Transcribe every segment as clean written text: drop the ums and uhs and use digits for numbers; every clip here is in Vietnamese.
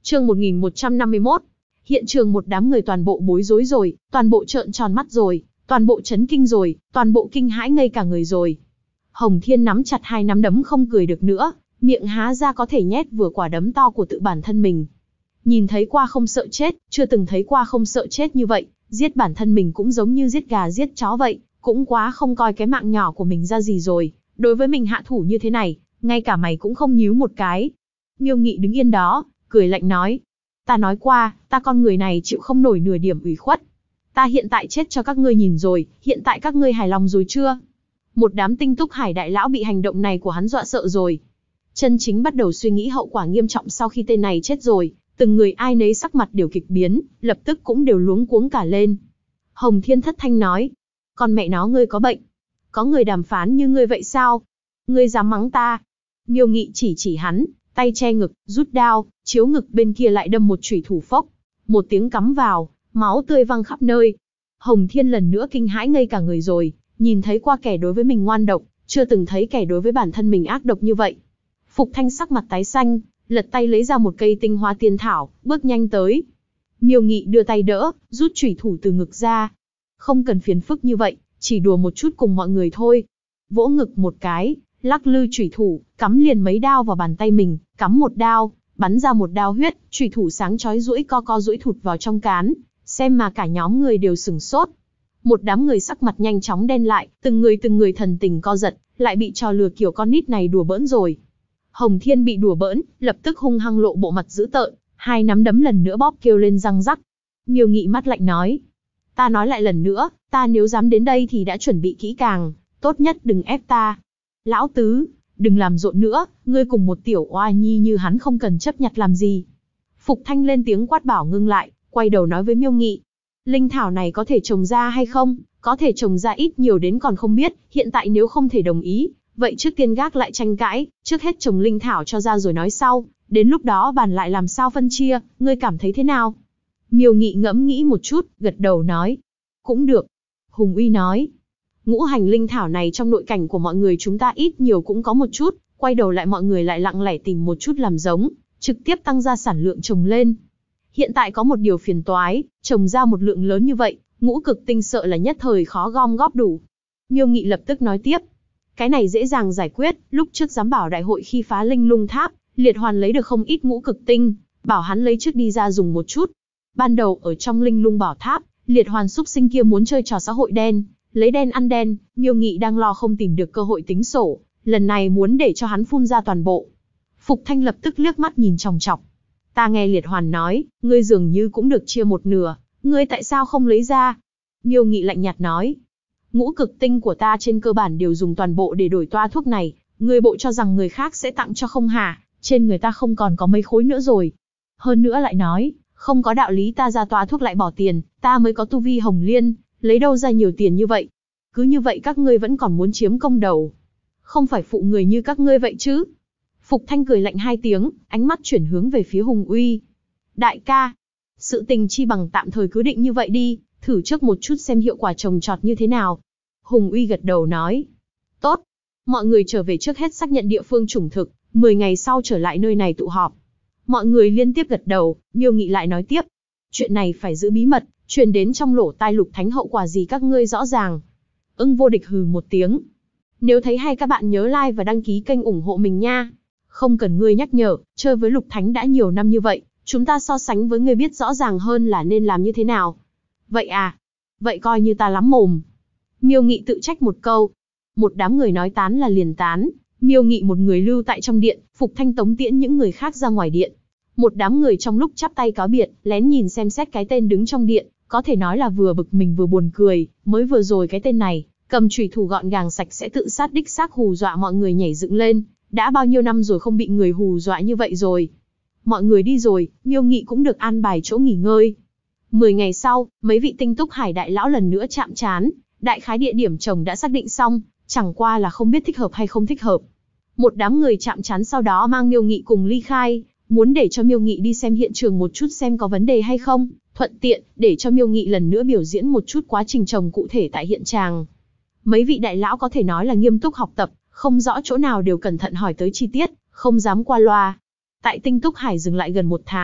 Chương 1151. Hiện trường một đám người toàn bộ bối rối rồi, toàn bộ trợn tròn mắt rồi, toàn bộ chấn kinh rồi, toàn bộ kinh hãi ngây cả người rồi. Hồng Thiên nắm chặt hai nắm đấm không cười được nữa, miệng há ra có thể nhét vừa quả đấm to của tự bản thân mình. Nhìn thấy qua không sợ chết, chưa từng thấy qua không sợ chết như vậy, giết bản thân mình cũng giống như giết gà giết chó vậy, cũng quá không coi cái mạng nhỏ của mình ra gì rồi, đối với mình hạ thủ như thế này, ngay cả mày cũng không nhíu một cái. Miêu Nghị đứng yên đó, cười lạnh nói, ta nói qua, ta con người này chịu không nổi nửa điểm ủy khuất. Ta hiện tại chết cho các ngươi nhìn rồi, hiện tại các ngươi hài lòng rồi chưa? Một đám tinh túc hải đại lão bị hành động này của hắn dọa sợ rồi. Chân chính bắt đầu suy nghĩ hậu quả nghiêm trọng sau khi tên này chết rồi, từng người ai nấy sắc mặt đều kịch biến, lập tức cũng đều luống cuống cả lên. Hồng Thiên thất thanh nói, con mẹ nó ngươi có bệnh. Có người đàm phán như ngươi vậy sao? Ngươi dám mắng ta? Miêu Nghị chỉ hắn, tay che ngực, rút đao, chiếu ngực bên kia lại đâm một chủy thủ phốc. Một tiếng cắm vào, máu tươi văng khắp nơi. Hồng Thiên lần nữa kinh hãi ngây cả người rồi, nhìn thấy qua kẻ đối với mình ngoan độc, chưa từng thấy kẻ đối với bản thân mình ác độc như vậy. Phục Thanh sắc mặt tái xanh, lật tay lấy ra một cây tinh hoa tiên thảo, bước nhanh tới. Miêu Nghị đưa tay đỡ, rút chủy thủ từ ngực ra. Không cần phiền phức như vậy, chỉ đùa một chút cùng mọi người thôi. Vỗ ngực một cái, lắc lư chủy thủ, cắm liền mấy đao vào bàn tay mình, cắm một đao, bắn ra một đao huyết, chủy thủ sáng chói duỗi co duỗi thụt vào trong cán, xem mà cả nhóm người đều sửng sốt. Một đám người sắc mặt nhanh chóng đen lại, từng người thần tình co giật, lại bị trò lừa kiểu con nít này đùa bỡn rồi. Hồng Thiên bị đùa bỡn, lập tức hung hăng lộ bộ mặt dữ tợn, hai nắm đấm lần nữa bóp kêu lên răng rắc. Miêu Nghị mắt lạnh nói, ta nói lại lần nữa, ta nếu dám đến đây thì đã chuẩn bị kỹ càng, tốt nhất đừng ép ta. Lão tứ, đừng làm rộn nữa, ngươi cùng một tiểu oa nhi như hắn không cần chấp nhặt làm gì. Phục Thanh lên tiếng quát bảo ngưng lại, quay đầu nói với Miêu Nghị, linh thảo này có thể trồng ra hay không, có thể trồng ra ít nhiều đến còn không biết, hiện tại nếu không thể đồng ý, vậy trước tiên gác lại tranh cãi, trước hết trồng linh thảo cho ra rồi nói sau, đến lúc đó bàn lại làm sao phân chia, ngươi cảm thấy thế nào? Miêu Nghị ngẫm nghĩ một chút, gật đầu nói, cũng được. Hùng Uy nói, ngũ hành linh thảo này trong nội cảnh của mọi người chúng ta ít nhiều cũng có một chút, quay đầu lại mọi người lại lặng lẽ tìm một chút làm giống, trực tiếp tăng ra sản lượng trồng lên. Hiện tại có một điều phiền toái, trồng ra một lượng lớn như vậy, ngũ cực tinh sợ là nhất thời khó gom góp đủ. Miêu Nghị lập tức nói tiếp, cái này dễ dàng giải quyết, lúc trước giám bảo đại hội khi phá linh lung tháp, Liệt Hoàn lấy được không ít ngũ cực tinh, bảo hắn lấy trước đi ra dùng một chút. Ban đầu ở trong linh lung bảo tháp, Liệt Hoàn xúc sinh kia muốn chơi trò xã hội đen, lấy đen ăn đen, Miêu Nghị đang lo không tìm được cơ hội tính sổ, lần này muốn để cho hắn phun ra toàn bộ. Phục Thanh lập tức liếc mắt nhìn chòng chọc. Ta nghe Liệt Hoàn nói, ngươi dường như cũng được chia một nửa, ngươi tại sao không lấy ra? Miêu Nghị lạnh nhạt nói, ngũ cực tinh của ta trên cơ bản đều dùng toàn bộ để đổi toa thuốc này, ngươi bộ cho rằng người khác sẽ tặng cho không hả? Trên người ta không còn có mấy khối nữa rồi. Hơn nữa lại nói, không có đạo lý ta ra toa thuốc lại bỏ tiền, ta mới có tu vi hồng liên, lấy đâu ra nhiều tiền như vậy? Cứ như vậy các ngươi vẫn còn muốn chiếm công đầu. Không phải phụ người như các ngươi vậy chứ? Phục Thanh cười lạnh hai tiếng, ánh mắt chuyển hướng về phía Hùng Uy. Đại ca, sự tình chi bằng tạm thời cứ định như vậy đi, thử trước một chút xem hiệu quả trồng trọt như thế nào. Hùng Uy gật đầu nói. Tốt, mọi người trở về trước hết xác nhận địa phương chủng thực, 10 ngày sau trở lại nơi này tụ họp. Mọi người liên tiếp gật đầu, Miêu Nghị lại nói tiếp. Chuyện này phải giữ bí mật, truyền đến trong lỗ tai Lục Thánh hậu quả gì các ngươi rõ ràng. Ưng Vô Địch hừ một tiếng. Nếu thấy hay các bạn nhớ like và đăng ký kênh ủng hộ mình nha. Không cần ngươi nhắc nhở, chơi với Lục Thánh đã nhiều năm như vậy, chúng ta so sánh với ngươi biết rõ ràng hơn là nên làm như thế nào. Vậy à? Vậy coi như ta lắm mồm. Miêu Nghị tự trách một câu. Một đám người nói tán là liền tán, Miêu Nghị một người lưu tại trong điện, Phục Thanh tống tiễn những người khác ra ngoài điện. Một đám người trong lúc chắp tay cáo biệt, lén nhìn xem xét cái tên đứng trong điện, có thể nói là vừa bực mình vừa buồn cười, mới vừa rồi cái tên này, cầm chùy thủ gọn gàng sạch sẽ tự sát đích xác hù dọa mọi người nhảy dựng lên, đã bao nhiêu năm rồi không bị người hù dọa như vậy rồi. Mọi người đi rồi, Miêu Nghị cũng được an bài chỗ nghỉ ngơi. 10 ngày sau, mấy vị tinh túc hải đại lão lần nữa chạm trán, đại khái địa điểm trồng đã xác định xong, chẳng qua là không biết thích hợp hay không thích hợp. Một đám người chạm trán sau đó mang Miêu Nghị cùng ly khai, muốn để cho Miêu Nghị đi xem hiện trường một chút xem có vấn đề hay không, thuận tiện để cho Miêu Nghị lần nữa biểu diễn một chút quá trình trồng cụ thể tại hiện trường. Mấy vị đại lão có thể nói là nghiêm túc học tập, không rõ chỗ nào đều cẩn thận hỏi tới chi tiết, không dám qua loa. Tại Tinh Túc Hải dừng lại gần 1 tháng,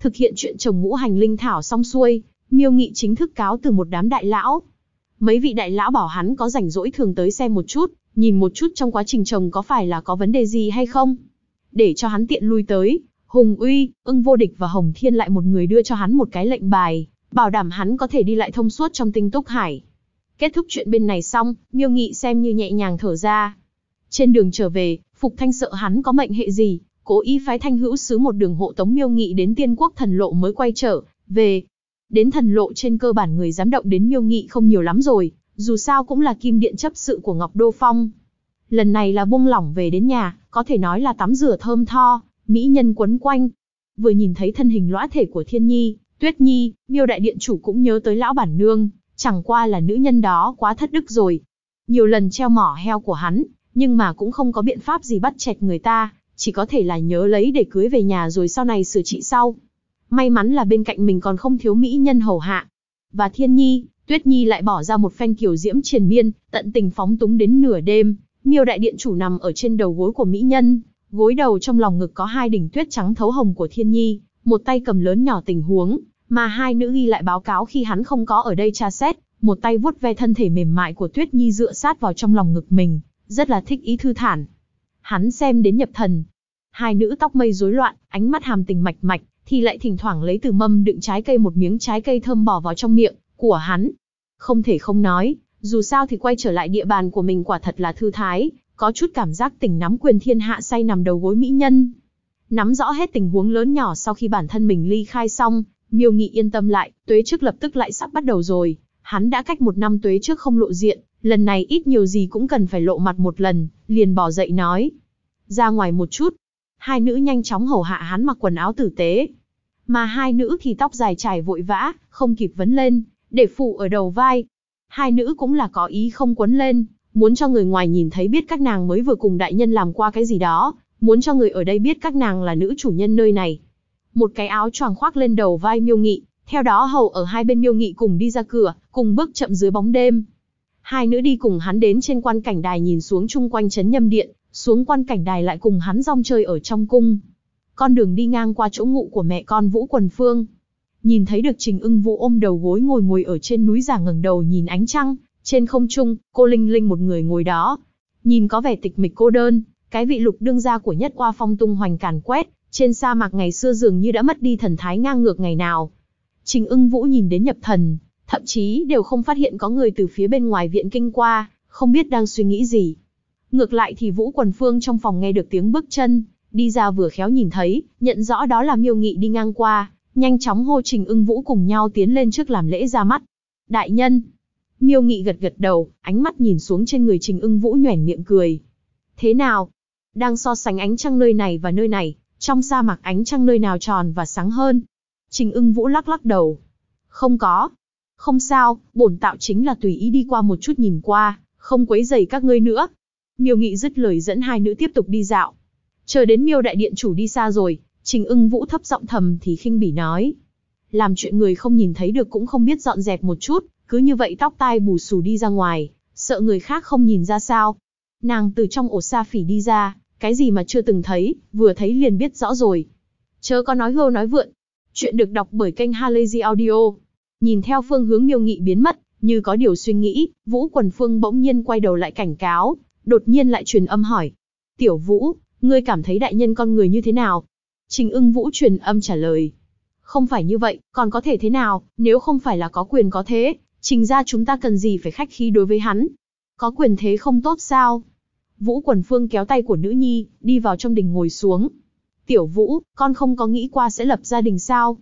Thực hiện chuyện trồng ngũ hành linh thảo xong xuôi, Miêu Nghị chính thức cáo từ một đám đại lão. Mấy vị đại lão bảo hắn có rảnh rỗi thường tới xem một chút, nhìn một chút trong quá trình trồng có phải là có vấn đề gì hay không. Để cho hắn tiện lui tới, Hùng Uy, Ưng Vô Địch và Hồng Thiên lại một người đưa cho hắn một cái lệnh bài, bảo đảm hắn có thể đi lại thông suốt trong Tinh Túc Hải. Kết thúc chuyện bên này xong, Miêu Nghị xem như nhẹ nhàng thở ra. Trên đường trở về, Phục Thanh sợ hắn có mệnh hệ gì, cố ý phái Thanh Hữu sứ một đường hộ tống Miêu Nghị đến Tiên Quốc Thần Lộ mới quay trở về. Đến Thần Lộ trên cơ bản người dám động đến Miêu Nghị không nhiều lắm rồi, dù sao cũng là kim điện chấp sự của Ngọc Đô Phong. Lần này là buông lỏng về đến nhà, có thể nói là tắm rửa thơm tho, mỹ nhân quấn quanh. Vừa nhìn thấy thân hình lõa thể của Thiên Nhi, Tuyết Nhi, Miêu đại điện chủ cũng nhớ tới lão bản nương, chẳng qua là nữ nhân đó quá thất đức rồi. Nhiều lần treo mỏ heo của hắn, nhưng mà cũng không có biện pháp gì bắt chẹt người ta, chỉ có thể là nhớ lấy để cưới về nhà rồi sau này sửa trị sau. May mắn là bên cạnh mình còn không thiếu mỹ nhân hầu hạ. Và Thiên Nhi, Tuyết Nhi lại bỏ ra một phen kiều diễm triền miên, tận tình phóng túng đến nửa đêm. Miêu đại điện chủ nằm ở trên đầu gối của mỹ nhân, gối đầu trong lòng ngực có hai đỉnh tuyết trắng thấu hồng của Thiên Nhi, một tay cầm lớn nhỏ tình huống, mà hai nữ ghi lại báo cáo khi hắn không có ở đây tra xét, một tay vuốt ve thân thể mềm mại của Tuyết Nhi dựa sát vào trong lòng ngực mình, rất là thích ý thư thản. Hắn xem đến nhập thần. Hai nữ tóc mây rối loạn, ánh mắt hàm tình mạch mạch, thì lại thỉnh thoảng lấy từ mâm đựng trái cây một miếng trái cây thơm bỏ vào trong miệng của hắn. Không thể không nói, dù sao thì quay trở lại địa bàn của mình quả thật là thư thái, có chút cảm giác tỉnh nắm quyền thiên hạ say nằm đầu gối mỹ nhân. Nắm rõ hết tình huống lớn nhỏ sau khi bản thân mình ly khai xong, Miêu Nghị yên tâm lại, tuế trước lập tức lại sắp bắt đầu rồi. Hắn đã cách 1 năm tuế trước không lộ diện, lần này ít nhiều gì cũng cần phải lộ mặt một lần, liền bỏ dậy nói. Ra ngoài một chút. Hai nữ nhanh chóng hầu hạ hắn mặc quần áo tử tế. Mà hai nữ thì tóc dài trải vội vã, không kịp vấn lên, để phủ ở đầu vai. Hai nữ cũng là có ý không quấn lên, muốn cho người ngoài nhìn thấy biết các nàng mới vừa cùng đại nhân làm qua cái gì đó, muốn cho người ở đây biết các nàng là nữ chủ nhân nơi này. Một cái áo choàng khoác lên đầu vai Miêu Nghị, theo đó hầu ở hai bên Miêu Nghị cùng đi ra cửa, cùng bước chậm dưới bóng đêm. Hai nữ đi cùng hắn đến trên quan cảnh đài nhìn xuống chung quanh trấn Nhâm Điện, xuống quan cảnh đài lại cùng hắn rong chơi ở trong cung. Con đường đi ngang qua chỗ ngụ của mẹ con Vũ Quần Phương. Nhìn thấy được Trình Ưng Vũ ôm đầu gối ngồi ở trên núi giả ngẩng đầu nhìn ánh trăng, trên không trung, cô Linh Linh một người ngồi đó. Nhìn có vẻ tịch mịch cô đơn, cái vị lục đương gia của Nhất Oa Phong tung hoành càn quét, trên sa mạc ngày xưa dường như đã mất đi thần thái ngang ngược ngày nào. Trình Ưng Vũ nhìn đến nhập thần, thậm chí đều không phát hiện có người từ phía bên ngoài viện kinh qua, không biết đang suy nghĩ gì. Ngược lại thì Vũ Quần Phương trong phòng nghe được tiếng bước chân, đi ra vừa khéo nhìn thấy, nhận rõ đó là Miêu Nghị đi ngang qua, nhanh chóng hô Trình Ưng Vũ cùng nhau tiến lên trước làm lễ ra mắt. Đại nhân. Miêu Nghị gật gật đầu, ánh mắt nhìn xuống trên người Trình Ưng Vũ nhoẻn miệng cười. Thế nào? Đang so sánh ánh trăng nơi này và nơi này, trong sa mạc ánh trăng nơi nào tròn và sáng hơn? Trình Ưng Vũ lắc lắc đầu. Không có. Không sao, bổn tạo chính là tùy ý đi qua một chút nhìn qua, không quấy rầy các ngươi nữa. Miêu Nghị dứt lời dẫn hai nữ tiếp tục đi dạo. Chờ đến Miêu đại điện chủ đi xa rồi, Trình Ưng Vũ thấp giọng thầm thì khinh bỉ nói. Làm chuyện người không nhìn thấy được cũng không biết dọn dẹp một chút, cứ như vậy tóc tai bù xù đi ra ngoài, sợ người khác không nhìn ra sao. Nàng từ trong ổ sa phỉ đi ra, cái gì mà chưa từng thấy, vừa thấy liền biết rõ rồi. Chớ có nói hưu nói vượn. Chuyện được đọc bởi kênh Halazy Audio. Nhìn theo phương hướng Miêu Nghị biến mất, như có điều suy nghĩ, Vũ Quần Phương bỗng nhiên quay đầu lại cảnh cáo, đột nhiên lại truyền âm hỏi. Tiểu Vũ, ngươi cảm thấy đại nhân con người như thế nào? Trình Ưng Vũ truyền âm trả lời. Không phải như vậy, còn có thể thế nào, nếu không phải là có quyền có thế, Trình gia chúng ta cần gì phải khách khí đối với hắn? Có quyền thế không tốt sao? Vũ Quần Phương kéo tay của nữ nhi, đi vào trong đình ngồi xuống. Tiểu Vũ, con không có nghĩ qua sẽ lập gia đình sao?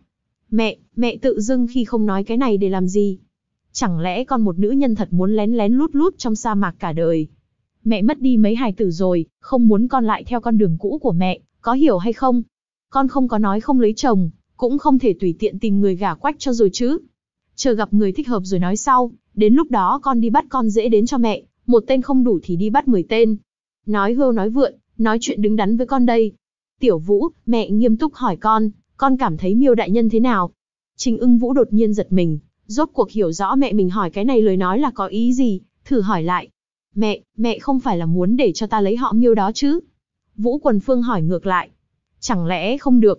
Mẹ tự dưng khi không nói cái này để làm gì? Chẳng lẽ con một nữ nhân thật muốn lén lén lút lút trong sa mạc cả đời? Mẹ mất đi mấy hài tử rồi, không muốn con lại theo con đường cũ của mẹ, có hiểu hay không? Con không có nói không lấy chồng, cũng không thể tùy tiện tìm người gả quách cho rồi chứ. Chờ gặp người thích hợp rồi nói sau, đến lúc đó con đi bắt con dễ đến cho mẹ, một tên không đủ thì đi bắt 10 tên. Nói hưu nói vượn, nói chuyện đứng đắn với con đây. Tiểu Vũ, mẹ nghiêm túc hỏi con cảm thấy Miêu đại nhân thế nào? Trình Ưng Vũ đột nhiên giật mình, rốt cuộc hiểu rõ mẹ mình hỏi cái này lời nói là có ý gì, thử hỏi lại. Mẹ không phải là muốn để cho ta lấy họ Miêu đó chứ? Vũ Quần Phương hỏi ngược lại. Chẳng lẽ không được?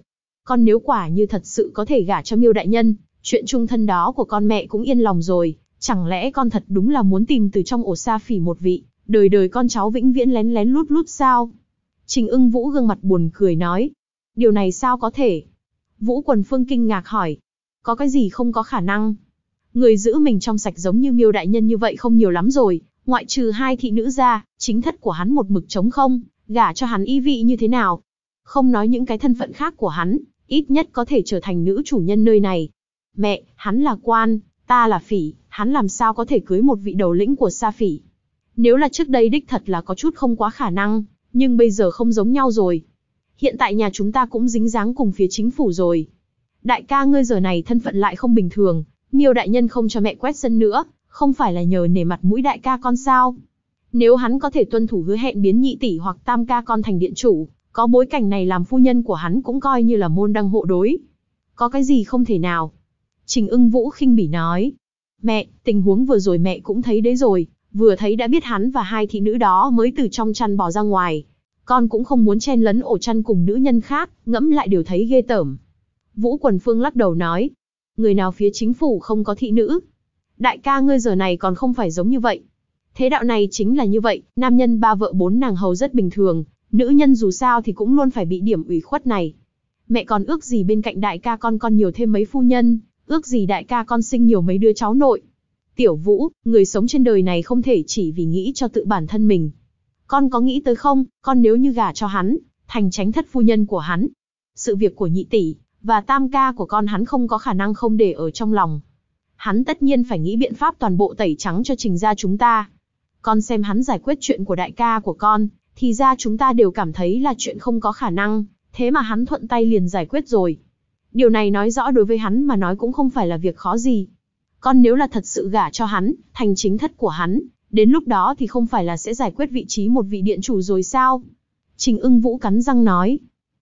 Con nếu quả như thật sự có thể gả cho Miêu đại nhân, chuyện chung thân đó của con mẹ cũng yên lòng rồi, chẳng lẽ con thật đúng là muốn tìm từ trong ổ sa phỉ một vị, đời đời con cháu vĩnh viễn lén lén lút lút sao? Trình Ưng Vũ gương mặt buồn cười nói. Điều này sao có thể? Vũ Quần Phương kinh ngạc hỏi. Có cái gì không có khả năng? Người giữ mình trong sạch giống như Miêu đại nhân như vậy không nhiều lắm rồi, ngoại trừ hai thị nữ ra, chính thất của hắn một mực trống không, gả cho hắn ý vị như thế nào? Không nói những cái thân phận khác của hắn, ít nhất có thể trở thành nữ chủ nhân nơi này. Mẹ, hắn là quan, ta là phỉ, hắn làm sao có thể cưới một vị đầu lĩnh của sa phỉ? Nếu là trước đây đích thật là có chút không quá khả năng, nhưng bây giờ không giống nhau rồi. Hiện tại nhà chúng ta cũng dính dáng cùng phía chính phủ rồi. Đại ca ngươi giờ này thân phận lại không bình thường, Miêu đại nhân không cho mẹ quét sân nữa, không phải là nhờ nể mặt mũi đại ca con sao? Nếu hắn có thể tuân thủ hứa hẹn biến nhị tỷ hoặc tam ca con thành điện chủ, có bối cảnh này làm phu nhân của hắn cũng coi như là môn đăng hộ đối. Có cái gì không thể nào? Trình Ưng Vũ khinh bỉ nói. Mẹ, tình huống vừa rồi mẹ cũng thấy đấy rồi, vừa thấy đã biết hắn và hai thị nữ đó mới từ trong chăn bò ra ngoài. Con cũng không muốn chen lấn ổ chăn cùng nữ nhân khác, ngẫm lại đều thấy ghê tởm. Vũ Quần Phương lắc đầu nói. Người nào phía chính phủ không có thị nữ? Đại ca ngươi giờ này còn không phải giống như vậy. Thế đạo này chính là như vậy, nam nhân ba vợ bốn nàng hầu rất bình thường, nữ nhân dù sao thì cũng luôn phải bị điểm ủy khuất này. Mẹ còn ước gì bên cạnh đại ca con nhiều thêm mấy phu nhân, ước gì đại ca con sinh nhiều mấy đứa cháu nội. Tiểu Vũ, người sống trên đời này không thể chỉ vì nghĩ cho tự bản thân mình. Con có nghĩ tới không, con nếu như gả cho hắn, thành tránh thất phu nhân của hắn. Sự việc của nhị tỷ, và tam ca của con hắn không có khả năng không để ở trong lòng. Hắn tất nhiên phải nghĩ biện pháp toàn bộ tẩy trắng cho Trình gia chúng ta. Con xem hắn giải quyết chuyện của đại ca của con, thì ra chúng ta đều cảm thấy là chuyện không có khả năng, thế mà hắn thuận tay liền giải quyết rồi. Điều này nói rõ đối với hắn mà nói cũng không phải là việc khó gì. Con nếu là thật sự gả cho hắn, thành chính thất của hắn, đến lúc đó thì không phải là sẽ giải quyết vị trí một vị điện chủ rồi sao? Trình Ưng Vũ cắn răng nói.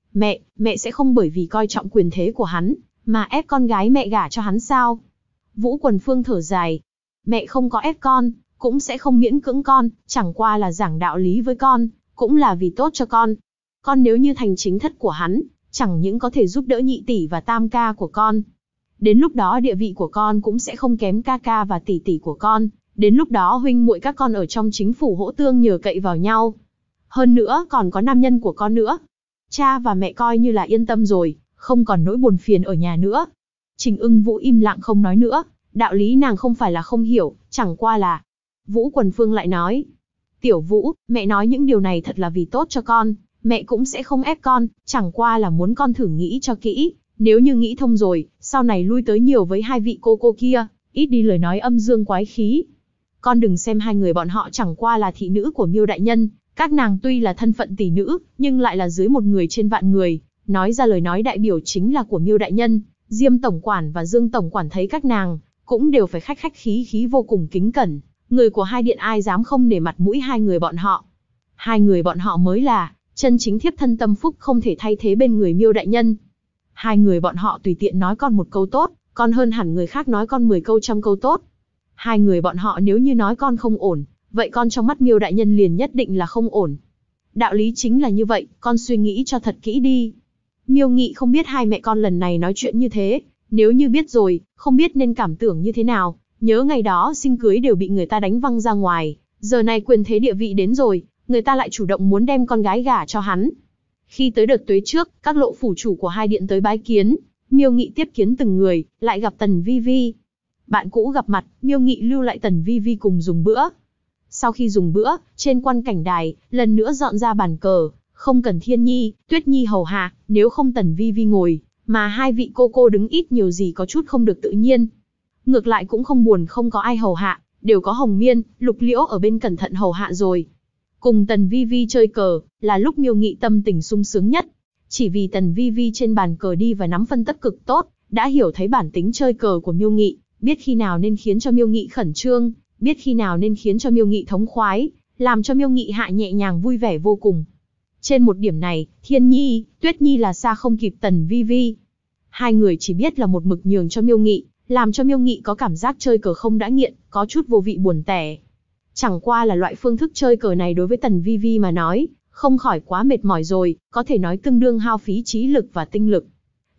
Mẹ sẽ không bởi vì coi trọng quyền thế của hắn, mà ép con gái mẹ gả cho hắn sao? Vũ Quần Phương thở dài. Mẹ không có ép con, cũng sẽ không miễn cưỡng con, chẳng qua là giảng đạo lý với con, cũng là vì tốt cho con. Con nếu như thành chính thất của hắn, chẳng những có thể giúp đỡ nhị tỷ và tam ca của con. Đến lúc đó địa vị của con cũng sẽ không kém ca ca và tỷ tỷ của con. Đến lúc đó huynh muội các con ở trong chính phủ hỗ tương nhờ cậy vào nhau. Hơn nữa còn có nam nhân của con nữa. Cha và mẹ coi như là yên tâm rồi, không còn nỗi buồn phiền ở nhà nữa. Trình Ưng Vũ im lặng không nói nữa, đạo lý nàng không phải là không hiểu, chẳng qua là... Vũ Quần Phương lại nói. Tiểu Vũ, mẹ nói những điều này thật là vì tốt cho con, mẹ cũng sẽ không ép con, chẳng qua là muốn con thử nghĩ cho kỹ, nếu như nghĩ thông rồi, sau này lui tới nhiều với hai vị cô kia, ít đi lời nói âm dương quái khí. Con đừng xem hai người bọn họ chẳng qua là thị nữ của Miêu đại nhân, các nàng tuy là thân phận tỷ nữ, nhưng lại là dưới một người trên vạn người, nói ra lời nói đại biểu chính là của Miêu đại nhân. Diêm tổng quản và Dương tổng quản thấy các nàng, cũng đều phải khách khách khí khí vô cùng kính cẩn, người của hai điện ai dám không nể mặt mũi hai người bọn họ. Hai người bọn họ mới là chân chính thiếp thân tâm phúc không thể thay thế bên người Miêu đại nhân. Hai người bọn họ tùy tiện nói con một câu tốt, con hơn hẳn người khác nói con 10 câu trăm câu tốt. Hai người bọn họ nếu như nói con không ổn, vậy con trong mắt Miêu đại nhân liền nhất định là không ổn. Đạo lý chính là như vậy, con suy nghĩ cho thật kỹ đi. Miêu Nghị không biết hai mẹ con lần này nói chuyện như thế, nếu như biết rồi, không biết nên cảm tưởng như thế nào, nhớ ngày đó sinh cưới đều bị người ta đánh văng ra ngoài, giờ này quyền thế địa vị đến rồi, người ta lại chủ động muốn đem con gái gả cho hắn. Khi tới đợt tuế trước, các lộ phủ chủ của hai điện tới bái kiến, Miêu Nghị tiếp kiến từng người, lại gặp Tần Vi Vi. Bạn cũ gặp mặt, Miêu Nghị lưu lại Tần Vi Vi cùng dùng bữa. Sau khi dùng bữa, trên quan cảnh đài, lần nữa dọn ra bàn cờ, không cần Thiên Nhi, Tuyết Nhi hầu hạ, nếu không Tần Vi Vi ngồi, mà hai vị cô đứng ít nhiều gì có chút không được tự nhiên. Ngược lại cũng không buồn không có ai hầu hạ, đều có Hồng Miên, Lục Liễu ở bên cẩn thận hầu hạ rồi. Cùng Tần Vi Vi chơi cờ, là lúc Miêu Nghị tâm tình sung sướng nhất. Chỉ vì Tần Vi Vi trên bàn cờ đi và nắm phân tất cực tốt, đã hiểu thấy bản tính chơi cờ của Miêu Nghị, biết khi nào nên khiến cho Miêu Nghị khẩn trương, biết khi nào nên khiến cho Miêu Nghị thống khoái, làm cho Miêu Nghị hạ nhẹ nhàng vui vẻ vô cùng. Trên một điểm này, Thiên Nhi, Tuyết Nhi là xa không kịp Tần Vi Vi. Hai người chỉ biết là một mực nhường cho Miêu Nghị, làm cho Miêu Nghị có cảm giác chơi cờ không đã nghiện, có chút vô vị buồn tẻ. Chẳng qua là loại phương thức chơi cờ này đối với Tần Vi Vi mà nói, không khỏi quá mệt mỏi rồi, có thể nói tương đương hao phí trí lực và tinh lực.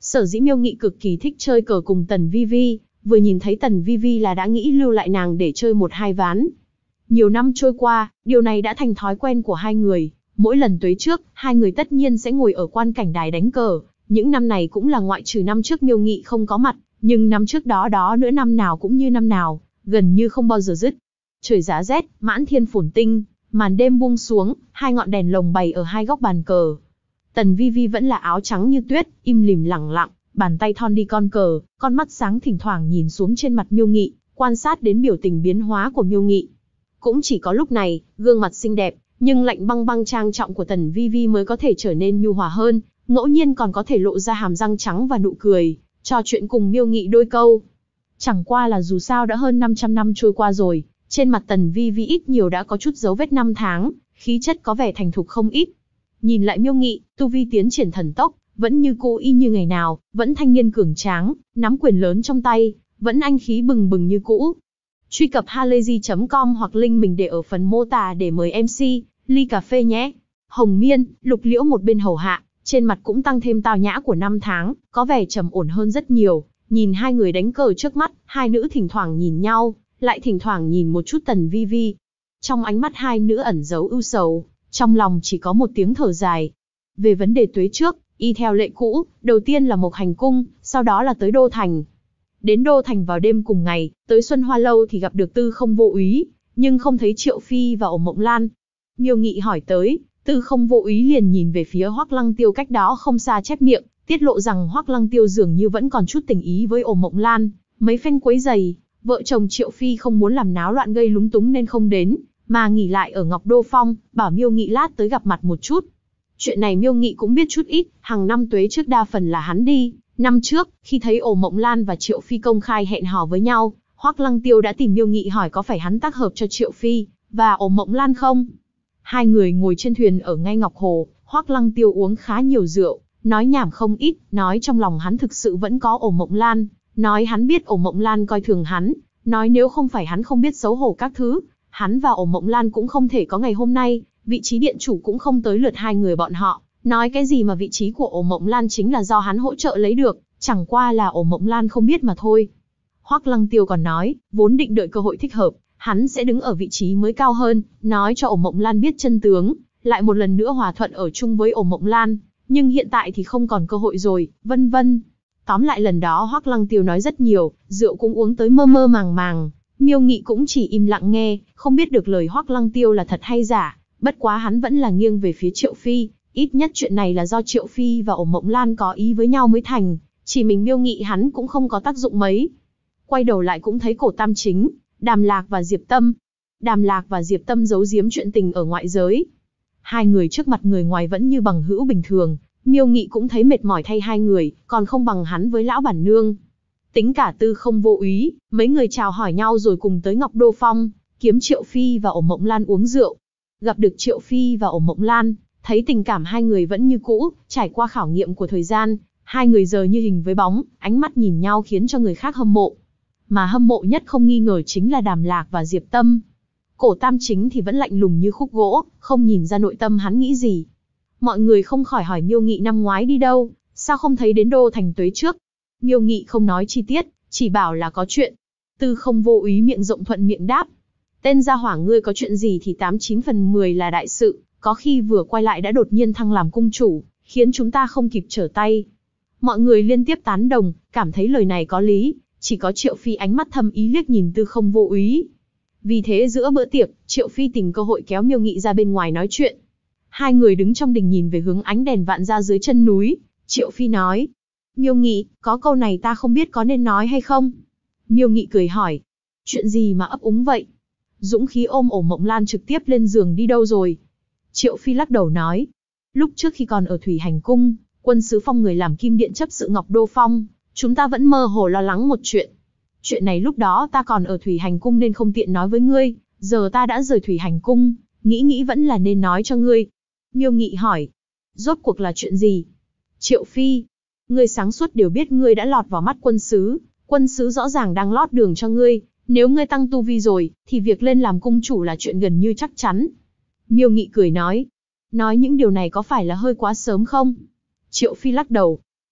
Sở dĩ Miêu Nghị cực kỳ thích chơi cờ cùng Tần Vi Vi, vừa nhìn thấy Tần Vi Vi là đã nghĩ lưu lại nàng để chơi một hai ván. Nhiều năm trôi qua, điều này đã thành thói quen của hai người. Mỗi lần tuế trước, hai người tất nhiên sẽ ngồi ở quan cảnh đài đánh cờ. Những năm này cũng là ngoại trừ năm trước Miêu Nghị không có mặt, nhưng năm trước đó nữa năm nào cũng như năm nào, gần như không bao giờ dứt. Trời giá rét, mãn thiên phồn tinh, màn đêm buông xuống, hai ngọn đèn lồng bày ở hai góc bàn cờ. Tần Vi Vi vẫn là áo trắng như tuyết, im lìm lẳng lặng, bàn tay thon đi con cờ, con mắt sáng thỉnh thoảng nhìn xuống trên mặt Miêu Nghị, quan sát đến biểu tình biến hóa của Miêu Nghị. Cũng chỉ có lúc này, gương mặt xinh đẹp, nhưng lạnh băng băng trang trọng của Tần Vi Vi mới có thể trở nên nhu hòa hơn, ngẫu nhiên còn có thể lộ ra hàm răng trắng và nụ cười, trò chuyện cùng Miêu Nghị đôi câu. Chẳng qua là dù sao đã hơn 500 năm trôi qua rồi, trên mặt Tần Vi Vi ít nhiều đã có chút dấu vết năm tháng, khí chất có vẻ thành thục không ít. Nhìn lại Miêu Nghị, tu vi tiến triển thần tốc, vẫn như cũ y như ngày nào, vẫn thanh niên cường tráng, nắm quyền lớn trong tay, vẫn anh khí bừng bừng như cũ. Truy cập halayzi.com hoặc link mình để ở phần mô tả để mời MC, ly cà phê nhé. Hồng Miên, Lục Liễu một bên hầu hạ, trên mặt cũng tăng thêm tao nhã của năm tháng, có vẻ trầm ổn hơn rất nhiều. Nhìn hai người đánh cờ trước mắt, hai nữ thỉnh thoảng nhìn nhau, lại thỉnh thoảng nhìn một chút Tần Vi Vi. Trong ánh mắt hai nữ ẩn giấu ưu sầu, trong lòng chỉ có một tiếng thở dài. Về vấn đề tuế trước, y theo lệ cũ, đầu tiên là Mộc Hành Cung, sau đó là tới Đô Thành. Đến Đô Thành vào đêm cùng ngày, tới Xuân Hoa Lâu thì gặp được Tư Không Vô Úy, nhưng không thấy Triệu Phi và Ổ Mộng Lan. Miêu Nghị hỏi tới, Tư Không Vô Úy liền nhìn về phía Hoắc Lăng Tiêu cách đó không xa chép miệng, tiết lộ rằng Hoắc Lăng Tiêu dường như vẫn còn chút tình ý với Ổ Mộng Lan, mấy phen quấy giày, vợ chồng Triệu Phi không muốn làm náo loạn gây lúng túng nên không đến, mà nghỉ lại ở Ngọc Đô Phong, bảo Miêu Nghị lát tới gặp mặt một chút. Chuyện này Miêu Nghị cũng biết chút ít, hàng năm tuế trước đa phần là hắn đi. Năm trước, khi thấy Ổ Mộng Lan và Triệu Phi công khai hẹn hò với nhau, Hoắc Lăng Tiêu đã tìm Miêu Nghị hỏi có phải hắn tác hợp cho Triệu Phi và Ổ Mộng Lan không. Hai người ngồi trên thuyền ở ngay Ngọc Hồ, Hoắc Lăng Tiêu uống khá nhiều rượu, nói nhảm không ít, nói trong lòng hắn thực sự vẫn có Ổ Mộng Lan, nói hắn biết Ổ Mộng Lan coi thường hắn, nói nếu không phải hắn không biết xấu hổ các thứ, hắn và Ổ Mộng Lan cũng không thể có ngày hôm nay, vị trí điện chủ cũng không tới lượt hai người bọn họ. Nói cái gì mà vị trí của Ổ Mộng Lan chính là do hắn hỗ trợ lấy được, chẳng qua là Ổ Mộng Lan không biết mà thôi. Hoắc Lăng Tiêu còn nói, vốn định đợi cơ hội thích hợp, hắn sẽ đứng ở vị trí mới cao hơn, nói cho Ổ Mộng Lan biết chân tướng, lại một lần nữa hòa thuận ở chung với Ổ Mộng Lan, nhưng hiện tại thì không còn cơ hội rồi, vân vân. Tóm lại lần đó Hoắc Lăng Tiêu nói rất nhiều, rượu cũng uống tới mơ mơ màng màng, Miêu Nghị cũng chỉ im lặng nghe, không biết được lời Hoắc Lăng Tiêu là thật hay giả, bất quá hắn vẫn là nghiêng về phía Triệu Phi. Ít nhất chuyện này là do Triệu Phi và Ổ Mộng Lan có ý với nhau mới thành, chỉ mình Miêu Nghị hắn cũng không có tác dụng mấy. Quay đầu lại cũng thấy Cổ Tam Chính, Đàm Lạc và Diệp Tâm. Đàm Lạc và Diệp Tâm giấu giếm chuyện tình ở ngoại giới. Hai người trước mặt người ngoài vẫn như bằng hữu bình thường, Miêu Nghị cũng thấy mệt mỏi thay hai người, còn không bằng hắn với lão bản nương. Tính cả Tư Không Vô Úy, mấy người chào hỏi nhau rồi cùng tới Ngọc Đô Phong, kiếm Triệu Phi và Ổ Mộng Lan uống rượu. Gặp được Triệu Phi và Ổ Mộng Lan, thấy tình cảm hai người vẫn như cũ, trải qua khảo nghiệm của thời gian, hai người giờ như hình với bóng, ánh mắt nhìn nhau khiến cho người khác hâm mộ. Mà hâm mộ nhất không nghi ngờ chính là Đàm Lạc và Diệp Tâm. Cổ Tam Chính thì vẫn lạnh lùng như khúc gỗ, không nhìn ra nội tâm hắn nghĩ gì. Mọi người không khỏi hỏi Miêu Nghị năm ngoái đi đâu, sao không thấy đến Đô Thành tuế trước. Miêu Nghị không nói chi tiết, chỉ bảo là có chuyện. Tư Không Vô Úy miệng rộng thuận miệng đáp. Tên gia hỏa ngươi có chuyện gì thì 89 phần 10 là đại sự. Có khi vừa quay lại đã đột nhiên thăng làm cung chủ, khiến chúng ta không kịp trở tay. Mọi người liên tiếp tán đồng, cảm thấy lời này có lý, chỉ có Triệu Phi ánh mắt thâm ý liếc nhìn Tư Không Vô Úy. Vì thế giữa bữa tiệc, Triệu Phi tìm cơ hội kéo Miêu Nghị ra bên ngoài nói chuyện. Hai người đứng trong đình nhìn về hướng ánh đèn vạn ra dưới chân núi, Triệu Phi nói. Miêu Nghị, có câu này ta không biết có nên nói hay không? Miêu Nghị cười hỏi. Chuyện gì mà ấp úng vậy? Dũng khí ôm Ổ Mộng Lan trực tiếp lên giường đi đâu rồi? Triệu Phi lắc đầu nói, lúc trước khi còn ở Thủy Hành Cung, quân sứ phong người làm kim điện chấp sự Ngọc Đô Phong, chúng ta vẫn mơ hồ lo lắng một chuyện. Chuyện này lúc đó ta còn ở Thủy Hành Cung nên không tiện nói với ngươi, giờ ta đã rời Thủy Hành Cung, nghĩ vẫn là nên nói cho ngươi. Miêu Nghị hỏi, rốt cuộc là chuyện gì? Triệu Phi, ngươi sáng suốt đều biết ngươi đã lọt vào mắt quân sứ rõ ràng đang lót đường cho ngươi, nếu ngươi tăng tu vi rồi, thì việc lên làm cung chủ là chuyện gần như chắc chắn. Miêu Nghị cười nói những điều này có phải là hơi quá sớm không? Triệu Phi lắc đầu.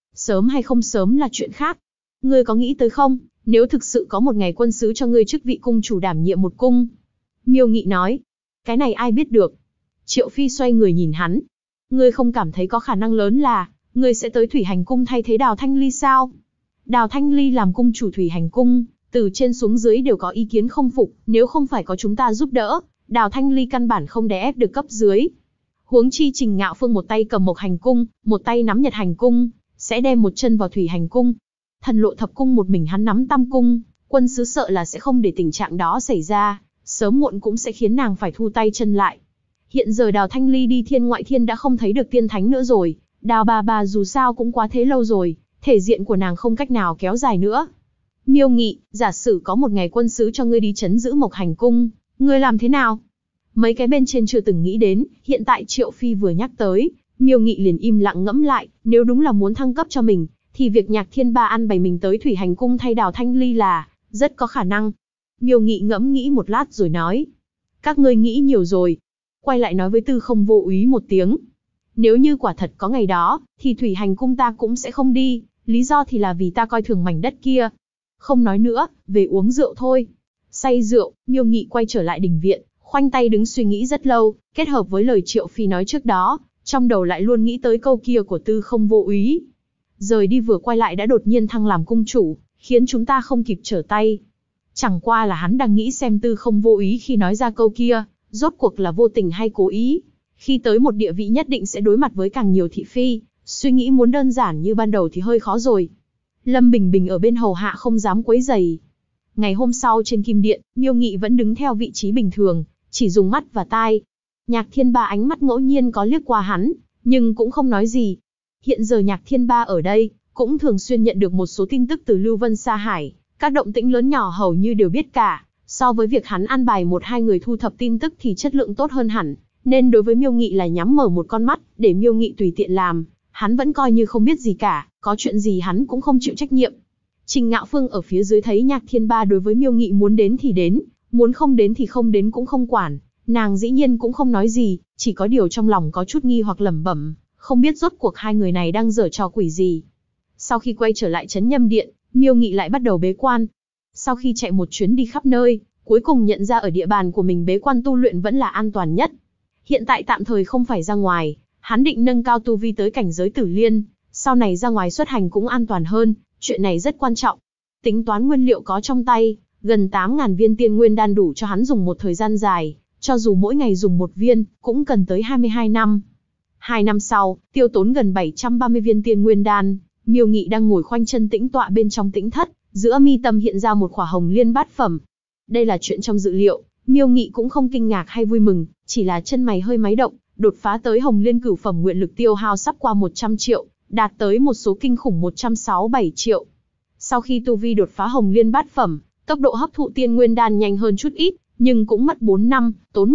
Sớm hay không sớm là chuyện khác. Ngươi có nghĩ tới không, nếu thực sự có một ngày quân sứ cho ngươi chức vị cung chủ đảm nhiệm một cung? Miêu Nghị nói. Cái này ai biết được. Triệu Phi xoay người nhìn hắn. Ngươi không cảm thấy có khả năng lớn là, ngươi sẽ tới Thủy Hành Cung thay thế Đào Thanh Ly sao? Đào Thanh Ly làm cung chủ Thủy Hành Cung, từ trên xuống dưới đều có ý kiến không phục, nếu không phải có chúng ta giúp đỡ, Đào Thanh Ly căn bản không đè ép được cấp dưới. Huống chi Trình Ngạo Phương một tay cầm Mộc Hành Cung, một tay nắm Nhật Hành Cung, sẽ đem một chân vào Thủy Hành Cung. Thần Lộ Thập Cung một mình hắn nắm Tam Cung, quân sứ sợ là sẽ không để tình trạng đó xảy ra, sớm muộn cũng sẽ khiến nàng phải thu tay chân lại. Hiện giờ Đào Thanh Ly đi thiên ngoại thiên đã không thấy được tiên thánh nữa rồi, Đào bà dù sao cũng quá thế lâu rồi, thể diện của nàng không cách nào kéo dài nữa. Miêu Nghị, giả sử có một ngày quân sứ cho ngươi đi trấn giữ Mộc Hành Cung, ngươi làm thế nào? Mấy cái bên trên chưa từng nghĩ đến, hiện tại Triệu Phi vừa nhắc tới, Miêu Nghị liền im lặng ngẫm lại, nếu đúng là muốn thăng cấp cho mình, thì việc Nhạc Thiên Ba ăn bày mình tới Thủy Hành Cung thay Đào Thanh Ly là rất có khả năng. Miêu Nghị ngẫm nghĩ một lát rồi nói, các ngươi nghĩ nhiều rồi. Quay lại nói với Tư Không Vô Úy một tiếng. Nếu như quả thật có ngày đó, thì Thủy Hành Cung ta cũng sẽ không đi, lý do thì là vì ta coi thường mảnh đất kia. Không nói nữa, về uống rượu thôi. Say rượu, Miêu Nghị quay trở lại đình viện, khoanh tay đứng suy nghĩ rất lâu, kết hợp với lời Triệu Phi nói trước đó, trong đầu lại luôn nghĩ tới câu kia của Tư Không Vô Úy. Rời đi vừa quay lại đã đột nhiên thăng làm cung chủ, khiến chúng ta không kịp trở tay. Chẳng qua là hắn đang nghĩ xem Tư Không Vô Úy khi nói ra câu kia, rốt cuộc là vô tình hay cố ý. Khi tới một địa vị nhất định sẽ đối mặt với càng nhiều thị phi, suy nghĩ muốn đơn giản như ban đầu thì hơi khó rồi. Lâm Bình Bình ở bên hầu hạ không dám quấy rầy. Ngày hôm sau trên Kim Điện, Miêu Nghị vẫn đứng theo vị trí bình thường, chỉ dùng mắt và tai. Nhạc Thiên Ba ánh mắt ngẫu nhiên có liếc qua hắn, nhưng cũng không nói gì. Hiện giờ Nhạc Thiên Ba ở đây, cũng thường xuyên nhận được một số tin tức từ Lưu Vân Sa Hải, các động tĩnh lớn nhỏ hầu như đều biết cả. So với việc hắn an bài một hai người thu thập tin tức thì chất lượng tốt hơn hẳn, nên đối với Miêu Nghị là nhắm mở một con mắt, để Miêu Nghị tùy tiện làm, hắn vẫn coi như không biết gì cả, có chuyện gì hắn cũng không chịu trách nhiệm. Trình Ngạo Phương ở phía dưới thấy Nhạc Thiên Ba đối với Miêu Nghị muốn đến thì đến, muốn không đến thì không đến cũng không quản, nàng dĩ nhiên cũng không nói gì, chỉ có điều trong lòng có chút nghi hoặc lẩm bẩm, không biết rốt cuộc hai người này đang giở trò quỷ gì. Sau khi quay trở lại trấn Nhâm Điện, Miêu Nghị lại bắt đầu bế quan. Sau khi chạy một chuyến đi khắp nơi, cuối cùng nhận ra ở địa bàn của mình bế quan tu luyện vẫn là an toàn nhất. Hiện tại tạm thời không phải ra ngoài, hắn định nâng cao tu vi tới cảnh giới Tử Liên, sau này ra ngoài xuất hành cũng an toàn hơn, chuyện này rất quan trọng. Tính toán nguyên liệu có trong tay, gần 8.000 viên tiên nguyên đan đủ cho hắn dùng một thời gian dài, cho dù mỗi ngày dùng một viên, cũng cần tới 22 năm. 2 năm sau, tiêu tốn gần 730 viên tiên nguyên đan, Miêu Nghị đang ngồi khoanh chân tĩnh tọa bên trong tĩnh thất, giữa mi tâm hiện ra một khỏa hồng liên bát phẩm. Đây là chuyện trong dự liệu, Miêu Nghị cũng không kinh ngạc hay vui mừng, chỉ là chân mày hơi máy động, đột phá tới hồng liên cửu phẩm nguyện lực tiêu hao sắp qua 100 triệu, đạt tới một số kinh khủng 167 triệu. Sau khi tu vi đột phá hồng liên bát phẩm, tốc độ hấp thụ tiên nguyên đan nhanh hơn chút ít, nhưng cũng mất 4 năm, tốn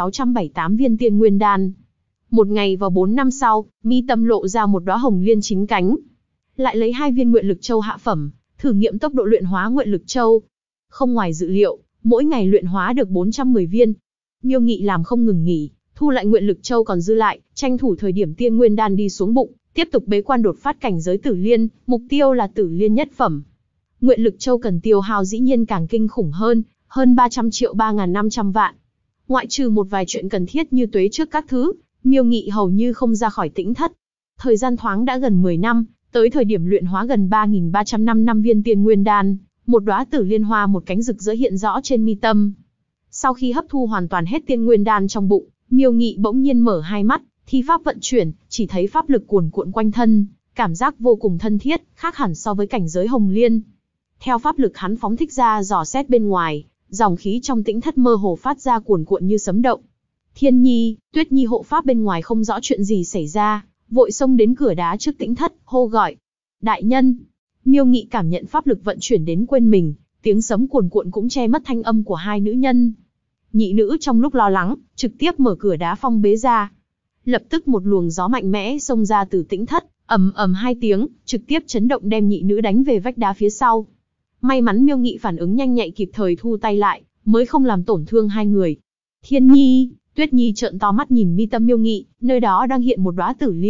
1.678 viên tiên nguyên đan. Một ngày vào 4 năm sau, mi tâm lộ ra một đóa hồng liên chín cánh. Lại lấy 2 viên nguyện lực châu hạ phẩm, thử nghiệm tốc độ luyện hóa nguyện lực châu. Không ngoài dự liệu, mỗi ngày luyện hóa được 410 viên. Miêu Nghị làm không ngừng nghỉ, thu lại nguyện lực châu còn dư lại, tranh thủ thời điểm tiên nguyên đan đi xuống bụng, tiếp tục bế quan đột phát cảnh giới Tử Liên, mục tiêu là Tử Liên nhất phẩm. Nguyện lực châu cần tiêu hao dĩ nhiên càng kinh khủng hơn 300 triệu 3.500 vạn. Ngoại trừ một vài chuyện cần thiết như tuế trước các thứ, Miêu Nghị hầu như không ra khỏi tĩnh thất. Thời gian thoáng đã gần 10 năm, tới thời điểm luyện hóa gần 3.305 viên tiên nguyên đan, một đóa Tử Liên hoa một cánh rực rỡ hiện rõ trên mi tâm. Sau khi hấp thu hoàn toàn hết tiên nguyên đan trong bụng, Miêu Nghị bỗng nhiên mở hai mắt, thi pháp vận chuyển, chỉ thấy pháp lực cuồn cuộn quanh thân, cảm giác vô cùng thân thiết, khác hẳn so với cảnh giới hồng liên. Theo pháp lực hắn phóng thích ra dò xét bên ngoài, dòng khí trong tĩnh thất mơ hồ phát ra cuồn cuộn như sấm động. Thiên Nhi, Tuyết Nhi hộ pháp bên ngoài không rõ chuyện gì xảy ra, vội xông đến cửa đá trước tĩnh thất, hô gọi. Đại nhân! Miêu Nghị cảm nhận pháp lực vận chuyển đến quên mình, tiếng sấm cuồn cuộn cũng che mất thanh âm của hai nữ nhân. Nhị nữ trong lúc lo lắng, trực tiếp mở cửa đá phong bế ra. Lập tức một luồng gió mạnh mẽ xông ra từ tĩnh thất, ầm ầm hai tiếng, trực tiếp chấn động đem nhị nữ đánh về vách đá phía sau. May mắn Miêu Nghị phản ứng nhanh nhạy kịp thời thu tay lại, mới không làm tổn thương hai người. Thiên Nhi, Tuyết Nhi trợn to mắt nhìn mi tâm Miêu Nghị, nơi đó đang hiện một đóa Tử Liên,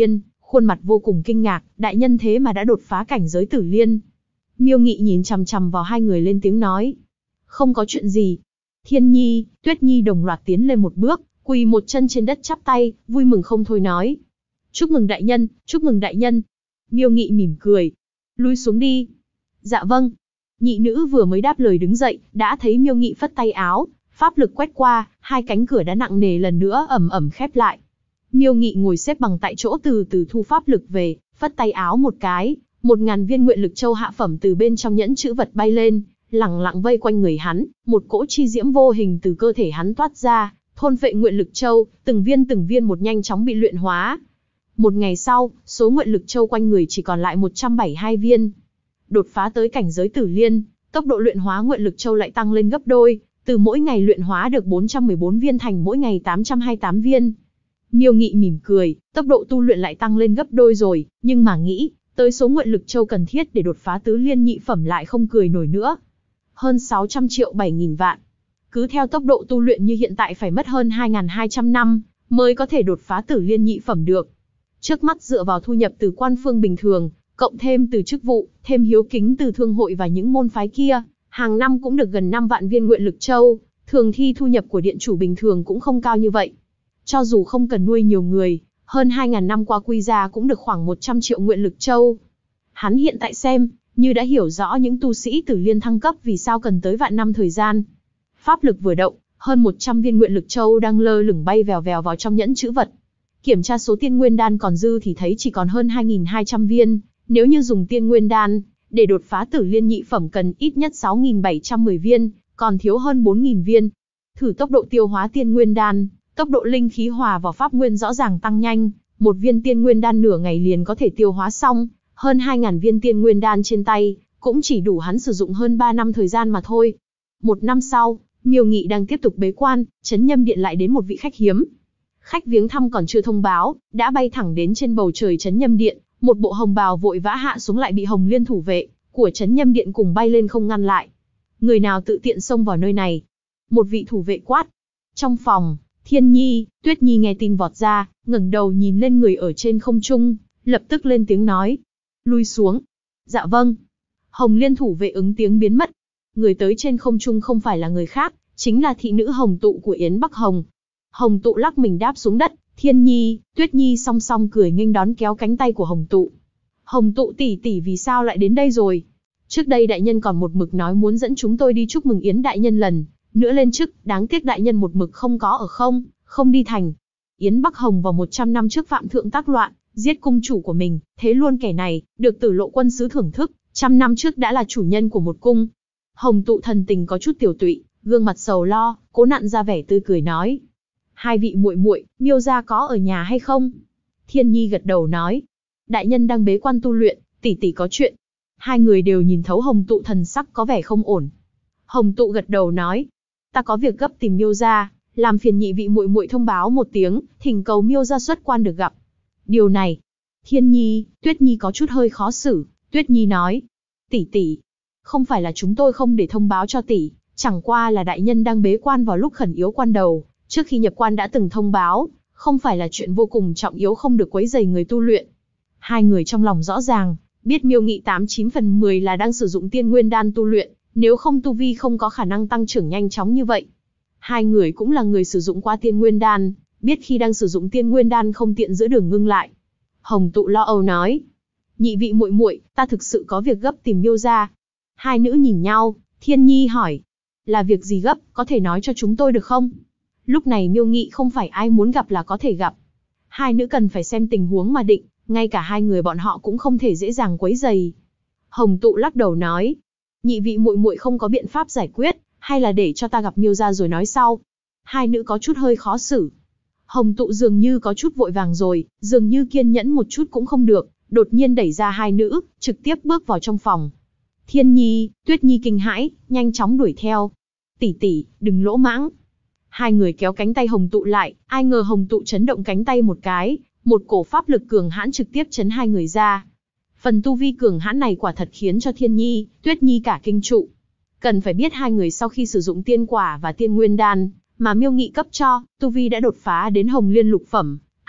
khuôn mặt vô cùng kinh ngạc, đại nhân thế mà đã đột phá cảnh giới Tử Liên. Miêu Nghị nhìn chằm chằm vào hai người lên tiếng nói. Không có chuyện gì. Thiên Nhi, Tuyết Nhi đồng loạt tiến lên một bước, quỳ một chân trên đất chắp tay, vui mừng không thôi nói. Chúc mừng đại nhân, chúc mừng đại nhân. Miêu Nghị mỉm cười. Lui xuống đi. Dạ vâng. Nhị nữ vừa mới đáp lời đứng dậy, đã thấy Miêu Nghị phất tay áo, pháp lực quét qua, hai cánh cửa đã nặng nề lần nữa ầm ầm khép lại. Miêu Nghị ngồi xếp bằng tại chỗ từ từ thu pháp lực về, phất tay áo một cái, 1000 viên nguyện lực châu hạ phẩm từ bên trong nhẫn chữ vật bay lên, lẳng lặng vây quanh người hắn, một cỗ chi diễm vô hình từ cơ thể hắn toát ra, thôn phệ nguyện lực châu, từng viên một nhanh chóng bị luyện hóa. Một ngày sau, số nguyện lực châu quanh người chỉ còn lại 172 viên. Đột phá tới cảnh giới Tử Liên, tốc độ luyện hóa nguyện lực châu lại tăng lên gấp đôi, từ mỗi ngày luyện hóa được 414 viên thành mỗi ngày 828 viên. Miêu Nghị mỉm cười, tốc độ tu luyện lại tăng lên gấp đôi rồi, nhưng mà nghĩ tới số nguyện lực châu cần thiết để đột phá tứ liên nhị phẩm lại không cười nổi nữa. Hơn 600 triệu 7.000 vạn. Cứ theo tốc độ tu luyện như hiện tại phải mất hơn 2.200 năm mới có thể đột phá tử liên nhị phẩm được. Trước mắt dựa vào thu nhập từ quan phương bình thường, cộng thêm từ chức vụ, thêm hiếu kính từ thương hội và những môn phái kia, hàng năm cũng được gần 5 vạn viên nguyện lực châu. Thường thì thu nhập của điện chủ bình thường cũng không cao như vậy. Cho dù không cần nuôi nhiều người, hơn 2.000 năm qua quy ra cũng được khoảng 100 triệu nguyện lực châu. Hắn hiện tại xem, như đã hiểu rõ những tu sĩ Tử Liên thăng cấp vì sao cần tới vạn năm thời gian. Pháp lực vừa động, hơn 100 viên nguyện lực châu đang lơ lửng bay vèo vèo vào trong nhẫn chữ vật. Kiểm tra số tiên nguyên đan còn dư thì thấy chỉ còn hơn 2.200 viên, nếu như dùng tiên nguyên đan, để đột phá Tử Liên nhị phẩm cần ít nhất 6.710 viên, còn thiếu hơn 4.000 viên. Thử tốc độ tiêu hóa tiên nguyên đan, tốc độ linh khí hòa vào pháp nguyên rõ ràng tăng nhanh, một viên tiên nguyên đan nửa ngày liền có thể tiêu hóa xong, hơn 2.000 viên tiên nguyên đan trên tay, cũng chỉ đủ hắn sử dụng hơn 3 năm thời gian mà thôi. Một năm sau, Miêu Nghị đang tiếp tục bế quan, Trấn Nhâm Điện lại đến một vị khách hiếm. Khách viếng thăm còn chưa thông báo, đã bay thẳng đến trên bầu trời Trấn Nhâm Điện, một bộ hồng bào vội vã hạ xuống lại bị Hồng Liên thủ vệ của Trấn Nhâm Điện cùng bay lên không ngăn lại. Người nào tự tiện xông vào nơi này? Một vị thủ vệ quát. Trong phòng, Thiên Nhi, Tuyết Nhi nghe tin vọt ra, ngẩng đầu nhìn lên người ở trên không trung, lập tức lên tiếng nói. Lui xuống. Dạ vâng. Hồng Liên thủ vệ ứng tiếng biến mất. Người tới trên không trung không phải là người khác, chính là thị nữ Hồng Tụ của Yến Bắc Hồng. Hồng Tụ lắc mình đáp xuống đất, Thiên Nhi, Tuyết Nhi song song cười nghênh đón kéo cánh tay của Hồng Tụ. Hồng Tụ tỷ tỷ vì sao lại đến đây rồi? Trước đây đại nhân còn một mực nói muốn dẫn chúng tôi đi chúc mừng Yến đại nhân lần nữa lên chức, đáng tiếc đại nhân một mực không có ở không đi thành. Yến Bắc Hồng vào 100 năm trước phạm thượng tác loạn, giết cung chủ của mình, thế luôn kẻ này, được Tử Lộ quân sứ thưởng thức, 100 năm trước đã là chủ nhân của một cung. Hồng Tụ thần tình có chút tiểu tụy, gương mặt sầu lo, cố nặn ra vẻ tươi cười nói. Hai vị muội muội, Miêu gia có ở nhà hay không? Thiên Nhi gật đầu nói. Đại nhân đang bế quan tu luyện, tỷ tỷ có chuyện. Hai người đều nhìn thấu Hồng Tụ thần sắc có vẻ không ổn. Hồng Tụ gật đầu nói. Ta có việc gấp tìm Miêu gia, làm phiền nhị vị muội muội thông báo một tiếng, thỉnh cầu Miêu gia xuất quan được gặp. Điều này, Thiên Nhi, Tuyết Nhi có chút hơi khó xử. Tuyết Nhi nói. Tỷ tỷ, không phải là chúng tôi không để thông báo cho tỷ, chẳng qua là đại nhân đang bế quan vào lúc khẩn yếu quan đầu, trước khi nhập quan đã từng thông báo, không phải là chuyện vô cùng trọng yếu không được quấy rầy người tu luyện. Hai người trong lòng rõ ràng, biết Miêu Nghị 89 phần 10 là đang sử dụng tiên nguyên đan tu luyện, nếu không tu vi không có khả năng tăng trưởng nhanh chóng như vậy. Hai người cũng là người sử dụng qua tiên nguyên đan, biết khi đang sử dụng tiên nguyên đan không tiện giữa đường ngưng lại. Hồng Tụ lo âu nói, nhị vị muội muội, ta thực sự có việc gấp tìm Miêu gia. Hai nữ nhìn nhau, Thiên Nhi hỏi, là việc gì gấp, có thể nói cho chúng tôi được không? Lúc này Miêu Nghị không phải ai muốn gặp là có thể gặp. Hai nữ cần phải xem tình huống mà định, ngay cả hai người bọn họ cũng không thể dễ dàng quấy rầy. Hồng Tụ lắc đầu nói, nhị vị muội muội không có biện pháp giải quyết, hay là để cho ta gặp Miêu gia rồi nói sau. Hai nữ có chút hơi khó xử. Hồng Tụ dường như có chút vội vàng rồi, dường như kiên nhẫn một chút cũng không được, đột nhiên đẩy ra hai nữ, trực tiếp bước vào trong phòng. Thiên Nhi, Tuyết Nhi kinh hãi, nhanh chóng đuổi theo. Tỷ tỷ, đừng lỗ mãng. Hai người kéo cánh tay Hồng Tụ lại, ai ngờ Hồng Tụ chấn động cánh tay một cái, một cổ pháp lực cường hãn trực tiếp chấn hai người ra. Phần tu vi cường hãn này quả thật khiến cho Thiên Nhi, Tuyết Nhi cả kinh trụ. Cần phải biết hai người sau khi sử dụng tiên quả và tiên nguyên đan mà Miêu Nghị cấp cho, tu vi đã đột phá đến Hồng Liên lục phẩm,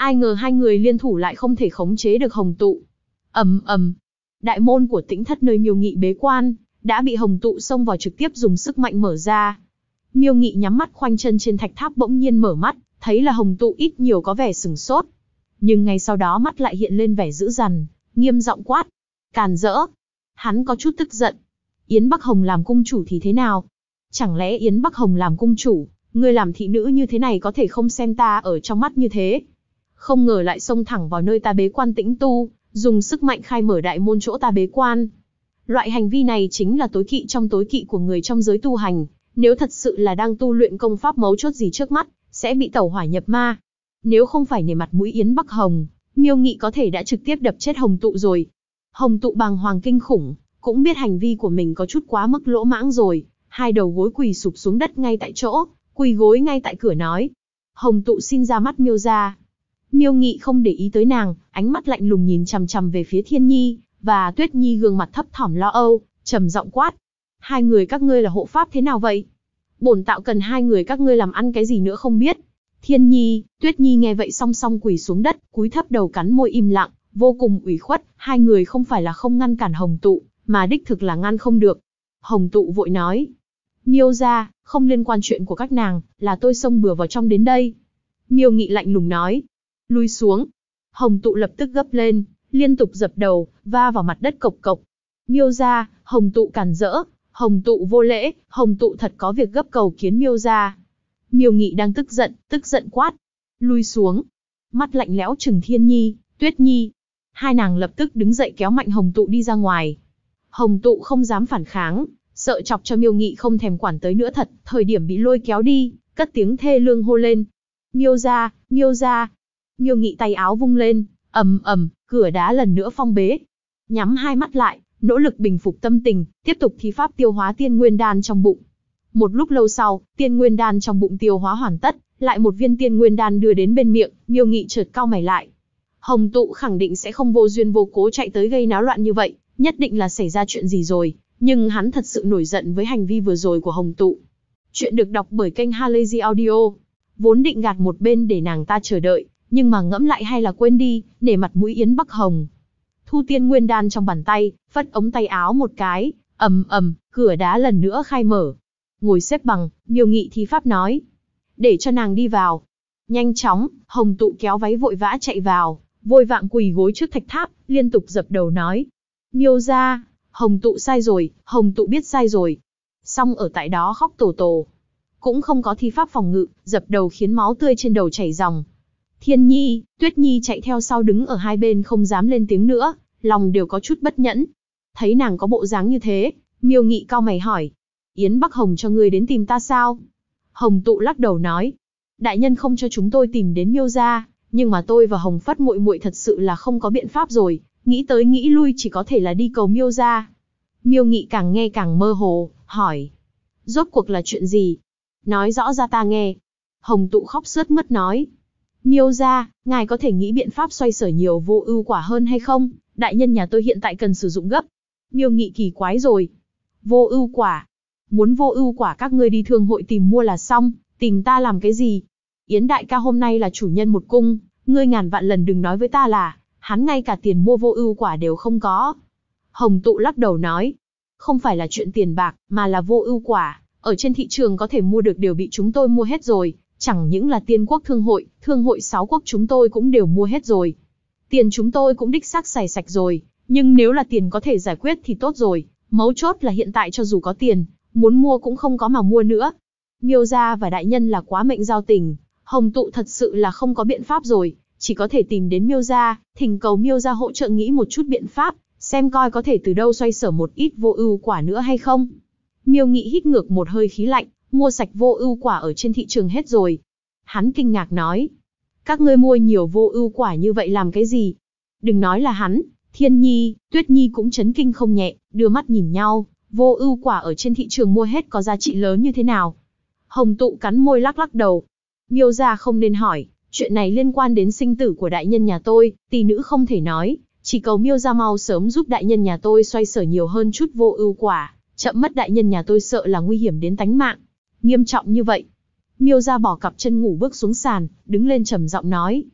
Ai ngờ hai người liên thủ lại không thể khống chế được Hồng Tụ. Ầm ầm, đại môn của Tĩnh Thất nơi Miêu Nghị bế quan đã bị Hồng Tụ xông vào trực tiếp dùng sức mạnh mở ra. Miêu Nghị nhắm mắt khoanh chân trên thạch tháp bỗng nhiên mở mắt, thấy là Hồng Tụ ít nhiều có vẻ sửng sốt. Nhưng ngay sau đó mắt lại hiện lên vẻ dữ dằn, nghiêm giọng quát. Càn rỡ. Hắn có chút tức giận. Yến Bắc Hồng làm cung chủ thì thế nào? Chẳng lẽ Yến Bắc Hồng làm cung chủ, ngươi làm thị nữ như thế này có thể không xem ta ở trong mắt như thế? Không ngờ lại xông thẳng vào nơi ta bế quan tĩnh tu, dùng sức mạnh khai mở đại môn chỗ ta bế quan. Loại hành vi này chính là tối kỵ trong tối kỵ của người trong giới tu hành, nếu thật sự là đang tu luyện công pháp mấu chốt gì trước mắt, sẽ bị tẩu hỏa nhập ma. Nếu không phải nể mặt mũi Yến Bắc Hồng, Miêu Nghị có thể đã trực tiếp đập chết Hồng Tụ rồi. Hồng Tụ bàng hoàng kinh khủng, cũng biết hành vi của mình có chút quá mức lỗ mãng rồi, hai đầu gối quỳ sụp xuống đất ngay tại chỗ, quỳ gối ngay tại cửa nói. Hồng Tụ xin ra mắt Miêu gia. Miêu Nghị không để ý tới nàng, ánh mắt lạnh lùng nhìn chằm chằm về phía Thiên Nhi, và Tuyết Nhi gương mặt thấp thỏm lo âu, trầm giọng quát. Hai người các ngươi là hộ pháp thế nào vậy? Bổn tạo cần hai người các ngươi làm ăn cái gì nữa không biết. Thiên Nhi, Tuyết Nhi nghe vậy song song quỳ xuống đất, cúi thấp đầu cắn môi im lặng, vô cùng ủy khuất, hai người không phải là không ngăn cản Hồng Tụ, mà đích thực là ngăn không được. Hồng Tụ vội nói. Miêu gia, không liên quan chuyện của các nàng, là tôi xông bừa vào trong đến đây. Miêu Nghị lạnh lùng nói. Lui xuống. Hồng Tụ lập tức gấp lên, liên tục dập đầu, va vào mặt đất cộc cộc. Miêu gia, Hồng Tụ cản rỡ, Hồng Tụ vô lễ, Hồng Tụ thật có việc gấp cầu kiến Miêu gia. Miêu Nghị đang tức giận quát. Lui xuống. Mắt lạnh lẽo trừng Thiên Nhi, Tuyết Nhi. Hai nàng lập tức đứng dậy kéo mạnh Hồng Tụ đi ra ngoài. Hồng Tụ không dám phản kháng, sợ chọc cho Miêu Nghị không thèm quản tới nữa thật, thời điểm bị lôi kéo đi, cất tiếng thê lương hô lên. Miêu gia, Miêu gia. Miêu Nghị tay áo vung lên, ầm ầm, cửa đá lần nữa phong bế. Nhắm hai mắt lại, nỗ lực bình phục tâm tình, tiếp tục thi pháp tiêu hóa tiên nguyên đan trong bụng. Một lúc lâu sau, tiên nguyên đan trong bụng tiêu hóa hoàn tất, lại một viên tiên nguyên đan đưa đến bên miệng, Miêu Nghị chợt cau mày lại. Hồng Tụ khẳng định sẽ không vô duyên vô cố chạy tới gây náo loạn như vậy, nhất định là xảy ra chuyện gì rồi, nhưng hắn thật sự nổi giận với hành vi vừa rồi của Hồng Tụ. Chuyện được đọc bởi kênh Halazy Audio. Vốn định gạt một bên để nàng ta chờ đợi, nhưng mà ngẫm lại hay là quên đi, nể mặt mũi Yến Bắc Hồng. Thu tiên nguyên đan trong bàn tay, phất ống tay áo một cái, ầm ầm, cửa đá lần nữa khai mở. Ngồi xếp bằng, Miêu Nghị thi pháp nói. Để cho nàng đi vào. Nhanh chóng, Hồng Tụ kéo váy vội vã chạy vào, vội vàng quỳ gối trước thạch tháp, liên tục dập đầu nói. Miêu gia, Hồng Tụ sai rồi, Hồng Tụ biết sai rồi. Xong ở tại đó khóc tổ tổ. Cũng không có thi pháp phòng ngự, dập đầu khiến máu tươi trên đầu chảy ròng. Thiên Nhi, Tuyết Nhi chạy theo sau đứng ở hai bên không dám lên tiếng nữa, lòng đều có chút bất nhẫn. Thấy nàng có bộ dáng như thế, Miêu Nghị cau mày hỏi. Yến Bắc Hồng cho ngươi đến tìm ta sao? Hồng Tụ lắc đầu nói. Đại nhân không cho chúng tôi tìm đến Miêu gia, nhưng mà tôi và Hồng Phất muội muội thật sự là không có biện pháp rồi, nghĩ tới nghĩ lui chỉ có thể là đi cầu Miêu gia. Miêu Nghị càng nghe càng mơ hồ, hỏi. Rốt cuộc là chuyện gì? Nói rõ ra ta nghe. Hồng Tụ khóc sướt mướt nói. Miêu gia, ngài có thể nghĩ biện pháp xoay sở nhiều vô ưu quả hơn hay không? Đại nhân nhà tôi hiện tại cần sử dụng gấp. Miêu Nghị kỳ quái rồi. Vô ưu quả. Muốn vô ưu quả các ngươi đi thương hội tìm mua là xong, tìm ta làm cái gì? Yến đại ca hôm nay là chủ nhân một cung, ngươi ngàn vạn lần đừng nói với ta là, hắn ngay cả tiền mua vô ưu quả đều không có. Hồng Tụ lắc đầu nói. Không phải là chuyện tiền bạc, mà là vô ưu quả, ở trên thị trường có thể mua được đều bị chúng tôi mua hết rồi. Chẳng những là Tiên Quốc thương hội 6 quốc chúng tôi cũng đều mua hết rồi. Tiền chúng tôi cũng đích xác xài sạch rồi, nhưng nếu là tiền có thể giải quyết thì tốt rồi, mấu chốt là hiện tại cho dù có tiền, muốn mua cũng không có mà mua nữa. Miêu gia và đại nhân là quá mệnh giao tình, Hồng Tụ thật sự là không có biện pháp rồi, chỉ có thể tìm đến Miêu gia, thỉnh cầu Miêu gia hỗ trợ nghĩ một chút biện pháp, xem coi có thể từ đâu xoay sở một ít vô ưu quả nữa hay không. Miêu Nghị hít ngược một hơi khí lạnh, mua sạch vô ưu quả ở trên thị trường hết rồi. Hắn kinh ngạc nói. Các ngươi mua nhiều vô ưu quả như vậy làm cái gì? Đừng nói là hắn, Thiên Nhi, Tuyết Nhi cũng chấn kinh không nhẹ, đưa mắt nhìn nhau, vô ưu quả ở trên thị trường mua hết có giá trị lớn như thế nào? Hồng Tụ cắn môi lắc lắc đầu. Miêu gia không nên hỏi, chuyện này liên quan đến sinh tử của đại nhân nhà tôi, tỷ nữ không thể nói, chỉ cầu Miêu gia mau sớm giúp đại nhân nhà tôi xoay sở nhiều hơn chút vô ưu quả, chậm mất đại nhân nhà tôi sợ là nguy hiểm đến tánh mạng. Nghiêm trọng như vậy. Miêu gia bỏ cặp chân ngủ bước xuống sàn, đứng lên trầm giọng nói.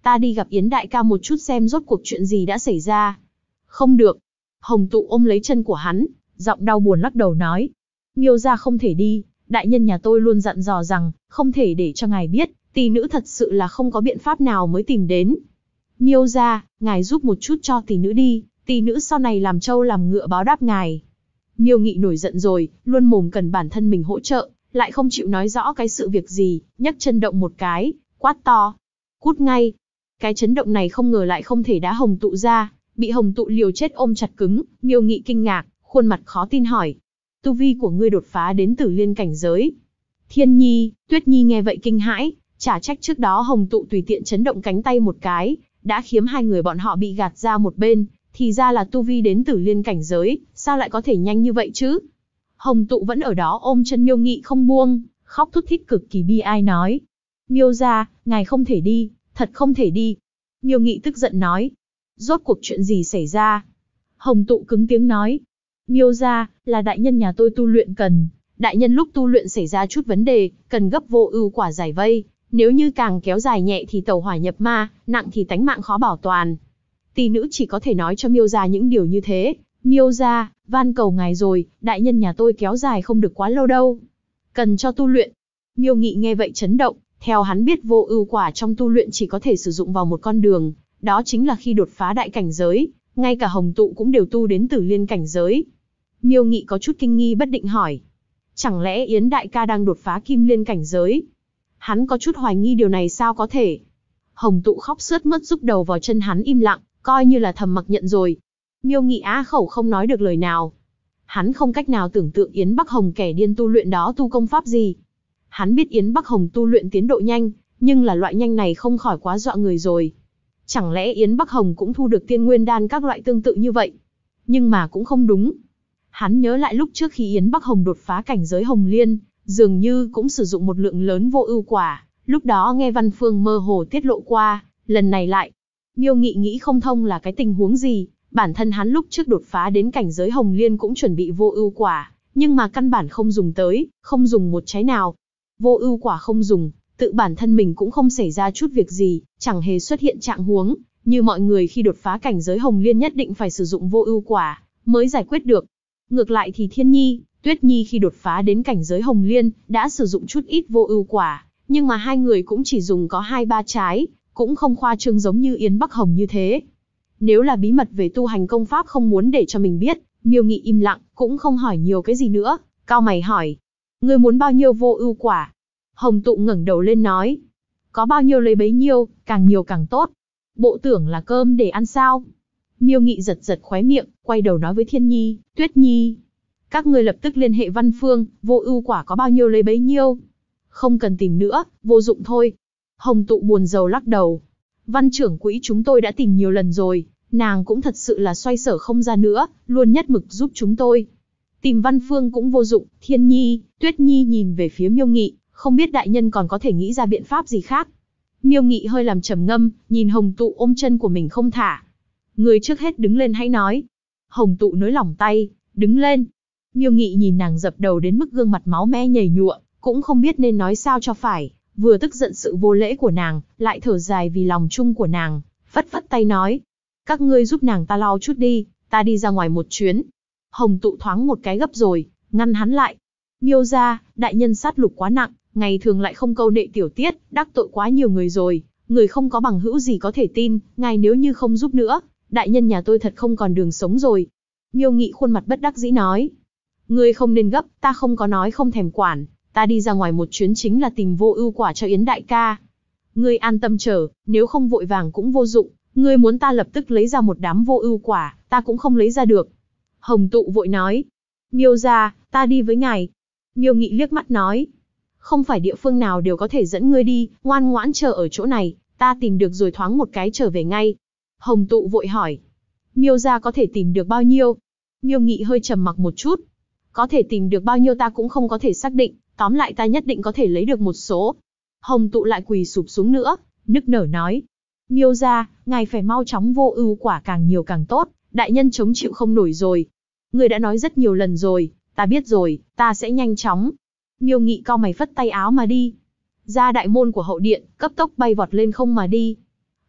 ta đi gặp Yến đại ca một chút xem rốt cuộc chuyện gì đã xảy ra. Không được. Hồng Tụ ôm lấy chân của hắn, giọng đau buồn lắc đầu nói. Miêu gia không thể đi, đại nhân nhà tôi luôn dặn dò rằng, không thể để cho ngài biết, tỷ nữ thật sự là không có biện pháp nào mới tìm đến. Miêu gia, ngài giúp một chút cho tỷ nữ đi, tỷ nữ sau này làm trâu làm ngựa báo đáp ngài. Miêu Nghị nổi giận rồi, luôn mồm cần bản thân mình hỗ trợ, lại không chịu nói rõ cái sự việc gì, nhấc chân động một cái, quát to. Cút ngay. Cái chấn động này không ngờ lại không thể đá Hồng Tụ ra, bị Hồng Tụ liều chết ôm chặt cứng. Miêu Nghị kinh ngạc, khuôn mặt khó tin hỏi. Tu vi của ngươi đột phá đến Tử Liên cảnh giới. Thiên Nhi, Tuyết Nhi nghe vậy kinh hãi, chả trách trước đó Hồng Tụ tùy tiện chấn động cánh tay một cái, đã khiến hai người bọn họ bị gạt ra một bên, thì ra là tu vi đến Tử Liên cảnh giới, sao lại có thể nhanh như vậy chứ? Hồng Tụ vẫn ở đó ôm chân Miêu Nghị không buông, khóc thút thít cực kỳ bi ai nói. Miêu gia, ngài không thể đi, thật không thể đi. Miêu Nghị tức giận nói. Rốt cuộc chuyện gì xảy ra? Hồng Tụ cứng tiếng nói. Miêu gia, là đại nhân nhà tôi tu luyện cần. Đại nhân lúc tu luyện xảy ra chút vấn đề, cần gấp vô ưu quả giải vây. Nếu như càng kéo dài nhẹ thì tẩu hỏa nhập ma, nặng thì tánh mạng khó bảo toàn. Tỷ nữ chỉ có thể nói cho Miêu gia những điều như thế. Miêu gia, van cầu ngài rồi, đại nhân nhà tôi kéo dài không được quá lâu đâu. Cần cho tu luyện. Miêu Nghị nghe vậy chấn động, theo hắn biết vô ưu quả trong tu luyện chỉ có thể sử dụng vào một con đường, đó chính là khi đột phá đại cảnh giới, ngay cả Hồng Tụ cũng đều tu đến Tử Liên cảnh giới. Miêu Nghị có chút kinh nghi bất định hỏi. Chẳng lẽ Yến đại ca đang đột phá Kim Liên cảnh giới? Hắn có chút hoài nghi điều này sao có thể. Hồng Tụ khóc sướt mướt rúc đầu vào chân hắn im lặng, coi như là thầm mặc nhận rồi. Miêu Nghị á khẩu không nói được lời nào. Hắn không cách nào tưởng tượng Yến Bắc Hồng kẻ điên tu luyện đó tu công pháp gì. Hắn biết Yến Bắc Hồng tu luyện tiến độ nhanh, nhưng là loại nhanh này không khỏi quá dọa người rồi. Chẳng lẽ Yến Bắc Hồng cũng thu được tiên nguyên đan các loại tương tự như vậy? Nhưng mà cũng không đúng. Hắn nhớ lại lúc trước khi Yến Bắc Hồng đột phá cảnh giới Hồng Liên, dường như cũng sử dụng một lượng lớn vô ưu quả, lúc đó nghe Văn Phương mơ hồ tiết lộ qua, lần này lại. Miêu Nghị nghĩ không thông là cái tình huống gì, bản thân hắn lúc trước đột phá đến cảnh giới Hồng Liên cũng chuẩn bị vô ưu quả, nhưng mà căn bản không dùng tới, không dùng một trái nào. Vô ưu quả không dùng, tự bản thân mình cũng không xảy ra chút việc gì, chẳng hề xuất hiện trạng huống, như mọi người khi đột phá cảnh giới Hồng Liên nhất định phải sử dụng vô ưu quả, mới giải quyết được. Ngược lại thì Thiên Nhi, Tuyết Nhi khi đột phá đến cảnh giới Hồng Liên, đã sử dụng chút ít vô ưu quả, nhưng mà hai người cũng chỉ dùng có 2-3 trái, cũng không khoa trương giống như Yến Bắc Hồng như thế. Nếu là bí mật về tu hành công pháp không muốn để cho mình biết, Miêu Nghị im lặng, cũng không hỏi nhiều cái gì nữa, cau mày hỏi. Ngươi muốn bao nhiêu vô ưu quả? Hồng Tụ ngẩng đầu lên nói. Có bao nhiêu lấy bấy nhiêu, càng nhiều càng tốt. Bộ tưởng là cơm để ăn sao? Miêu Nghị giật giật khóe miệng, quay đầu nói với Thiên Nhi, Tuyết Nhi. Các ngươi lập tức liên hệ Văn Phương, vô ưu quả có bao nhiêu lấy bấy nhiêu. Không cần tìm nữa, vô dụng thôi. Hồng Tụ buồn rầu lắc đầu. Văn trưởng quỹ chúng tôi đã tìm nhiều lần rồi, nàng cũng thật sự là xoay sở không ra nữa, luôn nhất mực giúp chúng tôi. Tìm Văn Phương cũng vô dụng. Thiên Nhi, Tuyết Nhi nhìn về phía Miêu Nghị, không biết đại nhân còn có thể nghĩ ra biện pháp gì khác. Miêu Nghị hơi làm trầm ngâm, nhìn Hồng Tụ ôm chân của mình không thả. Người trước hết đứng lên hãy nói. Hồng Tụ nới lỏng tay, đứng lên. Miêu Nghị nhìn nàng dập đầu đến mức gương mặt máu me nhầy nhụa, cũng không biết nên nói sao cho phải, vừa tức giận sự vô lễ của nàng, lại thở dài vì lòng chung của nàng, phất phất tay nói. Các ngươi giúp nàng ta lau chút đi, ta đi ra ngoài một chuyến. Hồng Tụ thoáng một cái gấp rồi, ngăn hắn lại. Miêu gia, đại nhân sát lục quá nặng, ngày thường lại không câu nệ tiểu tiết, đắc tội quá nhiều người rồi, người không có bằng hữu gì có thể tin, ngài nếu như không giúp nữa, đại nhân nhà tôi thật không còn đường sống rồi. Miêu Nghị khuôn mặt bất đắc dĩ nói. Ngươi không nên gấp, ta không có nói không thèm quản, ta đi ra ngoài một chuyến chính là tìm vô ưu quả cho Yến đại ca. Ngươi an tâm chờ, nếu không vội vàng cũng vô dụng, ngươi muốn ta lập tức lấy ra một đám vô ưu quả, ta cũng không lấy ra được. Hồng Tụ vội nói. Miêu gia, ta đi với ngài. Miêu Nghị liếc mắt nói. Không phải địa phương nào đều có thể dẫn ngươi đi, ngoan ngoãn chờ ở chỗ này, ta tìm được rồi thoáng một cái trở về ngay. Hồng Tụ vội hỏi. Miêu gia có thể tìm được bao nhiêu? Miêu Nghị hơi trầm mặc một chút. Có thể tìm được bao nhiêu ta cũng không có thể xác định, tóm lại ta nhất định có thể lấy được một số. Hồng Tụ lại quỳ sụp xuống nữa, nức nở nói. Miêu gia, ngài phải mau chóng vô ưu quả càng nhiều càng tốt, đại nhân chống chịu không nổi rồi. Người đã nói rất nhiều lần rồi, ta biết rồi, ta sẽ nhanh chóng. Miêu Nghị cau mày phất tay áo mà đi. Ra đại môn của hậu điện, cấp tốc bay vọt lên không mà đi.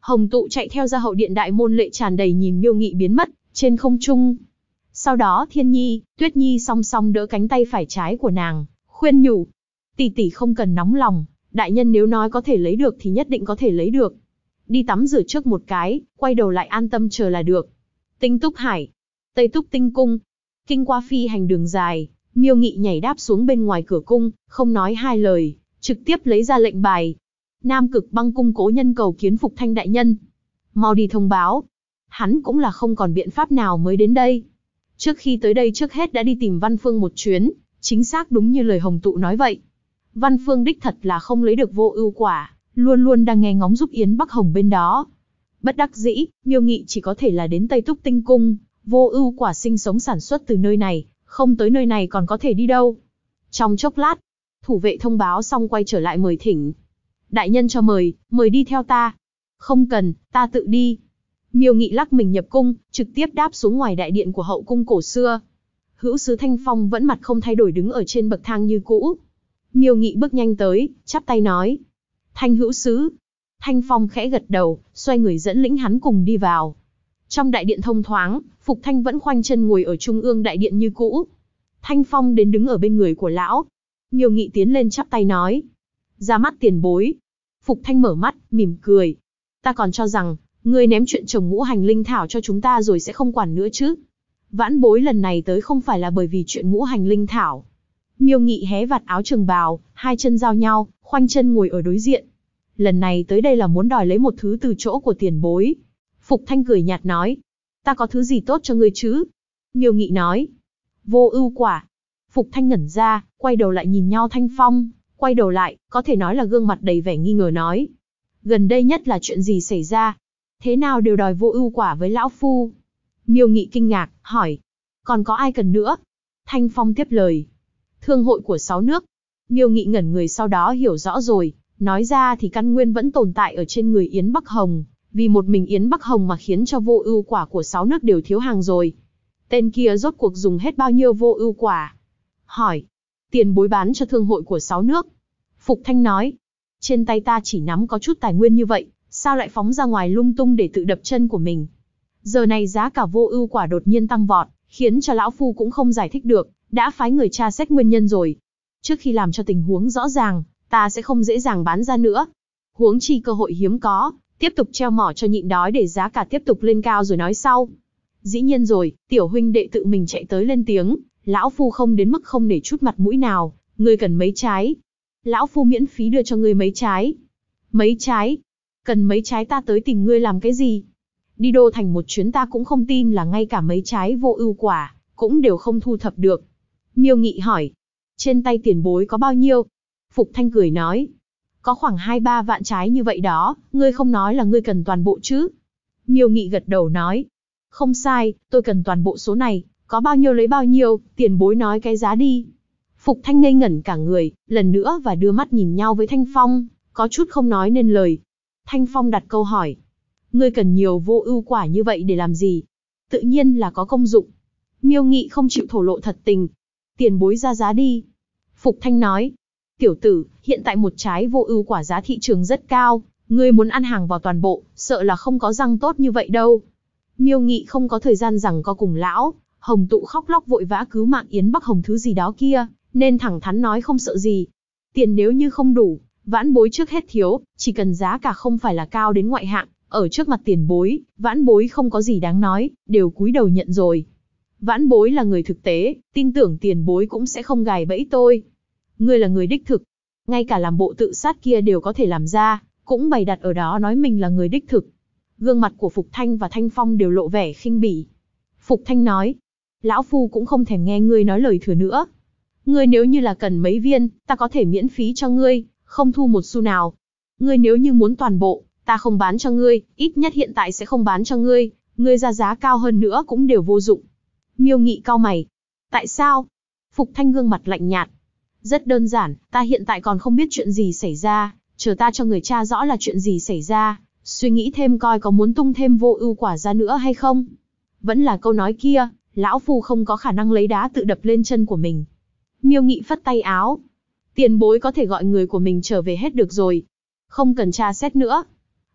Hồng Tụ chạy theo ra hậu điện đại môn, lệ tràn đầy nhìn Miêu Nghị biến mất trên không trung. Sau đó Thiên Nhi, Tuyết Nhi song song đỡ cánh tay phải trái của nàng, khuyên nhủ: tỷ tỷ không cần nóng lòng, đại nhân nếu nói có thể lấy được thì nhất định có thể lấy được. Đi tắm rửa trước một cái, quay đầu lại an tâm chờ là được. Tinh Túc Hải, Tây Túc Tinh Cung. Kinh qua phi hành đường dài, Miêu Nghị nhảy đáp xuống bên ngoài cửa cung, không nói hai lời, trực tiếp lấy ra lệnh bài. Nam Cực Băng Cung cố nhân cầu kiến Phục Thanh đại nhân. Mau đi thông báo. Hắn cũng là không còn biện pháp nào mới đến đây. Trước khi tới đây trước hết đã đi tìm Văn Phương một chuyến, chính xác đúng như lời Hồng Tụ nói vậy. Văn Phương đích thật là không lấy được Vô Ưu Quả, luôn luôn đang nghe ngóng giúp Yến Bắc Hồng bên đó. Bất đắc dĩ, Miêu Nghị chỉ có thể là đến Tây Túc Tinh Cung, Vô Ưu Quả sinh sống sản xuất từ nơi này, không tới nơi này còn có thể đi đâu. Trong chốc lát, thủ vệ thông báo xong quay trở lại mời thỉnh. Đại nhân cho mời, mời đi theo ta. Không cần, ta tự đi. Miêu Nghị lắc mình nhập cung, trực tiếp đáp xuống ngoài đại điện của hậu cung cổ xưa. Hữu sứ Thanh Phong vẫn mặt không thay đổi đứng ở trên bậc thang như cũ. Miêu Nghị bước nhanh tới, chắp tay nói: Thanh hữu sứ. Thanh Phong khẽ gật đầu, xoay người dẫn lĩnh hắn cùng đi vào. Trong đại điện thông thoáng, Phục Thanh vẫn khoanh chân ngồi ở trung ương đại điện như cũ. Thanh Phong đến đứng ở bên người của lão. Miêu Nghị tiến lên chắp tay nói: ra mắt tiền bối. Phục Thanh mở mắt, mỉm cười: ta còn cho rằng ngươi ném chuyện trồng ngũ hành linh thảo cho chúng ta rồi sẽ không quản nữa chứ. Vãn bối lần này tới không phải là bởi vì chuyện ngũ hành linh thảo. Miêu Nghị hé vạt áo trường bào, hai chân giao nhau, khoanh chân ngồi ở đối diện. Lần này tới đây là muốn đòi lấy một thứ từ chỗ của tiền bối. Phục Thanh cười nhạt nói: ta có thứ gì tốt cho ngươi chứ? Miêu Nghị nói: Vô Ưu Quả. Phục Thanh ngẩn ra, quay đầu lại nhìn nhau. Thanh Phong quay đầu lại, có thể nói là gương mặt đầy vẻ nghi ngờ nói: gần đây nhất là chuyện gì xảy ra? Thế nào đều đòi Vô Ưu Quả với lão phu? Miêu Nghị kinh ngạc, hỏi: còn có ai cần nữa? Thanh Phong tiếp lời: thương hội của 6 nước. Miêu Nghị ngẩn người, sau đó hiểu rõ rồi, nói ra thì căn nguyên vẫn tồn tại ở trên người Yến Bắc Hồng, vì một mình Yến Bắc Hồng mà khiến cho Vô Ưu Quả của 6 nước đều thiếu hàng rồi. Tên kia rốt cuộc dùng hết bao nhiêu Vô Ưu Quả? Hỏi: tiền bối bán cho thương hội của 6 nước. Phục Thanh nói: trên tay ta chỉ nắm có chút tài nguyên như vậy, sao lại phóng ra ngoài lung tung để tự đập chân của mình? Giờ này giá cả Vô Ưu Quả đột nhiên tăng vọt, khiến cho lão phu cũng không giải thích được, đã phái người tra xét nguyên nhân rồi. Trước khi làm cho tình huống rõ ràng, ta sẽ không dễ dàng bán ra nữa. Huống chi cơ hội hiếm có, tiếp tục treo mỏ cho nhịn đói để giá cả tiếp tục lên cao rồi nói sau. Dĩ nhiên rồi, tiểu huynh đệ tự mình chạy tới lên tiếng, lão phu không đến mức không để chút mặt mũi nào. Ngươi cần mấy trái? Lão phu miễn phí đưa cho ngươi mấy trái. Mấy trái? Cần mấy trái ta tới tìm ngươi làm cái gì? Đi đô thành một chuyến ta cũng không tin là ngay cả mấy trái Vô Ưu Quả cũng đều không thu thập được. Miêu Nghị hỏi: trên tay tiền bối có bao nhiêu? Phục Thanh cười nói: có khoảng 2-3 vạn trái như vậy đó, ngươi không nói là ngươi cần toàn bộ chứ? Miêu Nghị gật đầu nói: không sai, tôi cần toàn bộ số này, có bao nhiêu lấy bao nhiêu, tiền bối nói cái giá đi. Phục Thanh ngây ngẩn cả người, lần nữa và đưa mắt nhìn nhau với Thanh Phong, có chút không nói nên lời. Thanh Phong đặt câu hỏi: ngươi cần nhiều Vô Ưu Quả như vậy để làm gì? Tự nhiên là có công dụng. Miêu Nghị không chịu thổ lộ thật tình. Tiền bối ra giá đi. Phục Thanh nói: tiểu tử, hiện tại một trái Vô Ưu Quả giá thị trường rất cao, ngươi muốn ăn hàng vào toàn bộ, sợ là không có răng tốt như vậy đâu. Miêu Nghị không có thời gian giằng co cùng lão. Hồng Tụ khóc lóc vội vã cứu mạng Yến Bắc Hồng thứ gì đó kia, nên thẳng thắn nói không sợ gì. Tiền nếu như không đủ, vãn bối trước hết thiếu, chỉ cần giá cả không phải là cao đến ngoại hạng, ở trước mặt tiền bối, vãn bối không có gì đáng nói, đều cúi đầu nhận rồi. Vãn bối là người thực tế, tin tưởng tiền bối cũng sẽ không gài bẫy tôi. Ngươi là người đích thực, ngay cả làm bộ tự sát kia đều có thể làm ra, cũng bày đặt ở đó nói mình là người đích thực. Gương mặt của Phục Thanh và Thanh Phong đều lộ vẻ khinh bỉ. Phục Thanh nói: lão phu cũng không thèm nghe ngươi nói lời thừa nữa. Ngươi nếu như là cần mấy viên, ta có thể miễn phí cho ngươi, không thu một xu nào. Ngươi nếu như muốn toàn bộ, ta không bán cho ngươi, ít nhất hiện tại sẽ không bán cho ngươi, ngươi ra giá cao hơn nữa cũng đều vô dụng. Miêu Nghị cau mày: tại sao? Phục Thanh gương mặt lạnh nhạt: rất đơn giản, ta hiện tại còn không biết chuyện gì xảy ra, chờ ta cho người tra rõ là chuyện gì xảy ra, suy nghĩ thêm coi có muốn tung thêm Vô Ưu Quả ra nữa hay không. Vẫn là câu nói kia, lão phu không có khả năng lấy đá tự đập lên chân của mình. Miêu Nghị phất tay áo: tiền bối có thể gọi người của mình trở về hết được rồi, không cần tra xét nữa.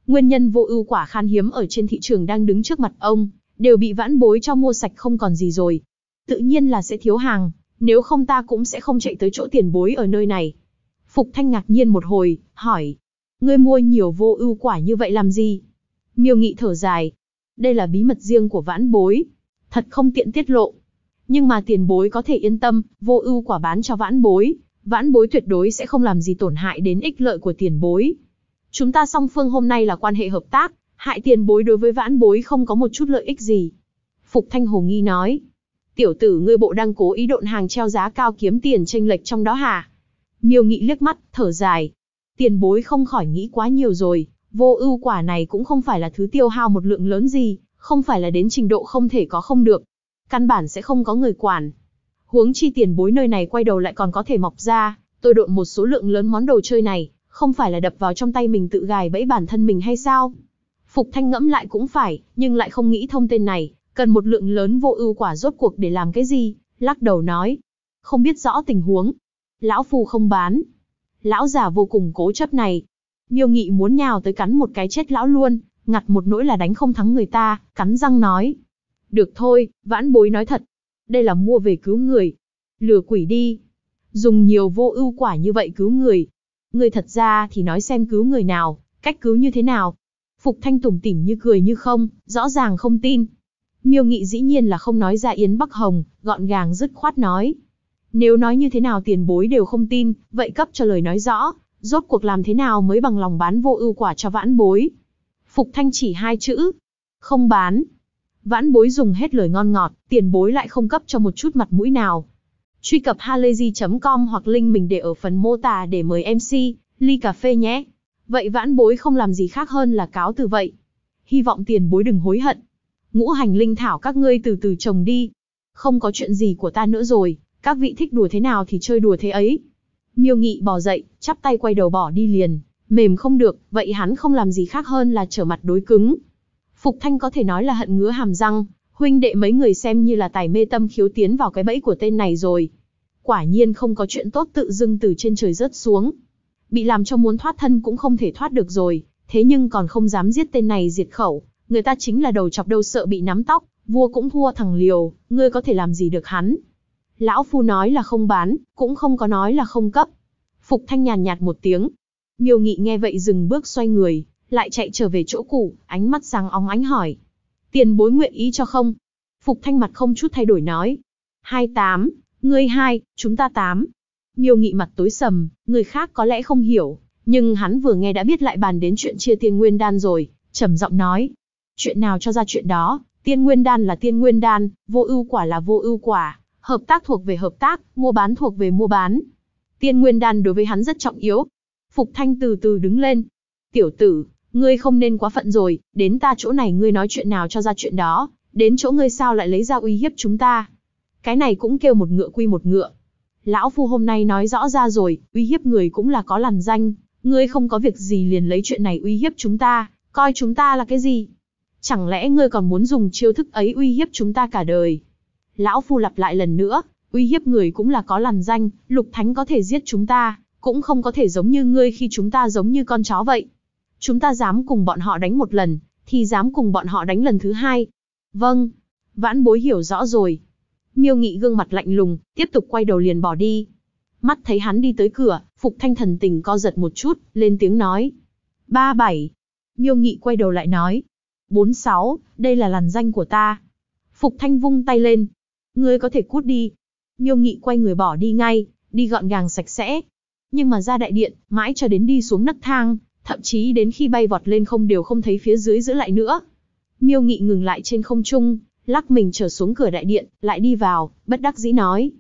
Nguyên nhân vô ưu quả khan hiếm ở trên thị trường đang đứng trước mặt ông, đều bị vãn bối cho mua sạch không còn gì rồi. Tự nhiên là sẽ thiếu hàng, nếu không ta cũng sẽ không chạy tới chỗ tiền bối ở nơi này. Phục Thanh ngạc nhiên một hồi, hỏi. Ngươi mua nhiều vô ưu quả như vậy làm gì? Miêu Nghị thở dài. Đây là bí mật riêng của vãn bối. Thật không tiện tiết lộ. Nhưng mà tiền bối có thể yên tâm, vô ưu quả bán cho vãn bối. Vãn bối tuyệt đối sẽ không làm gì tổn hại đến ích lợi của tiền bối. Chúng ta song phương hôm nay là quan hệ hợp tác, hại tiền bối đối với vãn bối không có một chút lợi ích gì. Phục Thanh hồ nghi nói. Tiểu tử ngươi bộ đang cố ý độn hàng treo giá cao kiếm tiền chênh lệch trong đó hả? Miêu Nghị liếc mắt, thở dài. Tiền bối không khỏi nghĩ quá nhiều rồi, vô ưu quả này cũng không phải là thứ tiêu hao một lượng lớn gì, không phải là đến trình độ không thể có không được. Căn bản sẽ không có người quản. Huống chi tiền bối nơi này quay đầu lại còn có thể mọc ra, tôi độn một số lượng lớn món đồ chơi này, không phải là đập vào trong tay mình tự gài bẫy bản thân mình hay sao? Phục Thanh ngẫm lại cũng phải, nhưng lại không nghĩ thông tên này, cần một lượng lớn vô ưu quả rốt cuộc để làm cái gì, lắc đầu nói. Không biết rõ tình huống. Lão phu không bán. Lão già vô cùng cố chấp này. Miêu Nghị muốn nhào tới cắn một cái chết lão luôn, ngặt một nỗi là đánh không thắng người ta, cắn răng nói. Được thôi, vãn bối nói thật. Đây là mua về cứu người. Lừa quỷ đi. Dùng nhiều vô ưu quả như vậy cứu người. Người thật ra thì nói xem cứu người nào, cách cứu như thế nào. Phục Thanh tủm tỉm như cười như không, rõ ràng không tin. Miêu Nghị dĩ nhiên là không nói ra Yến Bắc Hồng, gọn gàng dứt khoát nói. Nếu nói như thế nào tiền bối đều không tin, vậy cấp cho lời nói rõ, rốt cuộc làm thế nào mới bằng lòng bán vô ưu quả cho vãn bối. Phục Thanh chỉ hai chữ. Không bán. Vãn bối dùng hết lời ngon ngọt, tiền bối lại không cấp cho một chút mặt mũi nào. Truy cập halayzi.com hoặc link mình để ở phần mô tả để mời MC, ly cà phê nhé. Vậy vãn bối không làm gì khác hơn là cáo từ vậy. Hy vọng tiền bối đừng hối hận. Ngũ hành linh thảo các ngươi từ từ trồng đi. Không có chuyện gì của ta nữa rồi, các vị thích đùa thế nào thì chơi đùa thế ấy. Miêu Nghị bò dậy, chắp tay quay đầu bỏ đi liền. Mềm không được, vậy hắn không làm gì khác hơn là trở mặt đối cứng. Phục Thanh có thể nói là hận ngứa hàm răng, huynh đệ mấy người xem như là tài mê tâm khiếu tiến vào cái bẫy của tên này rồi. Quả nhiên không có chuyện tốt tự dưng từ trên trời rớt xuống. Bị làm cho muốn thoát thân cũng không thể thoát được rồi, thế nhưng còn không dám giết tên này diệt khẩu, người ta chính là đầu chọc đâu sợ bị nắm tóc, vua cũng thua thằng liều, ngươi có thể làm gì được hắn. Lão phu nói là không bán, cũng không có nói là không cấp. Phục Thanh nhàn nhạt một tiếng. Miêu Nghị nghe vậy dừng bước xoay người, lại chạy trở về chỗ cũ, ánh mắt sáng óng ánh hỏi. Tiền bối nguyện ý cho không? Phục Thanh mặt không chút thay đổi nói. 28, ngươi 2, chúng ta 8. Miêu Nghị mặt tối sầm, người khác có lẽ không hiểu, nhưng hắn vừa nghe đã biết lại bàn đến chuyện chia tiên nguyên đan rồi, trầm giọng nói. Chuyện nào cho ra chuyện đó, tiên nguyên đan là tiên nguyên đan, vô ưu quả là vô ưu quả, hợp tác thuộc về hợp tác, mua bán thuộc về mua bán. Tiên nguyên đan đối với hắn rất trọng yếu. Phục Thanh từ từ đứng lên. Tiểu tử, ngươi không nên quá phận rồi, đến ta chỗ này ngươi nói chuyện nào cho ra chuyện đó, đến chỗ ngươi sao lại lấy ra uy hiếp chúng ta. Cái này cũng kêu một ngựa quy một ngựa. Lão phu hôm nay nói rõ ra rồi, uy hiếp người cũng là có lằn danh, ngươi không có việc gì liền lấy chuyện này uy hiếp chúng ta, coi chúng ta là cái gì? Chẳng lẽ ngươi còn muốn dùng chiêu thức ấy uy hiếp chúng ta cả đời? Lão phu lặp lại lần nữa, uy hiếp người cũng là có lằn danh, Lục Thánh có thể giết chúng ta, cũng không có thể giống như ngươi khi chúng ta giống như con chó vậy. Chúng ta dám cùng bọn họ đánh một lần, thì dám cùng bọn họ đánh lần thứ hai. Vâng, vãn bối hiểu rõ rồi. Miêu Nghị gương mặt lạnh lùng, tiếp tục quay đầu liền bỏ đi. Mắt thấy hắn đi tới cửa, Phục Thanh thần tình co giật một chút, lên tiếng nói. 37. Miêu Nghị quay đầu lại nói. 46, đây là lằn danh của ta. Phục Thanh vung tay lên. Ngươi có thể cút đi. Miêu Nghị quay người bỏ đi ngay, đi gọn gàng sạch sẽ. Nhưng mà ra đại điện, mãi cho đến đi xuống nấc thang, thậm chí đến khi bay vọt lên không đều không thấy phía dưới giữ lại nữa. Miêu Nghị ngừng lại trên không trung, lắc mình trở xuống cửa đại điện, lại đi vào, bất đắc dĩ nói.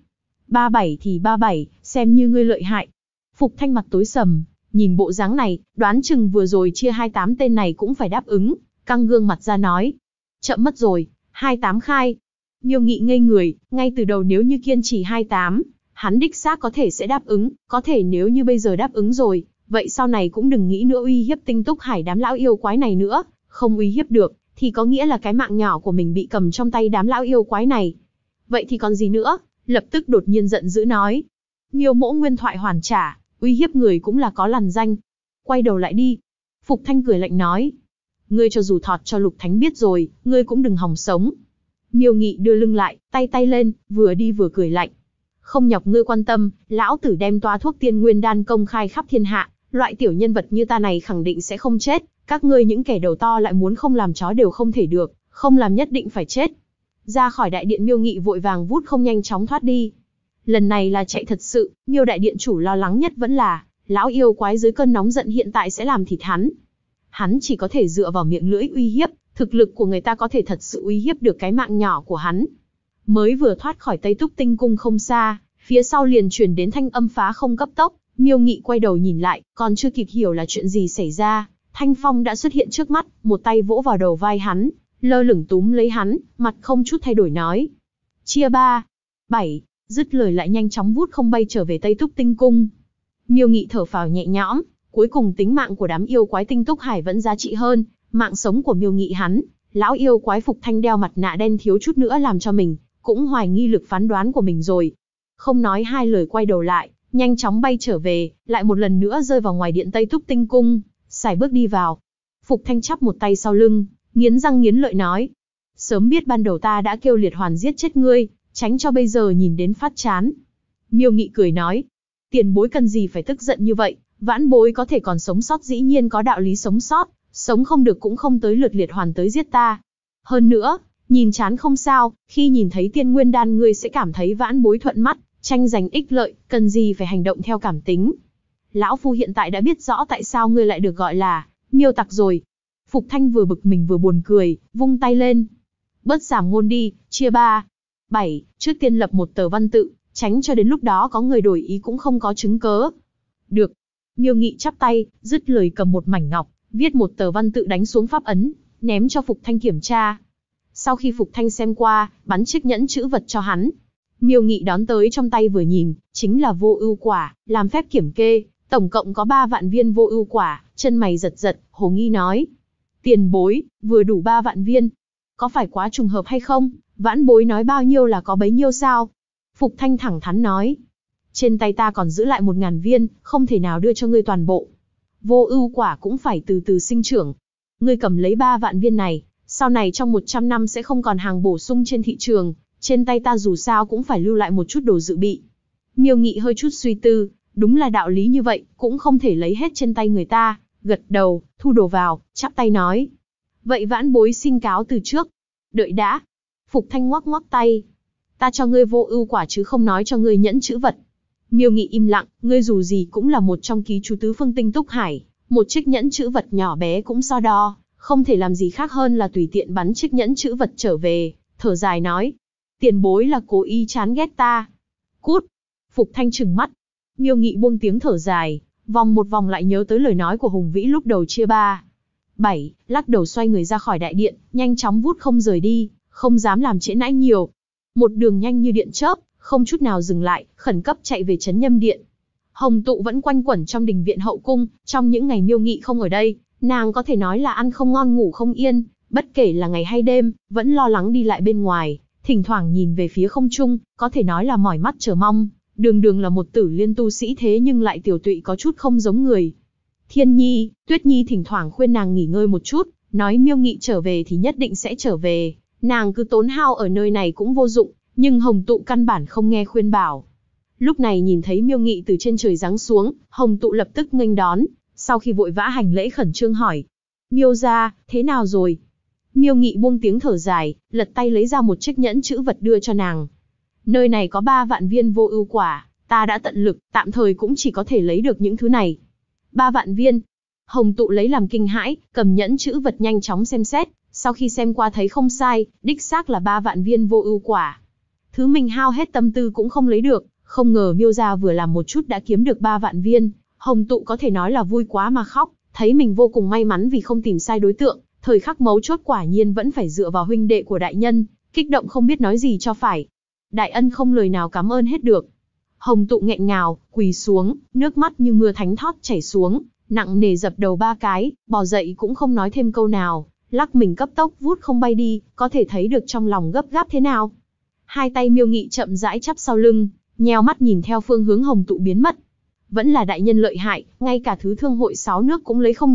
37 thì 37, xem như ngươi lợi hại. Phục Thanh mặt tối sầm, nhìn bộ dáng này, đoán chừng vừa rồi chia 28 tên này cũng phải đáp ứng, căng gương mặt ra nói. Chậm mất rồi, 28 khai. Miêu Nghị ngây người, ngay từ đầu nếu như kiên trì 28, hắn đích xác có thể sẽ đáp ứng, có thể nếu như bây giờ đáp ứng rồi, vậy sau này cũng đừng nghĩ nữa uy hiếp Tinh Túc Hải đám lão yêu quái này nữa, không uy hiếp được, thì có nghĩa là cái mạng nhỏ của mình bị cầm trong tay đám lão yêu quái này. Vậy thì còn gì nữa, lập tức đột nhiên giận dữ nói. Miêu Mỗ nguyên thoại hoàn trả, uy hiếp người cũng là có lằn danh. Quay đầu lại đi. Phục Thanh cười lạnh nói. Ngươi cho dù thọt cho Lục Thánh biết rồi, ngươi cũng đừng hòng sống. Miêu Nghị đưa lưng lại, tay lên, vừa đi vừa cười lạnh. Không nhọc ngươi quan tâm, lão tử đem toa thuốc tiên nguyên đan công khai khắp thiên hạ, loại tiểu nhân vật như ta này khẳng định sẽ không chết, các ngươi những kẻ đầu to lại muốn không làm chó đều không thể được, không làm nhất định phải chết. Ra khỏi đại điện Miêu Nghị vội vàng vút không nhanh chóng thoát đi. Lần này là chạy thật sự, Miêu đại điện chủ lo lắng nhất vẫn là, lão yêu quái dưới cơn nóng giận hiện tại sẽ làm thịt hắn. Hắn chỉ có thể dựa vào miệng lưỡi uy hiếp, thực lực của người ta có thể thật sự uy hiếp được cái mạng nhỏ của hắn. Mới vừa thoát khỏi Tây Túc Tinh Cung không xa, phía sau liền truyền đến thanh âm phá không cấp tốc, Miêu Nghị quay đầu nhìn lại, còn chưa kịp hiểu là chuyện gì xảy ra, Thanh Phong đã xuất hiện trước mắt, một tay vỗ vào đầu vai hắn, lơ lửng túm lấy hắn, mặt không chút thay đổi nói. Chia 3, 7, dứt lời lại nhanh chóng vút không bay trở về Tây Túc Tinh Cung. Miêu Nghị thở phào nhẹ nhõm, cuối cùng tính mạng của đám yêu quái Tinh Túc Hải vẫn giá trị hơn, mạng sống của Miêu Nghị hắn, lão yêu quái Phục Thanh đeo mặt nạ đen thiếu chút nữa làm cho mình, cũng hoài nghi lực phán đoán của mình rồi. Không nói hai lời quay đầu lại, nhanh chóng bay trở về, lại một lần nữa rơi vào ngoài điện Tây Túc Tinh Cung, sải bước đi vào. Phục Thanh chắp một tay sau lưng, nghiến răng nghiến lợi nói. Sớm biết ban đầu ta đã kêu liệt hoàn giết chết ngươi, tránh cho bây giờ nhìn đến phát chán. Miêu Nghị cười nói. Tiền bối cần gì phải tức giận như vậy, vãn bối có thể còn sống sót dĩ nhiên có đạo lý sống sót, sống không được cũng không tới lượt liệt hoàn tới giết ta. Hơn nữa, nhìn chán không sao, khi nhìn thấy tiên nguyên đan ngươi sẽ cảm thấy vãn bối thuận mắt, tranh giành ích lợi, cần gì phải hành động theo cảm tính. Lão phu hiện tại đã biết rõ tại sao ngươi lại được gọi là Miêu tặc rồi. Phục Thanh vừa bực mình vừa buồn cười, vung tay lên. Bớt giảm ngôn đi, chia 3, 7, trước tiên lập một tờ văn tự, tránh cho đến lúc đó có người đổi ý cũng không có chứng cớ. Được. Miêu Nghị chắp tay, dứt lời cầm một mảnh ngọc, viết một tờ văn tự đánh xuống pháp ấn, ném cho Phục Thanh kiểm tra. Sau khi Phục Thanh xem qua, bắn chiếc nhẫn chữ vật cho hắn. Miêu Nghị đón tới trong tay vừa nhìn, chính là vô ưu quả, làm phép kiểm kê, tổng cộng có 3 vạn viên vô ưu quả, chân mày giật giật, hồ nghi nói. Tiền bối, vừa đủ 3 vạn viên. Có phải quá trùng hợp hay không, vãn bối nói bao nhiêu là có bấy nhiêu sao? Phục Thanh thẳng thắn nói. Trên tay ta còn giữ lại 1000 viên, không thể nào đưa cho ngươi toàn bộ. Vô ưu quả cũng phải từ từ sinh trưởng. Ngươi cầm lấy 3 vạn viên này, sau này trong 100 năm sẽ không còn hàng bổ sung trên thị trường, trên tay ta dù sao cũng phải lưu lại một chút đồ dự bị. Miêu Nghị hơi chút suy tư, đúng là đạo lý như vậy, cũng không thể lấy hết trên tay người ta, gật đầu, thu đồ vào, chắp tay nói. Vậy vãn bối xin cáo từ trước. Đợi đã. Phục Thanh ngoắc ngoắc tay. Ta cho ngươi vô ưu quả chứ không nói cho ngươi nhẫn chữ vật. Miêu Nghị im lặng, ngươi dù gì cũng là một trong ký chủ tứ phương Tinh Túc Hải, một chiếc nhẫn chữ vật nhỏ bé cũng so đo, không thể làm gì khác hơn là tùy tiện bắn chiếc nhẫn chữ vật trở về, thở dài nói. Tiền bối là cố ý chán ghét ta. Cút. Phục Thanh trừng mắt. Miêu Nghị buông tiếng thở dài, vòng một vòng lại nhớ tới lời nói của Hùng Vĩ lúc đầu chia 3, 7, lắc đầu xoay người ra khỏi đại điện, nhanh chóng vút không rời đi, không dám làm trễ nãi nhiều. Một đường nhanh như điện chớp, không chút nào dừng lại, khẩn cấp chạy về trấn Nhâm Điện. Hồng Tụ vẫn quanh quẩn trong đình viện hậu cung, trong những ngày Miêu Nghị không ở đây, nàng có thể nói là ăn không ngon ngủ không yên, bất kể là ngày hay đêm, vẫn lo lắng đi lại bên ngoài, thỉnh thoảng nhìn về phía không trung, có thể nói là mỏi mắt chờ mong. Đường Đường là một tử liên tu sĩ thế nhưng lại tiểu tụy có chút không giống người. Thiên Nhi, Tuyết Nhi thỉnh thoảng khuyên nàng nghỉ ngơi một chút, nói Miêu Nghị trở về thì nhất định sẽ trở về, nàng cứ tốn hao ở nơi này cũng vô dụng, nhưng Hồng Tụ căn bản không nghe khuyên bảo. Lúc này nhìn thấy Miêu Nghị từ trên trời giáng xuống, Hồng Tụ lập tức nghênh đón, sau khi vội vã hành lễ khẩn trương hỏi. Miêu gia, thế nào rồi? Miêu Nghị buông tiếng thở dài, lật tay lấy ra một chiếc nhẫn chữ vật đưa cho nàng. Nơi này có 3 vạn viên vô ưu quả, ta đã tận lực, tạm thời cũng chỉ có thể lấy được những thứ này. 3 vạn viên. Hồng Tụ lấy làm kinh hãi, cầm nhẫn chữ vật nhanh chóng xem xét, sau khi xem qua thấy không sai, đích xác là 3 vạn viên vô ưu quả. Thứ mình hao hết tâm tư cũng không lấy được, không ngờ Miêu gia vừa làm một chút đã kiếm được 3 vạn viên, Hồng Tụ có thể nói là vui quá mà khóc, thấy mình vô cùng may mắn vì không tìm sai đối tượng, thời khắc mấu chốt quả nhiên vẫn phải dựa vào huynh đệ của đại nhân, kích động không biết nói gì cho phải. Đại ân không lời nào cảm ơn hết được. Hồng Tụ nghẹn ngào, quỳ xuống, nước mắt như mưa thánh thót chảy xuống, nặng nề dập đầu 3 cái, bò dậy cũng không nói thêm câu nào, lắc mình cấp tốc vút không bay đi, có thể thấy được trong lòng gấp gáp thế nào. Hai tay Miêu Nghị chậm rãi chắp sau lưng, nheo mắt nhìn theo phương hướng Hồng Tụ biến mất. Vẫn là đại nhân lợi hại, ngay cả thứ thương hội 6 nước cũng lấy không được,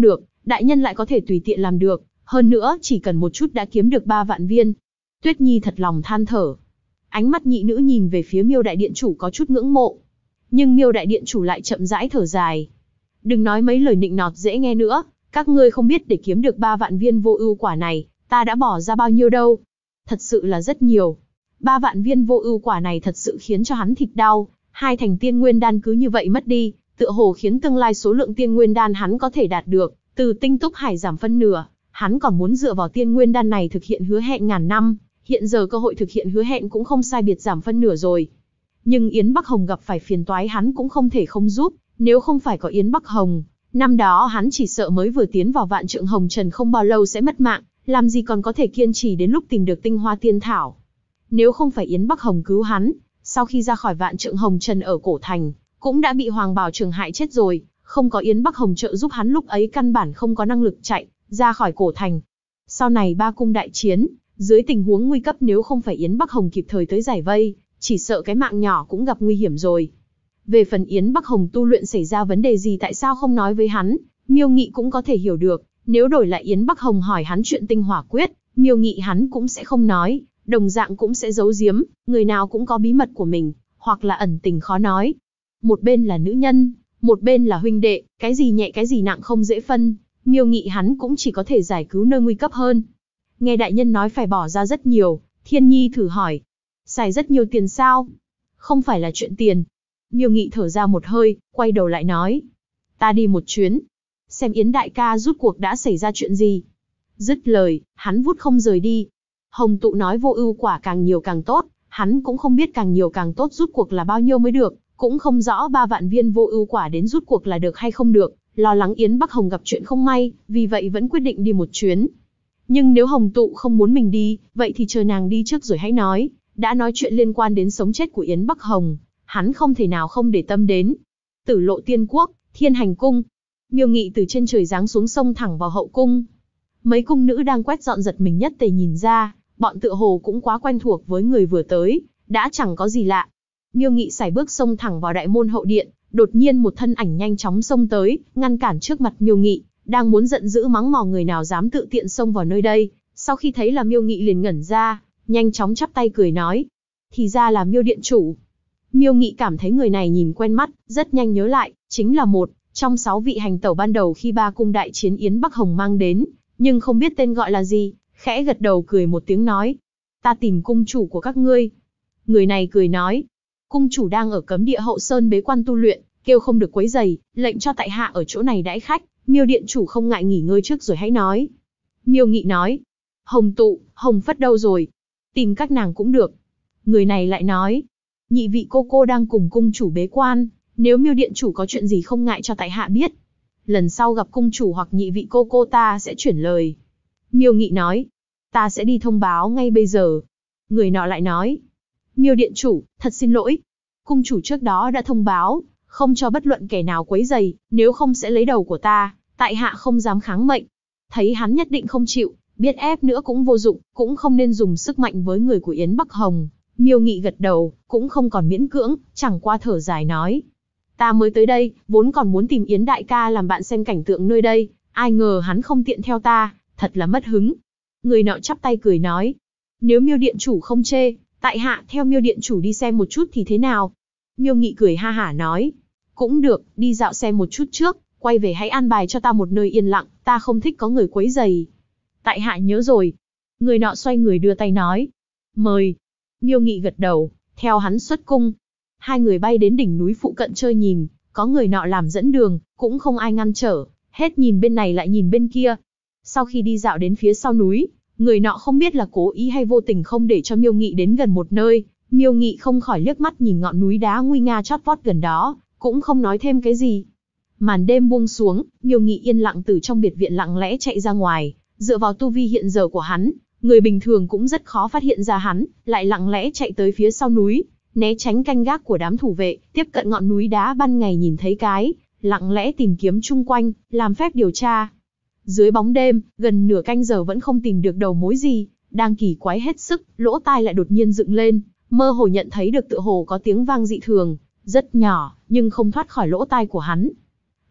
Đại nhân lại có thể tùy tiện làm được, hơn nữa chỉ cần một chút đã kiếm được 3 vạn viên. Tuyết Nhi thật lòng than thở. Ánh mắt nhị nữ nhìn về phía Miêu đại điện chủ có chút ngưỡng mộ. Nhưng Miêu đại điện chủ lại chậm rãi thở dài. Đừng nói mấy lời nịnh nọt dễ nghe nữa, các ngươi không biết để kiếm được 3 vạn viên vô ưu quả này, ta đã bỏ ra bao nhiêu đâu. Thật sự là rất nhiều. 3 vạn viên vô ưu quả này thật sự khiến cho hắn thịt đau, 2 thành tiên nguyên đan cứ như vậy mất đi, tựa hồ khiến tương lai số lượng tiên nguyên đan hắn có thể đạt được, từ tinh túc hải giảm phân nửa, hắn còn muốn dựa vào tiên nguyên đan này thực hiện hứa hẹn ngàn năm, hiện giờ cơ hội thực hiện hứa hẹn cũng không sai biệt giảm phân nửa rồi. Nhưng Yến Bắc Hồng gặp phải phiền toái hắn cũng không thể không giúp, nếu không phải có Yến Bắc Hồng, năm đó hắn chỉ sợ mới vừa tiến vào vạn trượng hồng trần không bao lâu sẽ mất mạng, làm gì còn có thể kiên trì đến lúc tìm được tinh hoa tiên thảo. Nếu không phải Yến Bắc Hồng cứu hắn, sau khi ra khỏi vạn trượng hồng trần ở cổ thành, cũng đã bị Hoàng Bảo Trường hại chết rồi, không có Yến Bắc Hồng trợ giúp hắn lúc ấy căn bản không có năng lực chạy ra khỏi cổ thành. Sau này ba cung đại chiến, dưới tình huống nguy cấp nếu không phải Yến Bắc Hồng kịp thời tới giải vây, chỉ sợ cái mạng nhỏ cũng gặp nguy hiểm rồi. Về phần Yến Bắc Hồng tu luyện xảy ra vấn đề gì tại sao không nói với hắn, Miêu Nghị cũng có thể hiểu được, nếu đổi lại Yến Bắc Hồng hỏi hắn chuyện tinh hỏa quyết, Miêu Nghị hắn cũng sẽ không nói, đồng dạng cũng sẽ giấu giếm, người nào cũng có bí mật của mình, hoặc là ẩn tình khó nói. Một bên là nữ nhân, một bên là huynh đệ, cái gì nhẹ cái gì nặng không dễ phân, Miêu Nghị hắn cũng chỉ có thể giải cứu nơi nguy cấp hơn. Nghe đại nhân nói phải bỏ ra rất nhiều, Thiên Nhi thử hỏi, xài rất nhiều tiền sao? Không phải là chuyện tiền. Miêu Nghị thở ra một hơi, quay đầu lại nói, ta đi một chuyến, xem Yến đại ca rút cuộc đã xảy ra chuyện gì. Dứt lời, hắn vút không rời đi. Hồng Tụ nói vô ưu quả càng nhiều càng tốt, hắn cũng không biết càng nhiều càng tốt rút cuộc là bao nhiêu mới được, cũng không rõ 3 vạn viên vô ưu quả đến rút cuộc là được hay không được, lo lắng Yến Bắc Hồng gặp chuyện không may, vì vậy vẫn quyết định đi một chuyến. Nhưng nếu Hồng Tụ không muốn mình đi, vậy thì chờ nàng đi trước rồi hãy nói, đã nói chuyện liên quan đến sống chết của Yến Bắc Hồng, hắn không thể nào không để tâm đến. Tử Lộ Tiên Quốc, Thiên Hành Cung. Miêu Nghị từ trên trời giáng xuống sông thẳng vào hậu cung. Mấy cung nữ đang quét dọn giật mình nhất tề nhìn ra, bọn tựa hồ cũng quá quen thuộc với người vừa tới, đã chẳng có gì lạ. Miêu Nghị sải bước xông thẳng vào đại môn hậu điện, đột nhiên một thân ảnh nhanh chóng xông tới, ngăn cản trước mặt Miêu Nghị, đang muốn giận dữ mắng mỏ người nào dám tự tiện xông vào nơi đây. Sau khi thấy là Miêu Nghị liền ngẩn ra, nhanh chóng chắp tay cười nói, thì ra là Miêu điện chủ. Miêu Nghị cảm thấy người này nhìn quen mắt, rất nhanh nhớ lại, chính là một trong 6 vị hành tẩu ban đầu khi ba cung đại chiến Yến Bắc Hồng mang đến, nhưng không biết tên gọi là gì, khẽ gật đầu cười một tiếng nói, ta tìm cung chủ của các ngươi. Người này cười nói, cung chủ đang ở cấm địa hậu sơn bế quan tu luyện, kêu không được quấy rầy, lệnh cho tại hạ ở chỗ này đãi khách, Miêu điện chủ không ngại nghỉ ngơi trước rồi hãy nói. Miêu Nghị nói, Hồng Tụ, Hồng Phất đâu rồi? Tìm các nàng cũng được. Người này lại nói, nhị vị cô đang cùng cung chủ bế quan, nếu Miêu điện chủ có chuyện gì không ngại cho tại hạ biết. Lần sau gặp cung chủ hoặc nhị vị cô ta sẽ chuyển lời. Miêu Nghị nói, ta sẽ đi thông báo ngay bây giờ. Người nọ lại nói, Miêu điện chủ, thật xin lỗi. Cung chủ trước đó đã thông báo, không cho bất luận kẻ nào quấy rầy, nếu không sẽ lấy đầu của ta, tại hạ không dám kháng mệnh. Thấy hắn nhất định không chịu, biết ép nữa cũng vô dụng, cũng không nên dùng sức mạnh với người của Yến Bắc Hồng. Miêu Nghị gật đầu, cũng không còn miễn cưỡng, chẳng qua thở dài nói, ta mới tới đây, vốn còn muốn tìm Yến đại ca làm bạn xem cảnh tượng nơi đây, ai ngờ hắn không tiện theo ta, thật là mất hứng. Người nọ chắp tay cười nói, nếu Miêu điện chủ không chê, tại hạ theo Miêu điện chủ đi xem một chút thì thế nào? Miêu Nghị cười ha hả nói, cũng được, đi dạo xem một chút trước, quay về hãy an bài cho ta một nơi yên lặng, ta không thích có người quấy rầy. Tại hạ nhớ rồi. Người nọ xoay người đưa tay nói, mời. Miêu Nghị gật đầu, theo hắn xuất cung. Hai người bay đến đỉnh núi phụ cận chơi nhìn, có người nọ làm dẫn đường, cũng không ai ngăn trở, hết nhìn bên này lại nhìn bên kia. Sau khi đi dạo đến phía sau núi, người nọ không biết là cố ý hay vô tình không để cho Miêu Nghị đến gần một nơi, Miêu Nghị không khỏi liếc mắt nhìn ngọn núi đá nguy nga chót vót gần đó, cũng không nói thêm cái gì. Màn đêm buông xuống, Miêu Nghị yên lặng từ trong biệt viện lặng lẽ chạy ra ngoài, dựa vào tu vi hiện giờ của hắn, người bình thường cũng rất khó phát hiện ra hắn, lại lặng lẽ chạy tới phía sau núi, né tránh canh gác của đám thủ vệ, tiếp cận ngọn núi đá ban ngày nhìn thấy cái, lặng lẽ tìm kiếm chung quanh, làm phép điều tra. Dưới bóng đêm, gần nửa canh giờ vẫn không tìm được đầu mối gì, đang kỳ quái hết sức, lỗ tai lại đột nhiên dựng lên, mơ hồ nhận thấy được tựa hồ có tiếng vang dị thường, rất nhỏ, nhưng không thoát khỏi lỗ tai của hắn.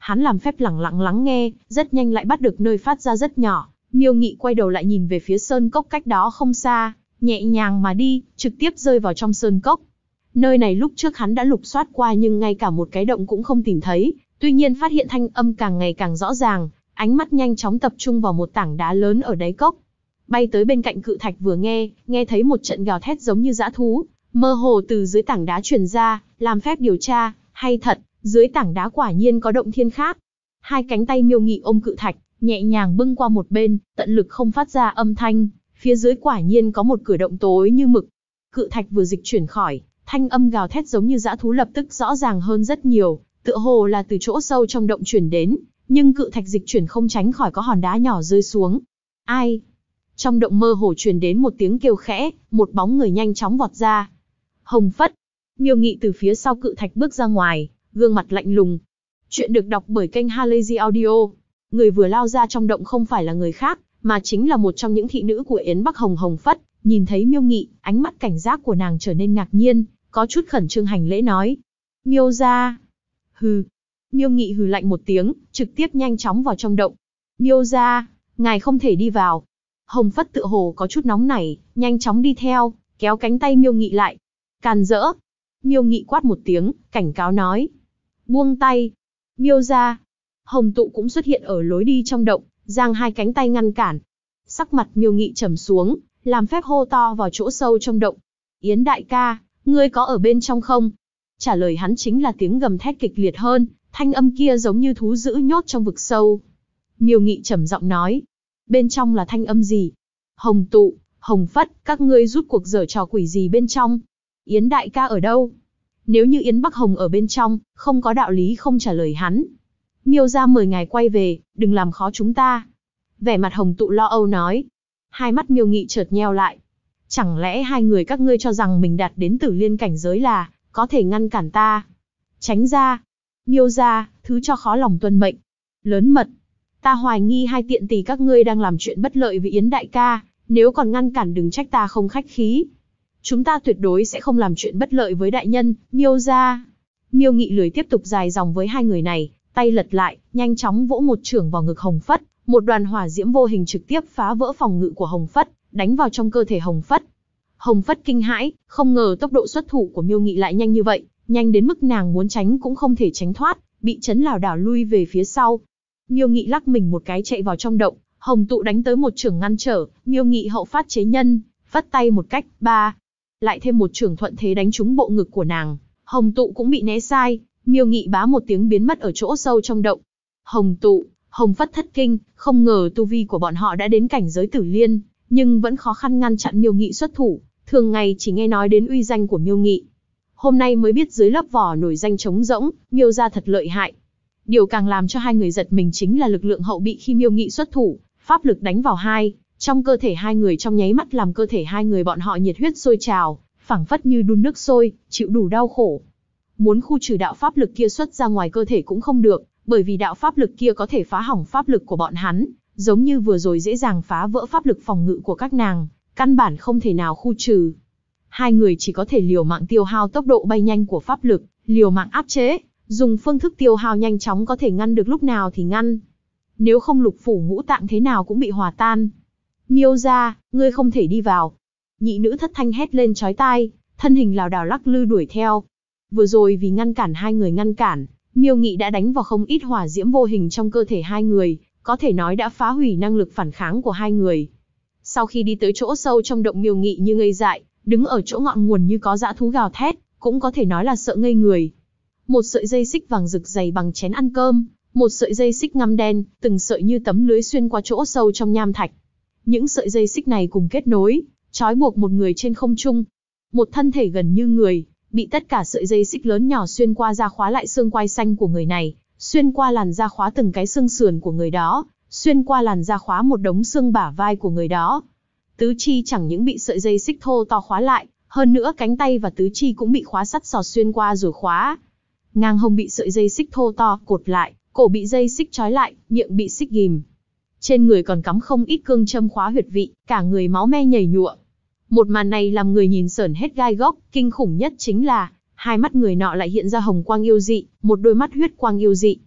Hắn làm phép lẳng lặng lắng nghe, rất nhanh lại bắt được nơi phát ra rất nhỏ. Miêu Nghị quay đầu lại nhìn về phía sơn cốc cách đó không xa, nhẹ nhàng mà đi, trực tiếp rơi vào trong sơn cốc. Nơi này lúc trước hắn đã lục soát qua nhưng ngay cả một cái động cũng không tìm thấy, tuy nhiên phát hiện thanh âm càng ngày càng rõ ràng, ánh mắt nhanh chóng tập trung vào một tảng đá lớn ở đáy cốc. Bay tới bên cạnh cự thạch vừa nghe thấy một trận gào thét giống như dã thú, mơ hồ từ dưới tảng đá truyền ra, làm phép điều tra, hay thật, dưới tảng đá quả nhiên có động thiên khác. Hai cánh tay Miêu Nghị ôm cự thạch, nhẹ nhàng bưng qua một bên, tận lực không phát ra âm thanh, phía dưới quả nhiên có một cửa động tối như mực. Cự thạch vừa dịch chuyển khỏi, thanh âm gào thét giống như dã thú lập tức rõ ràng hơn rất nhiều, tựa hồ là từ chỗ sâu trong động truyền đến, nhưng cự thạch dịch chuyển không tránh khỏi có hòn đá nhỏ rơi xuống. Ai? Trong động mơ hồ truyền đến một tiếng kêu khẽ, một bóng người nhanh chóng vọt ra. Hồng Phất. Miêu Nghị từ phía sau cự thạch bước ra ngoài, gương mặt lạnh lùng. Chuyện được đọc bởi kênh Halazy Audio. Người vừa lao ra trong động không phải là người khác, mà chính là một trong những thị nữ của Yến Bắc Hồng, Hồng Phất. Nhìn thấy Miêu Nghị, ánh mắt cảnh giác của nàng trở nên ngạc nhiên, có chút khẩn trương hành lễ nói. Miêu gia. Hừ. Miêu Nghị hừ lạnh một tiếng, trực tiếp nhanh chóng vào trong động. Miêu gia, ngài không thể đi vào. Hồng Phất tựa hồ có chút nóng nảy, nhanh chóng đi theo, kéo cánh tay Miêu Nghị lại. Càn rỡ. Miêu Nghị quát một tiếng, cảnh cáo nói. Buông tay. Miêu gia. Hồng Tụ cũng xuất hiện ở lối đi trong động, giang hai cánh tay ngăn cản. Sắc mặt Miêu Nghị trầm xuống, làm phép hô to vào chỗ sâu trong động. Yến đại ca, ngươi có ở bên trong không? Trả lời hắn chính là tiếng gầm thét kịch liệt hơn, thanh âm kia giống như thú dữ nhốt trong vực sâu. Miêu Nghị trầm giọng nói. Bên trong là thanh âm gì? Hồng Tụ, Hồng Phất, các ngươi rút cuộc giở trò quỷ gì bên trong? Yến đại ca ở đâu? Nếu như Yến Bắc Hồng ở bên trong, không có đạo lý không trả lời hắn. Miêu gia mời ngài quay về, đừng làm khó chúng ta. Vẻ mặt Hồng Tụ lo âu nói. Hai mắt Miêu Nghị chợt nheo lại. Chẳng lẽ hai người các ngươi cho rằng mình đạt đến Tử Liên cảnh giới là có thể ngăn cản ta? Tránh ra. Miêu gia, thứ cho khó lòng tuân mệnh. Lớn mật. Ta hoài nghi hai tiện tỷ các ngươi đang làm chuyện bất lợi với Yến đại ca, nếu còn ngăn cản đừng trách ta không khách khí. Chúng ta tuyệt đối sẽ không làm chuyện bất lợi với đại nhân, Miêu gia. Miêu Nghị lười tiếp tục dài dòng với hai người này, tay lật lại, nhanh chóng vỗ một chưởng vào ngực Hồng Phất, một đoàn hỏa diễm vô hình trực tiếp phá vỡ phòng ngự của Hồng Phất, đánh vào trong cơ thể Hồng Phất. Hồng Phất kinh hãi, không ngờ tốc độ xuất thủ của Miêu Nghị lại nhanh như vậy, nhanh đến mức nàng muốn tránh cũng không thể tránh thoát, bị chấn lảo đảo lui về phía sau. Miêu Nghị lắc mình một cái chạy vào trong động, Hồng Tụ đánh tới một chưởng ngăn trở, Miêu Nghị hậu phát chế nhân, phất tay một cách, ba. Lại thêm một chưởng thuận thế đánh trúng bộ ngực của nàng, Hồng Tụ cũng bị né sai, Miêu Nghị bá một tiếng biến mất ở chỗ sâu trong động. Hồng Tụ, Hồng Phất thất kinh, không ngờ tu vi của bọn họ đã đến cảnh giới Tử Liên, nhưng vẫn khó khăn ngăn chặn Miêu Nghị xuất thủ, thường ngày chỉ nghe nói đến uy danh của Miêu Nghị. Hôm nay mới biết dưới lớp vỏ nổi danh trống rỗng, Miêu gia thật lợi hại. Điều càng làm cho hai người giật mình chính là lực lượng hậu bị khi Miêu Nghị xuất thủ, pháp lực đánh vào trong cơ thể hai người trong nháy mắt làm cơ thể hai người bọn họ nhiệt huyết sôi trào, phảng phất như đun nước sôi, chịu đủ đau khổ. Muốn khu trừ đạo pháp lực kia xuất ra ngoài cơ thể cũng không được, bởi vì đạo pháp lực kia có thể phá hỏng pháp lực của bọn hắn, giống như vừa rồi dễ dàng phá vỡ pháp lực phòng ngự của các nàng, căn bản không thể nào khu trừ. Hai người chỉ có thể liều mạng tiêu hao tốc độ bay nhanh của pháp lực, liều mạng áp chế, dùng phương thức tiêu hao nhanh chóng có thể ngăn được lúc nào thì ngăn. Nếu không lục phủ ngũ tạng thế nào cũng bị hòa tan. Miêu gia, ngươi không thể đi vào. Nhị nữ thất thanh hét lên chói tai, thân hình lảo đảo lắc lư đuổi theo. Vừa rồi vì ngăn cản hai người ngăn cản, Miêu Nghị đã đánh vào không ít hỏa diễm vô hình trong cơ thể hai người, có thể nói đã phá hủy năng lực phản kháng của hai người. Sau khi đi tới chỗ sâu trong động, Miêu Nghị như ngây dại, đứng ở chỗ ngọn nguồn như có dã thú gào thét, cũng có thể nói là sợ ngây người. Một sợi dây xích vàng rực dày bằng chén ăn cơm, một sợi dây xích ngăm đen, từng sợi như tấm lưới xuyên qua chỗ sâu trong nham thạch. Những sợi dây xích này cùng kết nối, trói buộc một người trên không trung. Một thân thể gần như người, bị tất cả sợi dây xích lớn nhỏ xuyên qua ra khóa lại xương quai xanh của người này, xuyên qua làn da khóa từng cái xương sườn của người đó, xuyên qua làn da khóa một đống xương bả vai của người đó. Tứ chi chẳng những bị sợi dây xích thô to khóa lại, hơn nữa cánh tay và tứ chi cũng bị khóa sắt sò xuyên qua rồi khóa. Ngang hông bị sợi dây xích thô to cột lại, cổ bị dây xích trói lại, miệng bị xích ghìm. Trên người còn cắm không ít cương châm khóa huyệt vị, cả người máu me nhầy nhụa. Một màn này làm người nhìn sởn hết gai góc, kinh khủng nhất chính là hai mắt người nọ lại hiện ra hồng quang yêu dị, một đôi mắt huyết quang yêu dị.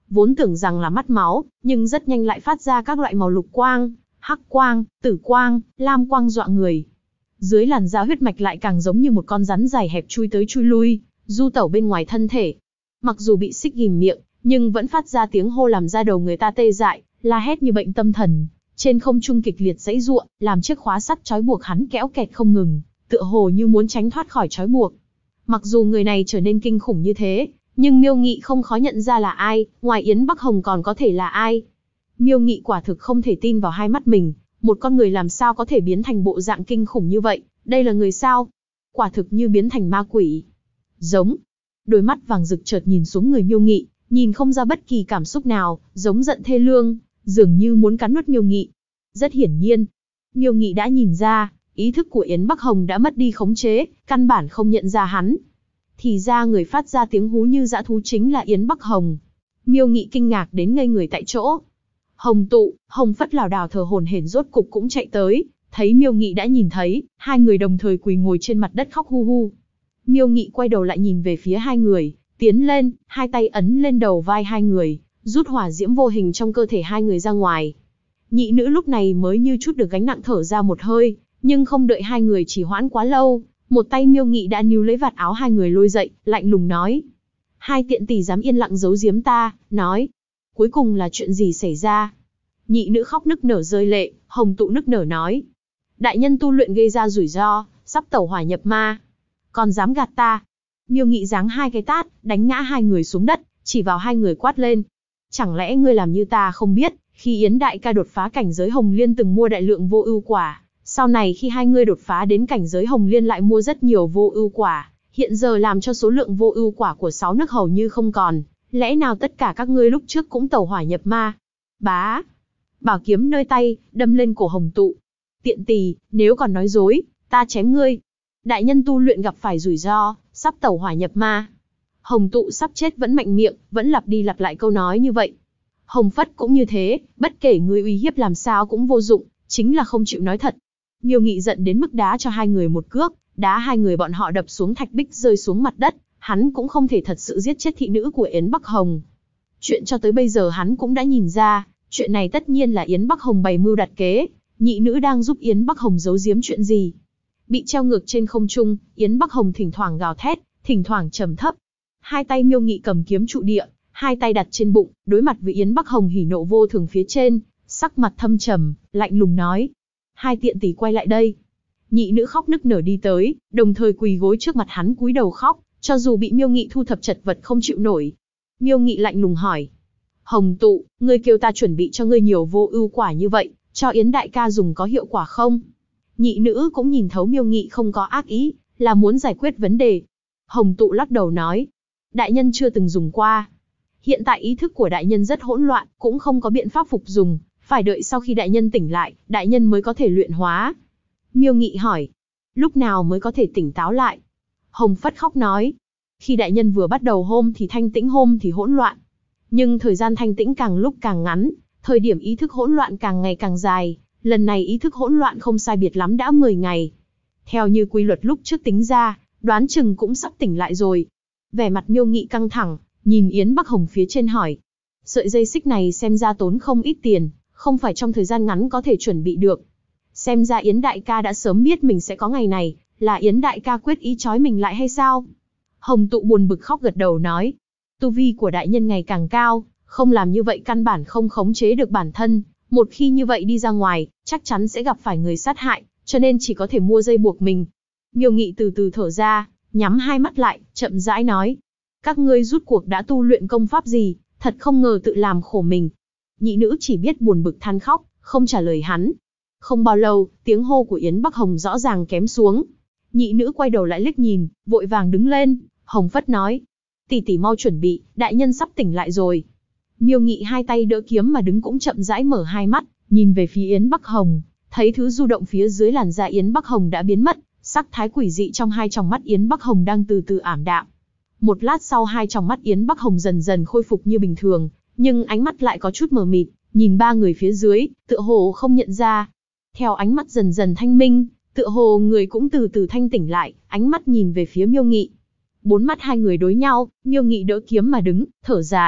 vốn tưởng rằng là mắt máu, nhưng rất nhanh lại phát ra các loại màu lục quang, hắc quang, tử quang, lam quang dọa người. Dưới làn da huyết mạch lại càng giống như một con rắn dài hẹp chui tới chui lui, du tẩu bên ngoài thân thể. Mặc dù bị xích ghim miệng, nhưng vẫn phát ra tiếng hô làm da đầu người ta tê dại, la hét như bệnh tâm thần. Trên không trung kịch liệt giãy giụa, làm chiếc khóa sắt trói buộc hắn kéo kẹt không ngừng, tựa hồ như muốn tránh thoát khỏi trói buộc. Mặc dù người này trở nên kinh khủng như thế, nhưng Miêu Nghị không khó nhận ra là ai, ngoài Yến Bắc Hồng còn có thể là ai. Miêu Nghị quả thực không thể tin vào hai mắt mình, một con người làm sao có thể biến thành bộ dạng kinh khủng như vậy, đây là người sao? Quả thực như biến thành ma quỷ. Giống. Đôi mắt vàng rực chợt nhìn xuống người Miêu Nghị, nhìn không ra bất kỳ cảm xúc nào, giống giận thê lương, dường như muốn cắn nuốt Miêu Nghị. Rất hiển nhiên, Miêu Nghị đã nhìn ra, ý thức của Yến Bắc Hồng đã mất đi khống chế, căn bản không nhận ra hắn. Thì ra người phát ra tiếng hú như dã thú chính là Yến Bắc Hồng. Miêu Nghị kinh ngạc đến ngây người tại chỗ. Hồng Tụ, Hồng Phất lảo đảo thở hổn hển rốt cục cũng chạy tới, thấy Miêu Nghị đã nhìn thấy, hai người đồng thời quỳ ngồi trên mặt đất khóc hu hu. Miêu Nghị quay đầu lại nhìn về phía hai người, tiến lên, hai tay ấn lên đầu vai hai người, rút hỏa diễm vô hình trong cơ thể hai người ra ngoài. Nhị nữ lúc này mới như chút được gánh nặng thở ra một hơi, nhưng không đợi hai người trì hoãn quá lâu, một tay Miêu Nghị đã níu lấy vạt áo hai người lôi dậy, lạnh lùng nói. Hai tiện tỷ dám yên lặng giấu giếm ta, nói. Cuối cùng là chuyện gì xảy ra? Nhị nữ khóc nức nở rơi lệ, Hồng Tụ nức nở nói. Đại nhân tu luyện gây ra rủi ro, sắp tẩu hỏa nhập ma. Còn dám gạt ta? Miêu Nghị giáng hai cái tát, đánh ngã hai người xuống đất, chỉ vào hai người quát lên. Chẳng lẽ ngươi làm như ta không biết, khi Yến đại ca đột phá cảnh giới Hồng Liên từng mua đại lượng vô ưu quả, sau này khi hai ngươi đột phá đến cảnh giới Hồng Liên lại mua rất nhiều vô ưu quả, hiện giờ làm cho số lượng vô ưu quả của 6 nước hầu như không còn, lẽ nào tất cả các ngươi lúc trước cũng tẩu hỏa nhập ma? Bá! Bảo kiếm nơi tay, đâm lên cổ Hồng Tụ. Tiện tỳ, nếu còn nói dối, ta chém ngươi. Đại nhân tu luyện gặp phải rủi ro, sắp tẩu hỏa nhập ma. Hồng Tụ sắp chết vẫn mạnh miệng, vẫn lặp đi lặp lại câu nói như vậy. Hồng Phất cũng như thế, bất kể ngươi uy hiếp làm sao cũng vô dụng, chính là không chịu nói thật. Miêu Nghị giận đến mức đá cho hai người một cước, đá hai người bọn họ đập xuống thạch bích rơi xuống mặt đất, hắn cũng không thể thật sự giết chết thị nữ của Yến Bắc Hồng. Chuyện cho tới bây giờ hắn cũng đã nhìn ra, chuyện này tất nhiên là Yến Bắc Hồng bày mưu đặt kế, nhị nữ đang giúp Yến Bắc Hồng giấu giếm chuyện gì. Bị treo ngược trên không trung, Yến Bắc Hồng thỉnh thoảng gào thét, thỉnh thoảng trầm thấp. Hai tay Miêu Nghị cầm kiếm trụ địa, hai tay đặt trên bụng, đối mặt với Yến Bắc Hồng hỉ nộ vô thường phía trên, sắc mặt thâm trầm, lạnh lùng nói. Hai tiện tỷ quay lại đây. Nhị nữ khóc nức nở đi tới, đồng thời quỳ gối trước mặt hắn cúi đầu khóc, cho dù bị Miêu Nghị thu thập chật vật không chịu nổi. Miêu Nghị lạnh lùng hỏi. Hồng Tụ, ngươi kêu ta chuẩn bị cho ngươi nhiều vô ưu quả như vậy, cho Yến đại ca dùng có hiệu quả không? Nhị nữ cũng nhìn thấu Miêu Nghị không có ác ý, là muốn giải quyết vấn đề. Hồng Tụ lắc đầu nói. Đại nhân chưa từng dùng qua. Hiện tại ý thức của đại nhân rất hỗn loạn, cũng không có biện pháp phục dùng, phải đợi sau khi đại nhân tỉnh lại, đại nhân mới có thể luyện hóa. Miêu Nghị hỏi. Lúc nào mới có thể tỉnh táo lại? Hồng Phất khóc nói. Khi đại nhân vừa bắt đầu hôm thì thanh tĩnh hôm thì hỗn loạn. Nhưng thời gian thanh tĩnh càng lúc càng ngắn, thời điểm ý thức hỗn loạn càng ngày càng dài, lần này ý thức hỗn loạn không sai biệt lắm đã 10 ngày. Theo như quy luật lúc trước tính ra, đoán chừng cũng sắp tỉnh lại rồi. Vẻ mặt Miêu Nghị căng thẳng, nhìn Yến Bắc Hồng phía trên hỏi. Sợi dây xích này xem ra tốn không ít tiền, không phải trong thời gian ngắn có thể chuẩn bị được. Xem ra Yến đại ca đã sớm biết mình sẽ có ngày này, là Yến đại ca quyết ý trói mình lại hay sao? Hồng Tụ buồn bực khóc gật đầu nói. Tu vi của đại nhân ngày càng cao, không làm như vậy căn bản không khống chế được bản thân. Một khi như vậy đi ra ngoài, chắc chắn sẽ gặp phải người sát hại, cho nên chỉ có thể mua dây buộc mình. Miêu Nghị từ từ thở ra, nhắm hai mắt lại, chậm rãi nói. Các ngươi rút cuộc đã tu luyện công pháp gì, thật không ngờ tự làm khổ mình. Nhị nữ chỉ biết buồn bực than khóc, không trả lời hắn. Không bao lâu, tiếng hô của Yến Bắc Hồng rõ ràng kém xuống. Nhị nữ quay đầu lại liếc nhìn, vội vàng đứng lên. Hồng Phất nói. Tỷ tỷ mau chuẩn bị, đại nhân sắp tỉnh lại rồi. Miêu Nghị hai tay đỡ kiếm mà đứng cũng chậm rãi mở hai mắt, nhìn về phía Yến Bắc Hồng, thấy thứ du động phía dưới làn da Yến Bắc Hồng đã biến mất, sắc thái quỷ dị trong hai tròng mắt Yến Bắc Hồng đang từ từ ảm đạm. Một lát sau hai tròng mắt Yến Bắc Hồng dần dần khôi phục như bình thường, nhưng ánh mắt lại có chút mờ mịt, nhìn ba người phía dưới, tựa hồ không nhận ra. Theo ánh mắt dần dần thanh minh, tựa hồ người cũng từ từ thanh tỉnh lại, ánh mắt nhìn về phía Miêu Nghị. Bốn mắt hai người đối nhau, Miêu Nghị đỡ kiếm mà đứng, thở dài,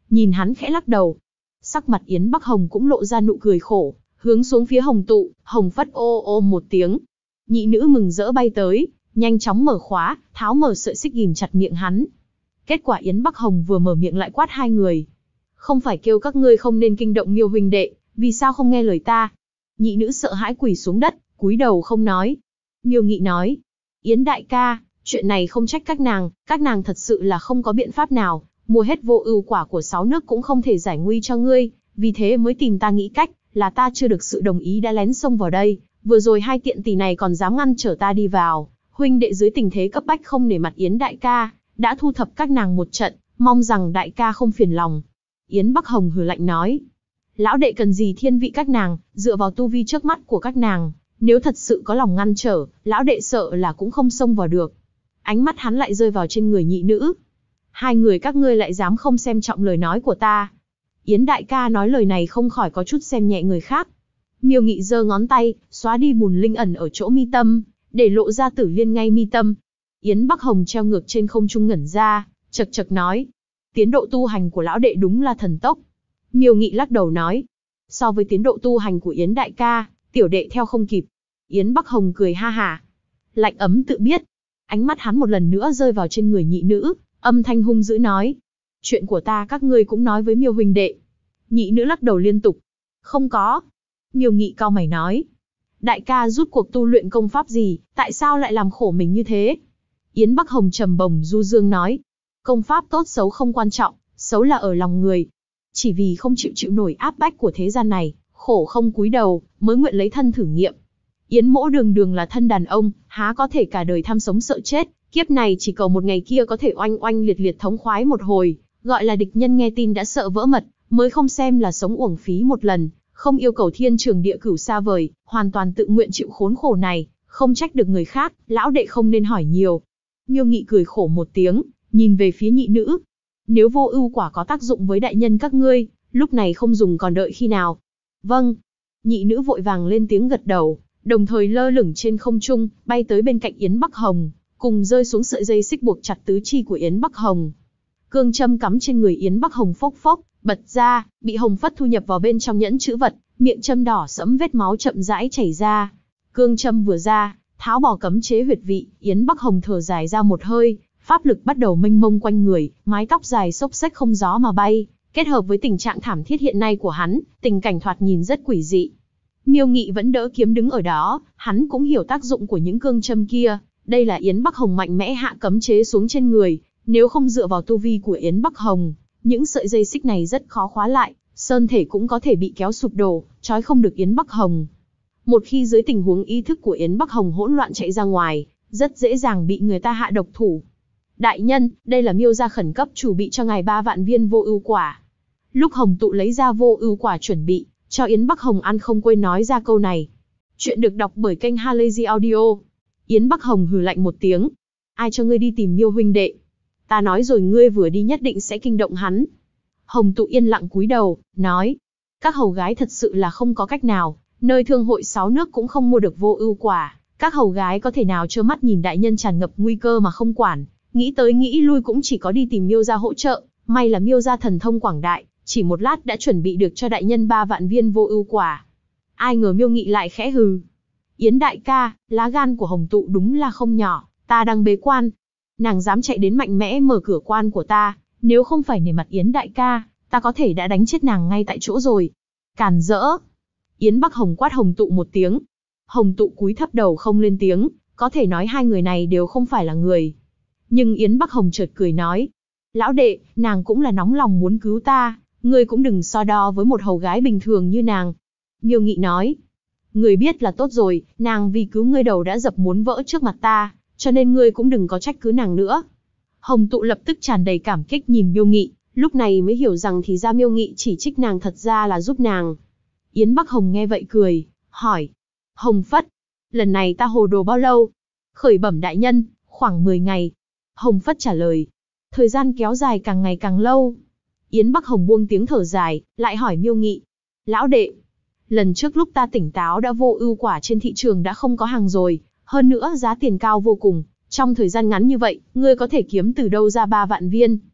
nhìn hắn khẽ lắc đầu. Sắc mặt Yến Bắc Hồng cũng lộ ra nụ cười khổ, hướng xuống phía Hồng Tụ, Hồng Phất ô ô một tiếng. Nhị nữ mừng rỡ bay tới, nhanh chóng mở khóa, tháo mở sợi xích ghìm chặt miệng hắn. Kết quả Yến Bắc Hồng vừa mở miệng lại quát hai người. Không phải kêu các ngươi không nên kinh động Miêu huynh đệ, vì sao không nghe lời ta? Nhị nữ sợ hãi quỳ xuống đất, cúi đầu không nói. Miêu Nghị nói, Yến đại ca, chuyện này không trách các nàng thật sự là không có biện pháp nào, mua hết vô ưu quả của 6 nước cũng không thể giải nguy cho ngươi, vì thế mới tìm ta nghĩ cách, là ta chưa được sự đồng ý đã lén xông vào đây, vừa rồi hai tiện tỷ này còn dám ngăn trở ta đi vào, huynh đệ dưới tình thế cấp bách không nể mặt Yến đại ca, đã thu thập các nàng một trận, mong rằng đại ca không phiền lòng. Yến Bắc Hồng hừ lạnh nói, lão đệ cần gì thiên vị các nàng, dựa vào tu vi trước mắt của các nàng, nếu thật sự có lòng ngăn trở, lão đệ sợ là cũng không xông vào được. Ánh mắt hắn lại rơi vào trên người nhị nữ. Hai người các ngươi lại dám không xem trọng lời nói của ta. Yến đại ca nói lời này không khỏi có chút xem nhẹ người khác. Miêu Nghị giơ ngón tay, xóa đi bùn linh ẩn ở chỗ mi tâm, để lộ ra Tử Liên ngay mi tâm. Yến Bắc Hồng treo ngược trên không trung ngẩn ra, chậc chậc nói, tiến độ tu hành của lão đệ đúng là thần tốc. Miêu Nghị lắc đầu nói, so với tiến độ tu hành của Yến đại ca, tiểu đệ theo không kịp. Yến Bắc Hồng cười ha hả, lạnh ấm tự biết. Ánh mắt hắn một lần nữa rơi vào trên người nhị nữ, âm thanh hung dữ nói, chuyện của ta các ngươi cũng nói với Miêu huynh đệ. Nhị nữ lắc đầu liên tục, không có. Miêu Nghị cau mày nói, đại ca rút cuộc tu luyện công pháp gì, tại sao lại làm khổ mình như thế? Yến Bắc Hồng trầm bổng du dương nói, công pháp tốt xấu không quan trọng, xấu là ở lòng người. Chỉ vì không chịu nổi áp bách của thế gian này, khổ không cúi đầu, mới nguyện lấy thân thử nghiệm. Yến mỗ đường đường là thân đàn ông, há có thể cả đời tham sống sợ chết, kiếp này chỉ cầu một ngày kia có thể oanh oanh liệt liệt thống khoái một hồi, gọi là địch nhân nghe tin đã sợ vỡ mật, mới không xem là sống uổng phí một lần, không yêu cầu thiên trường địa cửu xa vời, hoàn toàn tự nguyện chịu khốn khổ này, không trách được người khác, lão đệ không nên hỏi nhiều. Miêu Nghị cười khổ một tiếng, nhìn về phía nhị nữ. Nếu vô ưu quả có tác dụng với đại nhân các ngươi, lúc này không dùng còn đợi khi nào? Vâng. Nhị nữ vội vàng lên tiếng gật đầu, đồng thời lơ lửng trên không trung, bay tới bên cạnh Yến Bắc Hồng, cùng rơi xuống sợi dây xích buộc chặt tứ chi của Yến Bắc Hồng. Cương châm cắm trên người Yến Bắc Hồng phốc phốc, bật ra, bị Hồng Phất thu nhập vào bên trong nhẫn chữ vật, miệng châm đỏ sẫm vết máu chậm rãi chảy ra. Cương châm vừa ra, tháo bỏ cấm chế huyệt vị, Yến Bắc Hồng thở dài ra một hơi, pháp lực bắt đầu mênh mông quanh người, mái tóc dài xốc xếch không gió mà bay, kết hợp với tình trạng thảm thiết hiện nay của hắn, tình cảnh thoạt nhìn rất quỷ dị. Miêu Nghị vẫn đỡ kiếm đứng ở đó, hắn cũng hiểu tác dụng của những cương châm kia, đây là Yến Bắc Hồng mạnh mẽ hạ cấm chế xuống trên người, nếu không dựa vào tu vi của Yến Bắc Hồng, những sợi dây xích này rất khó khóa lại, sơn thể cũng có thể bị kéo sụp đổ, trói không được Yến Bắc Hồng. Một khi dưới tình huống ý thức của Yến Bắc Hồng hỗn loạn chạy ra ngoài, rất dễ dàng bị người ta hạ độc thủ. Đại nhân, đây là Miêu gia khẩn cấp chuẩn bị cho ngài 3 vạn viên vô ưu quả. Lúc Hồng Tụ lấy ra vô ưu quả chuẩn bị, cho Yến Bắc Hồng ăn không quên nói ra câu này. Chuyện được đọc bởi kênh Halazy Audio. Yến Bắc Hồng hừ lạnh một tiếng. Ai cho ngươi đi tìm Miêu huynh đệ? Ta nói rồi ngươi vừa đi nhất định sẽ kinh động hắn. Hồng Tụ yên lặng cúi đầu, nói. Các hầu gái thật sự là không có cách nào, nơi thương hội 6 nước cũng không mua được vô ưu quả. Các hầu gái có thể nào trơ mắt nhìn đại nhân tràn ngập nguy cơ mà không quản. Nghĩ tới nghĩ lui cũng chỉ có đi tìm Miêu gia hỗ trợ, may là Miêu gia thần thông quảng đại, chỉ một lát đã chuẩn bị được cho đại nhân 3 vạn viên vô ưu quả. Ai ngờ Miêu Nghị lại khẽ hừ. Yến đại ca, lá gan của Hồng Tụ đúng là không nhỏ, ta đang bế quan. Nàng dám chạy đến mạnh mẽ mở cửa quan của ta, nếu không phải nể mặt Yến đại ca, ta có thể đã đánh chết nàng ngay tại chỗ rồi. Càn rỡ. Yến Bắc Hồng quát Hồng Tụ một tiếng. Hồng Tụ cúi thấp đầu không lên tiếng, có thể nói hai người này đều không phải là người. Nhưng Yến Bắc Hồng chợt cười nói. Lão đệ, nàng cũng là nóng lòng muốn cứu ta, ngươi cũng đừng so đo với một hầu gái bình thường như nàng. Miêu Nghị nói. Ngươi biết là tốt rồi, nàng vì cứu ngươi đầu đã dập muốn vỡ trước mặt ta, cho nên ngươi cũng đừng có trách cứ nàng nữa. Hồng Tụ lập tức tràn đầy cảm kích nhìn Miêu Nghị, lúc này mới hiểu rằng thì ra Miêu Nghị chỉ trích nàng thật ra là giúp nàng. Yến Bắc Hồng nghe vậy cười, hỏi. Hồng Phất, lần này ta hồ đồ bao lâu? Khởi bẩm đại nhân, khoảng 10 ngày. Hồng Phất trả lời. Thời gian kéo dài càng ngày càng lâu. Yến Bắc Hồng buông tiếng thở dài, lại hỏi Miêu Nghị. Lão đệ, lần trước lúc ta tỉnh táo đã vô ưu quả trên thị trường đã không có hàng rồi, hơn nữa giá tiền cao vô cùng. Trong thời gian ngắn như vậy, ngươi có thể kiếm từ đâu ra 3 vạn viên?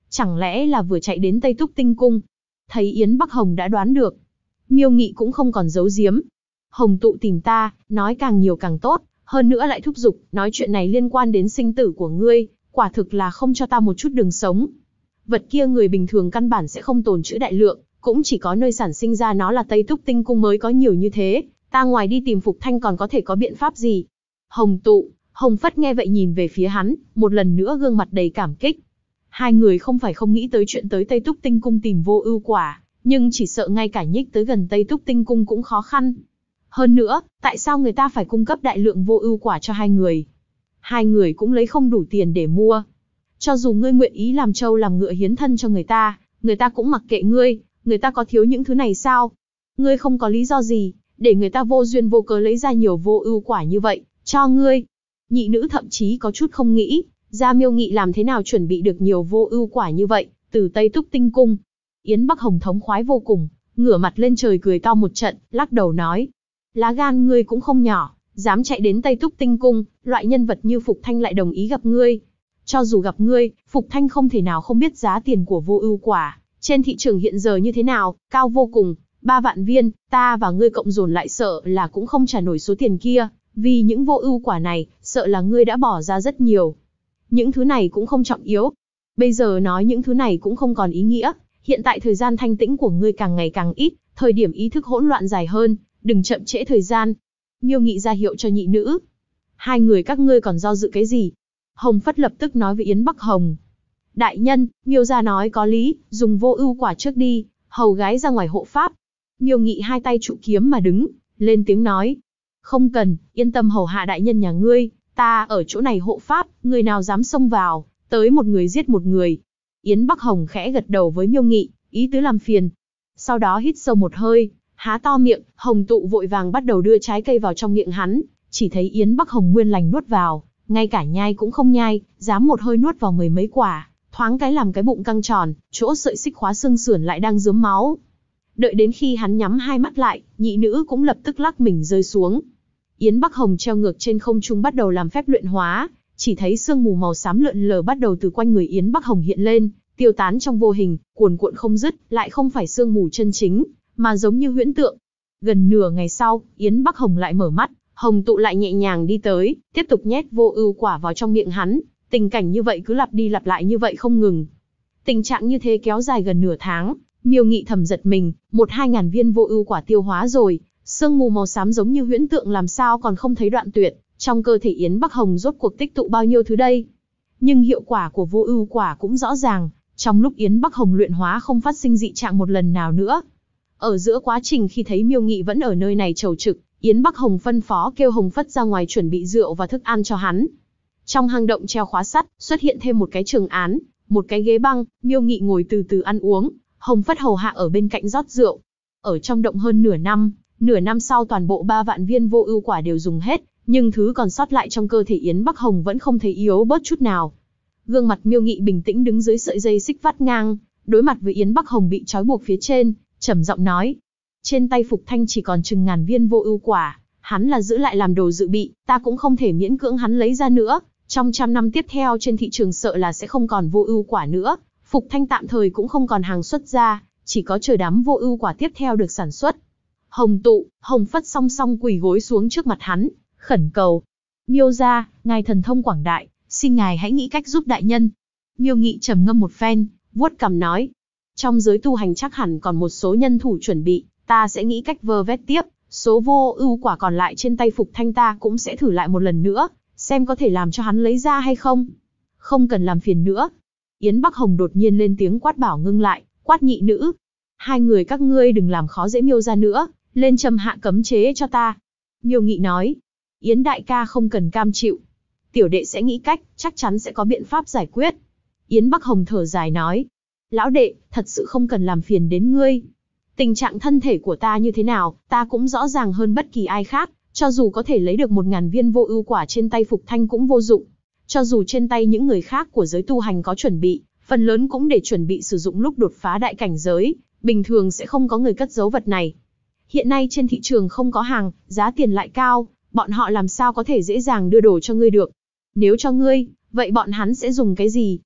Chẳng lẽ là vừa chạy đến Tây Túc Tinh Cung? Thấy Yến Bắc Hồng đã đoán được, Miêu Nghị cũng không còn giấu giếm. Hồng tụ tìm ta, nói càng nhiều càng tốt, hơn nữa lại thúc giục, nói chuyện này liên quan đến sinh tử của ngươi, quả thực là không cho ta một chút đường sống. Vật kia người bình thường căn bản sẽ không tồn trữ đại lượng, cũng chỉ có nơi sản sinh ra nó là Tây Túc Tinh Cung mới có nhiều như thế, ta ngoài đi tìm Phục Thanh còn có thể có biện pháp gì? Hồng tụ, Hồng Phất nghe vậy nhìn về phía hắn, một lần nữa gương mặt đầy cảm kích. Hai người không phải không nghĩ tới chuyện tới Tây Túc Tinh Cung tìm Vô Ưu Quả, nhưng chỉ sợ ngay cả nhích tới gần Tây Túc Tinh Cung cũng khó khăn. Hơn nữa, tại sao người ta phải cung cấp đại lượng Vô Ưu Quả cho hai người? Hai người cũng lấy không đủ tiền để mua. Cho dù ngươi nguyện ý làm trâu làm ngựa hiến thân cho người ta cũng mặc kệ ngươi, người ta có thiếu những thứ này sao? Ngươi không có lý do gì để người ta vô duyên vô cớ lấy ra nhiều Vô Ưu Quả như vậy cho ngươi. Nhị nữ thậm chí có chút không nghĩ ra Miêu Nghị làm thế nào chuẩn bị được nhiều Vô Ưu Quả như vậy từ Tây Túc Tinh Cung. Yến Bắc Hồng thống khoái vô cùng, ngửa mặt lên trời cười to một trận, lắc đầu nói: lá gan ngươi cũng không nhỏ, dám chạy đến Tây Túc Tinh Cung, loại nhân vật như Phục Thanh lại đồng ý gặp ngươi. Cho dù gặp ngươi, Phục Thanh không thể nào không biết giá tiền của Vô Ưu Quả trên thị trường hiện giờ như thế nào, cao vô cùng, 3 vạn viên, ta và ngươi cộng dồn lại sợ là cũng không trả nổi số tiền kia, vì những Vô Ưu Quả này, sợ là ngươi đã bỏ ra rất nhiều. Những thứ này cũng không trọng yếu. Bây giờ nói những thứ này cũng không còn ý nghĩa, hiện tại thời gian thanh tĩnh của ngươi càng ngày càng ít, thời điểm ý thức hỗn loạn dài hơn, đừng chậm trễ thời gian. Miêu Nghị ra hiệu cho nhị nữ. Hai người các ngươi còn do dự cái gì? Hồng Phất lập tức nói với Yến Bắc Hồng. Đại nhân, Miêu gia nói có lý, dùng Vô Ưu Quả trước đi, hầu gái ra ngoài hộ pháp. Miêu Nghị hai tay trụ kiếm mà đứng, lên tiếng nói. Không cần, yên tâm hầu hạ đại nhân nhà ngươi, ta ở chỗ này hộ pháp, người nào dám xông vào, tới một người giết một người. Yến Bắc Hồng khẽ gật đầu với Miêu Nghị, ý tứ làm phiền. Sau đó hít sâu một hơi, há to miệng, Hồng tụ vội vàng bắt đầu đưa trái cây vào trong miệng hắn, chỉ thấy Yến Bắc Hồng nguyên lành nuốt vào, ngay cả nhai cũng không nhai, dám một hơi nuốt vào 10 mấy quả, thoáng cái làm cái bụng căng tròn, chỗ sợi xích khóa xương sườn lại đang rớm máu. Đợi đến khi hắn nhắm hai mắt lại, nhị nữ cũng lập tức lắc mình rơi xuống. Yến Bắc Hồng treo ngược trên không trung bắt đầu làm phép luyện hóa, chỉ thấy sương mù màu xám lượn lờ bắt đầu từ quanh người Yến Bắc Hồng hiện lên, tiêu tán trong vô hình, cuồn cuộn không dứt, lại không phải sương mù chân chính, mà giống như huyễn tượng. Gần nửa ngày sau, Yến Bắc Hồng lại mở mắt, Hồng tụ lại nhẹ nhàng đi tới, tiếp tục nhét Vô Ưu Quả vào trong miệng hắn, tình cảnh như vậy cứ lặp đi lặp lại như vậy không ngừng. Tình trạng như thế kéo dài gần nửa tháng, Miêu Nghị thầm giật mình, 1-2 ngàn viên Vô Ưu Quả tiêu hóa rồi, sương mù màu xám giống như huyễn tượng làm sao còn không thấy đoạn tuyệt, trong cơ thể Yến Bắc Hồng rốt cuộc tích tụ bao nhiêu thứ đây? Nhưng hiệu quả của Vô Ưu Quả cũng rõ ràng, trong lúc Yến Bắc Hồng luyện hóa không phát sinh dị trạng một lần nào nữa. Ở giữa quá trình khi thấy Miêu Nghị vẫn ở nơi này chầu trực, Yến Bắc Hồng phân phó kêu Hồng Phất ra ngoài chuẩn bị rượu và thức ăn cho hắn. Trong hang động treo khóa sắt, xuất hiện thêm một cái trường án, một cái ghế băng, Miêu Nghị ngồi từ từ ăn uống, Hồng Phất hầu hạ ở bên cạnh rót rượu. Ở trong động hơn nửa năm sau toàn bộ 3 vạn viên Vô Ưu Quả đều dùng hết, nhưng thứ còn sót lại trong cơ thể Yến Bắc Hồng vẫn không thấy yếu bớt chút nào. Gương mặt Miêu Nghị bình tĩnh đứng dưới sợi dây xích vắt ngang, đối mặt với Yến Bắc Hồng bị trói buộc phía trên, trầm giọng nói: trên tay Phục Thanh chỉ còn chừng ngàn viên Vô Ưu Quả, hắn là giữ lại làm đồ dự bị, ta cũng không thể miễn cưỡng hắn lấy ra nữa, trong 100 năm tiếp theo trên thị trường sợ là sẽ không còn Vô Ưu Quả nữa, Phục Thanh tạm thời cũng không còn hàng xuất ra, chỉ có chờ đám Vô Ưu Quả tiếp theo được sản xuất. Hồng tụ, Hồng Phất song song quỳ gối xuống trước mặt hắn, khẩn cầu: Miêu gia, ngài thần thông quảng đại, xin ngài hãy nghĩ cách giúp đại nhân. Miêu Nghị trầm ngâm một phen, vuốt cằm nói: trong giới tu hành chắc hẳn còn một số nhân thủ chuẩn bị, ta sẽ nghĩ cách vơ vét tiếp, số Vô Ưu Quả còn lại trên tay Phục Thanh ta cũng sẽ thử lại một lần nữa, xem có thể làm cho hắn lấy ra hay không. Không cần làm phiền nữa. Yến Bắc Hồng đột nhiên lên tiếng quát bảo ngưng lại, quát nhị nữ: hai người các ngươi đừng làm khó dễ Miêu gia nữa, lên trầm hạ cấm chế cho ta. Miêu Nghị nói: Yến đại ca không cần cam chịu, tiểu đệ sẽ nghĩ cách, chắc chắn sẽ có biện pháp giải quyết. Yến Bắc Hồng thở dài nói: lão đệ, thật sự không cần làm phiền đến ngươi. Tình trạng thân thể của ta như thế nào, ta cũng rõ ràng hơn bất kỳ ai khác, cho dù có thể lấy được 1.000 viên Vô Ưu Quả trên tay Phục Thanh cũng vô dụng. Cho dù trên tay những người khác của giới tu hành có chuẩn bị, phần lớn cũng để chuẩn bị sử dụng lúc đột phá đại cảnh giới, bình thường sẽ không có người cất giấu vật này. Hiện nay trên thị trường không có hàng, giá tiền lại cao, bọn họ làm sao có thể dễ dàng đưa đồ cho ngươi được. Nếu cho ngươi, vậy bọn hắn sẽ dùng cái gì?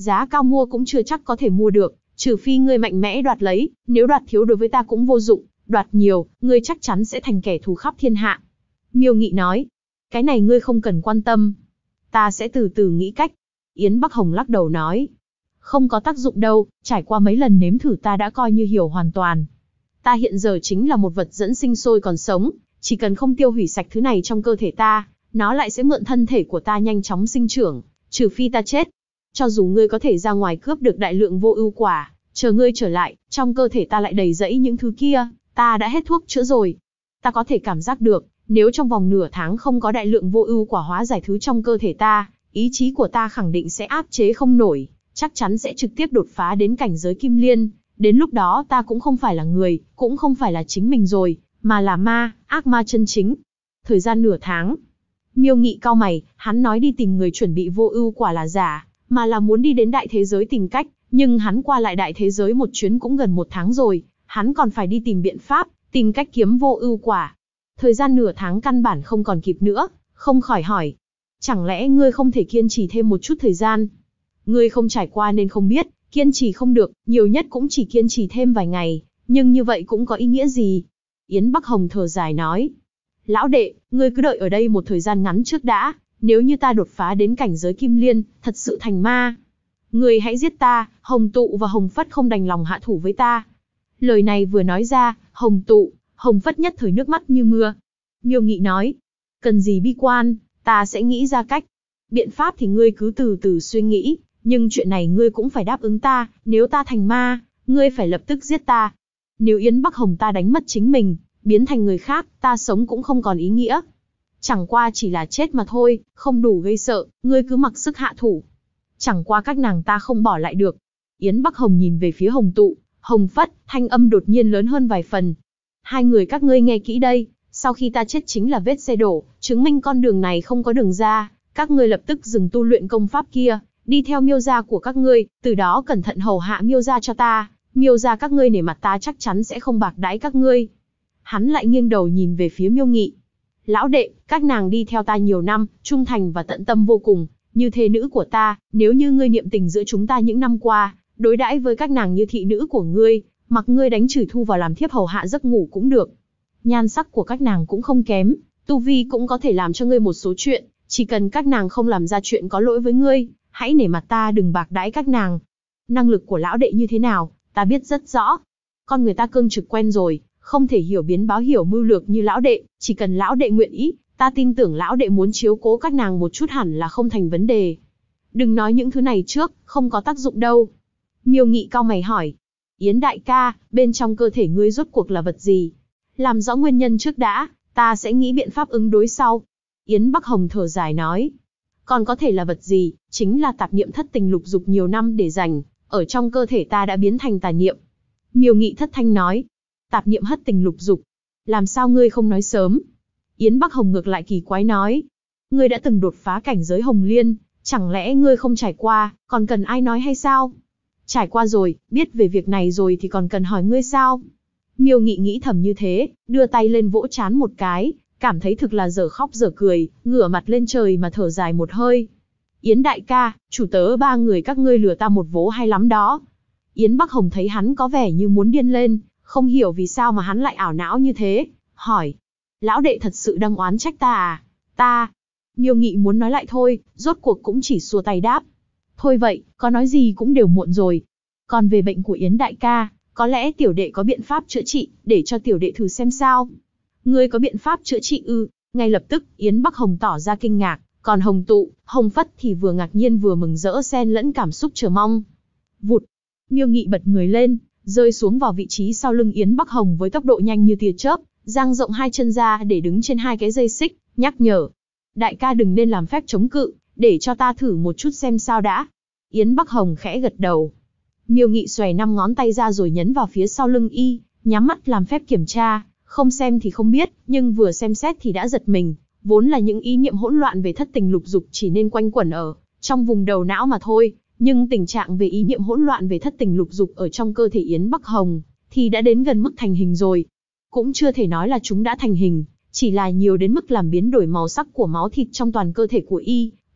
giá cao mua cũng chưa chắc có thể mua được, trừ phi ngươi mạnh mẽ đoạt lấy, nếu đoạt thiếu đối với ta cũng vô dụng, đoạt nhiều, ngươi chắc chắn sẽ thành kẻ thù khắp thiên hạ. Miêu Nghị nói, cái này ngươi không cần quan tâm, ta sẽ từ từ nghĩ cách. Yến Bắc Hồng lắc đầu nói, không có tác dụng đâu, trải qua mấy lần nếm thử ta đã coi như hiểu hoàn toàn. Ta hiện giờ chính là một vật dẫn sinh sôi còn sống, chỉ cần không tiêu hủy sạch thứ này trong cơ thể ta, nó lại sẽ mượn thân thể của ta nhanh chóng sinh trưởng, trừ phi ta chết. Cho dù ngươi có thể ra ngoài cướp được đại lượng vô ưu quả, chờ ngươi trở lại, trong cơ thể ta lại đầy rẫy những thứ kia, ta đã hết thuốc chữa rồi. Ta có thể cảm giác được, nếu trong vòng nửa tháng không có đại lượng vô ưu quả hóa giải thứ trong cơ thể ta, ý chí của ta khẳng định sẽ áp chế không nổi, chắc chắn sẽ trực tiếp đột phá đến cảnh giới kim liên. Đến lúc đó ta cũng không phải là người, cũng không phải là chính mình rồi, mà là ma, ác ma chân chính. Thời gian nửa tháng. Miêu Nghị cau mày, hắn nói đi tìm người chuẩn bị vô ưu quả là giả, mà là muốn đi đến đại thế giới tìm cách, nhưng hắn qua lại đại thế giới một chuyến cũng gần 1 tháng rồi, hắn còn phải đi tìm biện pháp, tìm cách kiếm vô ưu quả. Thời gian nửa tháng căn bản không còn kịp nữa, không khỏi hỏi. Chẳng lẽ ngươi không thể kiên trì thêm một chút thời gian? Ngươi không trải qua nên không biết, kiên trì không được, nhiều nhất cũng chỉ kiên trì thêm vài ngày, nhưng như vậy cũng có ý nghĩa gì? Yến Bắc Hồng thở dài nói. Lão đệ, ngươi cứ đợi ở đây một thời gian ngắn trước đã, nếu như ta đột phá đến cảnh giới kim liên, thật sự thành ma. Ngươi hãy giết ta, Hồng Tụ và Hồng Phất không đành lòng hạ thủ với ta. Lời này vừa nói ra, Hồng Tụ, Hồng Phất nhất thời nước mắt như mưa. Miêu Nghị nói, cần gì bi quan, ta sẽ nghĩ ra cách. Biện pháp thì ngươi cứ từ từ suy nghĩ, nhưng chuyện này ngươi cũng phải đáp ứng ta, nếu ta thành ma, ngươi phải lập tức giết ta. Nếu Yến Bắc Hồng ta đánh mất chính mình, biến thành người khác, ta sống cũng không còn ý nghĩa. Chẳng qua chỉ là chết mà thôi, không đủ gây sợ, ngươi cứ mặc sức hạ thủ. Chẳng qua các nàng ta không bỏ lại được. Yến Bắc Hồng nhìn về phía Hồng Tụ, Hồng Phất, thanh âm đột nhiên lớn hơn vài phần. Hai người các ngươi nghe kỹ đây, sau khi ta chết chính là vết xe đổ, chứng minh con đường này không có đường ra, các ngươi lập tức dừng tu luyện công pháp kia, đi theo Miêu gia của các ngươi, từ đó cẩn thận hầu hạ Miêu gia cho ta, Miêu gia các ngươi nể mặt ta chắc chắn sẽ không bạc đãi các ngươi. Hắn lại nghiêng đầu nhìn về phía Miêu Nghị. Lão đệ, các nàng đi theo ta nhiều năm, trung thành và tận tâm vô cùng, như thê nữ của ta, nếu như ngươi niệm tình giữa chúng ta những năm qua, đối đãi với các nàng như thị nữ của ngươi, mặc ngươi đánh chửi thu vào làm thiếp hầu hạ giấc ngủ cũng được. Nhan sắc của các nàng cũng không kém, tu vi cũng có thể làm cho ngươi một số chuyện, chỉ cần các nàng không làm ra chuyện có lỗi với ngươi, hãy nể mặt ta đừng bạc đãi các nàng. Năng lực của lão đệ như thế nào, ta biết rất rõ. Con người ta cương trực quen rồi, không thể hiểu biến báo hiểu mưu lược như lão đệ, chỉ cần lão đệ nguyện ý, ta tin tưởng lão đệ muốn chiếu cố các nàng một chút hẳn là không thành vấn đề. Đừng nói những thứ này trước, không có tác dụng đâu. Miêu Nghị cau mày hỏi. Yến đại ca, bên trong cơ thể ngươi rốt cuộc là vật gì? Làm rõ nguyên nhân trước đã, ta sẽ nghĩ biện pháp ứng đối sau. Yến Bắc Hồng thở dài nói. Còn có thể là vật gì, chính là tạp niệm thất tình lục dục nhiều năm để dành, ở trong cơ thể ta đã biến thành tà niệm. Miêu Nghị thất thanh nói. Tạp niệm hất tình lục dục. Làm sao ngươi không nói sớm? Yến Bắc Hồng ngược lại kỳ quái nói. Ngươi đã từng đột phá cảnh giới Hồng Liên, chẳng lẽ ngươi không trải qua, còn cần ai nói hay sao? Trải qua rồi, biết về việc này rồi thì còn cần hỏi ngươi sao? Miêu Nghị nghĩ thầm như thế, đưa tay lên vỗ trán một cái, cảm thấy thực là dở khóc dở cười, ngửa mặt lên trời mà thở dài một hơi. Yến đại ca, chủ tớ 3 người các ngươi lừa ta một vố hay lắm đó. Yến Bắc Hồng thấy hắn có vẻ như muốn điên lên, không hiểu vì sao mà hắn lại ảo não như thế, hỏi. Lão đệ thật sự đang oán trách ta à? Ta. Miêu Nghị muốn nói lại thôi, rốt cuộc cũng chỉ xua tay đáp. Thôi vậy, có nói gì cũng đều muộn rồi. Còn về bệnh của Yến đại ca, có lẽ tiểu đệ có biện pháp chữa trị, để cho tiểu đệ thử xem sao. Ngươi có biện pháp chữa trị ư? Ngay lập tức, Yến Bắc Hồng tỏ ra kinh ngạc, còn Hồng Tụ, Hồng Phất thì vừa ngạc nhiên vừa mừng rỡ xen lẫn cảm xúc chờ mong. Vụt, Miêu Nghị bật người lên, rơi xuống vào vị trí sau lưng Yến Bắc Hồng với tốc độ nhanh như tia chớp, dang rộng hai chân ra để đứng trên 2 cái dây xích, nhắc nhở. Đại ca đừng nên làm phép chống cự, để cho ta thử một chút xem sao đã. Yến Bắc Hồng khẽ gật đầu. Miêu Nghị xòe 5 ngón tay ra rồi nhấn vào phía sau lưng y, nhắm mắt làm phép kiểm tra, không xem thì không biết, nhưng vừa xem xét thì đã giật mình, vốn là những ý niệm hỗn loạn về thất tình lục dục chỉ nên quanh quẩn ở trong vùng đầu não mà thôi, nhưng tình trạng về ý niệm hỗn loạn về thất tình lục dục ở trong cơ thể Yến Bắc Hồng thì đã đến gần mức thành hình rồi. Cũng chưa thể nói là chúng đã thành hình, chỉ là nhiều đến mức làm biến đổi màu sắc của máu thịt trong toàn cơ thể của y,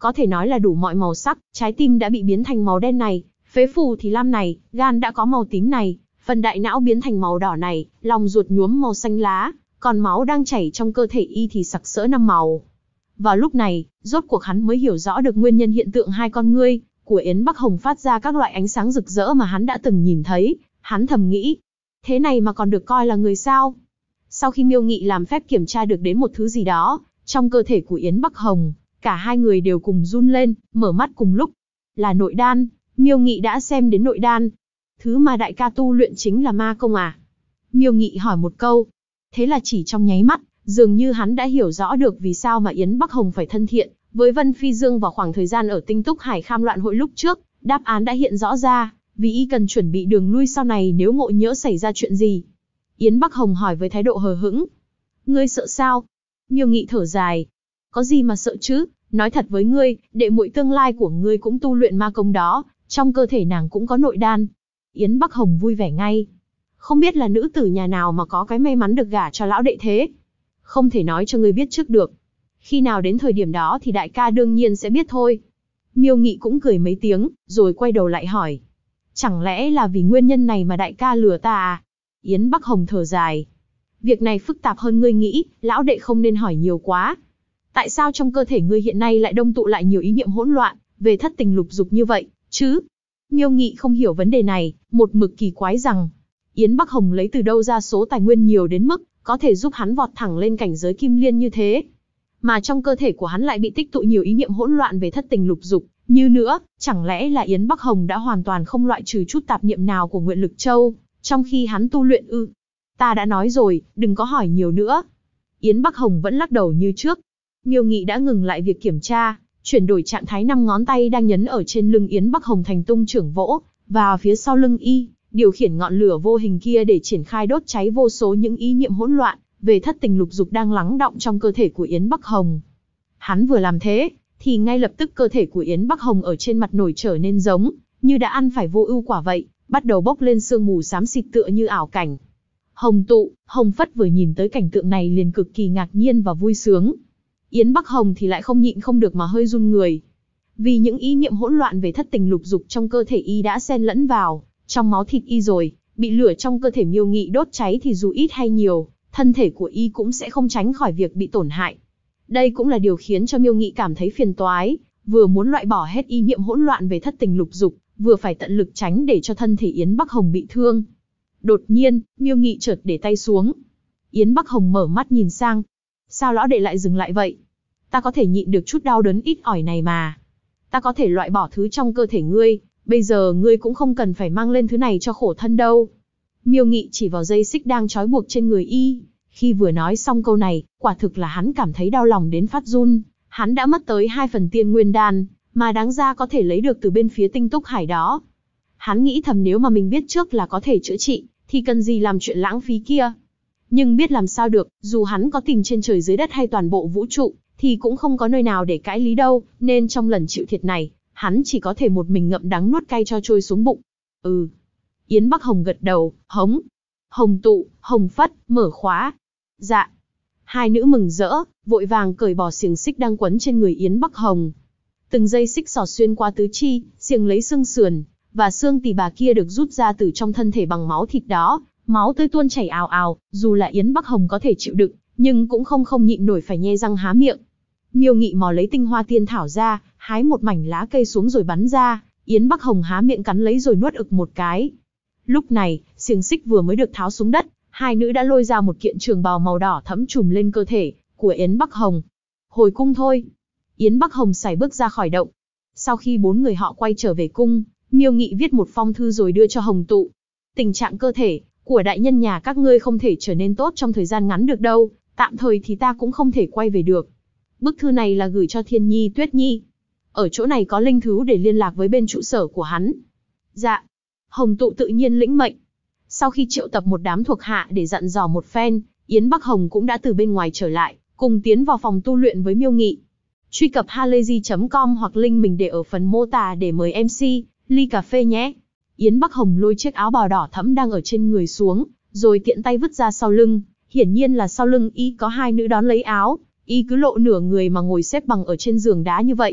có thể nói là đủ mọi màu sắc, trái tim đã bị biến thành màu đen này, phế phủ thì lam này, gan đã có màu tím này, phần đại não biến thành màu đỏ này, lòng ruột nhuốm màu xanh lá, còn máu đang chảy trong cơ thể y thì sặc sỡ năm màu. Vào lúc này, rốt cuộc hắn mới hiểu rõ được nguyên nhân hiện tượng hai con ngươi của Yến Bắc Hồng phát ra các loại ánh sáng rực rỡ mà hắn đã từng nhìn thấy. Hắn thầm nghĩ, thế này mà còn được coi là người sao? Sau khi Miêu Nghị làm phép kiểm tra được đến một thứ gì đó trong cơ thể của Yến Bắc Hồng, cả hai người đều cùng run lên, mở mắt cùng lúc. Là nội đan. Miêu Nghị đã xem đến nội đan. Thứ mà đại ca tu luyện chính là ma công à? Miêu Nghị hỏi một câu. Thế là chỉ trong nháy mắt, dường như hắn đã hiểu rõ được vì sao mà Yến Bắc Hồng phải thân thiện với Vân Phi Dương vào khoảng thời gian ở Tinh Túc Hải Kham loạn hội lúc trước. Đáp án đã hiện rõ ra, vì y cần chuẩn bị đường lui sau này nếu ngộ nhỡ xảy ra chuyện gì. Yến Bắc Hồng hỏi với thái độ hờ hững. Ngươi sợ sao? Miêu Nghị thở dài. Có gì mà sợ chứ, nói thật với ngươi, đệ muội tương lai của ngươi cũng tu luyện ma công đó, trong cơ thể nàng cũng có nội đan. Yến Bắc Hồng vui vẻ ngay. Không biết là nữ tử nhà nào mà có cái may mắn được gả cho lão đệ thế. Không thể nói cho ngươi biết trước được. Khi nào đến thời điểm đó thì đại ca đương nhiên sẽ biết thôi. Miêu Nghị cũng cười mấy tiếng, rồi quay đầu lại hỏi. Chẳng lẽ là vì nguyên nhân này mà đại ca lừa ta à? Yến Bắc Hồng thở dài. Việc này phức tạp hơn ngươi nghĩ, lão đệ không nên hỏi nhiều quá. Tại sao trong cơ thể ngươi hiện nay lại đông tụ lại nhiều ý niệm hỗn loạn, về thất tình lục dục như vậy, chứ? Miêu Nghị không hiểu vấn đề này, một mực kỳ quái rằng, Yến Bắc Hồng lấy từ đâu ra số tài nguyên nhiều đến mức, có thể giúp hắn vọt thẳng lên cảnh giới kim liên như thế. Mà trong cơ thể của hắn lại bị tích tụ nhiều ý niệm hỗn loạn về thất tình lục dục, như nữa, chẳng lẽ là Yến Bắc Hồng đã hoàn toàn không loại trừ chút tạp niệm nào của Nguyện Lực Châu, trong khi hắn tu luyện ư? Ta đã nói rồi, đừng có hỏi nhiều nữa. Yến Bắc Hồng vẫn lắc đầu như trước. Miêu Nghị đã ngừng lại việc kiểm tra, chuyển đổi trạng thái 5 ngón tay đang nhấn ở trên lưng Yến Bắc Hồng thành tung trưởng vỗ, và phía sau lưng y, điều khiển ngọn lửa vô hình kia để triển khai đốt cháy vô số những ý niệm hỗn loạn về thất tình lục dục đang lắng đọng trong cơ thể của Yến Bắc Hồng. Hắn vừa làm thế, thì ngay lập tức cơ thể của Yến Bắc Hồng ở trên mặt nổi trở nên giống như đã ăn phải vô ưu quả vậy, bắt đầu bốc lên sương mù xám xịt tựa như ảo cảnh. Hồng Tụ, Hồng Phất vừa nhìn tới cảnh tượng này liền cực kỳ ngạc nhiên và vui sướng. Yến Bắc Hồng thì lại không nhịn không được mà hơi run người. Vì những ý niệm hỗn loạn về thất tình lục dục trong cơ thể y đã xen lẫn vào trong máu thịt y rồi, bị lửa trong cơ thể Miêu Nghị đốt cháy thì dù ít hay nhiều, thân thể của y cũng sẽ không tránh khỏi việc bị tổn hại. Đây cũng là điều khiến cho Miêu Nghị cảm thấy phiền toái, vừa muốn loại bỏ hết ý niệm hỗn loạn về thất tình lục dục, vừa phải tận lực tránh để cho thân thể Yến Bắc Hồng bị thương. Đột nhiên, Miêu Nghị chợt để tay xuống. Yến Bắc Hồng mở mắt nhìn sang. Sao lão đệ lại dừng lại vậy? Ta có thể nhịn được chút đau đớn ít ỏi này mà. Ta có thể loại bỏ thứ trong cơ thể ngươi, bây giờ ngươi cũng không cần phải mang lên thứ này cho khổ thân đâu. Miêu Nghị chỉ vào dây xích đang trói buộc trên người y. Khi vừa nói xong câu này, quả thực là hắn cảm thấy đau lòng đến phát run. Hắn đã mất tới 2 phần tiên nguyên đan, mà đáng ra có thể lấy được từ bên phía Tinh Túc Hải đó. Hắn nghĩ thầm nếu mà mình biết trước là có thể chữa trị, thì cần gì làm chuyện lãng phí kia. Nhưng biết làm sao được, dù hắn có tìm trên trời dưới đất hay toàn bộ vũ trụ, thì cũng không có nơi nào để cãi lý đâu, nên trong lần chịu thiệt này, hắn chỉ có thể một mình ngậm đắng nuốt cay cho trôi xuống bụng. Ừ. Yến Bắc Hồng gật đầu, hống. Hồng Tụ, Hồng Phất, mở khóa. Dạ. Hai nữ mừng rỡ, vội vàng cởi bỏ xiềng xích đang quấn trên người Yến Bắc Hồng. Từng dây xích xỏ xuyên qua tứ chi, xiềng lấy xương sườn, và xương tỳ bà kia được rút ra từ trong thân thể bằng máu thịt đó. Máu tươi tuôn chảy ào ào, dù là Yến Bắc Hồng có thể chịu đựng, nhưng cũng không nhịn nổi phải nhe răng há miệng. Miêu Nghị mò lấy tinh hoa tiên thảo ra, hái một mảnh lá cây xuống rồi bắn ra, Yến Bắc Hồng há miệng cắn lấy rồi nuốt ực một cái. Lúc này, xiềng xích vừa mới được tháo xuống đất, hai nữ đã lôi ra một kiện trường bào màu đỏ thẫm trùm lên cơ thể của Yến Bắc Hồng. Hồi cung thôi. Yến Bắc Hồng sải bước ra khỏi động. Sau khi 4 người họ quay trở về cung, Miêu Nghị viết một phong thư rồi đưa cho Hồng Tụ. Tình trạng cơ thể của đại nhân nhà các ngươi không thể trở nên tốt trong thời gian ngắn được đâu, tạm thời thì ta cũng không thể quay về được. Bức thư này là gửi cho Thiên Nhi, Tuyết Nhi. Ở chỗ này có linh thú để liên lạc với bên trụ sở của hắn. Dạ. Hồng Tụ tự nhiên lĩnh mệnh. Sau khi triệu tập một đám thuộc hạ để dặn dò một phen, Yến Bắc Hồng cũng đã từ bên ngoài trở lại, cùng tiến vào phòng tu luyện với Miêu Nghị. Truy cập halayzi.com hoặc link mình để ở phần mô tả để mời MC ly cà phê nhé. Yến Bắc Hồng lôi chiếc áo bào đỏ thẫm đang ở trên người xuống, rồi tiện tay vứt ra sau lưng. Hiển nhiên là sau lưng y có hai nữ đón lấy áo, y cứ lộ nửa người mà ngồi xếp bằng ở trên giường đá như vậy.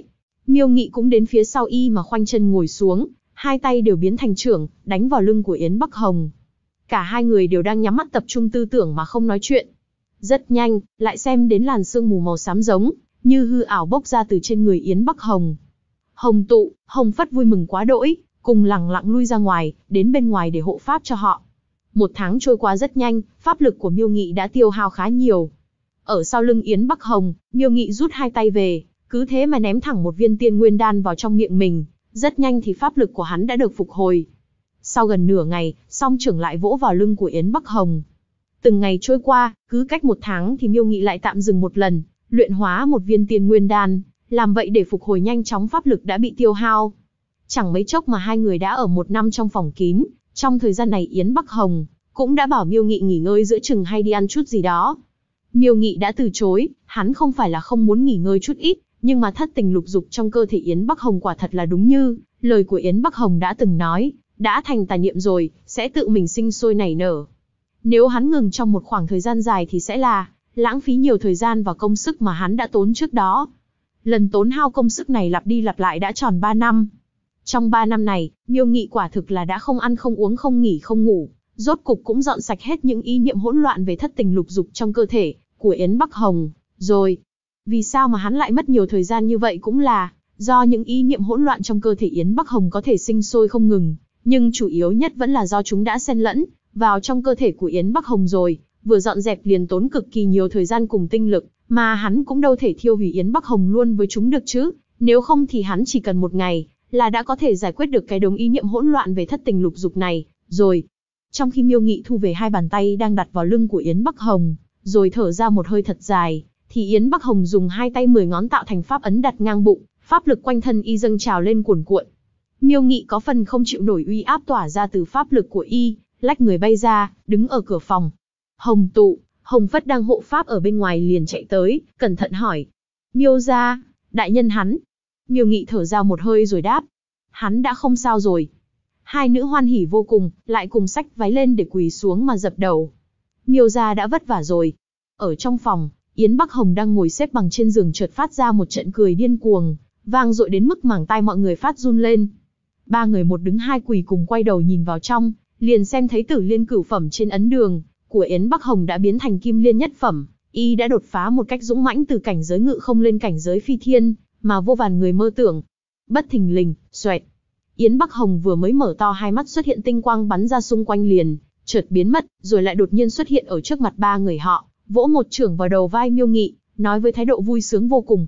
Miêu Nghị cũng đến phía sau y mà khoanh chân ngồi xuống, hai tay đều biến thành chưởng, đánh vào lưng của Yến Bắc Hồng. Cả hai người đều đang nhắm mắt tập trung tư tưởng mà không nói chuyện. Rất nhanh, lại xem đến làn sương mù màu xám giống, như hư ảo bốc ra từ trên người Yến Bắc Hồng. Hồng Tụ, Hồng Phất vui mừng quá đỗi, cùng lẳng lặng lui ra ngoài, đến bên ngoài để hộ pháp cho họ. Một tháng trôi qua rất nhanh, pháp lực của Miêu Nghị đã tiêu hao khá nhiều. Ở sau lưng Yến Bắc Hồng, Miêu Nghị rút hai tay về, cứ thế mà ném thẳng một viên tiên nguyên đan vào trong miệng mình. Rất nhanh thì pháp lực của hắn đã được phục hồi. Sau gần nửa ngày, song trưởng lại vỗ vào lưng của Yến Bắc Hồng. Từng ngày trôi qua, cứ cách một tháng thì Miêu Nghị lại tạm dừng một lần, luyện hóa một viên tiên nguyên đan, làm vậy để phục hồi nhanh chóng pháp lực đã bị tiêu hao. Chẳng mấy chốc mà hai người đã ở một năm trong phòng kín. Trong thời gian này Yến Bắc Hồng cũng đã bảo Miêu Nghị nghỉ ngơi giữa chừng hay đi ăn chút gì đó. Miêu Nghị đã từ chối, hắn không phải là không muốn nghỉ ngơi chút ít, nhưng mà thất tình lục dục trong cơ thể Yến Bắc Hồng quả thật là đúng như lời của Yến Bắc Hồng đã từng nói, đã thành tà niệm rồi, sẽ tự mình sinh sôi nảy nở. Nếu hắn ngừng trong một khoảng thời gian dài thì sẽ là lãng phí nhiều thời gian và công sức mà hắn đã tốn trước đó. Lần tốn hao công sức này lặp đi lặp lại đã tròn 3 năm. Trong 3 năm này, Miêu Nghị quả thực là đã không ăn không uống không nghỉ không ngủ, rốt cục cũng dọn sạch hết những ý niệm hỗn loạn về thất tình lục dục trong cơ thể của Yến Bắc Hồng, rồi. Vì sao mà hắn lại mất nhiều thời gian như vậy cũng là do những ý niệm hỗn loạn trong cơ thể Yến Bắc Hồng có thể sinh sôi không ngừng, nhưng chủ yếu nhất vẫn là do chúng đã xen lẫn vào trong cơ thể của Yến Bắc Hồng rồi, vừa dọn dẹp liền tốn cực kỳ nhiều thời gian cùng tinh lực, mà hắn cũng đâu thể thiêu hủy Yến Bắc Hồng luôn với chúng được chứ, nếu không thì hắn chỉ cần một ngày là đã có thể giải quyết được cái đống ý niệm hỗn loạn về thất tình lục dục này, rồi. Trong khi Miêu Nghị thu về hai bàn tay đang đặt vào lưng của Yến Bắc Hồng, rồi thở ra một hơi thật dài, thì Yến Bắc Hồng dùng hai tay 10 ngón tạo thành pháp ấn đặt ngang bụng, pháp lực quanh thân y dâng trào lên cuồn cuộn. Miêu Nghị có phần không chịu nổi uy áp tỏa ra từ pháp lực của y, lách người bay ra, đứng ở cửa phòng. Hồng Tụ, Hồng Phất đang hộ pháp ở bên ngoài liền chạy tới, cẩn thận hỏi: Miêu gia, đại nhân hắn. Miêu Nghị thở ra một hơi rồi đáp: hắn đã không sao rồi. Hai nữ hoan hỉ vô cùng, lại cùng xách váy lên để quỳ xuống mà dập đầu. Miêu gia đã vất vả rồi. Ở trong phòng, Yến Bắc Hồng đang ngồi xếp bằng trên giường chợt phát ra một trận cười điên cuồng, vang dội đến mức màng tai mọi người phát run lên. Ba người một đứng hai quỳ cùng quay đầu nhìn vào trong, liền xem thấy Tử Liên cửu phẩm trên ấn đường của Yến Bắc Hồng đã biến thành Kim Liên nhất phẩm, y đã đột phá một cách dũng mãnh từ cảnh giới ngự không lên cảnh giới phi thiên, mà vô vàn người mơ tưởng. Bất thình lình, xoẹt. Yến Bắc Hồng vừa mới mở to hai mắt xuất hiện tinh quang bắn ra xung quanh liền, chợt biến mất, rồi lại đột nhiên xuất hiện ở trước mặt ba người họ, vỗ một chưởng vào đầu vai Miêu Nghị, nói với thái độ vui sướng vô cùng: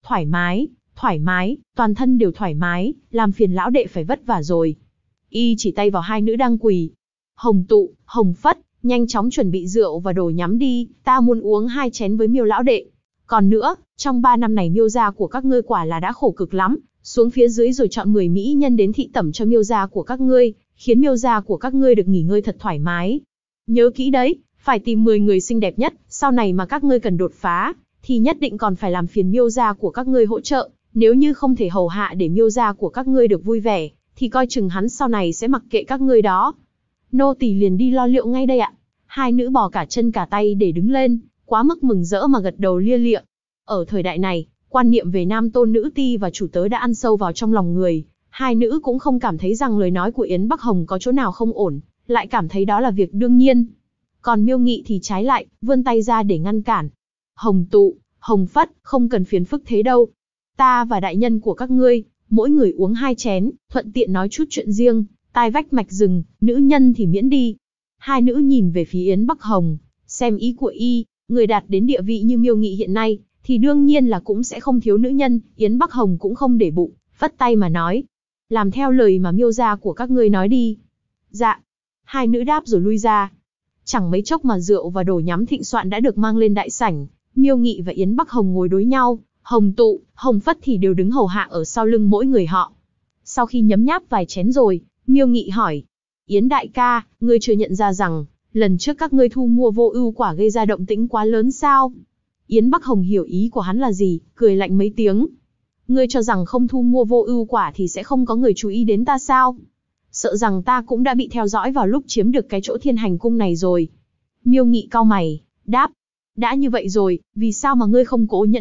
thoải mái, toàn thân đều thoải mái, làm phiền lão đệ phải vất vả rồi. Y chỉ tay vào hai nữ đang quỳ. Hồng Tụ, Hồng Phất, nhanh chóng chuẩn bị rượu và đồ nhắm đi, ta muốn uống 2 chén với Miêu lão đệ. Còn nữa, trong 3 năm này Miêu gia của các ngươi quả là đã khổ cực lắm, xuống phía dưới rồi chọn 10 mỹ nhân đến thị tẩm cho Miêu gia của các ngươi, khiến Miêu gia của các ngươi được nghỉ ngơi thật thoải mái. Nhớ kỹ đấy, phải tìm 10 người xinh đẹp nhất, sau này mà các ngươi cần đột phá, thì nhất định còn phải làm phiền Miêu gia của các ngươi hỗ trợ, nếu như không thể hầu hạ để Miêu gia của các ngươi được vui vẻ, thì coi chừng hắn sau này sẽ mặc kệ các ngươi đó. Nô tỳ liền đi lo liệu ngay đây ạ. Hai nữ bò cả chân cả tay để đứng lên, quá mức mừng rỡ mà gật đầu lia lịa. Ở thời đại này, quan niệm về nam tôn nữ ti và chủ tớ đã ăn sâu vào trong lòng người, hai nữ cũng không cảm thấy rằng lời nói của Yến Bắc Hồng có chỗ nào không ổn, lại cảm thấy đó là việc đương nhiên. Còn Miêu Nghị thì trái lại, vươn tay ra để ngăn cản. Hồng Tụ, Hồng Phất, không cần phiền phức thế đâu. Ta và đại nhân của các ngươi, mỗi người uống 2 chén, thuận tiện nói chút chuyện riêng, tai vách mạch rừng, nữ nhân thì miễn đi. Hai nữ nhìn về phía Yến Bắc Hồng, xem ý của y, người đạt đến địa vị như Miêu Nghị hiện nay, thì đương nhiên là cũng sẽ không thiếu nữ nhân. Yến Bắc Hồng cũng không để bụng, phất tay mà nói: làm theo lời mà Miêu gia của các ngươi nói đi. Dạ. Hai nữ đáp rồi lui ra. Chẳng mấy chốc mà rượu và đồ nhắm thịnh soạn đã được mang lên đại sảnh. Miêu Nghị và Yến Bắc Hồng ngồi đối nhau, Hồng Tụ, Hồng Phất thì đều đứng hầu hạ ở sau lưng mỗi người họ. Sau khi nhấm nháp vài chén rồi, Miêu Nghị hỏi: Yến đại ca, ngươi chưa nhận ra rằng lần trước các ngươi thu mua vô ưu quả gây ra động tĩnh quá lớn sao? Yến Bắc Hồng hiểu ý của hắn là gì, cười lạnh mấy tiếng. Ngươi cho rằng không thu mua vô ưu quả thì sẽ không có người chú ý đến ta sao? Sợ rằng ta cũng đã bị theo dõi vào lúc chiếm được cái chỗ Thiên Hành cung này rồi. Miêu Nghị cau mày, đáp: đã như vậy rồi, vì sao mà ngươi không cố nhẫn nại,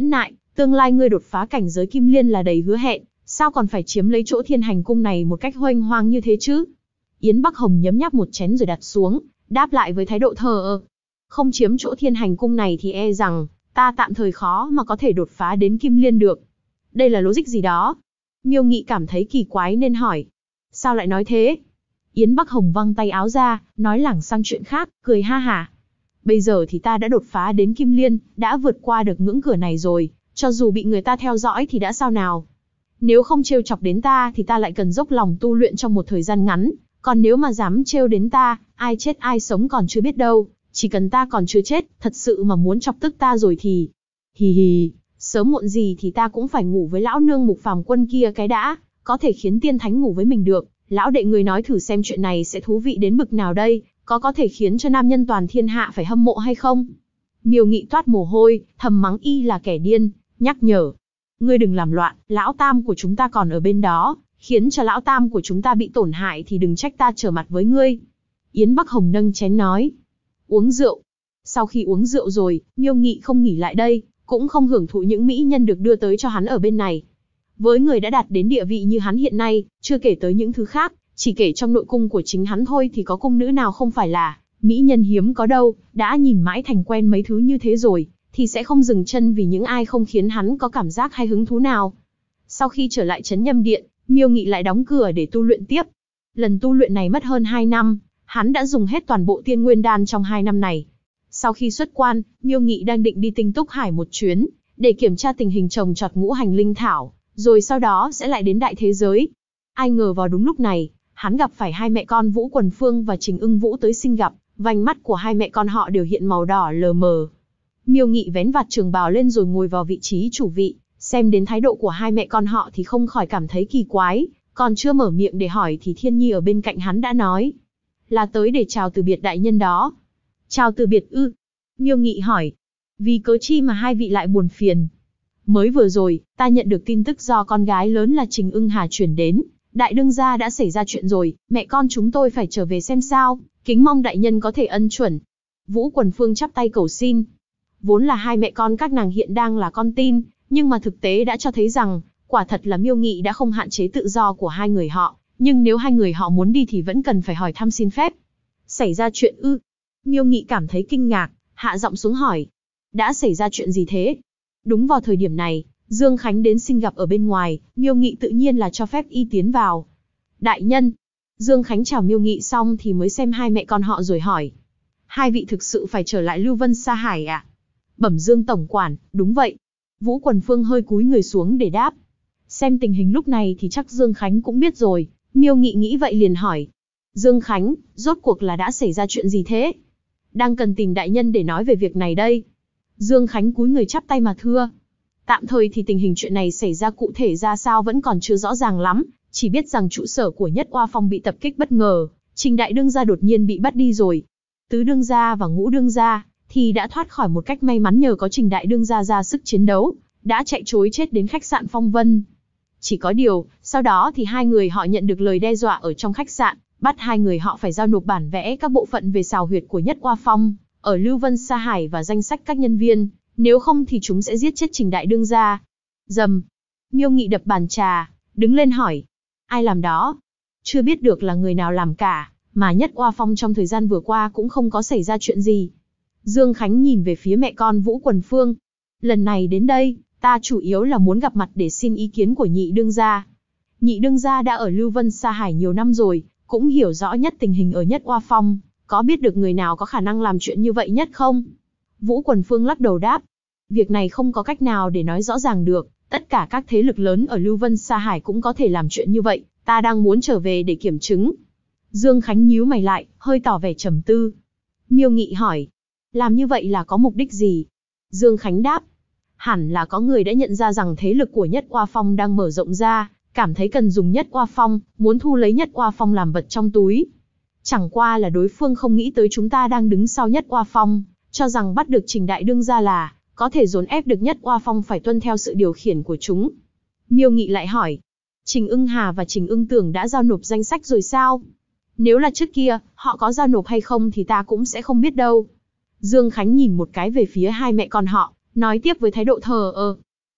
Tương lai ngươi đột phá cảnh giới kim liên là đầy hứa hẹn, sao còn phải chiếm lấy chỗ Thiên Hành cung này một cách huênh hoang như thế chứ? Yến Bắc Hồng nhấm nháp một chén rồi đặt xuống, đáp lại với thái độ thờ ơ. Không chiếm chỗ Thiên Hành cung này thì e rằng, ta tạm thời khó mà có thể đột phá đến kim liên được. Đây là logic gì đó? Miêu Nghị cảm thấy kỳ quái nên hỏi. Sao lại nói thế? Yến Bắc Hồng văng tay áo ra, nói lảng sang chuyện khác, cười ha hả. Bây giờ thì ta đã đột phá đến kim liên, đã vượt qua được ngưỡng cửa này rồi, cho dù bị người ta theo dõi thì đã sao nào? Nếu không trêu chọc đến ta thì ta lại cần dốc lòng tu luyện trong một thời gian ngắn, còn nếu mà dám trêu đến ta, ai chết ai sống còn chưa biết đâu, chỉ cần ta còn chưa chết, thật sự mà muốn chọc tức ta rồi thì... Hì hì, sớm muộn gì thì ta cũng phải ngủ với lão nương Mục Phàm Quân kia cái đã, có thể khiến tiên thánh ngủ với mình được. Lão đệ người nói thử xem chuyện này sẽ thú vị đến bực nào đây, có thể khiến cho nam nhân toàn thiên hạ phải hâm mộ hay không? Miêu Nghị toát mồ hôi, thầm mắng y là kẻ điên, nhắc nhở. Ngươi đừng làm loạn, lão tam của chúng ta còn ở bên đó, khiến cho lão tam của chúng ta bị tổn hại thì đừng trách ta trở mặt với ngươi. Yến Bắc Hồng nâng chén nói. Uống rượu. Sau khi uống rượu rồi, Miêu Nghị không nghỉ lại đây, cũng không hưởng thụ những mỹ nhân được đưa tới cho hắn ở bên này. Với người đã đạt đến địa vị như hắn hiện nay, chưa kể tới những thứ khác, chỉ kể trong nội cung của chính hắn thôi thì có cung nữ nào không phải là mỹ nhân hiếm có đâu, đã nhìn mãi thành quen mấy thứ như thế rồi, thì sẽ không dừng chân vì những ai không khiến hắn có cảm giác hay hứng thú nào. Sau khi trở lại Trấn Nhâm Điện, Miêu Nghị lại đóng cửa để tu luyện tiếp. Lần tu luyện này mất hơn 2 năm, hắn đã dùng hết toàn bộ Tiên Nguyên Đan trong 2 năm này. Sau khi xuất quan, Miêu Nghị đang định đi Tinh Túc Hải một chuyến, để kiểm tra tình hình trồng trọt ngũ hành linh thảo, rồi sau đó sẽ lại đến đại thế giới. Ai ngờ vào đúng lúc này, hắn gặp phải hai mẹ con Vũ Quần Phương và Trình Ưng Vũ tới xin gặp, vành mắt của hai mẹ con họ đều hiện màu đỏ lờ mờ. Miêu Nghị vén vạt trường bào lên rồi ngồi vào vị trí chủ vị, xem đến thái độ của hai mẹ con họ thì không khỏi cảm thấy kỳ quái, còn chưa mở miệng để hỏi thì Thiên Nhi ở bên cạnh hắn đã nói. Là tới để chào từ biệt đại nhân đó. Chào từ biệt ư? Miêu Nghị hỏi. Vì cớ chi mà hai vị lại buồn phiền? Mới vừa rồi, ta nhận được tin tức do con gái lớn là Trình Ưng Hà chuyển đến. Đại đương gia đã xảy ra chuyện rồi, mẹ con chúng tôi phải trở về xem sao, kính mong đại nhân có thể ân chuẩn. Vũ Quần Phương chắp tay cầu xin. Vốn là hai mẹ con các nàng hiện đang là con tin, nhưng mà thực tế đã cho thấy rằng, quả thật là Miêu Nghị đã không hạn chế tự do của hai người họ, nhưng nếu hai người họ muốn đi thì vẫn cần phải hỏi thăm xin phép. Xảy ra chuyện ư? Miêu Nghị cảm thấy kinh ngạc, hạ giọng xuống hỏi. Đã xảy ra chuyện gì thế? Đúng vào thời điểm này, Dương Khánh đến xin gặp ở bên ngoài, Miêu Nghị tự nhiên là cho phép y tiến vào. Đại nhân. Dương Khánh chào Miêu Nghị xong thì mới xem hai mẹ con họ rồi hỏi. Hai vị thực sự phải trở lại Lưu Vân Sa Hải à? Bẩm Dương tổng quản, đúng vậy. Vũ Quần Phương hơi cúi người xuống để đáp. Xem tình hình lúc này thì chắc Dương Khánh cũng biết rồi, Miêu Nghị nghĩ vậy liền hỏi. Dương Khánh, rốt cuộc là đã xảy ra chuyện gì thế? Đang cần tìm đại nhân để nói về việc này đây. Dương Khánh cúi người chắp tay mà thưa. Tạm thời thì tình hình chuyện này xảy ra cụ thể ra sao vẫn còn chưa rõ ràng lắm, chỉ biết rằng trụ sở của Nhất Oa Phong bị tập kích bất ngờ, Trình đại đương gia đột nhiên bị bắt đi rồi. Tứ đương gia và ngũ đương gia thì đã thoát khỏi một cách may mắn nhờ có Trình đại đương gia ra sức chiến đấu, đã chạy trối chết đến khách sạn Phong Vân. Chỉ có điều, sau đó thì hai người họ nhận được lời đe dọa ở trong khách sạn, bắt hai người họ phải giao nộp bản vẽ các bộ phận về xào huyệt của Nhất Oa Phong ở Lưu Vân Sa Hải và danh sách các nhân viên, nếu không thì chúng sẽ giết chết Trình đại đương gia. Dầm. Miêu Nghị đập bàn trà, đứng lên hỏi. Ai làm đó? Chưa biết được là người nào làm cả, mà Nhất Oa Phong trong thời gian vừa qua cũng không có xảy ra chuyện gì. Dương Khánh nhìn về phía mẹ con Vũ Quần Phương. Lần này đến đây, ta chủ yếu là muốn gặp mặt để xin ý kiến của nhị đương gia. Nhị đương gia đã ở Lưu Vân Sa Hải nhiều năm rồi, cũng hiểu rõ nhất tình hình ở Nhất Oa Phong, có biết được người nào có khả năng làm chuyện như vậy nhất không? Vũ Quần Phương lắc đầu đáp. Việc này không có cách nào để nói rõ ràng được, tất cả các thế lực lớn ở Lưu Vân Sa Hải cũng có thể làm chuyện như vậy, ta đang muốn trở về để kiểm chứng. Dương Khánh nhíu mày lại, hơi tỏ vẻ trầm tư. Miêu Nghị hỏi, làm như vậy là có mục đích gì? Dương Khánh đáp, hẳn là có người đã nhận ra rằng thế lực của Nhất Oa Phong đang mở rộng ra, cảm thấy cần dùng Nhất Oa Phong, muốn thu lấy Nhất Oa Phong làm vật trong túi. Chẳng qua là đối phương không nghĩ tới chúng ta đang đứng sau Nhất Oa Phong, cho rằng bắt được Trình đại đương gia là có thể dồn ép được Nhất Oa Phong phải tuân theo sự điều khiển của chúng. Miêu Nghị lại hỏi, Trình Ưng Hà và Trình Ưng Tưởng đã giao nộp danh sách rồi sao? Nếu là trước kia, họ có giao nộp hay không thì ta cũng sẽ không biết đâu. Dương Khánh nhìn một cái về phía hai mẹ con họ, nói tiếp với thái độ thờ ơ.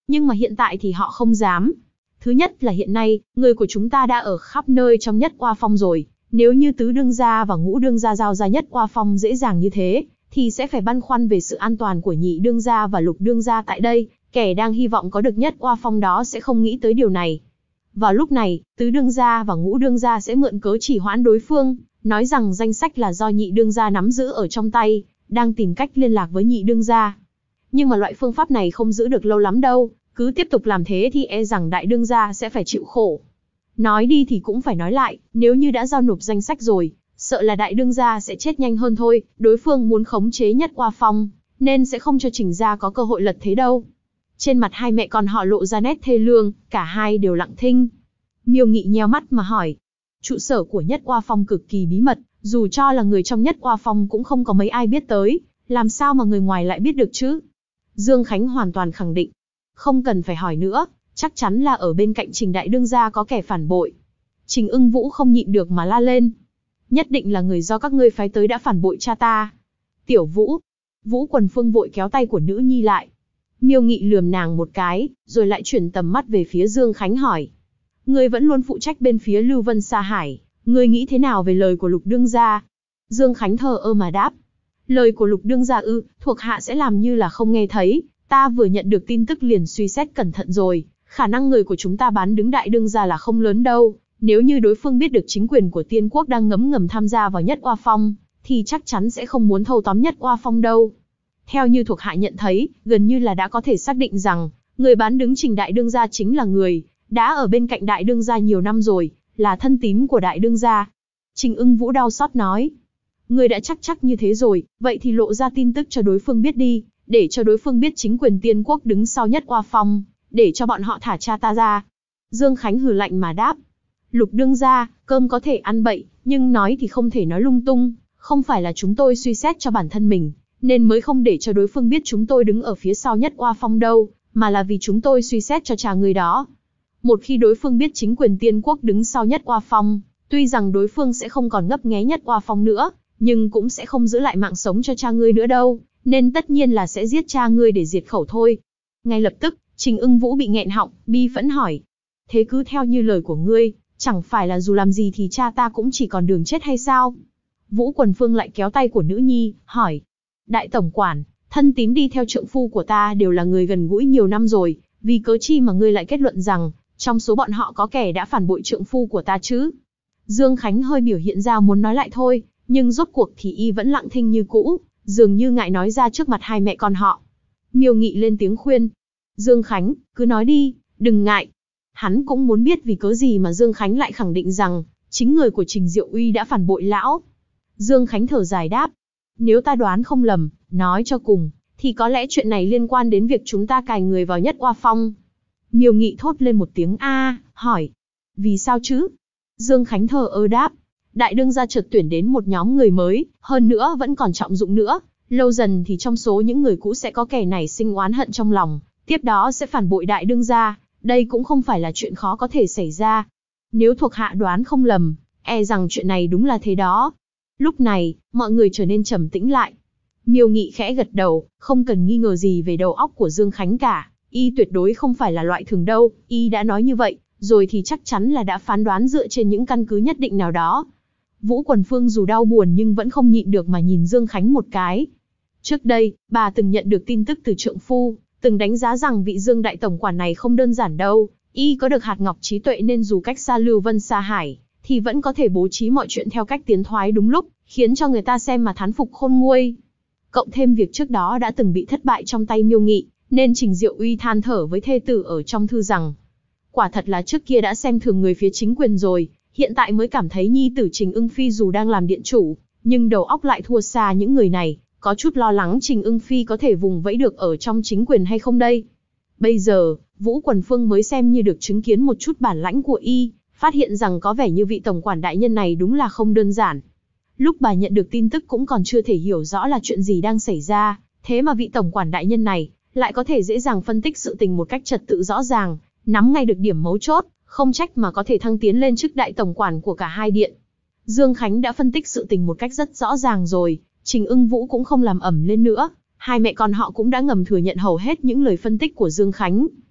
Nhưng mà hiện tại thì họ không dám. Thứ nhất là hiện nay, người của chúng ta đã ở khắp nơi trong Nhất Oa Phong rồi. Nếu như tứ đương gia và ngũ đương gia giao ra Nhất Oa Phong dễ dàng như thế, thì sẽ phải băn khoăn về sự an toàn của nhị đương gia và lục đương gia tại đây. Kẻ đang hy vọng có được Nhất Oa Phong đó sẽ không nghĩ tới điều này. Vào lúc này, tứ đương gia và ngũ đương gia sẽ mượn cớ trì hoãn đối phương, nói rằng danh sách là do nhị đương gia nắm giữ ở trong tay, đang tìm cách liên lạc với nhị đương gia. Nhưng mà loại phương pháp này không giữ được lâu lắm đâu, cứ tiếp tục làm thế thì e rằng đại đương gia sẽ phải chịu khổ. Nói đi thì cũng phải nói lại, nếu như đã giao nộp danh sách rồi, sợ là đại đương gia sẽ chết nhanh hơn thôi, đối phương muốn khống chế Nhất Oa Phong, nên sẽ không cho Trình gia có cơ hội lật thế đâu. Trên mặt hai mẹ con họ lộ ra nét thê lương, cả hai đều lặng thinh. Miêu Nghị nheo mắt mà hỏi. Trụ sở của Nhất Oa Phong cực kỳ bí mật, dù cho là người trong Nhất Oa Phong cũng không có mấy ai biết tới, làm sao mà người ngoài lại biết được chứ? Dương Khánh hoàn toàn khẳng định. Không cần phải hỏi nữa, chắc chắn là ở bên cạnh Trình đại đương gia có kẻ phản bội. Trình Ưng Vũ không nhịn được mà la lên. Nhất định là người do các ngươi phái tới đã phản bội cha ta. Tiểu Vũ. Vũ Quần Phương vội kéo tay của nữ nhi lại. Miêu Nghị lườm nàng một cái, rồi lại chuyển tầm mắt về phía Dương Khánh hỏi. Ngươi vẫn luôn phụ trách bên phía Lưu Vân Sa Hải, ngươi nghĩ thế nào về lời của Lục đương gia? Dương Khánh thờ ơ mà đáp. Lời của Lục đương gia ư, thuộc hạ sẽ làm như là không nghe thấy, ta vừa nhận được tin tức liền suy xét cẩn thận rồi, khả năng người của chúng ta bán đứng đại đương gia là không lớn đâu, nếu như đối phương biết được chính quyền của Tiên Quốc đang ngấm ngầm tham gia vào Nhất Oa Phong, thì chắc chắn sẽ không muốn thâu tóm Nhất Oa Phong đâu. Theo như thuộc hạ nhận thấy, gần như là đã có thể xác định rằng, người bán đứng Trình đại đương gia chính là người đã ở bên cạnh đại đương gia nhiều năm rồi, là thân tín của đại đương gia. Trình Ưng Vũ đau xót nói. Người đã chắc như thế rồi, vậy thì lộ ra tin tức cho đối phương biết đi, để cho đối phương biết chính quyền Tiên Quốc đứng sau Nhất Oa Phong, để cho bọn họ thả cha ta ra. Dương Khánh hừ lạnh mà đáp. Lục đương gia, cơm có thể ăn bậy, nhưng nói thì không thể nói lung tung, không phải là chúng tôi suy xét cho bản thân mình, nên mới không để cho đối phương biết chúng tôi đứng ở phía sau Nhất Oa Phong đâu, mà là vì chúng tôi suy xét cho cha người đó. Một khi đối phương biết chính quyền Tiên Quốc đứng sau Nhất Oa Phong, tuy rằng đối phương sẽ không còn ngấp nghé Nhất Oa Phong nữa, nhưng cũng sẽ không giữ lại mạng sống cho cha ngươi nữa đâu, nên tất nhiên là sẽ giết cha ngươi để diệt khẩu thôi. Ngay lập tức, Trình Ưng Vũ bị nghẹn họng, bi phẫn hỏi. Thế cứ theo như lời của ngươi, chẳng phải là dù làm gì thì cha ta cũng chỉ còn đường chết hay sao? Vũ Quần Phương lại kéo tay của nữ nhi, hỏi. Đại tổng quản, thân tín đi theo trượng phu của ta đều là người gần gũi nhiều năm rồi, vì cớ chi mà ngươi lại kết luận rằng, trong số bọn họ có kẻ đã phản bội trượng phu của ta chứ? Dương Khánh hơi biểu hiện ra muốn nói lại thôi, nhưng rốt cuộc thì y vẫn lặng thinh như cũ, dường như ngại nói ra trước mặt hai mẹ con họ. Miêu Nghị lên tiếng khuyên. Dương Khánh, cứ nói đi, đừng ngại. Hắn cũng muốn biết vì cớ gì mà Dương Khánh lại khẳng định rằng, chính người của Trình Diệu Uy đã phản bội lão. Dương Khánh thở dài đáp. Nếu ta đoán không lầm, nói cho cùng, thì có lẽ chuyện này liên quan đến việc chúng ta cài người vào Nhất Oa Phong. Miêu Nghị thốt lên một tiếng a, hỏi. Vì sao chứ? Dương Khánh thờ ơ đáp. Đại đương gia chợt tuyển đến một nhóm người mới, hơn nữa vẫn còn trọng dụng nữa. Lâu dần thì trong số những người cũ sẽ có kẻ này sinh oán hận trong lòng, tiếp đó sẽ phản bội đại đương gia. Đây cũng không phải là chuyện khó có thể xảy ra. Nếu thuộc hạ đoán không lầm, e rằng chuyện này đúng là thế đó. Lúc này, mọi người trở nên trầm tĩnh lại. Miêu Nghị khẽ gật đầu, không cần nghi ngờ gì về đầu óc của Dương Khánh cả. Y tuyệt đối không phải là loại thường đâu, y đã nói như vậy, rồi thì chắc chắn là đã phán đoán dựa trên những căn cứ nhất định nào đó. Vũ Quần Phương dù đau buồn nhưng vẫn không nhịn được mà nhìn Dương Khánh một cái. Trước đây, bà từng nhận được tin tức từ trượng phu, từng đánh giá rằng vị Dương đại tổng quản này không đơn giản đâu, y có được hạt ngọc trí tuệ nên dù cách xa Lưu Vân Sa Hải, thì vẫn có thể bố trí mọi chuyện theo cách tiến thoái đúng lúc, khiến cho người ta xem mà thán phục khôn nguôi. Cộng thêm việc trước đó đã từng bị thất bại trong tay Miêu Nghị, nên Trình Diệu Uy than thở với thê tử ở trong thư rằng, quả thật là trước kia đã xem thường người phía chính quyền rồi, hiện tại mới cảm thấy nhi tử Trình Ưng Phi dù đang làm điện chủ, nhưng đầu óc lại thua xa những người này, có chút lo lắng Trình Ưng Phi có thể vùng vẫy được ở trong chính quyền hay không đây. Bây giờ, Vũ Quần Phương mới xem như được chứng kiến một chút bản lãnh của y, phát hiện rằng có vẻ như vị tổng quản đại nhân này đúng là không đơn giản. Lúc bà nhận được tin tức cũng còn chưa thể hiểu rõ là chuyện gì đang xảy ra, thế mà vị tổng quản đại nhân này lại có thể dễ dàng phân tích sự tình một cách trật tự rõ ràng, nắm ngay được điểm mấu chốt, không trách mà có thể thăng tiến lên chức đại tổng quản của cả hai điện. Dương Khánh đã phân tích sự tình một cách rất rõ ràng rồi, Trình Ưng Vũ cũng không làm ẩm lên nữa, hai mẹ con họ cũng đã ngầm thừa nhận hầu hết những lời phân tích của Dương Khánh.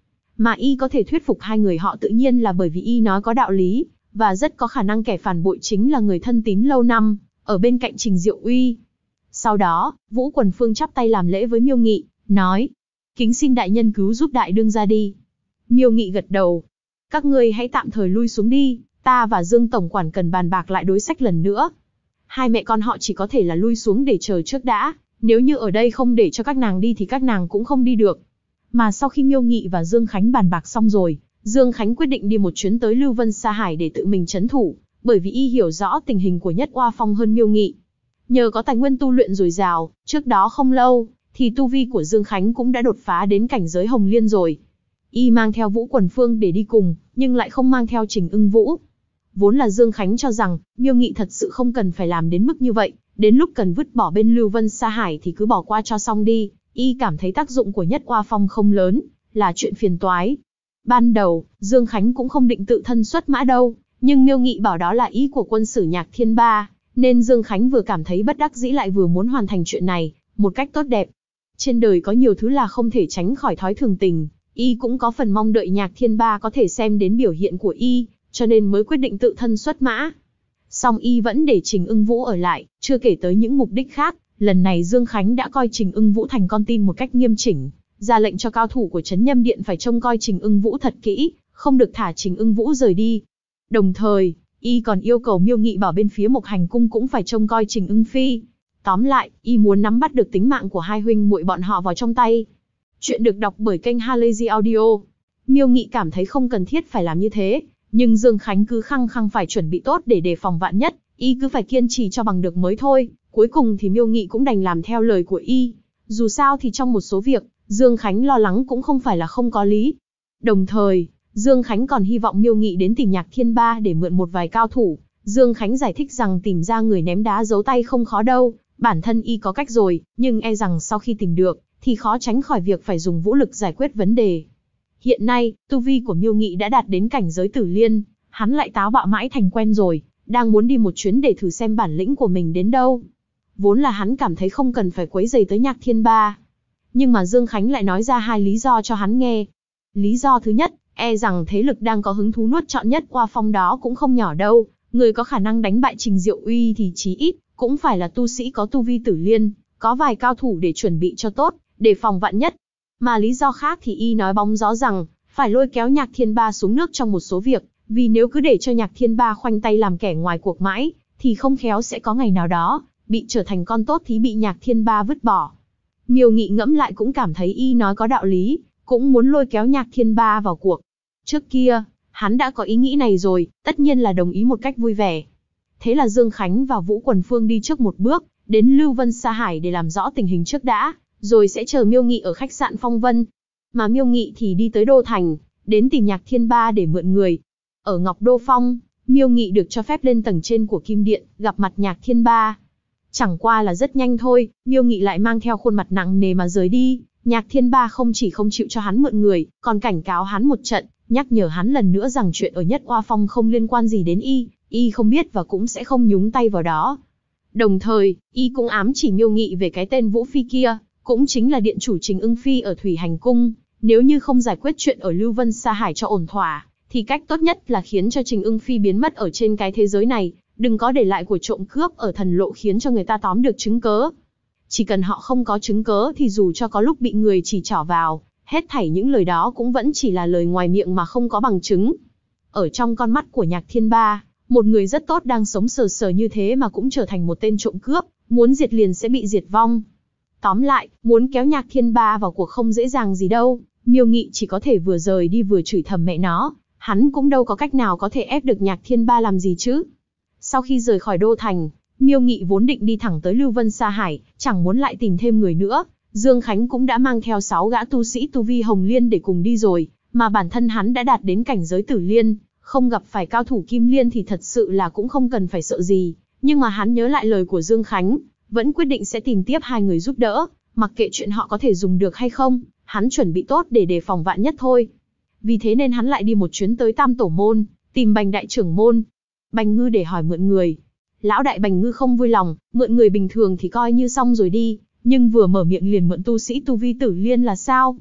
Mà y có thể thuyết phục hai người họ tự nhiên là bởi vì y nói có đạo lý, và rất có khả năng kẻ phản bội chính là người thân tín lâu năm, ở bên cạnh Trình Diệu Uy. Sau đó, Vũ Quần Phương chắp tay làm lễ với Miêu Nghị, nói: kính xin đại nhân cứu giúp đại đương ra đi. Miêu Nghị gật đầu. Các ngươi hãy tạm thời lui xuống đi, ta và Dương tổng quản cần bàn bạc lại đối sách lần nữa. Hai mẹ con họ chỉ có thể là lui xuống để chờ trước đã, nếu như ở đây không để cho các nàng đi thì các nàng cũng không đi được. Mà sau khi Miêu Nghị và Dương Khánh bàn bạc xong rồi, Dương Khánh quyết định đi một chuyến tới Lưu Vân Sa Hải để tự mình trấn thủ, bởi vì y hiểu rõ tình hình của Nhất Oa Phong hơn Miêu Nghị. Nhờ có tài nguyên tu luyện dồi dào, trước đó không lâu, thì tu vi của Dương Khánh cũng đã đột phá đến cảnh giới Hồng Liên rồi. Y mang theo Vũ Quần Phương để đi cùng, nhưng lại không mang theo Trình Ưng Vũ. Vốn là Dương Khánh cho rằng, Miêu Nghị thật sự không cần phải làm đến mức như vậy, đến lúc cần vứt bỏ bên Lưu Vân Sa Hải thì cứ bỏ qua cho xong đi, y cảm thấy tác dụng của Nhất Oa Phong không lớn, là chuyện phiền toái. Ban đầu, Dương Khánh cũng không định tự thân xuất mã đâu, nhưng Miêu Nghị bảo đó là ý của quân sử Nhạc Thiên Ba, nên Dương Khánh vừa cảm thấy bất đắc dĩ lại vừa muốn hoàn thành chuyện này, một cách tốt đẹp. Trên đời có nhiều thứ là không thể tránh khỏi thói thường tình, y cũng có phần mong đợi Nhạc Thiên Ba có thể xem đến biểu hiện của y, cho nên mới quyết định tự thân xuất mã. Song y vẫn để Trình Ưng Vũ ở lại, chưa kể tới những mục đích khác. Lần này Dương Khánh đã coi Trình Ưng Vũ thành con tin một cách nghiêm chỉnh, ra lệnh cho cao thủ của Trấn Nhâm Điện phải trông coi Trình Ưng Vũ thật kỹ, không được thả Trình Ưng Vũ rời đi. Đồng thời, y còn yêu cầu Miêu Nghị bảo bên phía Mộc Hành Cung cũng phải trông coi Trình Ưng Phi. Tóm lại, y muốn nắm bắt được tính mạng của hai huynh muội bọn họ vào trong tay. Chuyện được đọc bởi kênh Halazy Audio. Miêu Nghị cảm thấy không cần thiết phải làm như thế, nhưng Dương Khánh cứ khăng khăng phải chuẩn bị tốt để đề phòng vạn nhất, y cứ phải kiên trì cho bằng được mới thôi. Cuối cùng thì Miêu Nghị cũng đành làm theo lời của y. Dù sao thì trong một số việc, Dương Khánh lo lắng cũng không phải là không có lý. Đồng thời, Dương Khánh còn hy vọng Miêu Nghị đến tìm Nhạc Thiên Ba để mượn một vài cao thủ. Dương Khánh giải thích rằng tìm ra người ném đá giấu tay không khó đâu, bản thân y có cách rồi, nhưng e rằng sau khi tìm được, thì khó tránh khỏi việc phải dùng vũ lực giải quyết vấn đề. Hiện nay, tu vi của Miêu Nghị đã đạt đến cảnh giới Tử Liên, hắn lại táo bạo mãi thành quen rồi, đang muốn đi một chuyến để thử xem bản lĩnh của mình đến đâu. Vốn là hắn cảm thấy không cần phải quấy rầy tới Nhạc Thiên Ba. Nhưng mà Dương Khánh lại nói ra hai lý do cho hắn nghe. Lý do thứ nhất, e rằng thế lực đang có hứng thú nuốt trọn Nhất Oa Phong đó cũng không nhỏ đâu, người có khả năng đánh bại Trình Diệu Uy thì chí ít, cũng phải là tu sĩ có tu vi Tử Liên, có vài cao thủ để chuẩn bị cho tốt, để phòng vạn nhất. Mà lý do khác thì y nói bóng gió rằng, phải lôi kéo Nhạc Thiên Ba xuống nước trong một số việc, vì nếu cứ để cho Nhạc Thiên Ba khoanh tay làm kẻ ngoài cuộc mãi, thì không khéo sẽ có ngày nào đó, bị trở thành con tốt thì bị Nhạc Thiên Ba vứt bỏ. Miêu Nghị ngẫm lại cũng cảm thấy y nói có đạo lý, cũng muốn lôi kéo Nhạc Thiên Ba vào cuộc. Trước kia, hắn đã có ý nghĩ này rồi, tất nhiên là đồng ý một cách vui vẻ. Thế là Dương Khánh và Vũ Quần Phương đi trước một bước, đến Lưu Vân Sa Hải để làm rõ tình hình trước đã, rồi sẽ chờ Miêu Nghị ở khách sạn Phong Vân. Mà Miêu Nghị thì đi tới Đô Thành, đến tìm Nhạc Thiên Ba để mượn người. Ở Ngọc Đô Phong, Miêu Nghị được cho phép lên tầng trên của Kim Điện, gặp mặt Nhạc Thiên Ba. Chẳng qua là rất nhanh thôi, Miêu Nghị lại mang theo khuôn mặt nặng nề mà rời đi. Nhạc Thiên Ba không chỉ không chịu cho hắn mượn người, còn cảnh cáo hắn một trận, nhắc nhở hắn lần nữa rằng chuyện ở Nhất Oa Phong không liên quan gì đến y không biết và cũng sẽ không nhúng tay vào đó. Đồng thời, y cũng ám chỉ Miêu Nghị về cái tên Vũ Phi kia, cũng chính là điện chủ Trình Ưng Phi ở Thủy Hành Cung. Nếu như không giải quyết chuyện ở Lưu Vân Sa Hải cho ổn thỏa, thì cách tốt nhất là khiến cho Trình Ưng Phi biến mất ở trên cái thế giới này, đừng có để lại của trộm cướp ở thần lộ khiến cho người ta tóm được chứng cớ. Chỉ cần họ không có chứng cớ thì dù cho có lúc bị người chỉ trỏ vào, hết thảy những lời đó cũng vẫn chỉ là lời ngoài miệng mà không có bằng chứng. Ở trong con mắt của Nhạc Thiên Ba, một người rất tốt đang sống sờ sờ như thế mà cũng trở thành một tên trộm cướp, muốn diệt liền sẽ bị diệt vong. Tóm lại, muốn kéo Nhạc Thiên Ba vào cuộc không dễ dàng gì đâu, Miêu Nghị chỉ có thể vừa rời đi vừa chửi thầm mẹ nó, hắn cũng đâu có cách nào có thể ép được Nhạc Thiên Ba làm gì chứ. Sau khi rời khỏi Đô Thành, Miêu Nghị vốn định đi thẳng tới Lưu Vân Sa Hải, chẳng muốn lại tìm thêm người nữa. Dương Khánh cũng đã mang theo 6 gã tu sĩ tu vi Hồng Liên để cùng đi rồi, mà bản thân hắn đã đạt đến cảnh giới Tử Liên, không gặp phải cao thủ Kim Liên thì thật sự là cũng không cần phải sợ gì. Nhưng mà hắn nhớ lại lời của Dương Khánh, vẫn quyết định sẽ tìm tiếp hai người giúp đỡ, mặc kệ chuyện họ có thể dùng được hay không, hắn chuẩn bị tốt để đề phòng vạn nhất thôi. Vì thế nên hắn lại đi một chuyến tới Tam Tổ Môn, tìm Bành đại trưởng môn, Bành Ngư để hỏi mượn người. Lão đại Bành Ngư không vui lòng, mượn người bình thường thì coi như xong rồi đi, nhưng vừa mở miệng liền mượn tu sĩ tu vi Tử Liên là sao?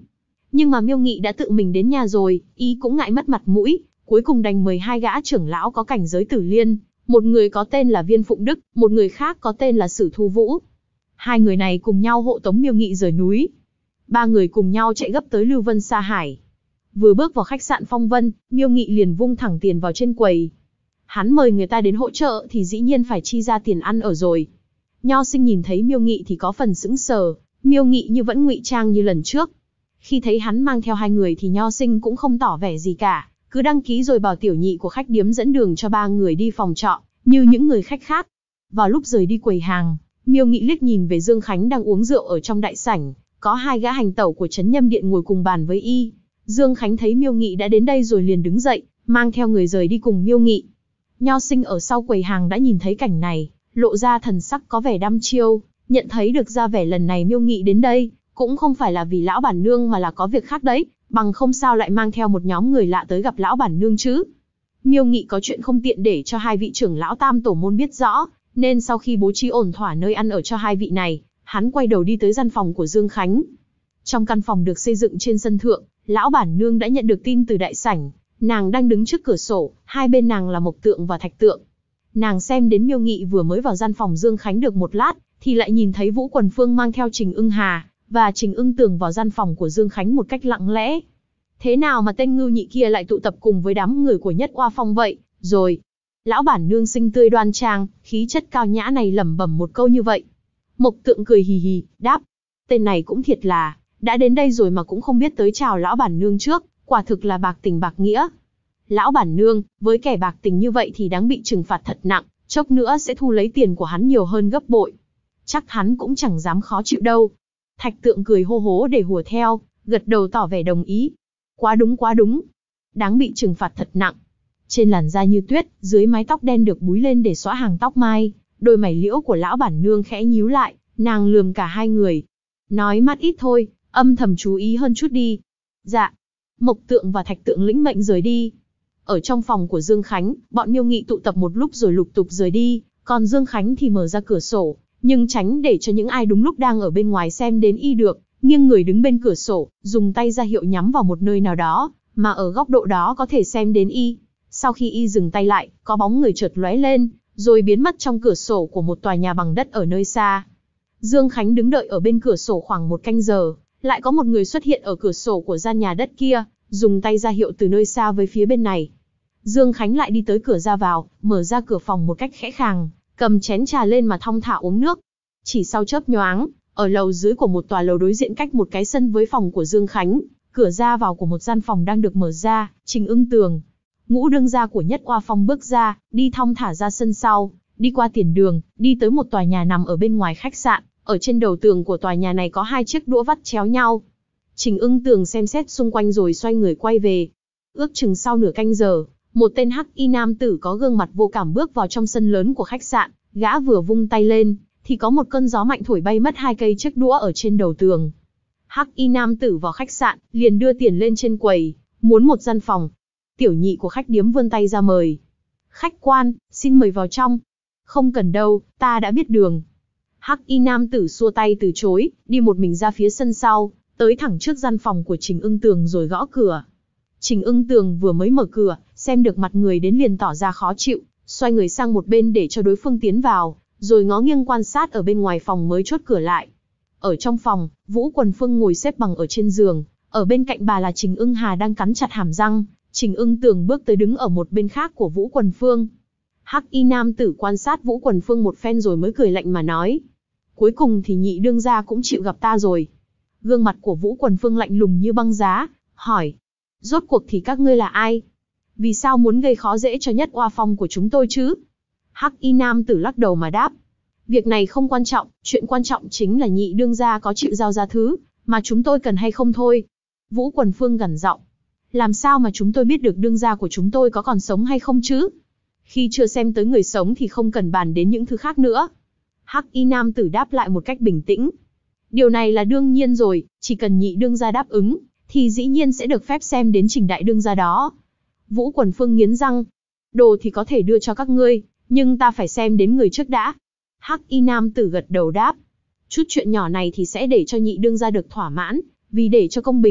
Nhưng mà Miêu Nghị đã tự mình đến nhà rồi, y cũng ngại mất mặt mũi, cuối cùng đành mời hai gã trưởng lão có cảnh giới Tử Liên, một người có tên là Viên Phụng Đức, một người khác có tên là Sử Thu Vũ. Hai người này cùng nhau hộ tống Miêu Nghị rời núi. Ba người cùng nhau chạy gấp tới Lưu Vân Sa Hải. Vừa bước vào khách sạn Phong Vân, Miêu Nghị liền vung thẳng tiền vào trên quầy. Hắn mời người ta đến hỗ trợ thì dĩ nhiên phải chi ra tiền ăn ở rồi. Nho Sinh nhìn thấy Miêu Nghị thì có phần sững sờ, Miêu Nghị như vẫn ngụy trang như lần trước. Khi thấy hắn mang theo hai người thì Nho Sinh cũng không tỏ vẻ gì cả, cứ đăng ký rồi bảo tiểu nhị của khách điếm dẫn đường cho ba người đi phòng trọ, như những người khách khác. Vào lúc rời đi quầy hàng, Miêu Nghị liếc nhìn về Dương Khánh đang uống rượu ở trong đại sảnh, có hai gã hành tẩu của Trấn Nhâm Điện ngồi cùng bàn với y. Dương Khánh thấy Miêu Nghị đã đến đây rồi liền đứng dậy, mang theo người rời đi cùng Miêu Nghị. Nho Sinh ở sau quầy hàng đã nhìn thấy cảnh này, lộ ra thần sắc có vẻ đăm chiêu, nhận thấy được ra vẻ lần này Miêu Nghị đến đây, cũng không phải là vì lão bản nương mà là có việc khác đấy, bằng không sao lại mang theo một nhóm người lạ tới gặp lão bản nương chứ. Miêu Nghị có chuyện không tiện để cho hai vị trưởng lão Tam Tổ môn biết rõ, nên sau khi bố trí ổn thỏa nơi ăn ở cho hai vị này, hắn quay đầu đi tới gian phòng của Dương Khánh. Trong căn phòng được xây dựng trên sân thượng, lão bản nương đã nhận được tin từ đại sảnh, nàng đang đứng trước cửa sổ, hai bên nàng là Mộc Tượng và Thạch Tượng. Nàng xem đến Miêu Nghị vừa mới vào gian phòng Dương Khánh được một lát, thì lại nhìn thấy Vũ Quần Phương mang theo Trình Ưng Hà và Trình Ưng Tường vào gian phòng của Dương Khánh một cách lặng lẽ. Thế nào mà tên ngưu nhị kia lại tụ tập cùng với đám người của Nhất Oa Phong vậy? Rồi, lão bản nương xinh tươi đoan trang, khí chất cao nhã này lẩm bẩm một câu như vậy. Mộc Tượng cười hì hì, đáp: tên này cũng thiệt là, đã đến đây rồi mà cũng không biết tới chào lão bản nương trước, quả thực là bạc tình bạc nghĩa. Lão bản nương, với kẻ bạc tình như vậy thì đáng bị trừng phạt thật nặng, chốc nữa sẽ thu lấy tiền của hắn nhiều hơn gấp bội. Chắc hắn cũng chẳng dám khó chịu đâu. Thạch Tượng cười hô hố để hùa theo, gật đầu tỏ vẻ đồng ý. Quá đúng quá đúng. Đáng bị trừng phạt thật nặng. Trên làn da như tuyết, dưới mái tóc đen được búi lên để xóa hàng tóc mai, đôi mày liễu của lão bản nương khẽ nhíu lại, nàng lườm cả hai người. Nói mát ít thôi, âm thầm chú ý hơn chút đi. Dạ. Mộc Tượng và Thạch Tượng lĩnh mệnh rời đi. Ở trong phòng của Dương Khánh, bọn Miêu Nghị tụ tập một lúc rồi lục tục rời đi, còn Dương Khánh thì mở ra cửa sổ, nhưng tránh để cho những ai đúng lúc đang ở bên ngoài xem đến y được, nghiêng người đứng bên cửa sổ, dùng tay ra hiệu nhắm vào một nơi nào đó, mà ở góc độ đó có thể xem đến y. Sau khi y dừng tay lại, có bóng người chợt lóe lên, rồi biến mất trong cửa sổ của một tòa nhà bằng đất ở nơi xa. Dương Khánh đứng đợi ở bên cửa sổ khoảng một canh giờ, lại có một người xuất hiện ở cửa sổ của gian nhà đất kia, dùng tay ra hiệu từ nơi xa với phía bên này. Dương Khánh lại đi tới cửa ra vào, mở ra cửa phòng một cách khẽ khàng, cầm chén trà lên mà thong thả uống nước. Chỉ sau chớp nhoáng, ở lầu dưới của một tòa lầu đối diện cách một cái sân với phòng của Dương Khánh, cửa ra vào của một gian phòng đang được mở ra, Trình Ưng Tường, Ngũ đương gia của Nhất Oa Phong bước ra, đi thong thả ra sân sau, đi qua tiền đường, đi tới một tòa nhà nằm ở bên ngoài khách sạn. Ở trên đầu tường của tòa nhà này có hai chiếc đũa vắt chéo nhau. Trình Ưng Tường xem xét xung quanh rồi xoay người quay về. Ước chừng sau nửa canh giờ, một tên hắc y nam tử có gương mặt vô cảm bước vào trong sân lớn của khách sạn. Gã vừa vung tay lên, thì có một cơn gió mạnh thổi bay mất hai cây chiếc đũa ở trên đầu tường. Hắc y nam tử vào khách sạn, liền đưa tiền lên trên quầy, muốn một gian phòng. Tiểu nhị của khách điếm vươn tay ra mời. Khách quan, xin mời vào trong. Không cần đâu, ta đã biết đường. Hắc y nam tử xua tay từ chối, đi một mình ra phía sân sau, tới thẳng trước gian phòng của Trình Ưng Tường rồi gõ cửa. Trình Ưng Tường vừa mới mở cửa, xem được mặt người đến liền tỏ ra khó chịu, xoay người sang một bên để cho đối phương tiến vào, rồi ngó nghiêng quan sát ở bên ngoài phòng mới chốt cửa lại. Ở trong phòng, Vũ Quần Phương ngồi xếp bằng ở trên giường, ở bên cạnh bà là Trình Ưng Hà đang cắn chặt hàm răng. Trình Ưng Tường bước tới đứng ở một bên khác của Vũ Quần Phương. Hắc y nam tử quan sát Vũ Quần Phương một phen rồi mới cười lạnh mà nói. Cuối cùng thì nhị đương gia cũng chịu gặp ta rồi. Gương mặt của Vũ Quần Phương lạnh lùng như băng giá, hỏi. Rốt cuộc thì các ngươi là ai? Vì sao muốn gây khó dễ cho Nhất Oa Phong của chúng tôi chứ? Hắc y nam tử lắc đầu mà đáp. Việc này không quan trọng, chuyện quan trọng chính là nhị đương gia có chịu giao ra thứ mà chúng tôi cần hay không thôi. Vũ Quần Phương gằn giọng. Làm sao mà chúng tôi biết được đương gia của chúng tôi có còn sống hay không chứ? Khi chưa xem tới người sống thì không cần bàn đến những thứ khác nữa. Hắc y nam tử đáp lại một cách bình tĩnh. Điều này là đương nhiên rồi, chỉ cần nhị đương gia đáp ứng, thì dĩ nhiên sẽ được phép xem đến Trình đại đương gia đó. Vũ Quần Phương nghiến răng. Đồ thì có thể đưa cho các ngươi, nhưng ta phải xem đến người trước đã. Hắc y nam tử gật đầu đáp. Chút chuyện nhỏ này thì sẽ để cho nhị đương gia được thỏa mãn, vì để cho công bình,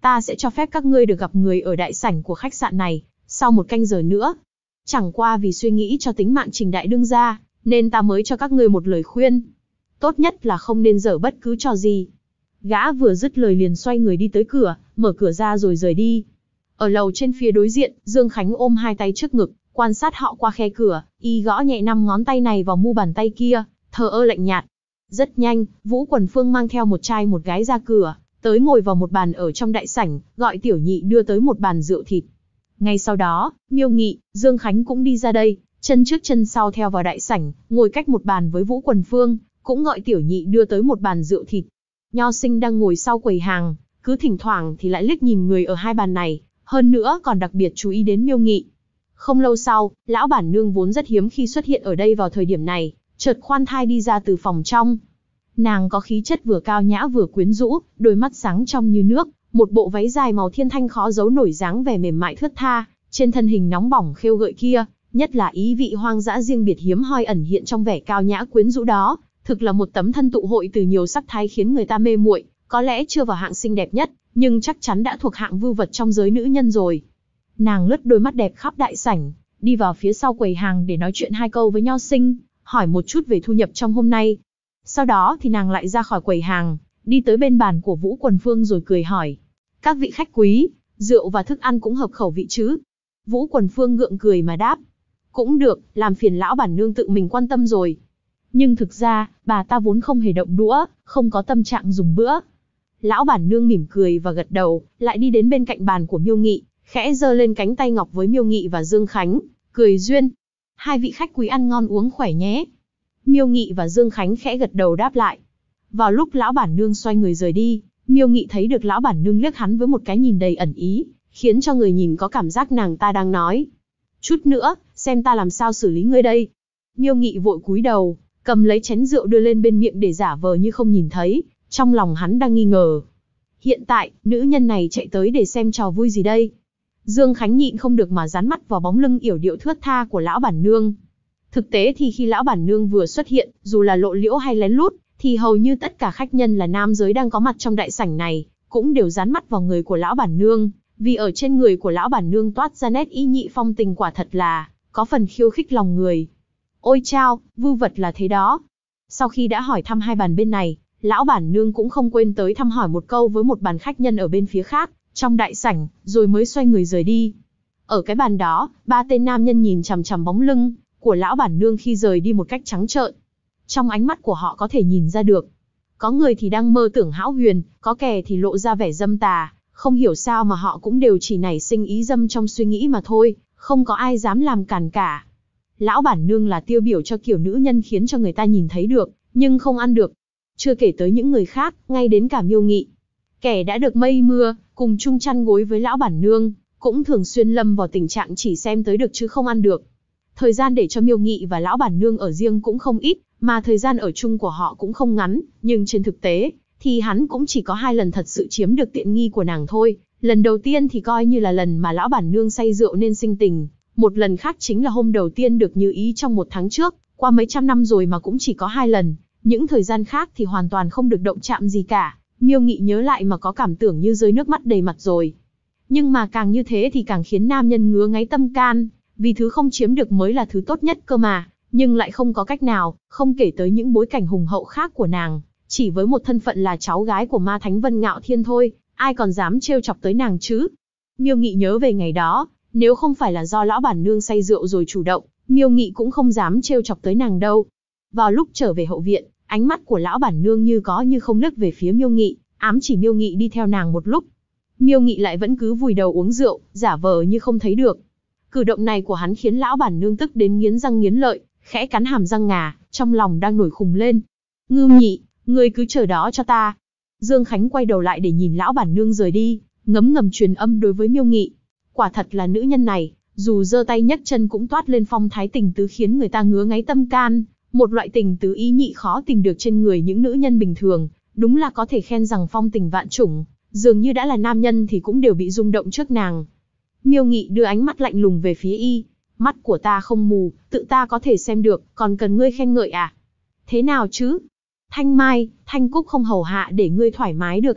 ta sẽ cho phép các ngươi được gặp người ở đại sảnh của khách sạn này, sau 1 canh giờ nữa. Chẳng qua vì suy nghĩ cho tính mạng Trình đại đương gia, nên ta mới cho các ngươi một lời khuyên. Tốt nhất là không nên giở bất cứ trò gì. Gã vừa dứt lời liền xoay người đi tới cửa, mở cửa ra rồi rời đi. Ở lầu trên phía đối diện, Dương Khánh ôm 2 tay trước ngực, quan sát họ qua khe cửa, y gõ nhẹ 5 ngón tay này vào mu bàn tay kia, thờ ơ lạnh nhạt. Rất nhanh, Vũ Quần Phương mang theo một trai một gái ra cửa, tới ngồi vào một bàn ở trong đại sảnh, gọi Tiểu Nhị đưa tới một bàn rượu thịt. Ngay sau đó, Miêu Nghị, Dương Khánh cũng đi ra đây, chân trước chân sau theo vào đại sảnh, ngồi cách một bàn với Vũ Quần Phương, cũng gọi Tiểu Nhị đưa tới một bàn rượu thịt. Nho Sinh đang ngồi sau quầy hàng, cứ thỉnh thoảng thì lại liếc nhìn người ở 2 bàn này, hơn nữa còn đặc biệt chú ý đến Miêu Nghị. Không lâu sau, lão bản nương vốn rất hiếm khi xuất hiện ở đây vào thời điểm này, chợt khoan thai đi ra từ phòng trong. Nàng có khí chất vừa cao nhã vừa quyến rũ, đôi mắt sáng trong như nước, một bộ váy dài màu thiên thanh khó giấu nổi dáng vẻ mềm mại thướt tha, trên thân hình nóng bỏng khêu gợi kia, nhất là ý vị hoang dã riêng biệt hiếm hoi ẩn hiện trong vẻ cao nhã quyến rũ đó, thực là một tấm thân tụ hội từ nhiều sắc thái khiến người ta mê muội, có lẽ chưa vào hạng xinh đẹp nhất, nhưng chắc chắn đã thuộc hạng vưu vật trong giới nữ nhân rồi. Nàng lướt đôi mắt đẹp khắp đại sảnh, đi vào phía sau quầy hàng để nói chuyện 2 câu với Nho Sinh, hỏi một chút về thu nhập trong hôm nay. Sau đó thì nàng lại ra khỏi quầy hàng, đi tới bên bàn của Vũ Quần Phương rồi cười hỏi. Các vị khách quý, rượu và thức ăn cũng hợp khẩu vị chứ? Vũ Quần Phương gượng cười mà đáp. Cũng được, làm phiền lão bản nương tự mình quan tâm rồi. Nhưng thực ra, bà ta vốn không hề động đũa, không có tâm trạng dùng bữa. Lão bản nương mỉm cười và gật đầu, lại đi đến bên cạnh bàn của Miêu Nghị, khẽ giơ lên cánh tay ngọc với Miêu Nghị và Dương Khánh, cười duyên. 2 vị khách quý ăn ngon uống khỏe nhé. Miêu Nghị và Dương Khánh khẽ gật đầu đáp lại. Vào lúc lão bản nương xoay người rời đi, Miêu Nghị thấy được lão bản nương liếc hắn với một cái nhìn đầy ẩn ý, khiến cho người nhìn có cảm giác nàng ta đang nói. Chút nữa, xem ta làm sao xử lý ngươi đây. Miêu Nghị vội cúi đầu, cầm lấy chén rượu đưa lên bên miệng để giả vờ như không nhìn thấy, trong lòng hắn đang nghi ngờ. Hiện tại, nữ nhân này chạy tới để xem trò vui gì đây? Dương Khánh nhịn không được mà dán mắt vào bóng lưng yểu điệu thướt tha của lão bản nương. Thực tế thì khi lão bản nương vừa xuất hiện, dù là lộ liễu hay lén lút, thì hầu như tất cả khách nhân là nam giới đang có mặt trong đại sảnh này, cũng đều dán mắt vào người của lão bản nương, vì ở trên người của lão bản nương toát ra nét y nhị phong tình quả thật là có phần khiêu khích lòng người. Ôi chao, vưu vật là thế đó. Sau khi đã hỏi thăm 2 bàn bên này, lão bản nương cũng không quên tới thăm hỏi một câu với một bàn khách nhân ở bên phía khác, trong đại sảnh, rồi mới xoay người rời đi. Ở cái bàn đó, 3 tên nam nhân nhìn chằm chằm bóng lưng của lão bản nương khi rời đi một cách trắng trợn. Trong ánh mắt của họ có thể nhìn ra được, có người thì đang mơ tưởng hão huyền, có kẻ thì lộ ra vẻ dâm tà, không hiểu sao mà họ cũng đều chỉ nảy sinh ý dâm trong suy nghĩ mà thôi, không có ai dám làm cản cả. Lão bản nương là tiêu biểu cho kiểu nữ nhân khiến cho người ta nhìn thấy được, nhưng không ăn được. Chưa kể tới những người khác, ngay đến cả Miêu Nghị, kẻ đã được mây mưa, cùng chung chăn gối với lão bản nương, cũng thường xuyên lâm vào tình trạng chỉ xem tới được chứ không ăn được. Thời gian để cho Miêu Nghị và lão bản nương ở riêng cũng không ít, mà thời gian ở chung của họ cũng không ngắn, nhưng trên thực tế, thì hắn cũng chỉ có 2 lần thật sự chiếm được tiện nghi của nàng thôi. Lần đầu tiên thì coi như là lần mà lão bản nương say rượu nên sinh tình, một lần khác chính là hôm đầu tiên được như ý trong 1 tháng trước, qua mấy trăm năm rồi mà cũng chỉ có 2 lần, những thời gian khác thì hoàn toàn không được động chạm gì cả. Miêu Nghị nhớ lại mà có cảm tưởng như rơi nước mắt đầy mặt rồi. Nhưng mà càng như thế thì càng khiến nam nhân ngứa ngáy tâm can, vì thứ không chiếm được mới là thứ tốt nhất cơ mà, nhưng lại không có cách nào, không kể tới những bối cảnh hùng hậu khác của nàng, chỉ với một thân phận là cháu gái của ma thánh Vân Ngạo Thiên thôi, ai còn dám trêu chọc tới nàng chứ? Miêu Nghị nhớ về ngày đó, nếu không phải là do lão bản nương say rượu rồi chủ động, Miêu Nghị cũng không dám trêu chọc tới nàng đâu. Vào lúc trở về hậu viện, ánh mắt của lão bản nương như có như không liếc về phía Miêu Nghị, ám chỉ Miêu Nghị đi theo nàng một lúc. Miêu Nghị lại vẫn cứ vùi đầu uống rượu, giả vờ như không thấy được. Cử động này của hắn khiến lão bản nương tức đến nghiến răng nghiến lợi, khẽ cắn hàm răng ngà, trong lòng đang nổi khùng lên. Ngưu Nhị, ngươi cứ chờ đó cho ta. Dương Khánh quay đầu lại để nhìn lão bản nương rời đi, ngấm ngầm truyền âm đối với Miêu Nghị. Quả thật là nữ nhân này, dù giơ tay nhấc chân cũng toát lên phong thái tình tứ khiến người ta ngứa ngáy tâm can, một loại tình tứ ý nhị khó tìm được trên người những nữ nhân bình thường, đúng là có thể khen rằng phong tình vạn chủng, dường như đã là nam nhân thì cũng đều bị rung động trước nàng. Miêu Nghị đưa ánh mắt lạnh lùng về phía y, mắt của ta không mù, tự ta có thể xem được, còn cần ngươi khen ngợi à? Thế nào chứ? Thanh Mai, Thanh Cúc không hầu hạ để ngươi thoải mái được à?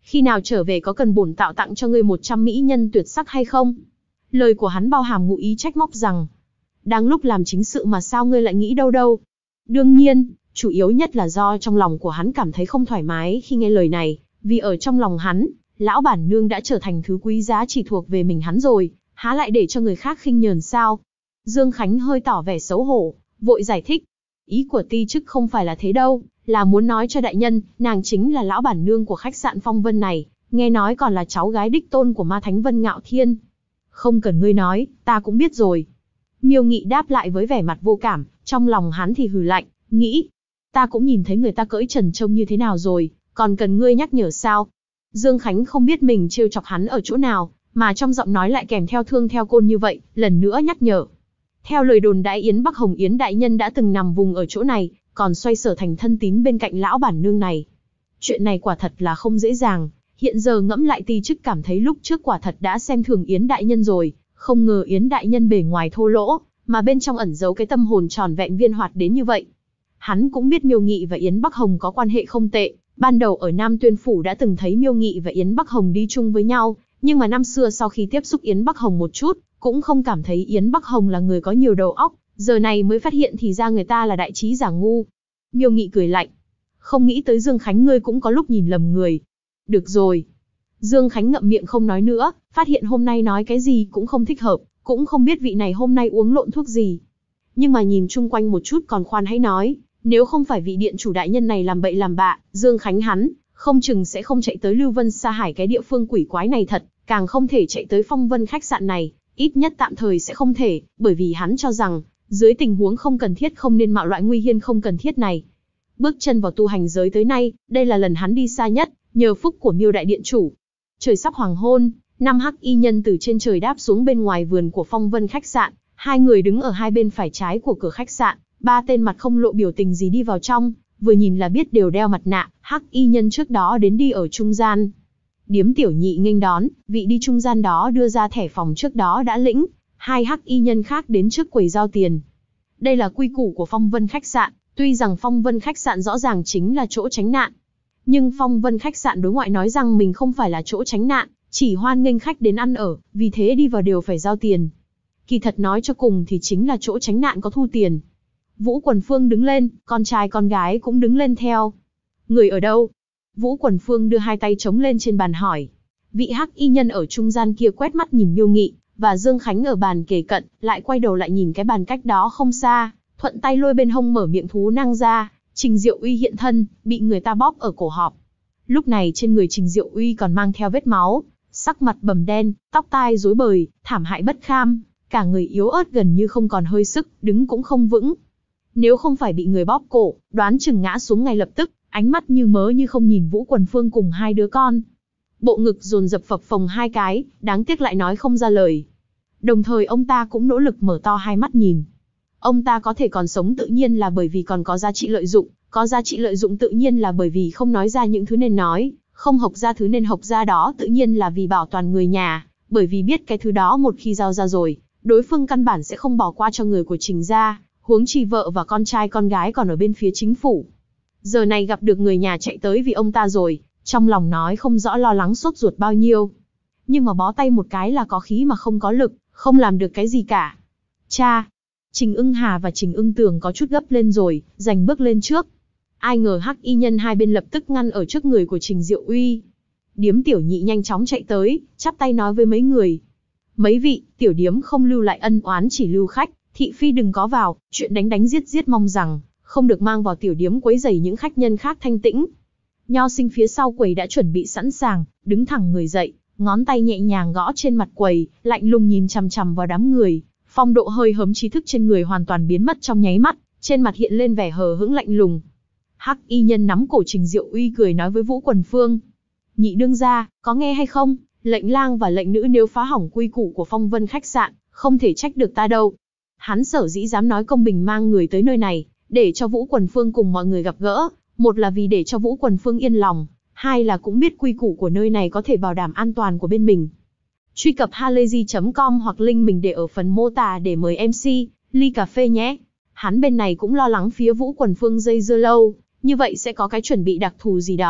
Khi nào trở về có cần bổn tạo tặng cho ngươi 100 mỹ nhân tuyệt sắc hay không? Lời của hắn bao hàm ngụ ý trách móc rằng, đang lúc làm chính sự mà sao ngươi lại nghĩ đâu đâu. Đương nhiên, chủ yếu nhất là do trong lòng của hắn cảm thấy không thoải mái khi nghe lời này, vì ở trong lòng hắn, lão bản nương đã trở thành thứ quý giá chỉ thuộc về mình hắn rồi, há lại để cho người khác khinh nhờn sao? Dương Khánh hơi tỏ vẻ xấu hổ, vội giải thích. Ý của ti chức không phải là thế đâu, là muốn nói cho đại nhân, nàng chính là lão bản nương của khách sạn Phong Vân này, nghe nói còn là cháu gái đích tôn của ma thánh Vân Ngạo Thiên. Không cần ngươi nói, ta cũng biết rồi. Miêu Nghị đáp lại với vẻ mặt vô cảm, trong lòng hắn thì hừ lạnh, nghĩ, ta cũng nhìn thấy người ta cưỡi trần trông như thế nào rồi, còn cần ngươi nhắc nhở sao? Dương Khánh không biết mình trêu chọc hắn ở chỗ nào, mà trong giọng nói lại kèm theo thương theo côn như vậy, lần nữa nhắc nhở. Theo lời đồn đại Yến Bắc Hồng Yến đại nhân đã từng nằm vùng ở chỗ này, còn xoay sở thành thân tín bên cạnh lão bản nương này. Chuyện này quả thật là không dễ dàng, hiện giờ ngẫm lại ti chức cảm thấy lúc trước quả thật đã xem thường Yến đại nhân rồi, không ngờ Yến đại nhân bề ngoài thô lỗ, mà bên trong ẩn giấu cái tâm hồn tròn vẹn viên hoạt đến như vậy. Hắn cũng biết Miêu Nghị và Yến Bắc Hồng có quan hệ không tệ, ban đầu ở Nam Tuyên Phủ đã từng thấy Miêu Nghị và Yến Bắc Hồng đi chung với nhau, nhưng mà năm xưa sau khi tiếp xúc Yến Bắc Hồng một chút, cũng không cảm thấy Yến Bắc Hồng là người có nhiều đầu óc, giờ này mới phát hiện thì ra người ta là đại trí giả ngu. Miêu Nghị cười lạnh, không nghĩ tới Dương Khánh ngươi cũng có lúc nhìn lầm người. Được rồi. Dương Khánh ngậm miệng không nói nữa, phát hiện hôm nay nói cái gì cũng không thích hợp, cũng không biết vị này hôm nay uống lộn thuốc gì. Nhưng mà nhìn chung quanh một chút còn khoan hãy nói, nếu không phải vị điện chủ đại nhân này làm bậy làm bạ, Dương Khánh hắn, không chừng sẽ không chạy tới Lưu Vân Sa Hải cái địa phương quỷ quái này thật, càng không thể chạy tới Phong Vân khách sạn này, ít nhất tạm thời sẽ không thể, bởi vì hắn cho rằng, dưới tình huống không cần thiết không nên mạo loại nguy hiểm không cần thiết này. Bước chân vào tu hành giới tới nay, đây là lần hắn đi xa nhất, nhờ phúc của Miêu đại điện chủ. Trời sắp hoàng hôn, 5 hắc y nhân từ trên trời đáp xuống bên ngoài vườn của Phong Vân khách sạn, hai người đứng ở hai bên phải trái của cửa khách sạn, ba tên mặt không lộ biểu tình gì đi vào trong, vừa nhìn là biết đều đeo mặt nạ, hắc y nhân trước đó đến đi ở trung gian. Điếm Tiểu Nhị nghênh đón, vị đi trung gian đó đưa ra thẻ phòng trước đó đã lĩnh, hai hắc y nhân khác đến trước quầy giao tiền. Đây là quy củ của Phong Vân khách sạn, tuy rằng Phong Vân khách sạn rõ ràng chính là chỗ tránh nạn, nhưng Phong Vân khách sạn đối ngoại nói rằng mình không phải là chỗ tránh nạn, chỉ hoan nghênh khách đến ăn ở, vì thế đi vào đều phải giao tiền. Kỳ thật nói cho cùng thì chính là chỗ tránh nạn có thu tiền. Vũ Quần Phương đứng lên, con trai con gái cũng đứng lên theo. Người ở đâu? Vũ Quần Phương đưa hai tay chống lên trên bàn hỏi. Vị hắc y nhân ở trung gian kia quét mắt nhìn Miêu Nghị, và Dương Khánh ở bàn kề cận, lại quay đầu lại nhìn cái bàn cách đó không xa, thuận tay lôi bên hông mở miệng thú năng ra, Trình Diệu Uy hiện thân, bị người ta bóp ở cổ họng. Lúc này trên người Trình Diệu Uy còn mang theo vết máu, sắc mặt bầm đen, tóc tai rối bời, thảm hại bất kham, cả người yếu ớt gần như không còn hơi sức, đứng cũng không vững. Nếu không phải bị người bóp cổ, đoán chừng ngã xuống ngay lập tức, ánh mắt như mớ như không nhìn Vũ Quần Phương cùng hai đứa con. Bộ ngực dồn dập phập phồng hai cái, đáng tiếc lại nói không ra lời. Đồng thời ông ta cũng nỗ lực mở to hai mắt nhìn. Ông ta có thể còn sống tự nhiên là bởi vì còn có giá trị lợi dụng, có giá trị lợi dụng tự nhiên là bởi vì không nói ra những thứ nên nói, không hộc ra thứ nên hộc ra đó tự nhiên là vì bảo toàn người nhà, bởi vì biết cái thứ đó một khi giao ra rồi, đối phương căn bản sẽ không bỏ qua cho người của Trình gia, huống chi vợ và con trai con gái còn ở bên phía chính phủ. Giờ này gặp được người nhà chạy tới vì ông ta rồi, trong lòng nói không rõ lo lắng sốt ruột bao nhiêu. Nhưng mà bó tay một cái là có khí mà không có lực, không làm được cái gì cả. Cha! Trình Ưng Hà và Trình Ưng Tường có chút gấp lên rồi, giành bước lên trước. Ai ngờ hắc y nhân hai bên lập tức ngăn ở trước người của Trình Diệu Uy. Điếm Tiểu Nhị nhanh chóng chạy tới, chắp tay nói với mấy người. Mấy vị, tiểu điếm không lưu lại ân oán chỉ lưu khách, thị phi đừng có vào, chuyện đánh đánh giết giết mong rằng, không được mang vào tiểu điếm quấy rầy những khách nhân khác thanh tĩnh. Nho Sinh phía sau quầy đã chuẩn bị sẵn sàng, đứng thẳng người dậy, ngón tay nhẹ nhàng gõ trên mặt quầy, lạnh lùng nhìn chằm chằm vào đám người. Phong độ hơi hớm trí thức trên người hoàn toàn biến mất trong nháy mắt, trên mặt hiện lên vẻ hờ hững lạnh lùng. Hắc y nhân nắm cổ Trình Diệu Uy cười nói với Vũ Quần Phương. Nhị đương gia, có nghe hay không? Lệnh lang và lệnh nữ nếu phá hỏng quy củ của Phong Vân khách sạn, không thể trách được ta đâu. Hắn sở dĩ dám nói công bình mang người tới nơi này, để cho Vũ Quần Phương cùng mọi người gặp gỡ, một là vì để cho Vũ Quần Phương yên lòng, hai là cũng biết quy củ của nơi này có thể bảo đảm an toàn của bên mình. Truy cập halayzi.com hoặc link mình để ở phần mô tả để mời MC, ly cà phê nhé. Hắn bên này cũng lo lắng phía Vũ Quần Phương dây dưa lâu, như vậy sẽ có cái chuẩn bị đặc thù gì đó,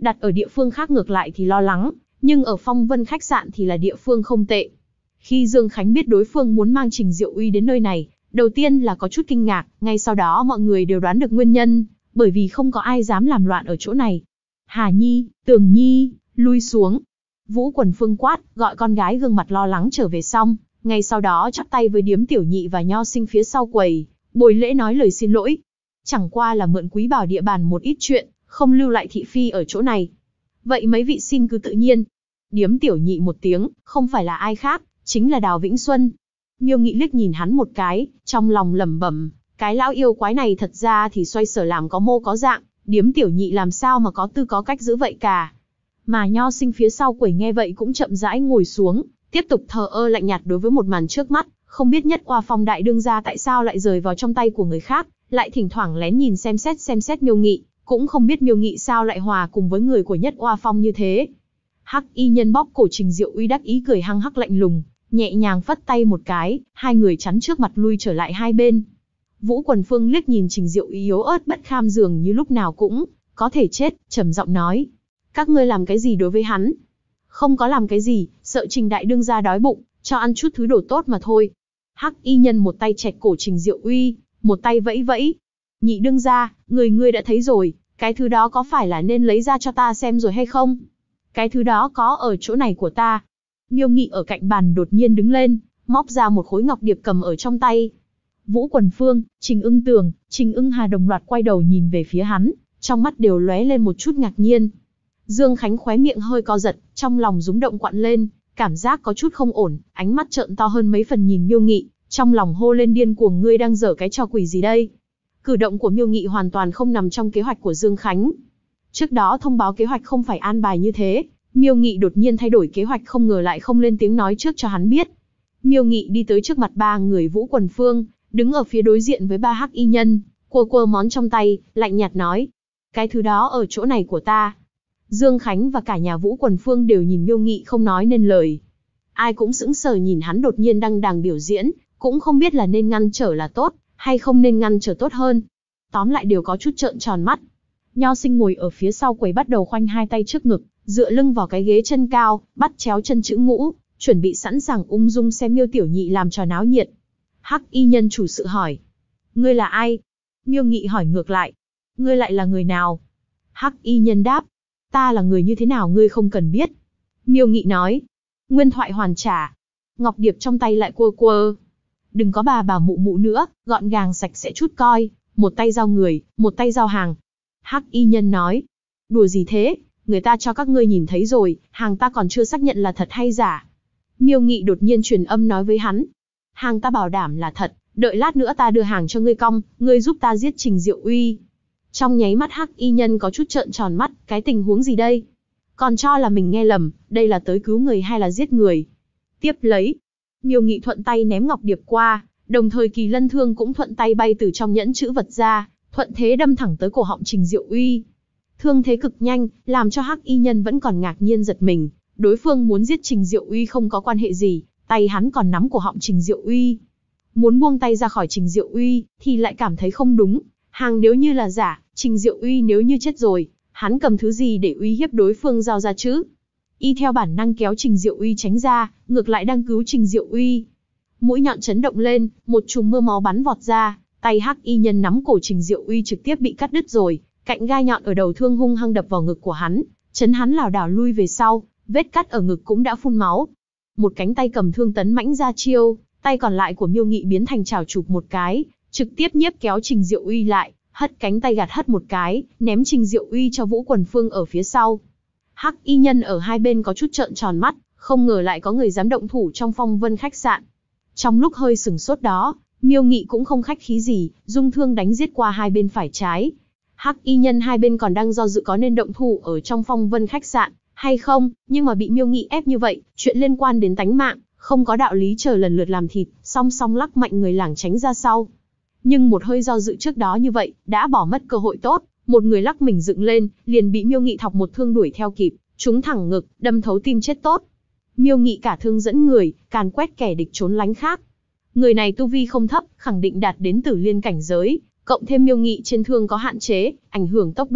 đặt ở địa phương khác ngược lại thì lo lắng, nhưng ở Phong Vân khách sạn thì là địa phương không tệ. Khi Dương Khánh biết đối phương muốn mang Trình Diệu Uy đến nơi này, đầu tiên là có chút kinh ngạc, ngay sau đó mọi người đều đoán được nguyên nhân, bởi vì không có ai dám làm loạn ở chỗ này. Hà Nhi, Tường Nhi, lui xuống. Vũ Quần Phương quát, gọi con gái gương mặt lo lắng trở về xong, ngay sau đó chắp tay với Điếm Tiểu Nhị và Nho Sinh phía sau quầy, bồi lễ nói lời xin lỗi. Chẳng qua là mượn Quý Bảo địa bàn một ít chuyện, không lưu lại thị phi ở chỗ này. Vậy mấy vị xin cứ tự nhiên. Điếm Tiểu Nhị một tiếng, không phải là ai khác, chính là Đào Vĩnh Xuân. Miêu Nghị liếc nhìn hắn một cái, trong lòng lẩm bẩm, cái lão yêu quái này thật ra thì xoay sở làm có mô có dạng, Điếm Tiểu Nhị làm sao mà có tư có cách giữ vậy cả. Mà Nho Sinh phía sau quầy nghe vậy cũng chậm rãi ngồi xuống, tiếp tục thờ ơ lạnh nhạt đối với một màn trước mắt, không biết Nhất Oa Phong đại đương gia tại sao lại rời vào trong tay của người khác, lại thỉnh thoảng lén nhìn xem xét Miêu Nghị, cũng không biết Miêu Nghị sao lại hòa cùng với người của Nhất Oa Phong như thế. Hắc y nhân bóp cổ Trình Diệu Uy đắc ý cười hăng hắc lạnh lùng, nhẹ nhàng phất tay một cái, hai người chắn trước mặt lui trở lại hai bên. Vũ Quần Phương liếc nhìn Trình Diệu Uy yếu ớt bất kham dường như lúc nào cũng có thể chết, trầm giọng nói: các ngươi làm cái gì đối với hắn? Không có làm cái gì, sợ Trình đại đương gia đói bụng, cho ăn chút thứ đồ tốt mà thôi. Hắc y nhân một tay chẹt cổ Trình Diệu Uy, một tay vẫy vẫy. Nhị đương gia, ngươi đã thấy rồi, cái thứ đó có phải là nên lấy ra cho ta xem rồi hay không? Cái thứ đó có ở chỗ này của ta. Miêu Nghị ở cạnh bàn đột nhiên đứng lên, móc ra một khối ngọc điệp cầm ở trong tay. Vũ Quần Phương, Trình Ưng Tường, Trình Ưng Hà đồng loạt quay đầu nhìn về phía hắn, trong mắt đều lóe lên một chút ngạc nhiên. Dương Khánh khóe miệng hơi co giật, trong lòng rúng động quặn lên, cảm giác có chút không ổn, ánh mắt trợn to hơn mấy phần nhìn Miêu Nghị, trong lòng hô lên điên cuồng, ngươi đang giở cái trò quỷ gì đây? Cử động của Miêu Nghị hoàn toàn không nằm trong kế hoạch của Dương Khánh. Trước đó thông báo kế hoạch không phải an bài như thế, Miêu Nghị đột nhiên thay đổi kế hoạch không ngờ lại không lên tiếng nói trước cho hắn biết. Miêu Nghị đi tới trước mặt ba người Vũ Quần Phương, đứng ở phía đối diện với ba hắc y nhân, quơ món trong tay, lạnh nhạt nói: cái thứ đó ở chỗ này của ta. Dương Khánh và cả nhà Vũ Quần Phương đều nhìn Miêu Nghị không nói nên lời. Ai cũng sững sờ nhìn hắn đột nhiên đăng đàng biểu diễn, cũng không biết là nên ngăn trở là tốt, hay không nên ngăn trở tốt hơn. Tóm lại đều có chút trợn tròn mắt. Nho Sinh ngồi ở phía sau quầy bắt đầu khoanh hai tay trước ngực, dựa lưng vào cái ghế chân cao, bắt chéo chân chữ ngũ, chuẩn bị sẵn sàng ung dung xem Miêu Tiểu Nhị làm trò náo nhiệt. Hắc y nhân chủ sự hỏi: ngươi là ai? Miêu Nghị hỏi ngược lại: ngươi lại là người nào? Hắc y nhân đáp: ta là người như thế nào ngươi không cần biết. Miêu Nghị nói: nguyên thoại hoàn trả. Ngọc điệp trong tay lại quơ. Đừng có bà mụ nữa, gọn gàng sạch sẽ chút coi, một tay giao người, một tay giao hàng. Hắc y nhân nói: đùa gì thế, người ta cho các ngươi nhìn thấy rồi, hàng ta còn chưa xác nhận là thật hay giả. Miêu Nghị đột nhiên truyền âm nói với hắn: hàng ta bảo đảm là thật, đợi lát nữa ta đưa hàng cho ngươi cong, ngươi giúp ta giết Trình Diệu Uy. Trong nháy mắt hắc y nhân có chút trợn tròn mắt, cái tình huống gì đây? Còn cho là mình nghe lầm, đây là tới cứu người hay là giết người? Tiếp lấy, Miêu Nghị thuận tay ném ngọc điệp qua, đồng thời Kỳ Lân thương cũng thuận tay bay từ trong nhẫn chữ vật ra, thuận thế đâm thẳng tới cổ họng Trình Diệu Uy. Thương thế cực nhanh, làm cho hắc y nhân vẫn còn ngạc nhiên giật mình, đối phương muốn giết Trình Diệu Uy không có quan hệ gì, tay hắn còn nắm cổ họng Trình Diệu Uy. Muốn buông tay ra khỏi Trình Diệu Uy, thì lại cảm thấy không đúng, hàng nếu như là giả, Trình Diệu Uy nếu như chết rồi, hắn cầm thứ gì để uy hiếp đối phương giao ra chứ? Y theo bản năng kéo Trình Diệu Uy tránh ra, ngược lại đang cứu Trình Diệu Uy. Mũi nhọn chấn động lên, một chùm mưa máu bắn vọt ra, tay hắc y nhân nắm cổ Trình Diệu Uy trực tiếp bị cắt đứt rồi, cạnh gai nhọn ở đầu thương hung hăng đập vào ngực của hắn, chấn hắn lảo đảo lui về sau, vết cắt ở ngực cũng đã phun máu. Một cánh tay cầm thương tấn mãnh ra chiêu, tay còn lại của Miêu Nghị biến thành chảo chụp một cái, trực tiếp nhiếp kéo Trình Diệu Uy lại, hất cánh tay gạt hất một cái, ném Trình Diệu Uy cho Vũ Quần Phương ở phía sau. Hắc y nhân ở hai bên có chút trợn tròn mắt, không ngờ lại có người dám động thủ trong Phong Vân khách sạn. Trong lúc hơi sừng sốt đó, Miêu Nghị cũng không khách khí gì, dung thương đánh giết qua hai bên phải trái. Hắc y nhân hai bên còn đang do dự có nên động thủ ở trong Phong Vân khách sạn hay không, nhưng mà bị Miêu Nghị ép như vậy, chuyện liên quan đến tánh mạng, không có đạo lý chờ lần lượt làm thịt, song song lắc mạnh người lảng tránh ra sau. Nhưng một hơi do dự trước đó như vậy, đã bỏ mất cơ hội tốt, một người lắc mình dựng lên, liền bị Miêu Nghị thọc một thương đuổi theo kịp, trúng thẳng ngực, đâm thấu tim chết tốt. Miêu Nghị cả thương dẫn người, càn quét kẻ địch trốn lánh khác. Người này tu vi không thấp, khẳng định đạt đến Tử Liên cảnh giới, cộng thêm Miêu Nghị trên thương có hạn chế, ảnh hưởng tốc độ,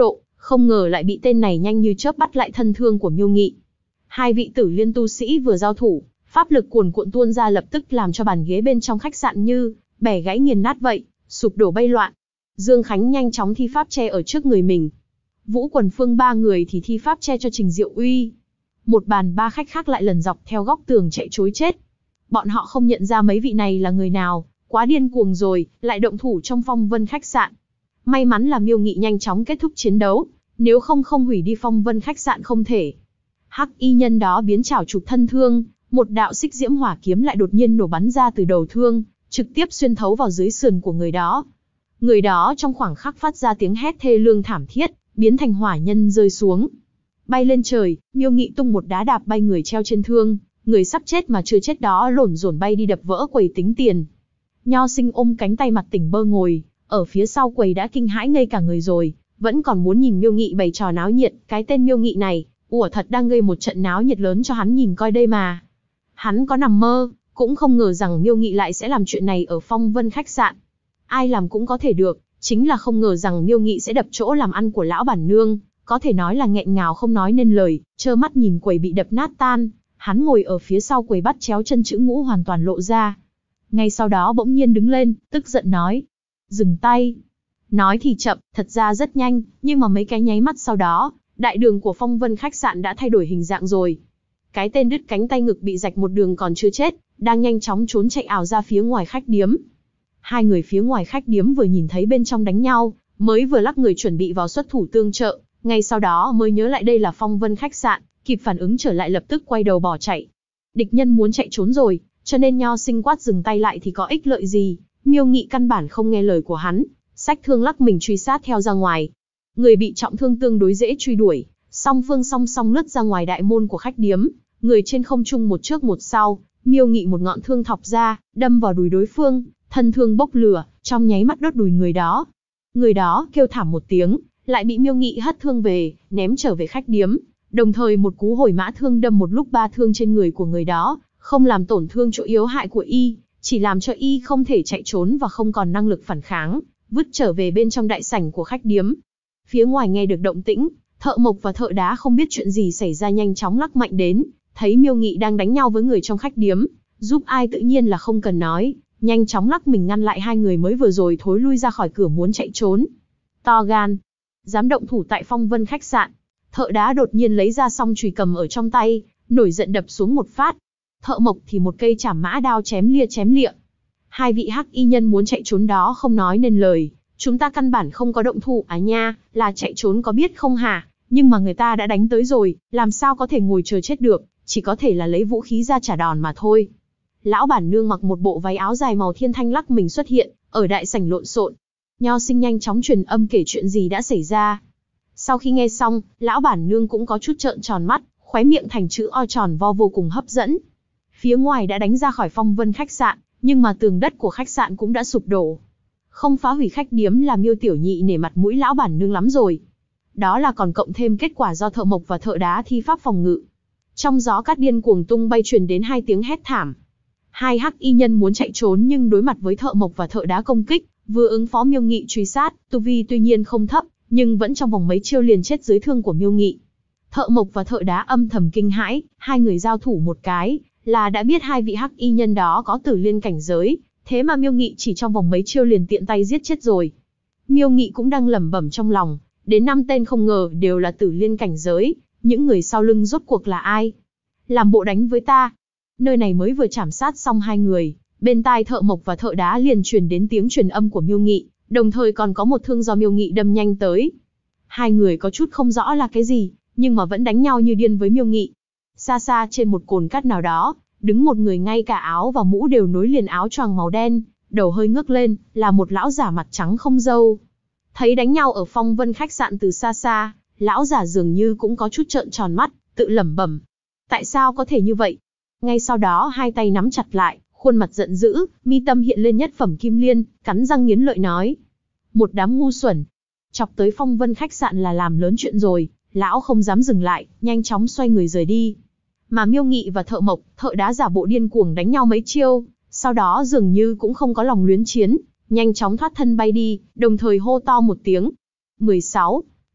Không ngờ lại bị tên này nhanh như chớp bắt lại thân thương của Miêu Nghị. Hai vị Tử Liên tu sĩ vừa giao thủ, pháp lực cuồn cuộn tuôn ra lập tức làm cho bàn ghế bên trong khách sạn như bẻ gãy nghiền nát vậy, sụp đổ bay loạn. Dương Khánh nhanh chóng thi pháp che ở trước người mình. Vũ Quần Phương ba người thì thi pháp che cho Trình Diệu Uy. Một bàn ba khách khác lại lần dọc theo góc tường chạy trối chết. Bọn họ không nhận ra mấy vị này là người nào, quá điên cuồng rồi, lại động thủ trong Phong Vân khách sạn. May mắn là Miêu Nghị nhanh chóng kết thúc chiến đấu, nếu không hủy đi Phong Vân khách sạn không thể. Hắc y nhân đó biến chảo chụp thân thương, một đạo xích diễm hỏa kiếm lại đột nhiên nổ bắn ra từ đầu thương, trực tiếp xuyên thấu vào dưới sườn của người đó. Người đó trong khoảng khắc phát ra tiếng hét thê lương thảm thiết, biến thành hỏa nhân rơi xuống. Bay lên trời, Miêu Nghị tung một đá đạp bay người treo trên thương, người sắp chết mà chưa chết đó lổn rổn bay đi đập vỡ quầy tính tiền. Nho Sinh ôm cánh tay mặt tỉnh bơ ngồi, ở phía sau quầy đã kinh hãi ngây cả người rồi, vẫn còn muốn nhìn Miêu Nghị bày trò náo nhiệt, cái tên Miêu Nghị này, ủa thật đang gây một trận náo nhiệt lớn cho hắn nhìn coi đây mà. Hắn có nằm mơ, cũng không ngờ rằng Miêu Nghị lại sẽ làm chuyện này ở Phong Vân khách sạn. Ai làm cũng có thể được, chính là không ngờ rằng Miêu Nghị sẽ đập chỗ làm ăn của lão bản nương, có thể nói là nghẹn ngào không nói nên lời, trơ mắt nhìn quầy bị đập nát tan, hắn ngồi ở phía sau quầy bắt chéo chân chữ ngũ hoàn toàn lộ ra. Ngay sau đó bỗng nhiên đứng lên, tức giận nói: "Dừng tay." Nói thì chậm, thật ra rất nhanh, nhưng mà mấy cái nháy mắt sau đó, đại đường của Phong Vân khách sạn đã thay đổi hình dạng rồi. Cái tên đứt cánh tay ngực bị rạch một đường còn chưa chết, đang nhanh chóng trốn chạy ảo ra phía ngoài khách điếm. Hai người phía ngoài khách điếm vừa nhìn thấy bên trong đánh nhau, mới vừa lắc người chuẩn bị vào xuất thủ tương trợ, ngay sau đó mới nhớ lại đây là Phong Vân khách sạn, kịp phản ứng trở lại lập tức quay đầu bỏ chạy. Địch nhân muốn chạy trốn rồi, cho nên Nho Sinh quát dừng tay lại thì có ích lợi gì, Miêu Nghị căn bản không nghe lời của hắn, xách thương lắc mình truy sát theo ra ngoài. Người bị trọng thương tương đối dễ truy đuổi, song phương song song lướt ra ngoài đại môn của khách điếm, người trên không trung một trước một sau, Miêu Nghị một ngọn thương thọc ra, đâm vào đùi đối phương, thân thương bốc lửa, trong nháy mắt đốt đùi người đó. Người đó kêu thảm một tiếng, lại bị Miêu Nghị hất thương về, ném trở về khách điếm, đồng thời một cú hồi mã thương đâm một lúc ba thương trên người của người đó, không làm tổn thương chỗ yếu hại của y, chỉ làm cho y không thể chạy trốn và không còn năng lực phản kháng, vứt trở về bên trong đại sảnh của khách điếm. Phía ngoài nghe được động tĩnh, thợ mộc và thợ đá không biết chuyện gì xảy ra nhanh chóng lắc mạnh đến, thấy Miêu Nghị đang đánh nhau với người trong khách điếm, giúp ai tự nhiên là không cần nói, nhanh chóng lắc mình ngăn lại hai người mới vừa rồi thối lui ra khỏi cửa muốn chạy trốn. To gan, dám động thủ tại Phong Vân khách sạn. Thợ đá đột nhiên lấy ra song chùy cầm ở trong tay, nổi giận đập xuống một phát. Thợ mộc thì một cây chảm mã đao chém lịa. Hai vị hắc y nhân muốn chạy trốn đó không nói nên lời, chúng ta căn bản không có động thủ à nha, là chạy trốn có biết không hả? Nhưng mà người ta đã đánh tới rồi, làm sao có thể ngồi chờ chết được, chỉ có thể là lấy vũ khí ra trả đòn mà thôi. Lão bản nương mặc một bộ váy áo dài màu thiên thanh lắc mình xuất hiện, ở đại sảnh lộn xộn. Nho Sinh nhanh chóng truyền âm kể chuyện gì đã xảy ra. Sau khi nghe xong, lão bản nương cũng có chút trợn tròn mắt, khóe miệng thành chữ O tròn vo vô cùng hấp dẫn. Phía ngoài đã đánh ra khỏi Phong Vân khách sạn, nhưng mà tường đất của khách sạn cũng đã sụp đổ. Không phá hủy khách điếm là Miêu Tiểu Nhị nể mặt mũi lão bản nương lắm rồi. Đó là còn cộng thêm kết quả do thợ mộc và thợ đá thi pháp phòng ngự. Trong gió cát điên cuồng tung bay truyền đến hai tiếng hét thảm. Hai hắc y nhân muốn chạy trốn nhưng đối mặt với thợ mộc và thợ đá công kích, vừa ứng phó Miêu Nghị truy sát, tu vi tuy nhiên không thấp, nhưng vẫn trong vòng mấy chiêu liền chết dưới thương của Miêu Nghị. Thợ mộc và thợ đá âm thầm kinh hãi, hai người giao thủ một cái, là đã biết hai vị hắc y nhân đó có Tử Liên cảnh giới, thế mà Miêu Nghị chỉ trong vòng mấy chiêu liền tiện tay giết chết rồi. Miêu Nghị cũng đang lẩm bẩm trong lòng, đến 5 tên không ngờ đều là Tử Liên cảnh giới, những người sau lưng rốt cuộc là ai? Làm bộ đánh với ta. Nơi này mới vừa chảm sát xong hai người, bên tai thợ mộc và thợ đá liền truyền đến tiếng truyền âm của Miêu Nghị, đồng thời còn có một thương do Miêu Nghị đâm nhanh tới. Hai người có chút không rõ là cái gì, nhưng mà vẫn đánh nhau như điên với Miêu Nghị. Xa xa trên một cồn cát nào đó, đứng một người ngay cả áo và mũ đều nối liền áo choàng màu đen, đầu hơi ngước lên, là một lão giả mặt trắng không râu. Thấy đánh nhau ở Phong Vân khách sạn từ xa xa, lão giả dường như cũng có chút trợn tròn mắt, tự lẩm bẩm. Tại sao có thể như vậy? Ngay sau đó hai tay nắm chặt lại, khuôn mặt giận dữ, mi tâm hiện lên nhất phẩm kim liên, cắn răng nghiến lợi nói. Một đám ngu xuẩn. Chọc tới Phong Vân khách sạn là làm lớn chuyện rồi, lão không dám dừng lại, nhanh chóng xoay người rời đi. Mà Miêu Nghị và thợ mộc, thợ đá giả bộ điên cuồng đánh nhau mấy chiêu, sau đó dường như cũng không có lòng luyến chiến, nhanh chóng thoát thân bay đi, đồng thời hô to một tiếng. 16.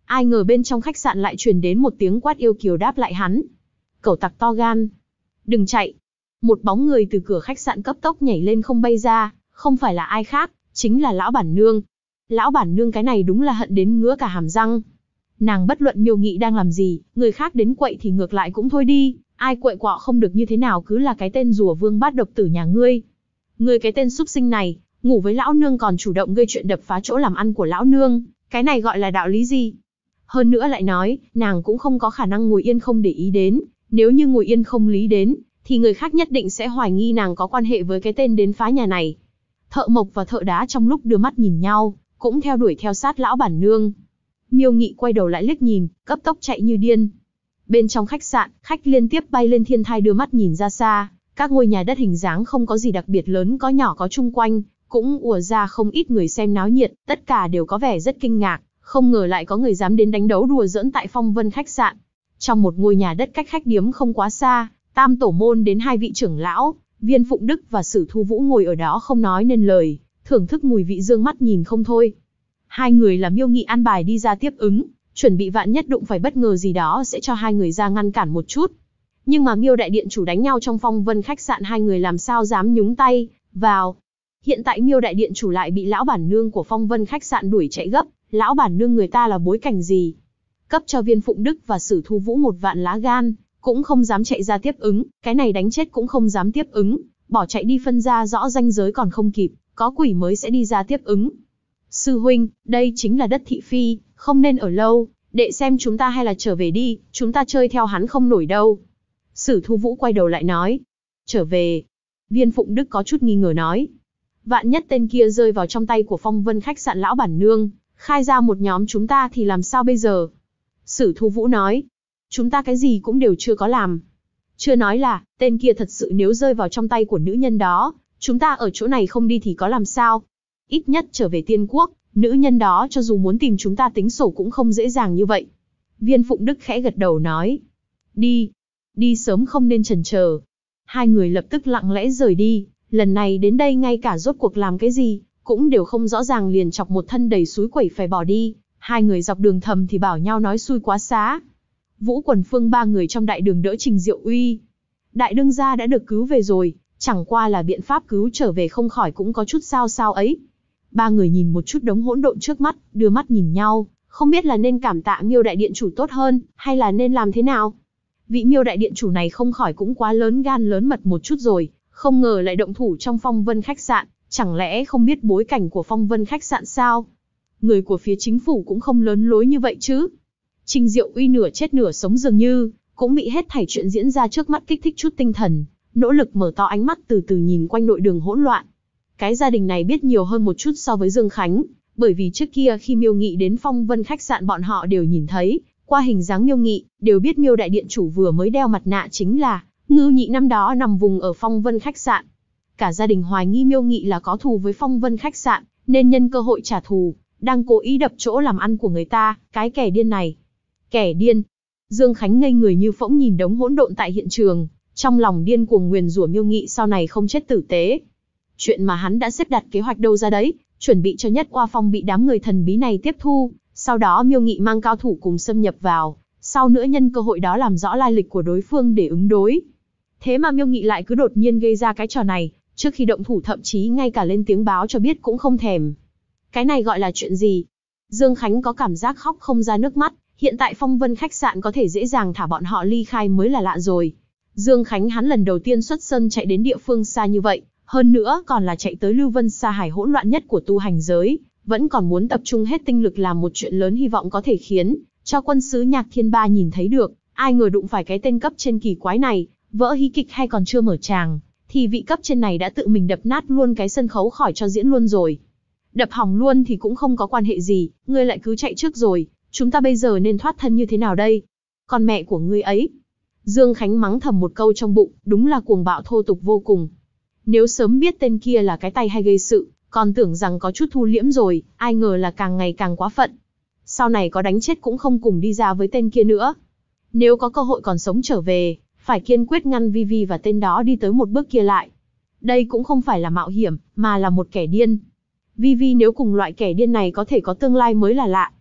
Ai ngờ bên trong khách sạn lại truyền đến một tiếng quát yêu kiều đáp lại hắn. Cẩu tặc to gan. Đừng chạy. Một bóng người từ cửa khách sạn cấp tốc nhảy lên không bay ra, không phải là ai khác, chính là lão bản nương. Lão bản nương cái này đúng là hận đến ngứa cả hàm răng. Nàng bất luận Miêu Nghị đang làm gì, người khác đến quậy thì ngược lại cũng thôi đi, ai quậy quọ không được như thế nào cứ là cái tên rùa vương bát độc tử nhà ngươi. Ngươi cái tên súc sinh này, ngủ với lão nương còn chủ động gây chuyện đập phá chỗ làm ăn của lão nương, cái này gọi là đạo lý gì? Hơn nữa lại nói, nàng cũng không có khả năng ngồi yên không để ý đến, nếu như ngồi yên không lý đến, thì người khác nhất định sẽ hoài nghi nàng có quan hệ với cái tên đến phá nhà này. Thợ mộc và thợ đá trong lúc đưa mắt nhìn nhau, cũng theo đuổi theo sát lão bản nương. Miêu Nghị quay đầu lại liếc nhìn, cấp tốc chạy như điên. Bên trong khách sạn, khách liên tiếp bay lên thiên thai đưa mắt nhìn ra xa, các ngôi nhà đất hình dáng không có gì đặc biệt lớn có nhỏ có chung quanh, cũng ùa ra không ít người xem náo nhiệt, tất cả đều có vẻ rất kinh ngạc, không ngờ lại có người dám đến đánh đấu đùa giỡn tại Phong Vân khách sạn. Trong một ngôi nhà đất cách khách điếm không quá xa, Tam tổ môn đến hai vị trưởng lão, Viên Phụng Đức và Sử Thu Vũ ngồi ở đó không nói nên lời, thưởng thức mùi vị dương mắt nhìn không thôi. Hai người là Miêu Nghị an bài đi ra tiếp ứng, chuẩn bị vạn nhất đụng phải bất ngờ gì đó sẽ cho hai người ra ngăn cản một chút. Nhưng mà Miêu đại điện chủ đánh nhau trong Phong Vân khách sạn, hai người làm sao dám nhúng tay vào. Hiện tại Miêu đại điện chủ lại bị lão bản nương của Phong Vân khách sạn đuổi chạy gấp, lão bản nương người ta là bối cảnh gì? Cấp cho Viên Phụng Đức và Sử Thu Vũ một vạn lá gan, cũng không dám chạy ra tiếp ứng, cái này đánh chết cũng không dám tiếp ứng, bỏ chạy đi phân ra rõ ranh giới còn không kịp, có quỷ mới sẽ đi ra tiếp ứng. Sư huynh, đây chính là đất thị phi, không nên ở lâu, đệ xem chúng ta hay là trở về đi, chúng ta chơi theo hắn không nổi đâu. Sử Thu Vũ quay đầu lại nói. Trở về. Viên Phụng Đức có chút nghi ngờ nói. Vạn nhất tên kia rơi vào trong tay của Phong Vân khách sạn lão bản nương, khai ra một nhóm chúng ta thì làm sao bây giờ? Sử Thu Vũ nói. Chúng ta cái gì cũng đều chưa có làm. Chưa nói là, tên kia thật sự nếu rơi vào trong tay của nữ nhân đó, chúng ta ở chỗ này không đi thì có làm sao? Ít nhất trở về Tiên Quốc, nữ nhân đó cho dù muốn tìm chúng ta tính sổ cũng không dễ dàng như vậy. Viên Phụng Đức khẽ gật đầu nói. Đi. Đi sớm không nên chần chờ. Hai người lập tức lặng lẽ rời đi, lần này đến đây ngay cả rốt cuộc làm cái gì, cũng đều không rõ ràng liền chọc một thân đầy suối quẩy phải bỏ đi. Hai người dọc đường thầm thì bảo nhau nói xui quá xá. Vũ Quần Phương ba người trong đại đường đỡ Trình Diệu Uy. Đại đương gia đã được cứu về rồi, chẳng qua là biện pháp cứu trở về không khỏi cũng có chút sao ấy. Ba người nhìn một chút đống hỗn độn trước mắt, đưa mắt nhìn nhau, không biết là nên cảm tạ Miêu đại điện chủ tốt hơn, hay là nên làm thế nào. Vị Miêu đại điện chủ này không khỏi cũng quá lớn gan lớn mật một chút rồi, không ngờ lại động thủ trong Phong Vân khách sạn, chẳng lẽ không biết bối cảnh của Phong Vân khách sạn sao? Người của phía chính phủ cũng không lớn lối như vậy chứ. Trình Diệu Uy nửa chết nửa sống dường như, cũng bị hết thảy chuyện diễn ra trước mắt kích thích chút tinh thần, nỗ lực mở to ánh mắt từ từ nhìn quanh nội đường hỗn loạn. Cái gia đình này biết nhiều hơn một chút so với Dương Khánh, bởi vì trước kia khi Miêu Nghị đến Phong Vân khách sạn bọn họ đều nhìn thấy, qua hình dáng Miêu Nghị, đều biết Miêu đại điện chủ vừa mới đeo mặt nạ chính là Ngưu Nhị năm đó nằm vùng ở Phong Vân khách sạn. Cả gia đình hoài nghi Miêu Nghị là có thù với Phong Vân khách sạn, nên nhân cơ hội trả thù, đang cố ý đập chỗ làm ăn của người ta, cái kẻ điên này. Kẻ điên. Dương Khánh ngây người như phỗng nhìn đống hỗn độn tại hiện trường, trong lòng điên cuồng nguyền rủa Miêu Nghị sau này không chết tử tế. Chuyện mà hắn đã xếp đặt kế hoạch đâu ra đấy, chuẩn bị cho Nhất Oa Phong bị đám người thần bí này tiếp thu, sau đó Miêu Nghị mang cao thủ cùng xâm nhập vào, sau nữa nhân cơ hội đó làm rõ lai lịch của đối phương để ứng đối. Thế mà Miêu Nghị lại cứ đột nhiên gây ra cái trò này, trước khi động thủ thậm chí ngay cả lên tiếng báo cho biết cũng không thèm. Cái này gọi là chuyện gì? Dương Khánh có cảm giác khóc không ra nước mắt, hiện tại Phong Vân khách sạn có thể dễ dàng thả bọn họ ly khai mới là lạ rồi. Dương Khánh hắn lần đầu tiên xuất sân chạy đến địa phương xa như vậy, hơn nữa còn là chạy tới Lưu Vân Sa Hải hỗn loạn nhất của tu hành giới, vẫn còn muốn tập trung hết tinh lực làm một chuyện lớn hy vọng có thể khiến cho quân sứ Nhạc Thiên Ba nhìn thấy được, ai ngờ đụng phải cái tên cấp trên kỳ quái này, vỡ hí kịch hay còn chưa mở tràng, thì vị cấp trên này đã tự mình đập nát luôn cái sân khấu khỏi cho diễn luôn rồi. Đập hỏng luôn thì cũng không có quan hệ gì, ngươi lại cứ chạy trước rồi, chúng ta bây giờ nên thoát thân như thế nào đây? Còn mẹ của ngươi ấy. Dương Khánh mắng thầm một câu trong bụng, đúng là cuồng bạo thô tục vô cùng. Nếu sớm biết tên kia là cái tay hay gây sự, còn tưởng rằng có chút thu liễm rồi, ai ngờ là càng ngày càng quá phận. Sau này có đánh chết cũng không cùng đi ra với tên kia nữa. Nếu có cơ hội còn sống trở về, phải kiên quyết ngăn Vivi và tên đó đi tới một bước kia lại. Đây cũng không phải là mạo hiểm, mà là một kẻ điên. Vivi nếu cùng loại kẻ điên này có thể có tương lai mới là lạ.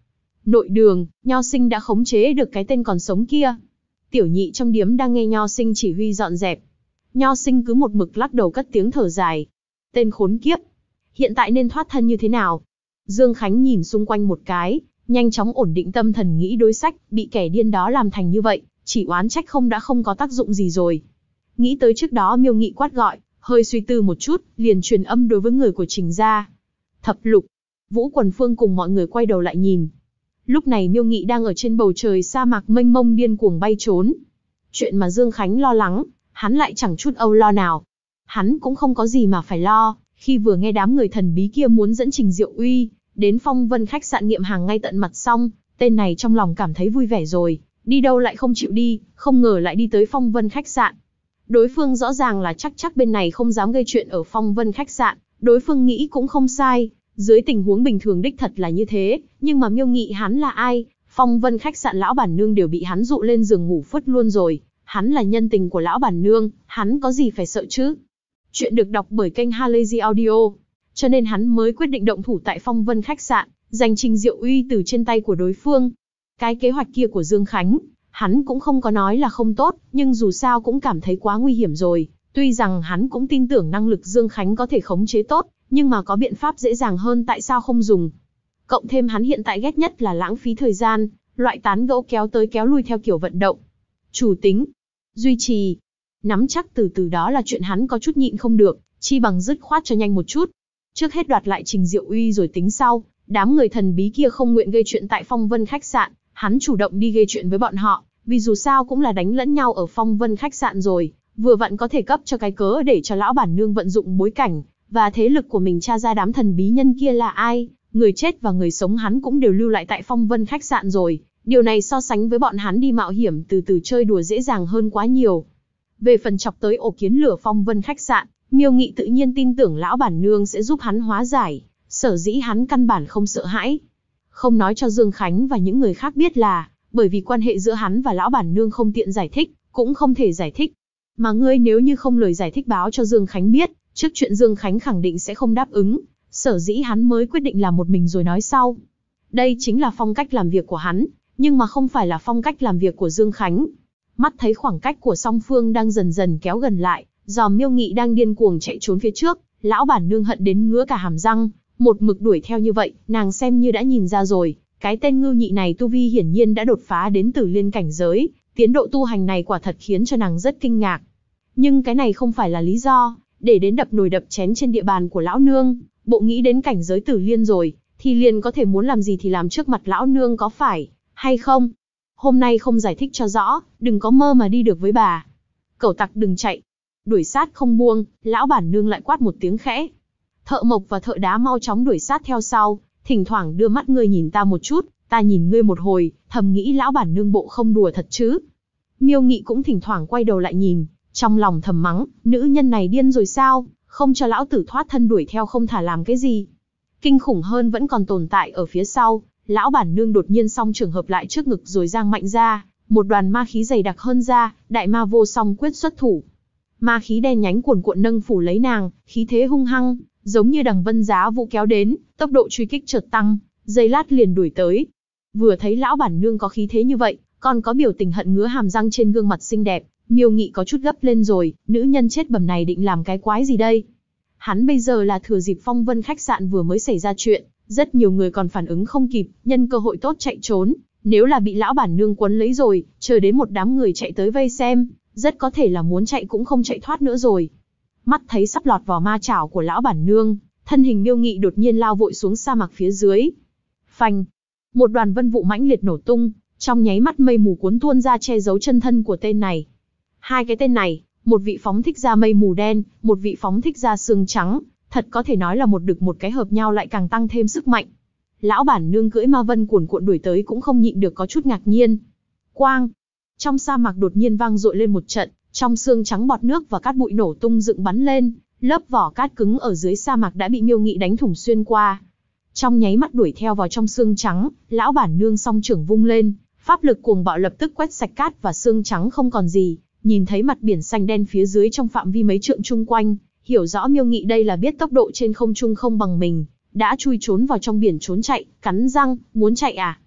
Nội đường, Nho Sinh đã khống chế được cái tên còn sống kia. Tiểu nhị trong điếm đang nghe Nho Sinh chỉ huy dọn dẹp. Nho Sinh cứ một mực lắc đầu cất tiếng thở dài. Tên khốn kiếp. Hiện tại nên thoát thân như thế nào? Dương Khánh nhìn xung quanh một cái, nhanh chóng ổn định tâm thần nghĩ đối sách, bị kẻ điên đó làm thành như vậy, chỉ oán trách không đã không có tác dụng gì rồi. Nghĩ tới trước đó Miêu Nghị quát gọi, hơi suy tư một chút, liền truyền âm đối với người của Trình gia. Thập Lục, Vũ Quần Phương cùng mọi người quay đầu lại nhìn. Lúc này Miêu Nghị đang ở trên bầu trời sa mạc mênh mông điên cuồng bay trốn. Chuyện mà Dương Khánh lo lắng, hắn lại chẳng chút âu lo nào. Hắn cũng không có gì mà phải lo, khi vừa nghe đám người thần bí kia muốn dẫn Trình Diệu Uy đến Phong Vân khách sạn nghiệm hàng ngay tận mặt xong, tên này trong lòng cảm thấy vui vẻ rồi, đi đâu lại không chịu đi, không ngờ lại đi tới Phong Vân khách sạn. Đối phương rõ ràng là chắc bên này không dám gây chuyện ở Phong Vân khách sạn, đối phương nghĩ cũng không sai, dưới tình huống bình thường đích thật là như thế, nhưng mà Miêu Nghị hắn là ai? Phong Vân khách sạn lão bản nương đều bị hắn dụ lên giường ngủ phứt luôn rồi, hắn là nhân tình của lão bản nương, hắn có gì phải sợ chứ? Chuyện được đọc bởi kênh Halazy Audio, cho nên hắn mới quyết định động thủ tại Phong Vân khách sạn, giành Trình Diệu Uy từ trên tay của đối phương. Cái kế hoạch kia của Dương Khánh, hắn cũng không có nói là không tốt, nhưng dù sao cũng cảm thấy quá nguy hiểm rồi. Tuy rằng hắn cũng tin tưởng năng lực Dương Khánh có thể khống chế tốt, nhưng mà có biện pháp dễ dàng hơn tại sao không dùng. Cộng thêm hắn hiện tại ghét nhất là lãng phí thời gian, loại tán gẫu kéo tới kéo lui theo kiểu vận động. Chủ tính, duy trì, nắm chắc từ từ đó là chuyện hắn có chút nhịn không được, chi bằng dứt khoát cho nhanh một chút. Trước hết đoạt lại Trình Diệu Uy rồi tính sau, đám người thần bí kia không nguyện gây chuyện tại Phong Vân khách sạn, hắn chủ động đi gây chuyện với bọn họ, vì dù sao cũng là đánh lẫn nhau ở Phong Vân khách sạn rồi, vừa vặn có thể cấp cho cái cớ để cho lão bản nương vận dụng bối cảnh và thế lực của mình tra ra đám thần bí nhân kia là ai, người chết và người sống hắn cũng đều lưu lại tại Phong Vân khách sạn rồi, điều này so sánh với bọn hắn đi mạo hiểm từ từ chơi đùa dễ dàng hơn quá nhiều. Về phần chọc tới ổ kiến lửa Phong Vân khách sạn, Miêu Nghị tự nhiên tin tưởng lão bản nương sẽ giúp hắn hóa giải, sở dĩ hắn căn bản không sợ hãi. Không nói cho Dương Khánh và những người khác biết là, bởi vì quan hệ giữa hắn và lão bản nương không tiện giải thích, cũng không thể giải thích. Mà ngươi nếu như không lời giải thích báo cho Dương Khánh biết, trước chuyện Dương Khánh khẳng định sẽ không đáp ứng, sở dĩ hắn mới quyết định làm một mình rồi nói sau. Đây chính là phong cách làm việc của hắn, nhưng mà không phải là phong cách làm việc của Dương Khánh. Mắt thấy khoảng cách của song phương đang dần dần kéo gần lại, dòm Miêu Nghị đang điên cuồng chạy trốn phía trước, lão bản nương hận đến ngứa cả hàm răng, một mực đuổi theo như vậy, nàng xem như đã nhìn ra rồi, cái tên Ngưu Nhị này tu vi hiển nhiên đã đột phá đến Tử Liên cảnh giới, tiến độ tu hành này quả thật khiến cho nàng rất kinh ngạc. Nhưng cái này không phải là lý do để đến đập nồi đập chén trên địa bàn của lão nương, bộ nghĩ đến cảnh giới Tử Liên rồi, thì liền có thể muốn làm gì thì làm trước mặt lão nương có phải hay không? Hôm nay không giải thích cho rõ, đừng có mơ mà đi được với bà. Cẩu tặc đừng chạy. Đuổi sát không buông, lão bản nương lại quát một tiếng khẽ. Thợ mộc và thợ đá mau chóng đuổi sát theo sau, thỉnh thoảng đưa mắt ngươi nhìn ta một chút, ta nhìn ngươi một hồi, thầm nghĩ lão bản nương bộ không đùa thật chứ. Miêu Nghị cũng thỉnh thoảng quay đầu lại nhìn, trong lòng thầm mắng, nữ nhân này điên rồi sao, không cho lão tử thoát thân đuổi theo không thả làm cái gì. Kinh khủng hơn vẫn còn tồn tại ở phía sau, lão bản nương đột nhiên song trường hợp lại trước ngực rồi giang mạnh ra, một đoàn ma khí dày đặc hơn ra, đại ma vô song quyết xuất thủ. Ma khí đen nhánh cuồn cuộn nâng phủ lấy nàng, khí thế hung hăng, giống như đằng vân giá vũ kéo đến, tốc độ truy kích chợt tăng, giây lát liền đuổi tới. Vừa thấy lão bản nương có khí thế như vậy, còn có biểu tình hận ngứa hàm răng trên gương mặt xinh đẹp, Miêu Nghị có chút gấp lên rồi, nữ nhân chết bầm này định làm cái quái gì đây? Hắn bây giờ là thừa dịp Phong Vân khách sạn vừa mới xảy ra chuyện, rất nhiều người còn phản ứng không kịp, nhân cơ hội tốt chạy trốn, nếu là bị lão bản nương quấn lấy rồi, chờ đến một đám người chạy tới vây xem, rất có thể là muốn chạy cũng không chạy thoát nữa rồi. Mắt thấy sắp lọt vào ma chảo của lão bản nương, thân hình Miêu Nghị đột nhiên lao vội xuống sa mạc phía dưới. Phanh! Một đoàn vân vụ mãnh liệt nổ tung, trong nháy mắt mây mù cuốn tuôn ra che giấu chân thân của tên này. Hai cái tên này, một vị phóng thích ra mây mù đen, một vị phóng thích ra xương trắng, thật có thể nói là một đực một cái hợp nhau lại càng tăng thêm sức mạnh. Lão bản nương cưỡi ma vân cuồn cuộn đuổi tới cũng không nhịn được có chút ngạc nhiên. Quang! Trong sa mạc đột nhiên vang dội lên một trận, trong xương trắng bọt nước và cát bụi nổ tung dựng bắn lên, lớp vỏ cát cứng ở dưới sa mạc đã bị Miêu Nghị đánh thủng xuyên qua. Trong nháy mắt đuổi theo vào trong xương trắng, lão bản nương song trưởng vung lên, pháp lực cuồng bạo lập tức quét sạch cát và xương trắng không còn gì, nhìn thấy mặt biển xanh đen phía dưới trong phạm vi mấy trượng chung quanh, hiểu rõ Miêu Nghị đây là biết tốc độ trên không trung không bằng mình, đã chui trốn vào trong biển trốn chạy, cắn răng, muốn chạy à?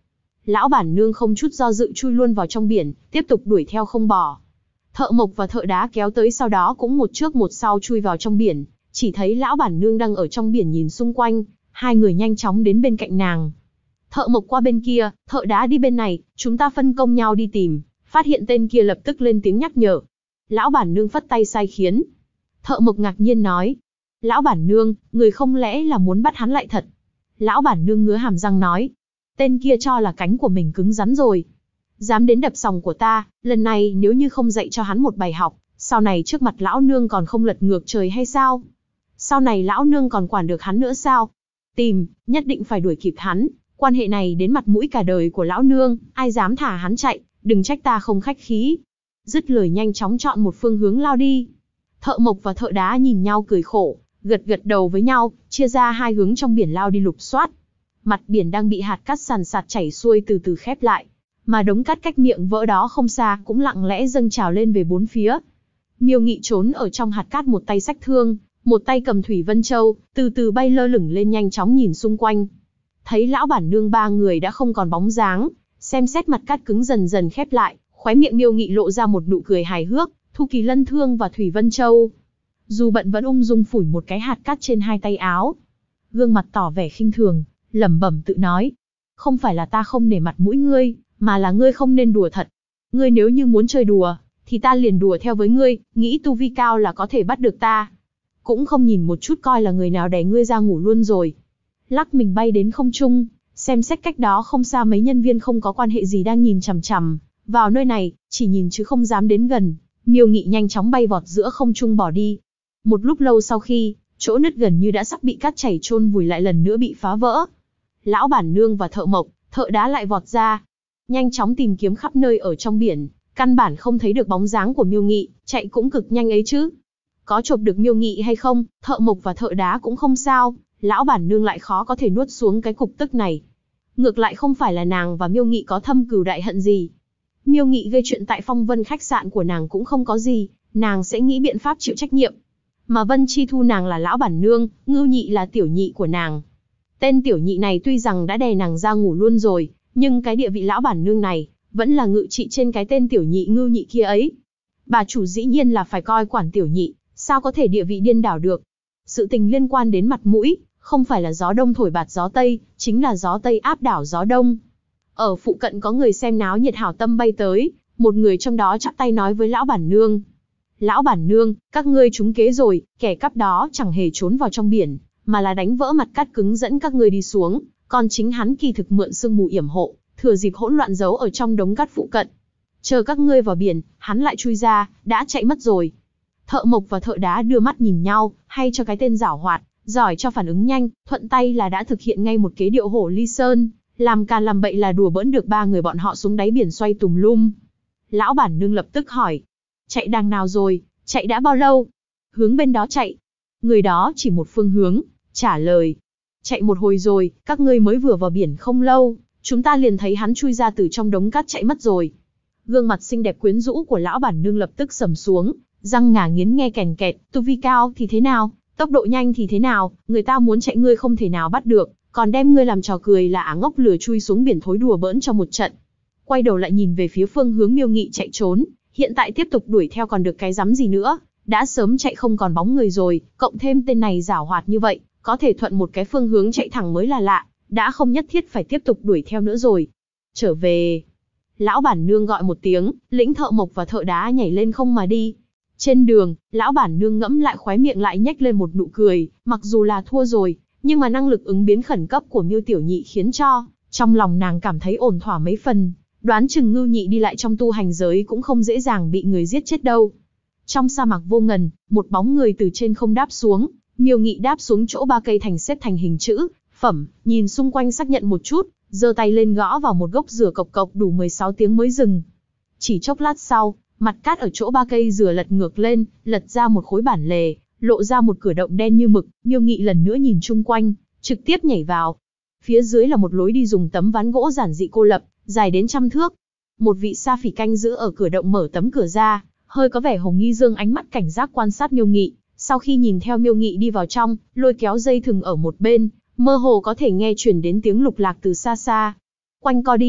Lão bản nương không chút do dự chui luôn vào trong biển, tiếp tục đuổi theo không bỏ. Thợ mộc và thợ đá kéo tới sau đó cũng một trước một sau chui vào trong biển, chỉ thấy lão bản nương đang ở trong biển nhìn xung quanh, hai người nhanh chóng đến bên cạnh nàng. Thợ mộc qua bên kia, thợ đá đi bên này, chúng ta phân công nhau đi tìm, phát hiện tên kia lập tức lên tiếng nhắc nhở. Lão bản nương phất tay sai khiến. Thợ mộc ngạc nhiên nói, lão bản nương, người không lẽ là muốn bắt hắn lại thật? Lão bản nương ngứa hàm răng nói, tên kia cho là cánh của mình cứng rắn rồi. Dám đến đập sòng của ta, lần này nếu như không dạy cho hắn một bài học, sau này trước mặt lão nương còn không lật ngược trời hay sao? Sau này lão nương còn quản được hắn nữa sao? Tìm, nhất định phải đuổi kịp hắn, quan hệ này đến mặt mũi cả đời của lão nương, ai dám thả hắn chạy, đừng trách ta không khách khí. Dứt lời nhanh chóng chọn một phương hướng lao đi. Thợ mộc và thợ đá nhìn nhau cười khổ, gật gật đầu với nhau, chia ra hai hướng trong biển lao đi lục soát. Mặt biển đang bị hạt cát sàn sạt chảy xuôi từ từ khép lại, mà đống cát cách miệng vỡ đó không xa cũng lặng lẽ dâng trào lên về bốn phía. Miêu Nghị trốn ở trong hạt cát, một tay xách thương, một tay cầm Thủy Vân Châu, từ từ bay lơ lửng lên, nhanh chóng nhìn xung quanh. Thấy lão bản nương ba người đã không còn bóng dáng, xem xét mặt cát cứng dần dần khép lại, khóe miệng Miêu Nghị lộ ra một nụ cười hài hước, thu Kỳ Lân thương và Thủy Vân Châu. Dù bận vẫn ung dung phủi một cái hạt cát trên hai tay áo, gương mặt tỏ vẻ khinh thường, lẩm bẩm tự nói, không phải là ta không nể mặt mũi ngươi, mà là ngươi không nên đùa thật. Ngươi nếu như muốn chơi đùa, thì ta liền đùa theo với ngươi, nghĩ tu vi cao là có thể bắt được ta. Cũng không nhìn một chút coi là người nào đè ngươi ra ngủ luôn rồi. Lắc mình bay đến không trung, xem xét cách đó không xa mấy nhân viên không có quan hệ gì đang nhìn chằm chằm vào nơi này, chỉ nhìn chứ không dám đến gần. Miêu Nghị nhanh chóng bay vọt giữa không trung bỏ đi. Một lúc lâu sau khi, chỗ nứt gần như đã sắp bị cát chảy chôn vùi lại lần nữa bị phá vỡ. Lão bản nương và thợ mộc, thợ đá lại vọt ra, nhanh chóng tìm kiếm khắp nơi ở trong biển, căn bản không thấy được bóng dáng của Miêu Nghị, chạy cũng cực nhanh ấy chứ. Có chộp được Miêu Nghị hay không, thợ mộc và thợ đá cũng không sao, lão bản nương lại khó có thể nuốt xuống cái cục tức này. Ngược lại không phải là nàng và Miêu Nghị có thâm cừu đại hận gì. Miêu Nghị gây chuyện tại Phong Vân khách sạn của nàng cũng không có gì, nàng sẽ nghĩ biện pháp chịu trách nhiệm. Mà Vân Chi Thu nàng là lão bản nương, Ngưu Nhị là tiểu nhị của nàng. Tên tiểu nhị này tuy rằng đã đè nàng ra ngủ luôn rồi, nhưng cái địa vị lão bản nương này vẫn là ngự trị trên cái tên tiểu nhị Ngưu Nhị kia ấy. Bà chủ dĩ nhiên là phải coi quản tiểu nhị, sao có thể địa vị điên đảo được. Sự tình liên quan đến mặt mũi, không phải là gió đông thổi bạt gió tây, chính là gió tây áp đảo gió đông. Ở phụ cận có người xem náo nhiệt hảo tâm bay tới, một người trong đó chắp tay nói với lão bản nương. Lão bản nương, các ngươi trúng kế rồi, kẻ cắp đó chẳng hề trốn vào trong biển, mà là đánh vỡ mặt cát cứng dẫn các ngươi đi xuống, còn chính hắn kỳ thực mượn sương mù yểm hộ, thừa dịp hỗn loạn giấu ở trong đống cát phụ cận. Chờ các ngươi vào biển, hắn lại chui ra, đã chạy mất rồi. Thợ mộc và thợ đá đưa mắt nhìn nhau, hay cho cái tên giảo hoạt, giỏi cho phản ứng nhanh, thuận tay là đã thực hiện ngay một kế điệu hổ ly sơn, làm càn làm bậy là đùa bỡn được ba người bọn họ xuống đáy biển xoay tùm lum. Lão bản nương lập tức hỏi, chạy đằng nào rồi, chạy đã bao lâu? Hướng bên đó chạy. Người đó chỉ một phương hướng, trả lời. Chạy một hồi rồi, các ngươi mới vừa vào biển không lâu, chúng ta liền thấy hắn chui ra từ trong đống cát chạy mất rồi. Gương mặt xinh đẹp quyến rũ của lão bản nương lập tức sầm xuống, răng ngà nghiến nghe kèn kẹt, tu vi cao thì thế nào, tốc độ nhanh thì thế nào, người ta muốn chạy ngươi không thể nào bắt được, còn đem ngươi làm trò cười là ả ngốc lừa chui xuống biển thối đùa bỡn cho một trận. Quay đầu lại nhìn về phía phương hướng Miêu Nghị chạy trốn, hiện tại tiếp tục đuổi theo còn được cái rắm gì nữa, đã sớm chạy không còn bóng người rồi, cộng thêm tên này giảo hoạt như vậy, có thể thuận một cái phương hướng chạy thẳng mới là lạ, đã không nhất thiết phải tiếp tục đuổi theo nữa rồi. Trở về. Lão bản nương gọi một tiếng, lĩnh thợ mộc và thợ đá nhảy lên không mà đi. Trên đường, lão bản nương ngẫm lại khóe miệng lại nhếch lên một nụ cười, mặc dù là thua rồi, nhưng mà năng lực ứng biến khẩn cấp của Miêu tiểu nhị khiến cho trong lòng nàng cảm thấy ổn thỏa mấy phần, đoán chừng Ngưu Nhị đi lại trong tu hành giới cũng không dễ dàng bị người giết chết đâu. Trong sa mạc vô ngần, một bóng người từ trên không đáp xuống, Miêu Nghị đáp xuống chỗ ba cây thành xếp thành hình chữ phẩm, nhìn xung quanh xác nhận một chút, giơ tay lên gõ vào một gốc dừa cộc cộc đủ 16 tiếng mới dừng. Chỉ chốc lát sau, mặt cát ở chỗ ba cây dừa lật ngược lên, lật ra một khối bản lề, lộ ra một cửa động đen như mực. Miêu Nghị lần nữa nhìn chung quanh, trực tiếp nhảy vào. Phía dưới là một lối đi dùng tấm ván gỗ giản dị cô lập, dài đến 100 thước. Một vị sa phỉ canh giữ ở cửa động mở tấm cửa ra, hơi có vẻ hồng nghi dương ánh mắt cảnh giác quan sát Miêu Nghị. Sau khi nhìn theo Miêu Nghị đi vào trong, lôi kéo dây thừng ở một bên, mơ hồ có thể nghe truyền đến tiếng lục lạc từ xa xa. Quanh co đi,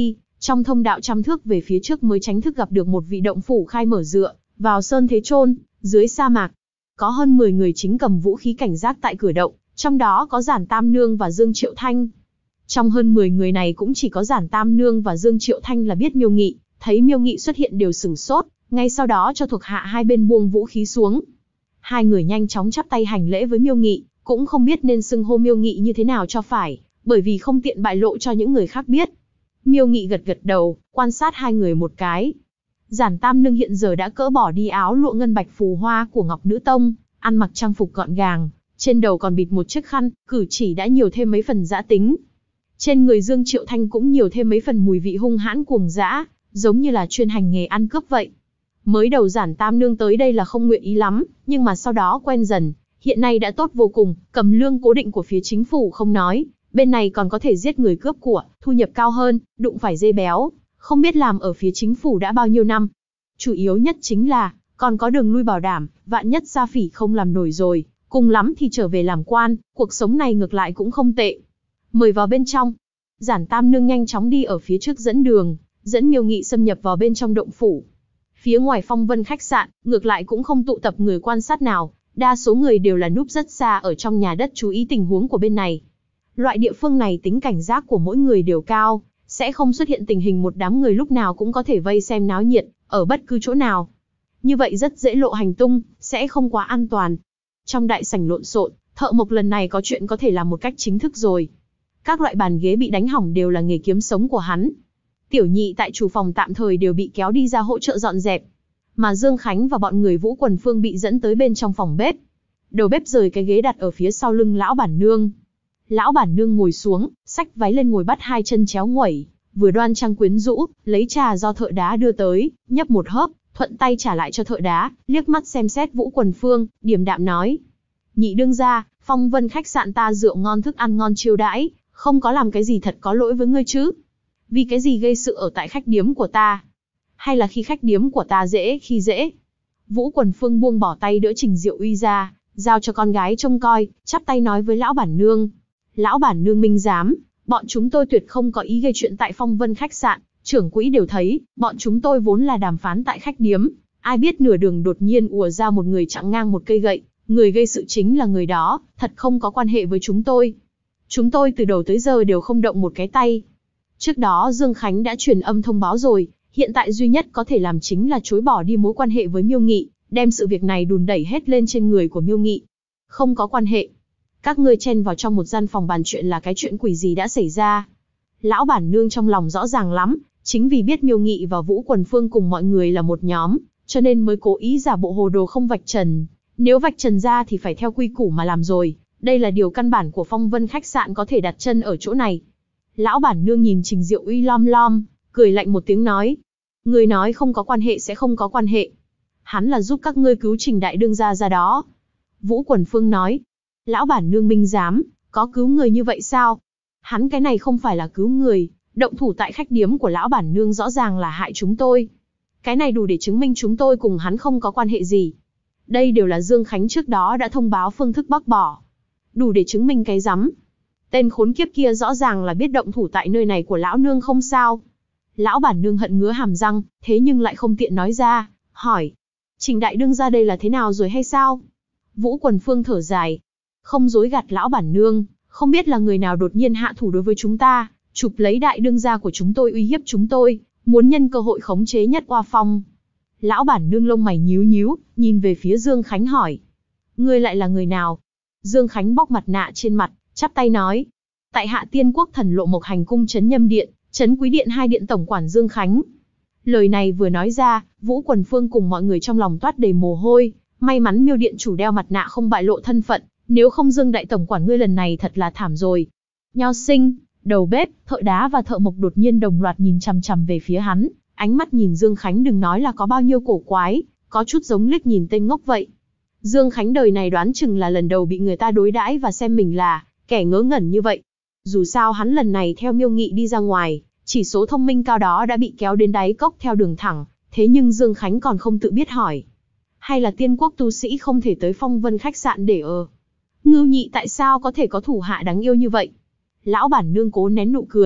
Trong thông đạo trăm thước về phía trước mới chính thức gặp được một vị động phủ khai mở dựa vào sơn thế chôn, dưới sa mạc. Có hơn 10 người chính cầm vũ khí cảnh giác tại cửa động, trong đó có Giản Tam Nương và Dương Triệu Thanh. Trong hơn 10 người này cũng chỉ có Giản Tam Nương và Dương Triệu Thanh là biết Miêu Nghị, thấy Miêu Nghị xuất hiện đều sửng sốt, ngay sau đó cho thuộc hạ hai bên buông vũ khí xuống. Hai người nhanh chóng chắp tay hành lễ với Miêu Nghị, cũng không biết nên xưng hô Miêu Nghị như thế nào cho phải, bởi vì không tiện bại lộ cho những người khác biết. Miêu Nghị gật gật đầu, quan sát hai người một cái. Giản Tam Nương hiện giờ đã cỡ bỏ đi áo lụa ngân bạch phù hoa của Ngọc Nữ Tông, ăn mặc trang phục gọn gàng, trên đầu còn bịt một chiếc khăn, cử chỉ đã nhiều thêm mấy phần dã tính. Trên người Dương Triệu Thanh cũng nhiều thêm mấy phần mùi vị hung hãn cuồng dã, giống như là chuyên hành nghề ăn cướp vậy. Mới đầu Giản Tam Nương tới đây là không nguyện ý lắm, nhưng mà sau đó quen dần, hiện nay đã tốt vô cùng, cầm lương cố định của phía chính phủ không nói, bên này còn có thể giết người cướp của, thu nhập cao hơn, đụng phải dê béo, không biết làm ở phía chính phủ đã bao nhiêu năm. Chủ yếu nhất chính là, còn có đường lui bảo đảm, vạn nhất Sa Phỉ không làm nổi rồi, cùng lắm thì trở về làm quan, cuộc sống này ngược lại cũng không tệ. Mời vào bên trong. Giản Tam Nương nhanh chóng đi ở phía trước dẫn đường, dẫn Miêu Nghị xâm nhập vào bên trong động phủ. Phía ngoài Phong Vân khách sạn, ngược lại cũng không tụ tập người quan sát nào, đa số người đều là núp rất xa ở trong nhà đất chú ý tình huống của bên này. Loại địa phương này tính cảnh giác của mỗi người đều cao, sẽ không xuất hiện tình hình một đám người lúc nào cũng có thể vây xem náo nhiệt, ở bất cứ chỗ nào. Như vậy rất dễ lộ hành tung, sẽ không quá an toàn. Trong đại sảnh lộn xộn, Thợ Mộc lần này có chuyện có thể làm một cách chính thức rồi. Các loại bàn ghế bị đánh hỏng đều là nghề kiếm sống của hắn. Tiểu Nhị tại chủ phòng tạm thời đều bị kéo đi ra hỗ trợ dọn dẹp. Mà Dương Khánh và bọn người Vũ Quần Phương bị dẫn tới bên trong phòng bếp. Đầu bếp rời cái ghế đặt ở phía sau lưng Lão Bản Nương. Lão Bản Nương ngồi xuống, xách váy lên ngồi bắt hai chân chéo nguẩy, vừa đoan trang quyến rũ, lấy trà do thợ đá đưa tới, nhấp một hớp, thuận tay trả lại cho thợ đá, liếc mắt xem xét Vũ Quần Phương, điềm đạm nói: Nhị đương gia, Phong Vân khách sạn ta rượu ngon thức ăn ngon chiêu đãi, không có làm cái gì thật có lỗi với ngươi chứ? Vì cái gì gây sự ở tại khách điếm của ta? Hay là khi khách điếm của ta dễ khi dễ? Vũ Quần Phương buông bỏ tay đỡ Trình Diệu Uy ra, giao cho con gái trông coi, chắp tay nói với Lão Bản Nương: Lão Bản Nương minh giám, bọn chúng tôi tuyệt không có ý gây chuyện tại Phong Vân khách sạn, trưởng quỹ đều thấy, bọn chúng tôi vốn là đàm phán tại khách điếm, ai biết nửa đường đột nhiên ùa ra một người chặn ngang một cây gậy, người gây sự chính là người đó, thật không có quan hệ với chúng tôi. Chúng tôi từ đầu tới giờ đều không động một cái tay. Trước đó Dương Khánh đã truyền âm thông báo rồi, hiện tại duy nhất có thể làm chính là chối bỏ đi mối quan hệ với Miêu Nghị, đem sự việc này đùn đẩy hết lên trên người của Miêu Nghị. Không có quan hệ. Các ngươi chen vào trong một gian phòng bàn chuyện là cái chuyện quỷ gì đã xảy ra? Lão Bản Nương trong lòng rõ ràng lắm, chính vì biết Miêu Nghị và Vũ Quần Phương cùng mọi người là một nhóm, cho nên mới cố ý giả bộ hồ đồ không vạch trần. Nếu vạch trần ra thì phải theo quy củ mà làm rồi, đây là điều căn bản của Phong Vân khách sạn có thể đặt chân ở chỗ này. Lão Bản Nương nhìn Trình Diệu Uy lom lom, cười lạnh một tiếng nói: Người nói không có quan hệ sẽ không có quan hệ. Hắn là giúp các ngươi cứu Trình đại đương gia ra đó. Vũ Quần Phương nói: Lão Bản Nương minh giám, có cứu người như vậy sao? Hắn cái này không phải là cứu người, động thủ tại khách điếm của Lão Bản Nương rõ ràng là hại chúng tôi. Cái này đủ để chứng minh chúng tôi cùng hắn không có quan hệ gì. Đây đều là Dương Khánh trước đó đã thông báo phương thức bác bỏ. Đủ để chứng minh cái rắm. Tên khốn kiếp kia rõ ràng là biết động thủ tại nơi này của Lão Nương không sao. Lão Bản Nương hận ngứa hàm răng, thế nhưng lại không tiện nói ra, hỏi: Trình đại đương gia đây là thế nào rồi hay sao? Vũ Quần Phương thở dài, không dối gạt Lão Bản Nương, không biết là người nào đột nhiên hạ thủ đối với chúng ta, chụp lấy đại đương gia của chúng tôi uy hiếp chúng tôi, muốn nhân cơ hội khống chế Nhất Oa Phong. Lão Bản Nương lông mày nhíu nhíu, nhìn về phía Dương Khánh hỏi: Ngươi lại là người nào? Dương Khánh bóc mặt nạ trên mặt, chắp tay nói: Tại hạ Tiên Quốc Thần Lộ Mộc Hành Cung Trấn Nhâm Điện, Trấn Quý Điện hai điện tổng quản Dương Khánh. Lời này vừa nói ra, Vũ Quần Phương cùng mọi người trong lòng toát đầy mồ hôi, may mắn Miêu điện chủ đeo mặt nạ không bại lộ thân phận, nếu không Dương đại tổng quản ngươi lần này thật là thảm rồi. Nho Sinh, đầu bếp, thợ đá và thợ mộc đột nhiên đồng loạt nhìn chằm chằm về phía hắn, ánh mắt nhìn Dương Khánh đừng nói là có bao nhiêu cổ quái, có chút giống liếc nhìn tên ngốc vậy. Dương Khánh đời này đoán chừng là lần đầu bị người ta đối đãi và xem mình là kẻ ngớ ngẩn như vậy. Dù sao hắn lần này theo Miêu Nghị đi ra ngoài, chỉ số thông minh cao đó đã bị kéo đến đáy cốc theo đường thẳng, thế nhưng Dương Khánh còn không tự biết hỏi. Hay là Tiên Quốc tu sĩ không thể tới Phong Vân khách sạn để ở? Ngưu Nhị tại sao có thể có thủ hạ đáng yêu như vậy? Lão Bản Nương cố nén nụ cười,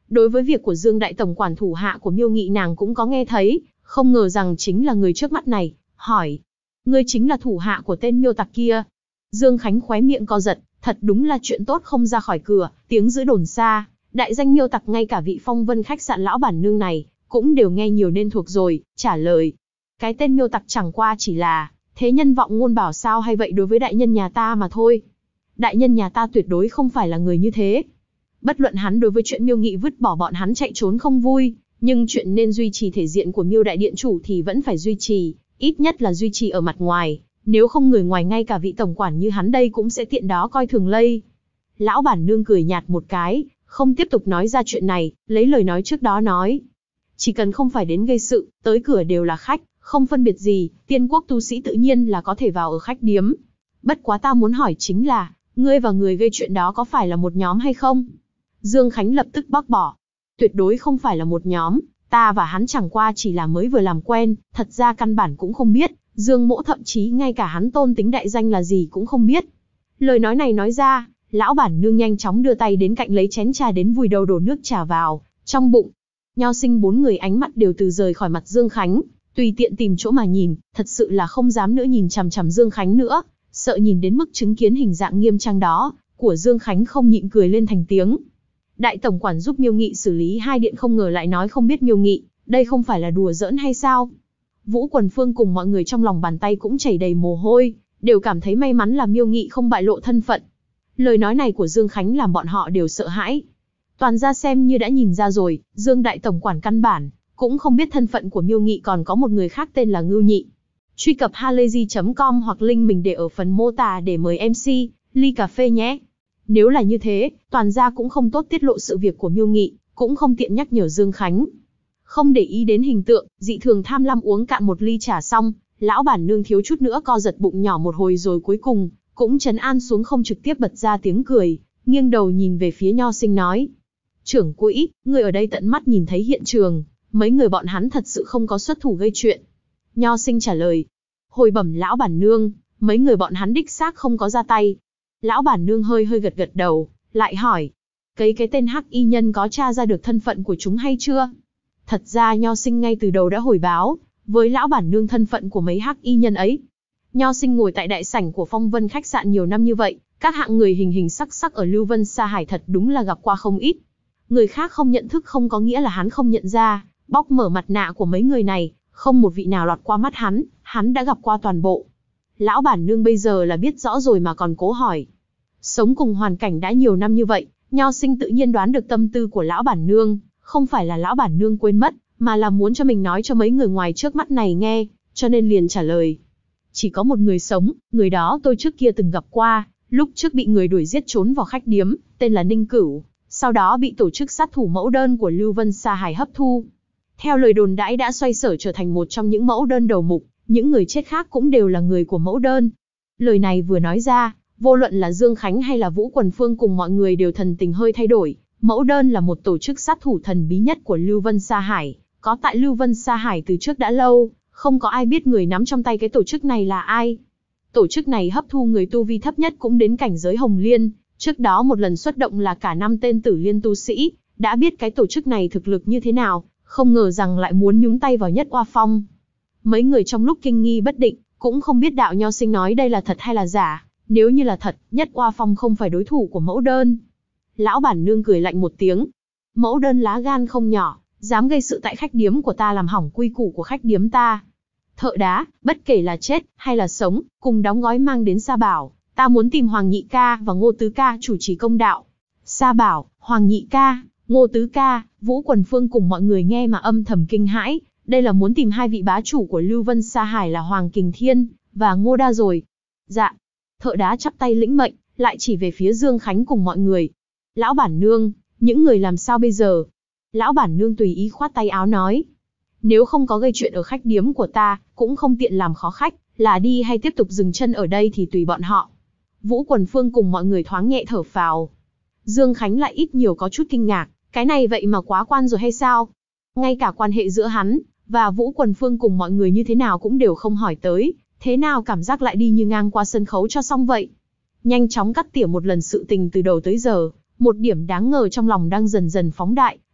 Đối với việc của Dương đại tổng quản thủ hạ của Miêu Nghị nàng cũng có nghe thấy, không ngờ rằng chính là người trước mắt này, hỏi. Ngươi chính là thủ hạ của tên Miêu tặc kia. Dương Khánh khóe miệng co giật, thật đúng là chuyện tốt không ra khỏi cửa, tiếng giữ đồn xa, đại danh Miêu tặc ngay cả vị Phong Vân khách sạn lão bản nương này, cũng đều nghe nhiều nên thuộc rồi, trả lời. Cái tên Miêu tặc chẳng qua chỉ là, thế nhân vọng ngôn bảo sao hay vậy đối với đại nhân nhà ta mà thôi. Đại nhân nhà ta tuyệt đối không phải là người như thế. Bất luận hắn đối với chuyện Miêu Nghị vứt bỏ bọn hắn chạy trốn không vui, nhưng chuyện nên duy trì thể diện của Miêu đại điện chủ thì vẫn phải duy trì, ít nhất là duy trì ở mặt ngoài, nếu không người ngoài ngay cả vị tổng quản như hắn đây cũng sẽ tiện đó coi thường lây. Lão bản nương cười nhạt một cái, không tiếp tục nói ra chuyện này, lấy lời nói trước đó nói. Chỉ cần không phải đến gây sự, tới cửa đều là khách, không phân biệt gì, tiên quốc tu sĩ tự nhiên là có thể vào ở khách điếm. Bất quá ta muốn hỏi chính là, ngươi và người gây chuyện đó có phải là một nhóm hay không? Dương Khánh lập tức bác bỏ. Tuyệt đối không phải là một nhóm, ta và hắn chẳng qua chỉ là mới vừa làm quen, thật ra căn bản cũng không biết, Dương Mỗ thậm chí ngay cả hắn tôn tính đại danh là gì cũng không biết. Lời nói này nói ra, lão bản nương nhanh chóng đưa tay đến cạnh lấy chén trà đến vùi đầu đổ nước trà vào, trong bụng. Nho Sinh bốn người ánh mắt đều từ rời khỏi mặt Dương Khánh, tùy tiện tìm chỗ mà nhìn, thật sự là không dám nữa nhìn chằm chằm Dương Khánh nữa, sợ nhìn đến mức chứng kiến hình dạng nghiêm trang đó, của Dương Khánh không nhịn cười lên thành tiếng. Đại tổng quản giúp Miêu Nghị xử lý hai điện không ngờ lại nói không biết Miêu Nghị, đây không phải là đùa giỡn hay sao? Vũ Quần Phương cùng mọi người trong lòng bàn tay cũng chảy đầy mồ hôi, đều cảm thấy may mắn là Miêu Nghị không bại lộ thân phận. Lời nói này của Dương Khánh làm bọn họ đều sợ hãi. Toàn ra xem như đã nhìn ra rồi, Dương đại tổng quản căn bản cũng không biết thân phận của Miêu Nghị còn có một người khác tên là Ngưu Nhị. Truy cập halayzi.com hoặc link mình để ở phần mô tả để mời MC ly cà phê nhé. Nếu là như thế, toàn gia cũng không tốt tiết lộ sự việc của Miêu Nghị, cũng không tiện nhắc nhở Dương Khánh. Không để ý đến hình tượng, dị thường tham lam uống cạn một ly trà xong, lão bản nương thiếu chút nữa co giật bụng nhỏ một hồi rồi cuối cùng cũng trấn an xuống không trực tiếp bật ra tiếng cười, nghiêng đầu nhìn về phía Nho Sinh nói. Trưởng quỹ, người ở đây tận mắt nhìn thấy hiện trường, mấy người bọn hắn thật sự không có xuất thủ gây chuyện. Nho Sinh trả lời. Hồi bẩm lão bản nương, mấy người bọn hắn đích xác không có ra tay. Lão bản nương hơi gật gật đầu, lại hỏi. Cái tên hắc y nhân có tra ra được thân phận của chúng hay chưa? Thật ra Nho Sinh ngay từ đầu đã hồi báo với lão bản nương thân phận của mấy hắc y nhân ấy. Nho Sinh ngồi tại đại sảnh của Phong Vân khách sạn nhiều năm như vậy, các hạng người hình sắc ở Lưu Vân Sa Hải thật đúng là gặp qua không ít. Người khác không nhận thức không có nghĩa là hắn không nhận ra, bóc mở mặt nạ của mấy người này, không một vị nào lọt qua mắt hắn đã gặp qua toàn bộ. Lão bản nương bây giờ là biết rõ rồi mà còn cố hỏi. Sống cùng hoàn cảnh đã nhiều năm như vậy, Nho Sinh tự nhiên đoán được tâm tư của lão bản nương, không phải là lão bản nương quên mất, mà là muốn cho mình nói cho mấy người ngoài trước mắt này nghe, cho nên liền trả lời. Chỉ có một người sống, người đó tôi trước kia từng gặp qua, lúc trước bị người đuổi giết trốn vào khách điếm, tên là Ninh Cửu, sau đó bị tổ chức sát thủ mẫu đơn của Lưu Vân Sa Hải hấp thu. Theo lời đồn đãi đã xoay sở trở thành một trong những mẫu đơn đầu mục, những người chết khác cũng đều là người của mẫu đơn. Lời này vừa nói ra, vô luận là Dương Khánh hay là Vũ Quần Phương cùng mọi người đều thần tình hơi thay đổi. Mẫu đơn là một tổ chức sát thủ thần bí nhất của Lưu Vân Sa Hải, có tại Lưu Vân Sa Hải từ trước đã lâu, không có ai biết người nắm trong tay cái tổ chức này là ai. Tổ chức này hấp thu người tu vi thấp nhất cũng đến cảnh giới Hồng Liên, trước đó một lần xuất động là cả 5 tên Tử Liên tu sĩ, đã biết cái tổ chức này thực lực như thế nào, không ngờ rằng lại muốn nhúng tay vào Nhất Oa Phong. Mấy người trong lúc kinh nghi bất định, cũng không biết đạo Nho Sinh nói đây là thật hay là giả, nếu như là thật, Nhất Oa Phong không phải đối thủ của mẫu đơn. Lão bản nương cười lạnh một tiếng. Mẫu đơn lá gan không nhỏ, dám gây sự tại khách điếm của ta làm hỏng quy củ của khách điếm ta. Thợ đá, bất kể là chết hay là sống, cùng đóng gói mang đến Sa Bảo, ta muốn tìm Hoàng Nhị Ca và Ngô Tứ Ca chủ trì công đạo. Sa Bảo, Hoàng Nhị Ca, Ngô Tứ Ca, Vũ Quần Phương cùng mọi người nghe mà âm thầm kinh hãi, đây là muốn tìm hai vị bá chủ của Lưu Vân Sa Hải là Hoàng Kình Thiên và Ngô Đa rồi. Dạ. Thợ đá chắp tay lĩnh mệnh, lại chỉ về phía Dương Khánh cùng mọi người. Lão bản nương, những người làm sao bây giờ? Lão bản nương tùy ý khoát tay áo nói. Nếu không có gây chuyện ở khách điếm của ta, cũng không tiện làm khó khách, là đi hay tiếp tục dừng chân ở đây thì tùy bọn họ. Vũ Quần Phương cùng mọi người thoáng nhẹ thở phào. Dương Khánh lại ít nhiều có chút kinh ngạc, cái này vậy mà quá quan rồi hay sao? Ngay cả quan hệ giữa hắn và Vũ Quần Phương cùng mọi người như thế nào cũng đều không hỏi tới, thế nào cảm giác lại đi như ngang qua sân khấu cho xong vậy? Nhanh chóng cắt tỉa một lần sự tình từ đầu tới giờ, một điểm đáng ngờ trong lòng đang dần dần phóng đại,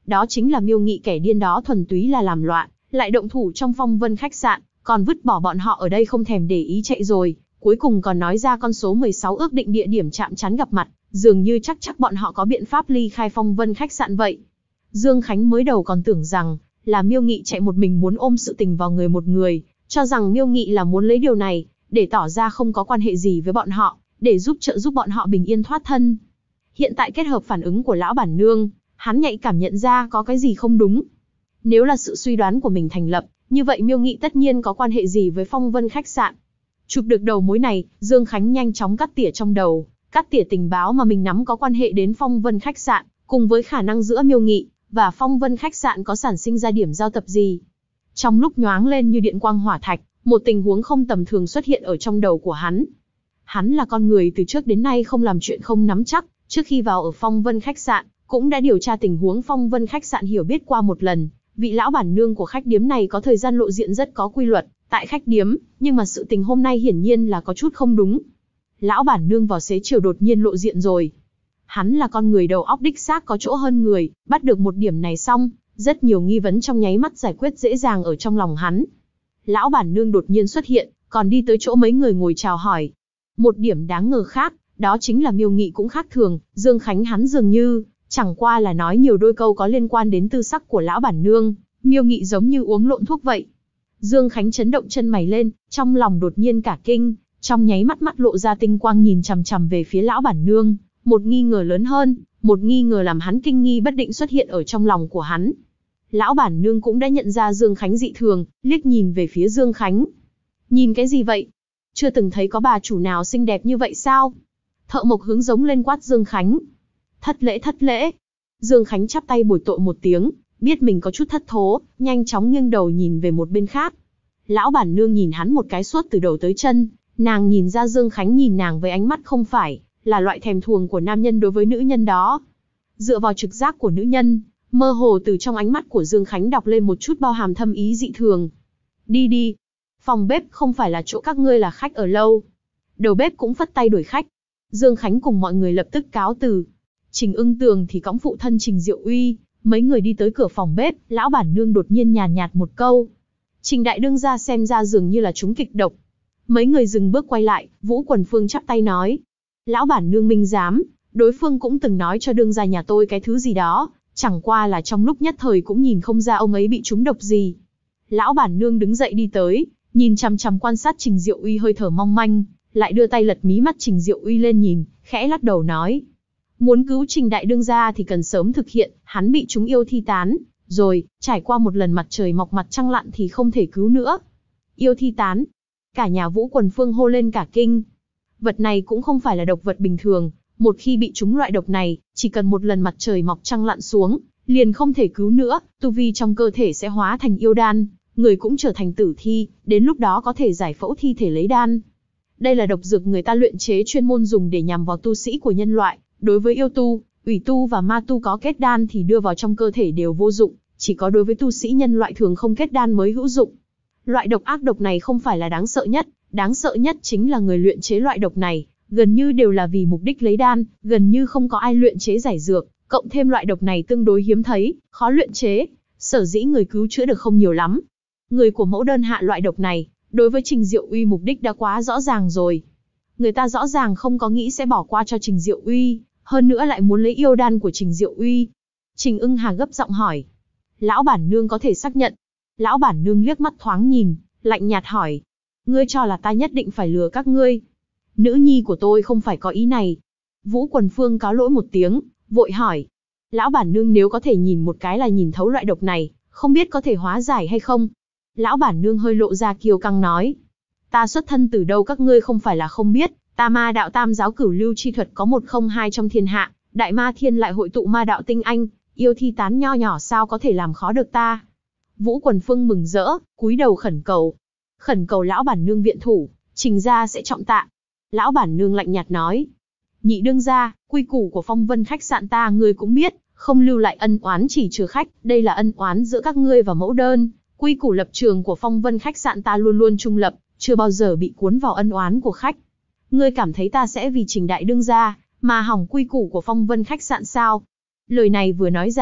đó chính là Miêu Nghị kẻ điên đó thuần túy là làm loạn, lại động thủ trong Phong Vân khách sạn, còn vứt bỏ bọn họ ở đây không thèm để ý chạy rồi, cuối cùng còn nói ra con số 16 ước định địa điểm chạm trán gặp mặt, dường như chắc bọn họ có biện pháp ly khai Phong Vân khách sạn vậy. Dương Khánh mới đầu còn tưởng rằng là Miêu Nghị chạy một mình muốn ôm sự tình vào người một người, cho rằng Miêu Nghị là muốn lấy điều này để tỏ ra không có quan hệ gì với bọn họ, để trợ giúp bọn họ bình yên thoát thân. Hiện tại kết hợp phản ứng của lão bản nương, hắn nhạy cảm nhận ra có cái gì không đúng. Nếu là sự suy đoán của mình thành lập, như vậy Miêu Nghị tất nhiên có quan hệ gì với Phong Vân khách sạn. Chụp được đầu mối này, Dương Khánh nhanh chóng cắt tỉa trong đầu, cắt tỉa tình báo mà mình nắm có quan hệ đến Phong Vân khách sạn, cùng với khả năng giữa Miêu Nghị và Phong Vân khách sạn có sản sinh ra điểm giao tập gì. Trong lúc nhoáng lên như điện quang hỏa thạch, một tình huống không tầm thường xuất hiện ở trong đầu của hắn. Hắn là con người từ trước đến nay không làm chuyện không nắm chắc, trước khi vào ở Phong Vân khách sạn, cũng đã điều tra tình huống Phong Vân khách sạn hiểu biết qua một lần. Vị lão bản nương của khách điếm này có thời gian lộ diện rất có quy luật tại khách điếm, nhưng mà sự tình hôm nay hiển nhiên là có chút không đúng. Lão bản nương vào xế chiều đột nhiên lộ diện rồi. Hắn là con người đầu óc đích xác có chỗ hơn người, bắt được một điểm này xong, rất nhiều nghi vấn trong nháy mắt giải quyết dễ dàng ở trong lòng hắn. Lão bản nương đột nhiên xuất hiện, còn đi tới chỗ mấy người ngồi chào hỏi. Một điểm đáng ngờ khác, đó chính là Miêu Nghị cũng khác thường, Dương Khánh hắn dường như chẳng qua là nói nhiều đôi câu có liên quan đến tư sắc của lão bản nương, Miêu Nghị giống như uống lộn thuốc vậy. Dương Khánh chấn động chân mày lên, trong lòng đột nhiên cả kinh, trong nháy mắt lộ ra tinh quang nhìn chằm chằm về phía lão bản nương, một nghi ngờ lớn hơn, một nghi ngờ làm hắn kinh nghi bất định xuất hiện ở trong lòng của hắn. Lão bản nương cũng đã nhận ra Dương Khánh dị thường, liếc nhìn về phía Dương Khánh. Nhìn cái gì vậy? Chưa từng thấy có bà chủ nào xinh đẹp như vậy sao? Thợ mộc hướng giống lên quát Dương Khánh. Thất lễ. Dương Khánh chắp tay bồi tội một tiếng, biết mình có chút thất thố, nhanh chóng nghiêng đầu nhìn về một bên khác. Lão bản nương nhìn hắn một cái suốt từ đầu tới chân, nàng nhìn ra Dương Khánh nhìn nàng với ánh mắt không phải là loại thèm thuồng của nam nhân đối với nữ nhân đó. Dựa vào trực giác của nữ nhân, mơ hồ từ trong ánh mắt của Dương Khánh đọc lên một chút bao hàm thâm ý dị thường. Đi. Phòng bếp không phải là chỗ các ngươi là khách ở lâu. Đầu bếp cũng phất tay đuổi khách. Dương Khánh cùng mọi người lập tức cáo từ. Trình Ưng Tường thì cõng phụ thân Trình Diệu Uy, mấy người đi tới cửa phòng bếp, lão bản nương đột nhiên nhàn nhạt một câu. Trình đại đương gia xem ra dường như là trúng kịch độc. Mấy người dừng bước quay lại, Vũ Quần Phương chắp tay nói. Lão bản nương minh giám, đối phương cũng từng nói cho đương gia nhà tôi cái thứ gì đó, chẳng qua là trong lúc nhất thời cũng nhìn không ra ông ấy bị trúng độc gì. Lão bản nương đứng dậy đi tới, nhìn chằm chằm quan sát Trình Diệu Uy hơi thở mong manh, lại đưa tay lật mí mắt Trình Diệu Uy lên nhìn, khẽ lắc đầu nói. Muốn cứu Trình đại đương gia thì cần sớm thực hiện, hắn bị chúng yêu thi tán, rồi, trải qua một lần mặt trời mọc mặt trăng lặn thì không thể cứu nữa. Yêu thi tán. Cả nhà Vũ Quần Phương hô lên cả kinh. Vật này cũng không phải là độc vật bình thường, một khi bị trúng loại độc này, chỉ cần một lần mặt trời mọc trăng lặn xuống, liền không thể cứu nữa, tu vi trong cơ thể sẽ hóa thành yêu đan, người cũng trở thành tử thi, đến lúc đó có thể giải phẫu thi thể lấy đan. Đây là độc dược người ta luyện chế chuyên môn dùng để nhằm vào tu sĩ của nhân loại, đối với yêu tu, ủy tu và ma tu có kết đan thì đưa vào trong cơ thể đều vô dụng, chỉ có đối với tu sĩ nhân loại thường không kết đan mới hữu dụng. Loại độc ác độc này không phải là đáng sợ nhất chính là người luyện chế loại độc này, gần như đều là vì mục đích lấy đan, gần như không có ai luyện chế giải dược, cộng thêm loại độc này tương đối hiếm thấy, khó luyện chế, sở dĩ người cứu chữa được không nhiều lắm. Người của mẫu đơn hạ loại độc này, đối với Trình Diệu Uy mục đích đã quá rõ ràng rồi. Người ta rõ ràng không có nghĩ sẽ bỏ qua cho Trình Diệu Uy, hơn nữa lại muốn lấy yêu đan của Trình Diệu Uy. Trình Ưng Hà gấp giọng hỏi. Lão bản nương có thể xác nhận. Lão bản nương liếc mắt thoáng nhìn, lạnh nhạt hỏi. Ngươi cho là ta nhất định phải lừa các ngươi. Nữ nhi của tôi không phải có ý này. Vũ Quần Phương cáo lỗi một tiếng, vội hỏi. Lão bản nương nếu có thể nhìn một cái là nhìn thấu loại độc này, không biết có thể hóa giải hay không? Lão bản nương hơi lộ ra kiêu căng nói. Ta xuất thân từ đâu các ngươi không phải là không biết, ta ma đạo tam giáo cửu lưu chi thuật có 102 trong thiên hạ, đại ma thiên lại hội tụ ma đạo tinh anh, yêu thi tán nho nhỏ sao có thể làm khó được ta. Vũ Quần Phương mừng rỡ, cúi đầu khẩn cầu lão bản nương viện thủ, Trình gia sẽ trọng tạ. Lão bản nương lạnh nhạt nói. Nhị đương gia, quy củ của Phong Vân khách sạn ta ngươi cũng biết, không lưu lại ân oán chỉ trừ khách, đây là ân oán giữa các ngươi và mẫu đơn. Quy củ lập trường của Phong Vân khách sạn ta luôn luôn trung lập, chưa bao giờ bị cuốn vào ân oán của khách. Ngươi cảm thấy ta sẽ vì Trình đại đương gia mà hỏng quy củ của Phong Vân khách sạn sao? Lời này vừa nói ra,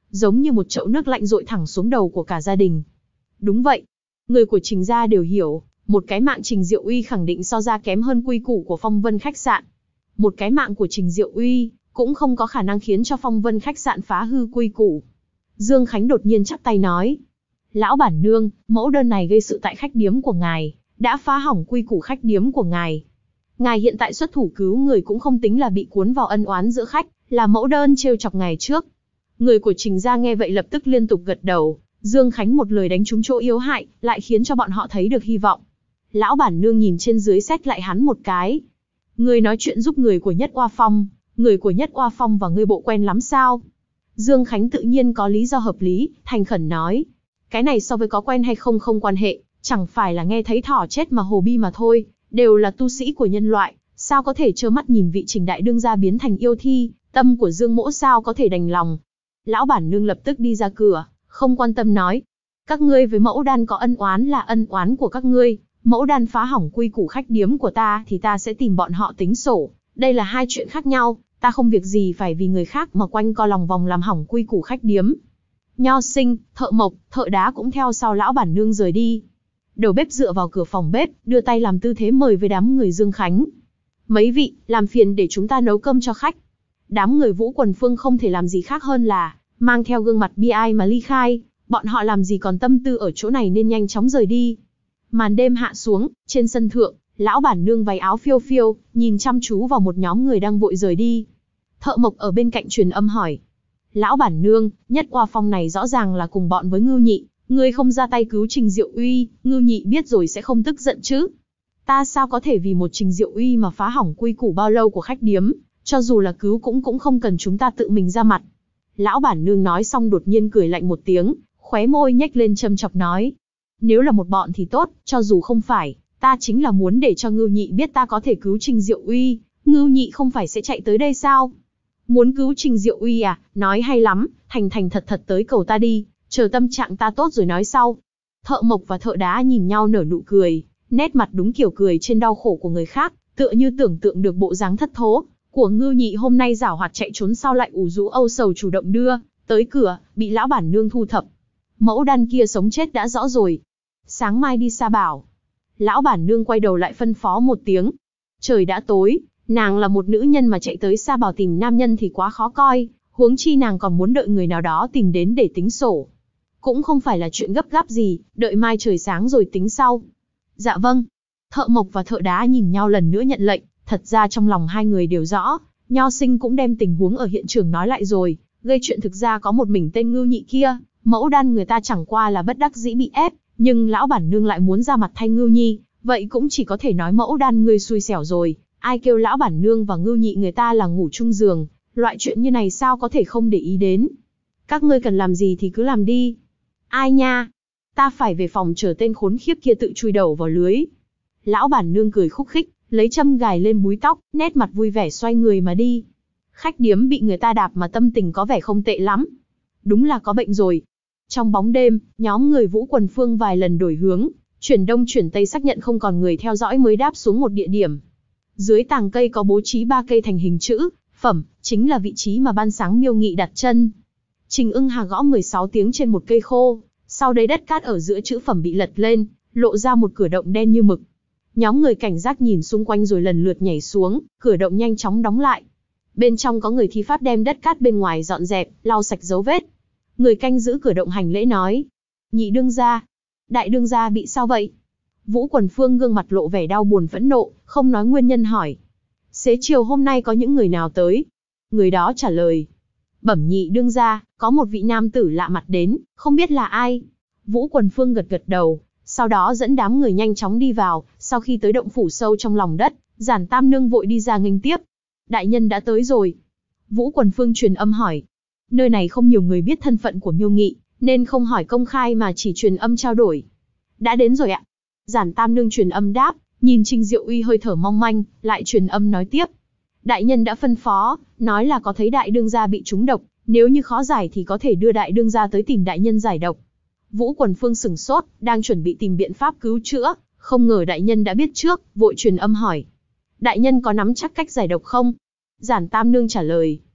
giống như một chậu nước lạnh dội thẳng xuống đầu của cả gia đình. Đúng vậy, người của Trình gia đều hiểu, một cái mạng Trình Diệu Uy khẳng định so ra kém hơn quy củ của Phong Vân khách sạn. Một cái mạng của Trình Diệu Uy cũng không có khả năng khiến cho Phong Vân khách sạn phá hư quy củ. Dương Khánh đột nhiên chắp tay nói: Lão bản nương, mẫu đơn này gây sự tại khách điếm của ngài, đã phá hỏng quy củ khách điếm của ngài. Ngài hiện tại xuất thủ cứu người cũng không tính là bị cuốn vào ân oán giữa khách, là mẫu đơn trêu chọc ngài trước. Người của Trình gia nghe vậy lập tức liên tục gật đầu. Dương Khánh một lời đánh trúng chỗ yếu hại, lại khiến cho bọn họ thấy được hy vọng. Lão bản nương nhìn trên dưới xét lại hắn một cái. Ngươi nói chuyện giúp người của Nhất Oa Phong, người của Nhất Oa Phong và ngươi bộ quen lắm sao? Dương Khánh tự nhiên có lý do hợp lý, thành khẩn nói. Cái này so với có quen hay không không quan hệ, chẳng phải là nghe thấy thỏ chết mà hồ bi mà thôi, đều là tu sĩ của nhân loại, sao có thể trơ mắt nhìn vị Trình đại đương gia biến thành yêu thi, tâm của Dương Mỗ sao có thể đành lòng. Lão bản nương lập tức đi ra cửa, không quan tâm nói. Các ngươi với mẫu đan có ân oán là ân oán của các ngươi, mẫu đan phá hỏng quy củ khách điếm của ta thì ta sẽ tìm bọn họ tính sổ, đây là hai chuyện khác nhau, ta không việc gì phải vì người khác mà quanh co lòng vòng làm hỏng quy củ khách điếm. Nho Sinh, Thợ Mộc, Thợ Đá cũng theo sau lão bản nương rời đi. Đầu bếp dựa vào cửa phòng bếp, đưa tay làm tư thế mời với đám người Dương Khánh. Mấy vị, làm phiền để chúng ta nấu cơm cho khách. Đám người Vũ Quần Phương không thể làm gì khác hơn là mang theo gương mặt bi ai mà ly khai, bọn họ làm gì còn tâm tư ở chỗ này nên nhanh chóng rời đi. Màn đêm hạ xuống, trên sân thượng, lão bản nương váy áo phiêu phiêu, nhìn chăm chú vào một nhóm người đang vội rời đi. Thợ Mộc ở bên cạnh truyền âm hỏi. Lão bản nương, Nhất Oa Phong này rõ ràng là cùng bọn với Ngưu Nhị, ngươi không ra tay cứu Trình Diệu Uy, Ngưu Nhị biết rồi sẽ không tức giận chứ? Ta sao có thể vì một Trình Diệu Uy mà phá hỏng quy củ bao lâu của khách điếm, cho dù là cứu cũng không cần chúng ta tự mình ra mặt. Lão bản nương nói xong đột nhiên cười lạnh một tiếng, khóe môi nhếch lên châm chọc nói. Nếu là một bọn thì tốt, cho dù không phải, ta chính là muốn để cho Ngưu Nhị biết ta có thể cứu Trình Diệu Uy, Ngưu Nhị không phải sẽ chạy tới đây sao? Muốn cứu Trình Diệu Uy à, nói hay lắm, thành thành thật thật tới cầu ta đi, chờ tâm trạng ta tốt rồi nói sau. Thợ Mộc và Thợ Đá nhìn nhau nở nụ cười, nét mặt đúng kiểu cười trên đau khổ của người khác, tựa như tưởng tượng được bộ dáng thất thố của Ngưu Nhị hôm nay giảo hoạt chạy trốn sau lại ủ rũ âu sầu chủ động đưa tới cửa, bị lão bản nương thu thập. Mẫu đan kia sống chết đã rõ rồi, sáng mai đi Sa Bảo. Lão bản nương quay đầu lại phân phó một tiếng. Trời đã tối, nàng là một nữ nhân mà chạy tới Sa Bảo tìm nam nhân thì quá khó coi, huống chi nàng còn muốn đợi người nào đó tìm đến để tính sổ. Cũng không phải là chuyện gấp gáp gì, đợi mai trời sáng rồi tính sau. Dạ vâng. Thợ Mộc và Thợ Đá nhìn nhau lần nữa nhận lệnh, thật ra trong lòng hai người đều rõ, Nho Sinh cũng đem tình huống ở hiện trường nói lại rồi, gây chuyện thực ra có một mình tên Ngưu Nhị kia, mẫu đan người ta chẳng qua là bất đắc dĩ bị ép, nhưng lão bản nương lại muốn ra mặt thay Ngưu Nhi, vậy cũng chỉ có thể nói mẫu đan ngươi xui xẻo rồi, ai kêu lão bản nương và Ngưu Nhị người ta là ngủ chung giường, loại chuyện như này sao có thể không để ý đến. Các ngươi cần làm gì thì cứ làm đi. Ai nha, ta phải về phòng chờ tên khốn khiếp kia tự chui đầu vào lưới. Lão bản nương cười khúc khích, lấy châm gài lên búi tóc, nét mặt vui vẻ xoay người mà đi. Khách điếm bị người ta đạp mà tâm tình có vẻ không tệ lắm. Đúng là có bệnh rồi. Trong bóng đêm, nhóm người Vũ Quần Phương vài lần đổi hướng, chuyển đông chuyển tây xác nhận không còn người theo dõi mới đáp xuống một địa điểm. Dưới tàng cây có bố trí 3 cây thành hình chữ, phẩm, chính là vị trí mà ban sáng Miêu Nghị đặt chân. Trình Ưng Hà gõ 16 tiếng trên một cây khô, sau đấy đất cát ở giữa chữ phẩm bị lật lên, lộ ra một cửa động đen như mực. Nhóm người cảnh giác nhìn xung quanh rồi lần lượt nhảy xuống, cửa động nhanh chóng đóng lại. Bên trong có người thi pháp đem đất cát bên ngoài dọn dẹp, lau sạch dấu vết. Người canh giữ cửa động hành lễ nói. Nhị đương gia, đại đương gia bị sao vậy? Vũ Quần Phương gương mặt lộ vẻ đau buồn phẫn nộ, không nói nguyên nhân hỏi. Xế chiều hôm nay có những người nào tới? Người đó trả lời. Bẩm nhị đương gia, có một vị nam tử lạ mặt đến, không biết là ai. Vũ Quần Phương gật gật đầu, sau đó dẫn đám người nhanh chóng đi vào, sau khi tới động phủ sâu trong lòng đất, Giản Tam Nương vội đi ra nghênh tiếp. Đại nhân đã tới rồi. Vũ Quần Phương truyền âm hỏi. Nơi này không nhiều người biết thân phận của Miêu Nghị, nên không hỏi công khai mà chỉ truyền âm trao đổi. Đã đến rồi ạ. Giản Tam Nương truyền âm đáp, nhìn Trình Diệu Uy hơi thở mong manh, lại truyền âm nói tiếp. Đại nhân đã phân phó, nói là có thấy đại đương gia bị trúng độc, nếu như khó giải thì có thể đưa đại đương gia tới tìm đại nhân giải độc. Vũ Quần Phương sửng sốt, đang chuẩn bị tìm biện pháp cứu chữa, không ngờ đại nhân đã biết trước, vội truyền âm hỏi. Đại nhân có nắm chắc cách giải độc không? Giản Tam Nương trả lời.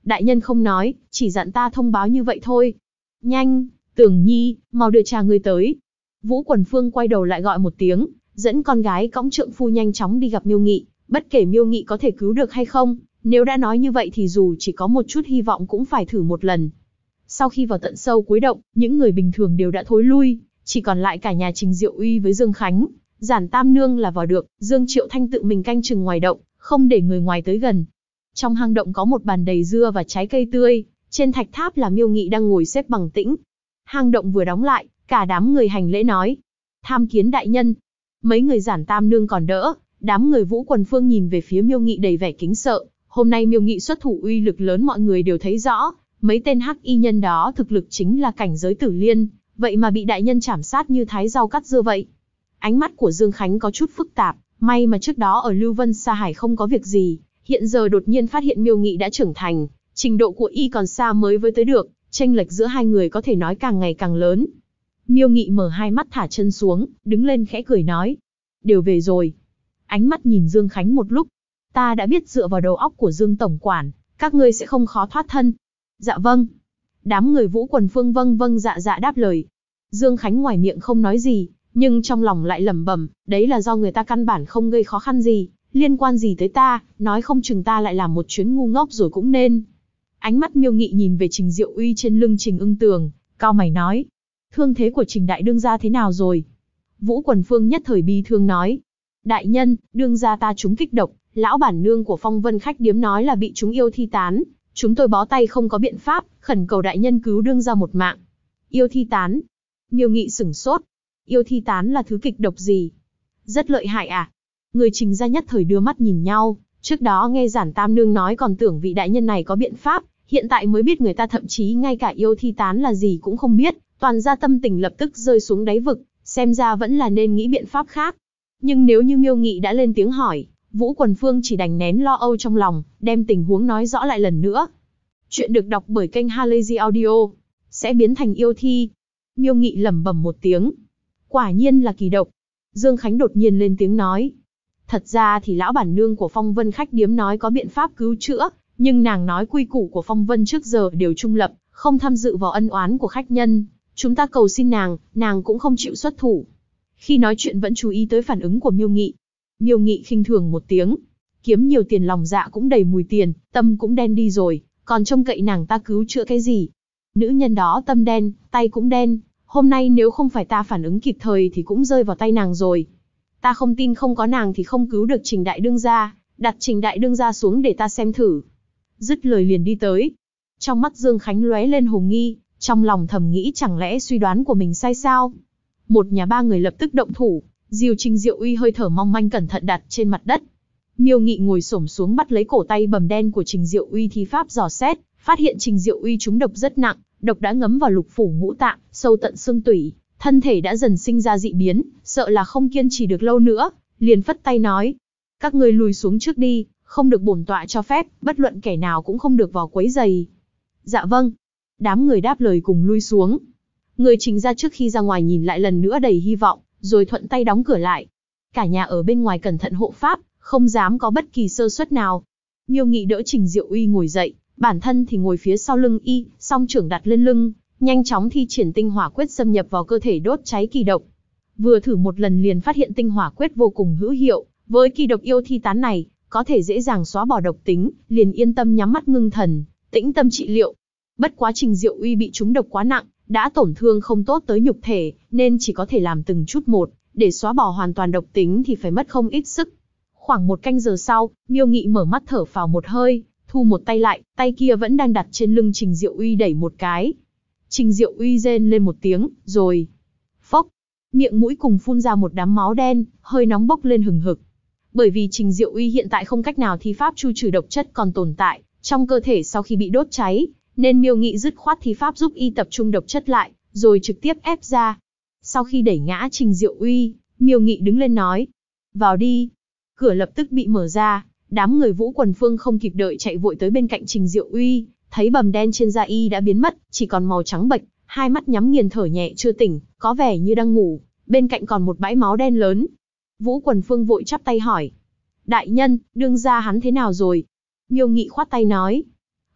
Đại nhân không nói, chỉ dặn ta thông báo như vậy thôi. Nhanh, Tưởng Nhi, mau đưa cha ngươi tới. Vũ Quần Phương quay đầu lại gọi một tiếng, dẫn con gái cõng trượng phu nhanh chóng đi gặp Miêu Nghị, bất kể Miêu Nghị có thể cứu được hay không, nếu đã nói như vậy thì dù chỉ có một chút hy vọng cũng phải thử một lần. Sau khi vào tận sâu cuối động, những người bình thường đều đã thối lui, chỉ còn lại cả nhà Trình Diệu Uy với Dương Khánh. Giản Tam Nương là vào được, Dương Triệu Thanh tự mình canh chừng ngoài động, không để người ngoài tới gần. Trong hang động có một bàn đầy dưa và trái cây tươi, trên thạch tháp là Miêu Nghị đang ngồi xếp bằng tĩnh. Hang động vừa đóng lại, cả đám người hành lễ nói: tham kiến đại nhân. Mấy người Giản Tam Nương còn đỡ, đám người Vũ Quần Phương nhìn về phía Miêu Nghị đầy vẻ kính sợ. Hôm nay Miêu Nghị xuất thủ uy lực lớn mọi người đều thấy rõ, mấy tên hắc y nhân đó thực lực chính là cảnh giới tử liên, vậy mà bị đại nhân chảm sát như thái rau cắt dưa vậy. Ánh mắt của Dương Khánh có chút phức tạp, may mà trước đó ở Lưu Vân Sa Hải không có việc gì, hiện giờ đột nhiên phát hiện Miêu Nghị đã trưởng thành, trình độ của y còn xa mới với tới được, chênh lệch giữa hai người có thể nói càng ngày càng lớn. Miêu Nghị mở hai mắt thả chân xuống, đứng lên khẽ cười nói: đều về rồi. Ánh mắt nhìn Dương Khánh một lúc: ta đã biết dựa vào đầu óc của Dương tổng quản, các ngươi sẽ không khó thoát thân. Dạ vâng. Đám người Vũ Quần Phương vâng vâng dạ dạ đáp lời. Dương Khánh ngoài miệng không nói gì, nhưng trong lòng lại lẩm bẩm, đấy là do người ta căn bản không gây khó khăn gì, liên quan gì tới ta, nói không chừng ta lại làm một chuyến ngu ngốc rồi cũng nên. Ánh mắt Miêu Nghị nhìn về Trình Diệu Uy trên lưng Trình Ưng Tường, cau mày nói: thương thế của Trình đại đương gia thế nào rồi? Vũ Quần Phương nhất thời bi thương nói: đại nhân, đương gia ta trúng kích độc, lão bản nương của Phong Vân khách điếm nói là bị chúng yêu thi tán, chúng tôi bó tay không có biện pháp, khẩn cầu đại nhân cứu đương gia một mạng. Yêu thi tán? Miêu Nghị sửng sốt. Yêu thi tán là thứ kịch độc gì? Rất lợi hại à? Người Trình gia nhất thời đưa mắt nhìn nhau, trước đó nghe Giản Tam Nương nói còn tưởng vị đại nhân này có biện pháp, hiện tại mới biết người ta thậm chí ngay cả yêu thi tán là gì cũng không biết, toàn gia tâm tình lập tức rơi xuống đáy vực, xem ra vẫn là nên nghĩ biện pháp khác. Nhưng nếu như Miêu Nghị đã lên tiếng hỏi, Vũ Quần Phương chỉ đành nén lo âu trong lòng, đem tình huống nói rõ lại lần nữa. Chuyện được đọc bởi kênh Halazy Audio. Sẽ biến thành yêu thi. Miêu Nghị lẩm bẩm một tiếng. Quả nhiên là kỳ độc. Dương Khánh đột nhiên lên tiếng nói. Thật ra thì lão bản nương của Phong Vân khách điếm nói có biện pháp cứu chữa, nhưng nàng nói quy củ của Phong Vân trước giờ đều trung lập, không tham dự vào ân oán của khách nhân. Chúng ta cầu xin nàng cũng không chịu xuất thủ. Khi nói chuyện vẫn chú ý tới phản ứng của Miêu Nghị. Miêu Nghị khinh thường một tiếng. Kiếm nhiều tiền lòng dạ cũng đầy mùi tiền, tâm cũng đen đi rồi, còn trông cậy nàng ta cứu chữa cái gì? Nữ nhân đó tâm đen, tay cũng đen, hôm nay nếu không phải ta phản ứng kịp thời thì cũng rơi vào tay nàng rồi. Ta không tin không có nàng thì không cứu được Trình đại đương gia, đặt Trình đại đương gia xuống để ta xem thử. Dứt lời liền đi tới. Trong mắt Dương Khánh lóe lên hồ nghi, trong lòng thầm nghĩ chẳng lẽ suy đoán của mình sai sao? Một nhà ba người lập tức động thủ, dìu Trình Diệu Uy hơi thở mong manh cẩn thận đặt trên mặt đất. Miêu Nghị ngồi xổm xuống bắt lấy cổ tay bầm đen của Trình Diệu Uy thi pháp dò xét, phát hiện Trình Diệu Uy trúng độc rất nặng, độc đã ngấm vào lục phủ ngũ tạng, sâu tận xương tủy, thân thể đã dần sinh ra dị biến, sợ là không kiên trì được lâu nữa, liền phất tay nói: các ngươi lùi xuống trước đi, không được bổn tọa cho phép, bất luận kẻ nào cũng không được vào quấy rầy. Dạ vâng. Đám người đáp lời cùng lui xuống. Người Trình ra trước khi ra ngoài nhìn lại lần nữa đầy hy vọng, rồi thuận tay đóng cửa lại. Cả nhà ở bên ngoài cẩn thận hộ pháp, không dám có bất kỳ sơ suất nào. Miêu Nghị đỡ Trình Diệu Uy ngồi dậy, bản thân thì ngồi phía sau lưng y, song trưởng đặt lên lưng, nhanh chóng thi triển tinh hỏa quyết xâm nhập vào cơ thể đốt cháy kỳ độc. Vừa thử một lần liền phát hiện tinh hỏa quyết vô cùng hữu hiệu, với kỳ độc yêu thi tán này, có thể dễ dàng xóa bỏ độc tính, liền yên tâm nhắm mắt ngưng thần, tĩnh tâm trị liệu. Bất quá Trình Diệu Uy bị trúng độc quá nặng, đã tổn thương không tốt tới nhục thể, nên chỉ có thể làm từng chút một, để xóa bỏ hoàn toàn độc tính thì phải mất không ít sức. Khoảng một canh giờ sau, Miêu Nghị mở mắt thở phào một hơi, thu một tay lại, tay kia vẫn đang đặt trên lưng Trình Diệu Uy đẩy một cái. Trình Diệu Uy rên lên một tiếng, rồi phốc, miệng mũi cùng phun ra một đám máu đen, hơi nóng bốc lên hừng hực. Bởi vì Trình Diệu Uy hiện tại không cách nào thi pháp chu trừ độc chất còn tồn tại trong cơ thể sau khi bị đốt cháy, nên Miêu Nghị dứt khoát thi pháp giúp y tập trung độc chất lại, rồi trực tiếp ép ra. Sau khi đẩy ngã Trình Diệu Uy, Miêu Nghị đứng lên nói: vào đi. Cửa lập tức bị mở ra, đám người Vũ Quần Phương không kịp đợi chạy vội tới bên cạnh Trình Diệu Uy, thấy bầm đen trên da y đã biến mất, chỉ còn màu trắng bệch, hai mắt nhắm nghiền thở nhẹ chưa tỉnh, có vẻ như đang ngủ, bên cạnh còn một bãi máu đen lớn. Vũ Quần Phương vội chắp tay hỏi: đại nhân, đương gia hắn thế nào rồi? Miêu Nghị khoát tay nói: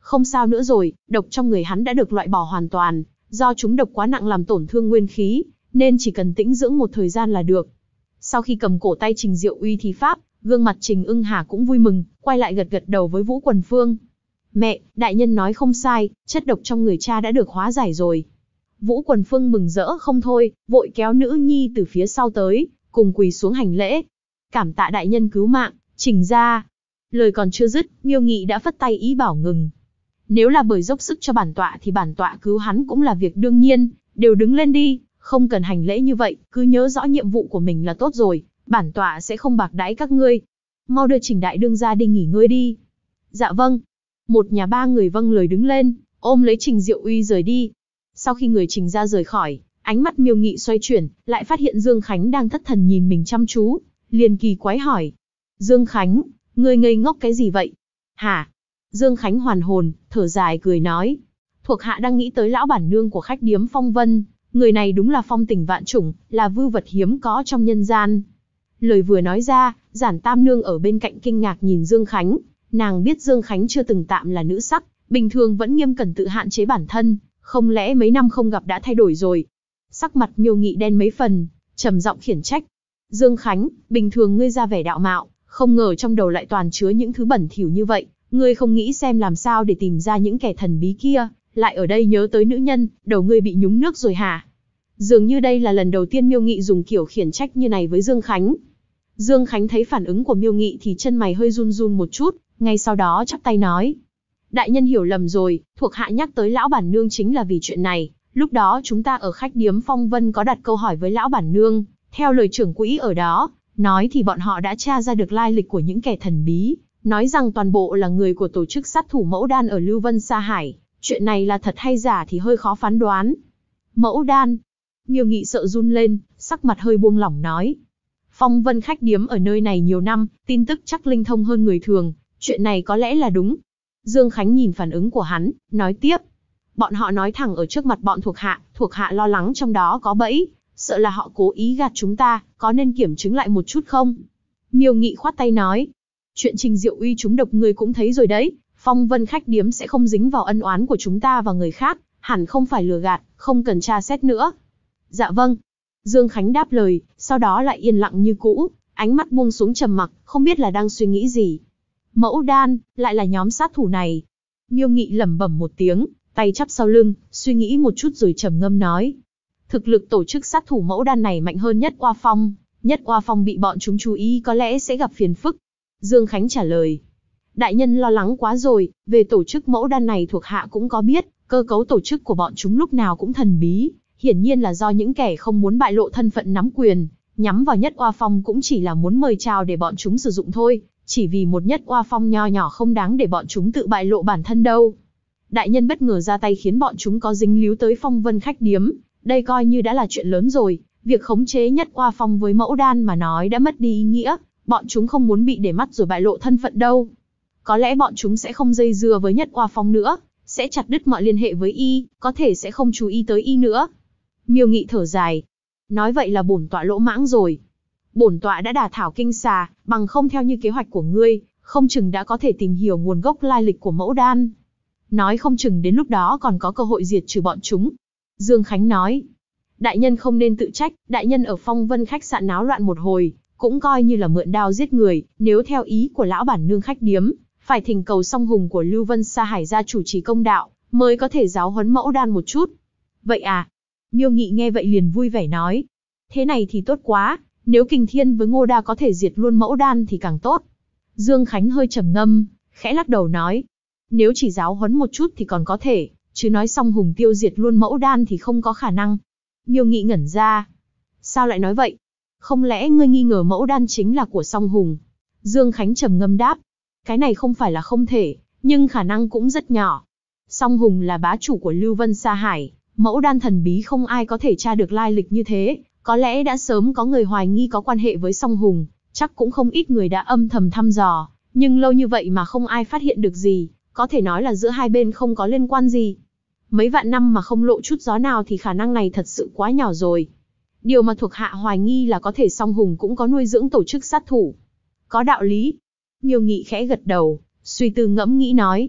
Không sao nữa rồi, độc trong người hắn đã được loại bỏ hoàn toàn, do chúng độc quá nặng làm tổn thương nguyên khí, nên chỉ cần tĩnh dưỡng một thời gian là được. Sau khi cầm cổ tay Trình Diệu Uy thi pháp, gương mặt Trình Ưng Hà cũng vui mừng, quay lại gật gật đầu với Vũ Quần Phương. Mẹ, đại nhân nói không sai, chất độc trong người cha đã được hóa giải rồi. Vũ Quần Phương mừng rỡ không thôi, vội kéo nữ nhi từ phía sau tới, cùng quỳ xuống hành lễ. Cảm tạ đại nhân cứu mạng, Trình gia. Lời còn chưa dứt, Miêu Nghị đã phất tay ý bảo ngừng. Nếu là bởi dốc sức cho bản tọa thì bản tọa cứu hắn cũng là việc đương nhiên, đều đứng lên đi, không cần hành lễ như vậy, cứ nhớ rõ nhiệm vụ của mình là tốt rồi, bản tọa sẽ không bạc đãi các ngươi. Mau đưa Trình đại đương gia đi nghỉ ngơi đi. Dạ vâng. Một nhà ba người vâng lời đứng lên, ôm lấy Trình Diệu Uy rời đi. Sau khi người Trình gia rời khỏi, ánh mắt Miêu Nghị xoay chuyển, lại phát hiện Dương Khánh đang thất thần nhìn mình chăm chú, liền kỳ quái hỏi. Dương Khánh, ngươi ngây ngốc cái gì vậy? Hả? Dương Khánh hoàn hồn, thở dài cười nói. Thuộc hạ đang nghĩ tới lão bản nương của khách điếm Phong Vân, người này đúng là phong tình vạn chủng, là vưu vật hiếm có trong nhân gian. Lời vừa nói ra, Giản Tam Nương ở bên cạnh kinh ngạc nhìn Dương Khánh, nàng biết Dương Khánh chưa từng tạm là nữ sắc, bình thường vẫn nghiêm cẩn tự hạn chế bản thân, không lẽ mấy năm không gặp đã thay đổi rồi. Sắc mặt Miêu Nghị đen mấy phần, trầm giọng khiển trách. Dương Khánh, bình thường ngươi ra vẻ đạo mạo, không ngờ trong đầu lại toàn chứa những thứ bẩn thỉu như vậy, ngươi không nghĩ xem làm sao để tìm ra những kẻ thần bí kia, lại ở đây nhớ tới nữ nhân, đầu ngươi bị nhúng nước rồi hả? Dường như đây là lần đầu tiên Miêu Nghị dùng kiểu khiển trách như này với Dương Khánh. Dương Khánh thấy phản ứng của Miêu Nghị thì chân mày hơi run run một chút, ngay sau đó chắp tay nói. Đại nhân hiểu lầm rồi, thuộc hạ nhắc tới lão bản nương chính là vì chuyện này, lúc đó chúng ta ở khách điếm Phong Vân có đặt câu hỏi với lão bản nương, theo lời trưởng quỹ ở đó, nói thì bọn họ đã tra ra được lai lịch của những kẻ thần bí, nói rằng toàn bộ là người của tổ chức sát thủ Mẫu Đan ở Lưu Vân Sa Hải, chuyện này là thật hay giả thì hơi khó phán đoán. Mẫu Đan? Miêu Nghị sợ run lên, sắc mặt hơi buông lỏng nói. Phong Vân khách điếm ở nơi này nhiều năm, tin tức chắc linh thông hơn người thường, chuyện này có lẽ là đúng. Dương Khánh nhìn phản ứng của hắn, nói tiếp. Bọn họ nói thẳng ở trước mặt bọn thuộc hạ lo lắng trong đó có bẫy, sợ là họ cố ý gạt chúng ta, có nên kiểm chứng lại một chút không? Miêu Nghị khoát tay nói. Chuyện Trình Diệu Uy trúng độc ngươi cũng thấy rồi đấy, Phong Vân khách điếm sẽ không dính vào ân oán của chúng ta và người khác, hẳn không phải lừa gạt, không cần tra xét nữa. Dạ vâng. Dương Khánh đáp lời, sau đó lại yên lặng như cũ, ánh mắt buông xuống trầm mặc, không biết là đang suy nghĩ gì. Mẫu Đan, lại là nhóm sát thủ này. Miêu Nghị lẩm bẩm một tiếng, tay chắp sau lưng, suy nghĩ một chút rồi trầm ngâm nói. Thực lực tổ chức sát thủ Mẫu Đan này mạnh hơn Nhất Oa Phong. Nhất Oa Phong bị bọn chúng chú ý có lẽ sẽ gặp phiền phức. Dương Khánh trả lời. Đại nhân lo lắng quá rồi, về tổ chức Mẫu Đan này thuộc hạ cũng có biết, cơ cấu tổ chức của bọn chúng lúc nào cũng thần bí. Hiển nhiên là do những kẻ không muốn bại lộ thân phận nắm quyền, nhắm vào Nhất Oa Phong cũng chỉ là muốn mời chào để bọn chúng sử dụng thôi, chỉ vì một Nhất Oa Phong nho nhỏ không đáng để bọn chúng tự bại lộ bản thân đâu. Đại nhân bất ngờ ra tay khiến bọn chúng có dính líu tới Phong Vân khách điếm, đây coi như đã là chuyện lớn rồi, việc khống chế Nhất Oa Phong với Mẫu Đan mà nói đã mất đi ý nghĩa, bọn chúng không muốn bị để mắt rồi bại lộ thân phận đâu. Có lẽ bọn chúng sẽ không dây dưa với Nhất Oa Phong nữa, sẽ chặt đứt mọi liên hệ với y, có thể sẽ không chú ý tới y nữa. Miêu Nghị thở dài. Nói vậy là bổn tọa lỗ mãng rồi. Bổn tọa đã đả thảo kinh xà, bằng không theo như kế hoạch của ngươi, không chừng đã có thể tìm hiểu nguồn gốc lai lịch của Mẫu Đan. Nói không chừng đến lúc đó còn có cơ hội diệt trừ bọn chúng. Dương Khánh nói. Đại nhân không nên tự trách, đại nhân ở Phong Vân khách sạn náo loạn một hồi, cũng coi như là mượn đao giết người, nếu theo ý của lão bản nương khách điếm, phải thỉnh cầu Song Hùng của Lưu Vân Sa Hải ra chủ trì công đạo, mới có thể giáo huấn Mẫu Đan một chút. Vậy à? Miêu Nghị nghe vậy liền vui vẻ nói. Thế này thì tốt quá, nếu Kình Thiên với Ngô Đa có thể diệt luôn Mẫu Đan thì càng tốt. Dương Khánh hơi trầm ngâm, khẽ lắc đầu nói. Nếu chỉ giáo huấn một chút thì còn có thể, chứ nói Song Hùng tiêu diệt luôn Mẫu Đan thì không có khả năng. Miêu Nghị ngẩn ra. Sao lại nói vậy? Không lẽ ngươi nghi ngờ Mẫu Đan chính là của Song Hùng? Dương Khánh trầm ngâm đáp. Cái này không phải là không thể, nhưng khả năng cũng rất nhỏ. Song Hùng là bá chủ của Lưu Vân Sa Hải, Mẫu Đan thần bí không ai có thể tra được lai lịch như thế, có lẽ đã sớm có người hoài nghi có quan hệ với Song Hùng, chắc cũng không ít người đã âm thầm thăm dò, nhưng lâu như vậy mà không ai phát hiện được gì, có thể nói là giữa hai bên không có liên quan gì. Mấy vạn năm mà không lộ chút gió nào thì khả năng này thật sự quá nhỏ rồi. Điều mà thuộc hạ hoài nghi là có thể Song Hùng cũng có nuôi dưỡng tổ chức sát thủ. Có đạo lý. Miêu Nghị khẽ gật đầu, suy tư ngẫm nghĩ nói.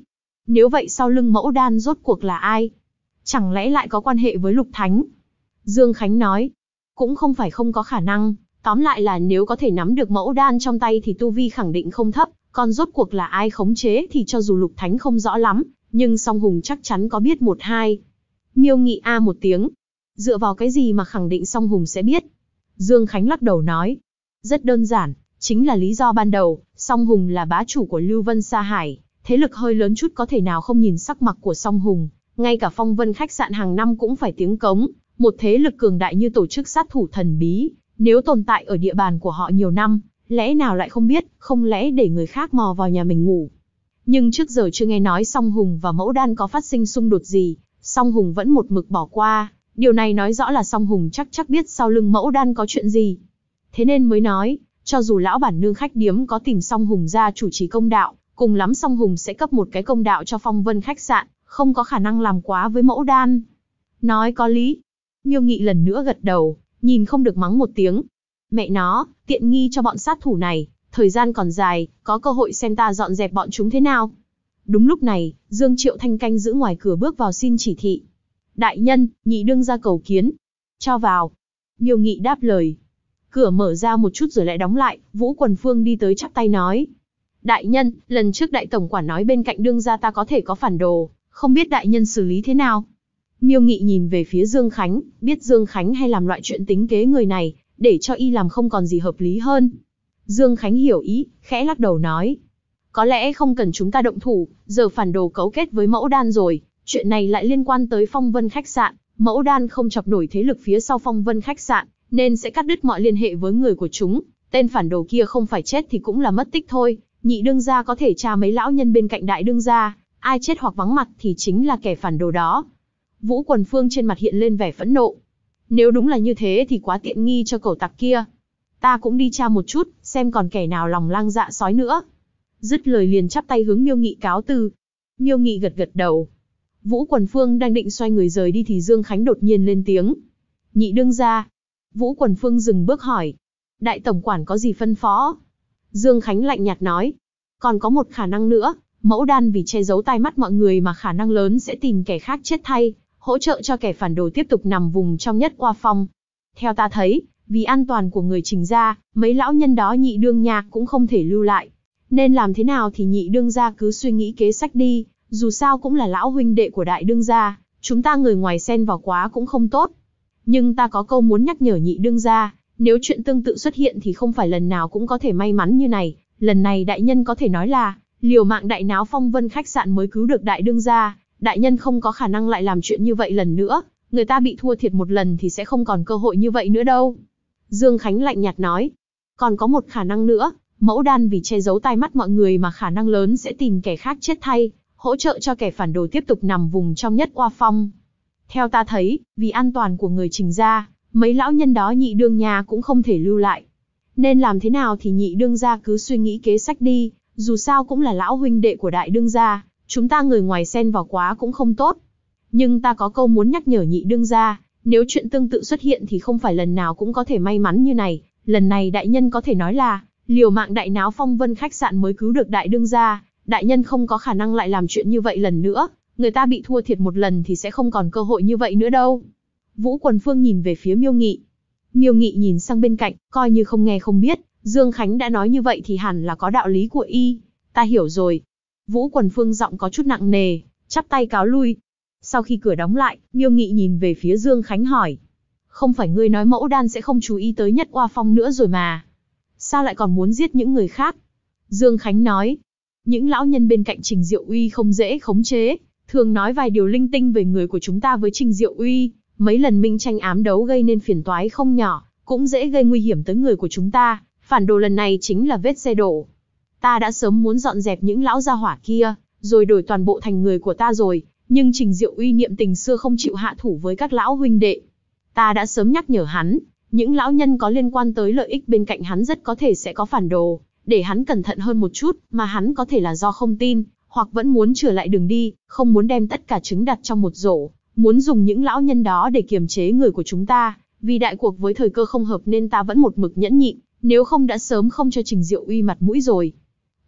Nếu vậy sau lưng mẫu đan rốt cuộc là ai? Chẳng lẽ lại có quan hệ với Lục Thánh? Dương Khánh nói, cũng không phải không có khả năng, tóm lại là nếu có thể nắm được mẫu đan trong tay thì tu vi khẳng định không thấp, còn rốt cuộc là ai khống chế thì cho dù Lục Thánh không rõ lắm, nhưng Song Hùng chắc chắn có biết một hai. Miêu Nghị a một tiếng. Dựa vào cái gì mà khẳng định Song Hùng sẽ biết? Dương Khánh lắc đầu nói, rất đơn giản, chính là lý do ban đầu, Song Hùng là bá chủ của Lưu Vân Sa Hải, thế lực hơi lớn chút có thể nào không nhìn sắc mặt của Song Hùng, ngay cả Phong Vân khách sạn hàng năm cũng phải tiếng cống, một thế lực cường đại như tổ chức sát thủ thần bí, nếu tồn tại ở địa bàn của họ nhiều năm, lẽ nào lại không biết, không lẽ để người khác mò vào nhà mình ngủ. Nhưng trước giờ chưa nghe nói Song Hùng và Mẫu Đan có phát sinh xung đột gì, Song Hùng vẫn một mực bỏ qua, điều này nói rõ là Song Hùng chắc biết sau lưng Mẫu Đan có chuyện gì. Thế nên mới nói, cho dù lão bản nương khách điếm có tìm Song Hùng ra chủ trì công đạo, cùng lắm Song Hùng sẽ cấp một cái công đạo cho Phong Vân khách sạn, không có khả năng làm quá với Mẫu Đan. Nói có lý. Miêu Nghị lần nữa gật đầu, nhìn không được mắng một tiếng. Mẹ nó, tiện nghi cho bọn sát thủ này, thời gian còn dài, có cơ hội xem ta dọn dẹp bọn chúng thế nào. Đúng lúc này, Dương Triệu Thanh canh giữ ngoài cửa bước vào xin chỉ thị. Đại nhân, nhị đương ra cầu kiến. Cho vào. Miêu Nghị đáp lời. Cửa mở ra một chút rồi lại đóng lại, Vũ Quần Phương đi tới chắp tay nói. Đại nhân, lần trước đại tổng quản nói bên cạnh đương gia ta có thể có phản đồ, không biết đại nhân xử lý thế nào. Miêu Nghị nhìn về phía Dương Khánh, biết Dương Khánh hay làm loại chuyện tính kế người này, để cho y làm không còn gì hợp lý hơn. Dương Khánh hiểu ý, khẽ lắc đầu nói. Có lẽ không cần chúng ta động thủ, giờ phản đồ cấu kết với Mẫu Đan rồi, chuyện này lại liên quan tới Phong Vân khách sạn, Mẫu Đan không chọc nổi thế lực phía sau Phong Vân khách sạn, nên sẽ cắt đứt mọi liên hệ với người của chúng, tên phản đồ kia không phải chết thì cũng là mất tích thôi, nhị đương gia có thể tra mấy lão nhân bên cạnh đại đương gia, ai chết hoặc vắng mặt thì chính là kẻ phản đồ đó. Vũ Quần Phương trên mặt hiện lên vẻ phẫn nộ. Nếu đúng là như thế thì quá tiện nghi cho cẩu tặc kia. Ta cũng đi tra một chút, xem còn kẻ nào lòng lang dạ sói nữa. Dứt lời liền chắp tay hướng Miêu Nghị cáo từ. Miêu Nghị gật gật đầu. Vũ Quần Phương đang định xoay người rời đi thì Dương Khánh đột nhiên lên tiếng. Nhị đương gia. Vũ Quần Phương dừng bước hỏi. Đại tổng quản có gì phân phó? Dương Khánh lạnh nhạt nói. Còn có một khả năng nữa, Mẫu Đan vì che giấu tai mắt mọi người mà khả năng lớn sẽ tìm kẻ khác chết thay, hỗ trợ cho kẻ phản đồ tiếp tục nằm vùng trong Nhất Oa Phong. Theo ta thấy, vì an toàn của người Trình gia, mấy lão nhân đó nhị đương nhạc cũng không thể lưu lại. Nên làm thế nào thì nhị đương gia cứ suy nghĩ kế sách đi, dù sao cũng là lão huynh đệ của đại đương gia, chúng ta người ngoài xen vào quá cũng không tốt. Nhưng ta có câu muốn nhắc nhở nhị đương gia, nếu chuyện tương tự xuất hiện thì không phải lần nào cũng có thể may mắn như này, lần này đại nhân có thể nói là liều mạng đại náo Phong Vân khách sạn mới cứu được đại đương gia, đại nhân không có khả năng lại làm chuyện như vậy lần nữa, người ta bị thua thiệt một lần thì sẽ không còn cơ hội như vậy nữa đâu. Dương Khánh lạnh nhạt nói, còn có một khả năng nữa, Mẫu Đan vì che giấu tai mắt mọi người mà khả năng lớn sẽ tìm kẻ khác chết thay, hỗ trợ cho kẻ phản đồ tiếp tục nằm vùng trong Nhất Oa Phong. Theo ta thấy, vì an toàn của người Trình gia, mấy lão nhân đó nhị đương nhà cũng không thể lưu lại. Nên làm thế nào thì nhị đương gia cứ suy nghĩ kế sách đi, dù sao cũng là lão huynh đệ của đại đương gia, chúng ta người ngoài xen vào quá cũng không tốt. Nhưng ta có câu muốn nhắc nhở nhị đương gia, nếu chuyện tương tự xuất hiện thì không phải lần nào cũng có thể may mắn như này, lần này đại nhân có thể nói là liều mạng đại náo Phong Vân khách sạn mới cứu được đại đương gia, đại nhân không có khả năng lại làm chuyện như vậy lần nữa, người ta bị thua thiệt một lần thì sẽ không còn cơ hội như vậy nữa đâu. Vũ Quần Phương nhìn về phía Miêu Nghị. Miêu Nghị nhìn sang bên cạnh, coi như không nghe không biết, Dương Khánh đã nói như vậy thì hẳn là có đạo lý của y, ta hiểu rồi. Vũ Quần Phương giọng có chút nặng nề, chắp tay cáo lui. Sau khi cửa đóng lại, Miêu Nghị nhìn về phía Dương Khánh hỏi. Không phải ngươi nói Mẫu Đan sẽ không chú ý tới Nhất Oa Phong nữa rồi mà. Sao lại còn muốn giết những người khác? Dương Khánh nói. Những lão nhân bên cạnh Trình Diệu Uy không dễ khống chế, thường nói vài điều linh tinh về người của chúng ta với Trình Diệu Uy. Mấy lần minh tranh ám đấu gây nên phiền toái không nhỏ, cũng dễ gây nguy hiểm tới người của chúng ta. Phản đồ lần này chính là vết xe đổ. Ta đã sớm muốn dọn dẹp những lão gia hỏa kia, rồi đổi toàn bộ thành người của ta rồi, nhưng Trình Diệu Uy niệm tình xưa không chịu hạ thủ với các lão huynh đệ. Ta đã sớm nhắc nhở hắn, những lão nhân có liên quan tới lợi ích bên cạnh hắn rất có thể sẽ có phản đồ, để hắn cẩn thận hơn một chút, mà hắn có thể là do không tin, hoặc vẫn muốn trở lại đường đi, không muốn đem tất cả trứng đặt trong một rổ, muốn dùng những lão nhân đó để kiềm chế người của chúng ta, vì đại cuộc với thời cơ không hợp nên ta vẫn một mực nhẫn nhịn, nếu không đã sớm không cho Trình Diệu Uy mặt mũi rồi.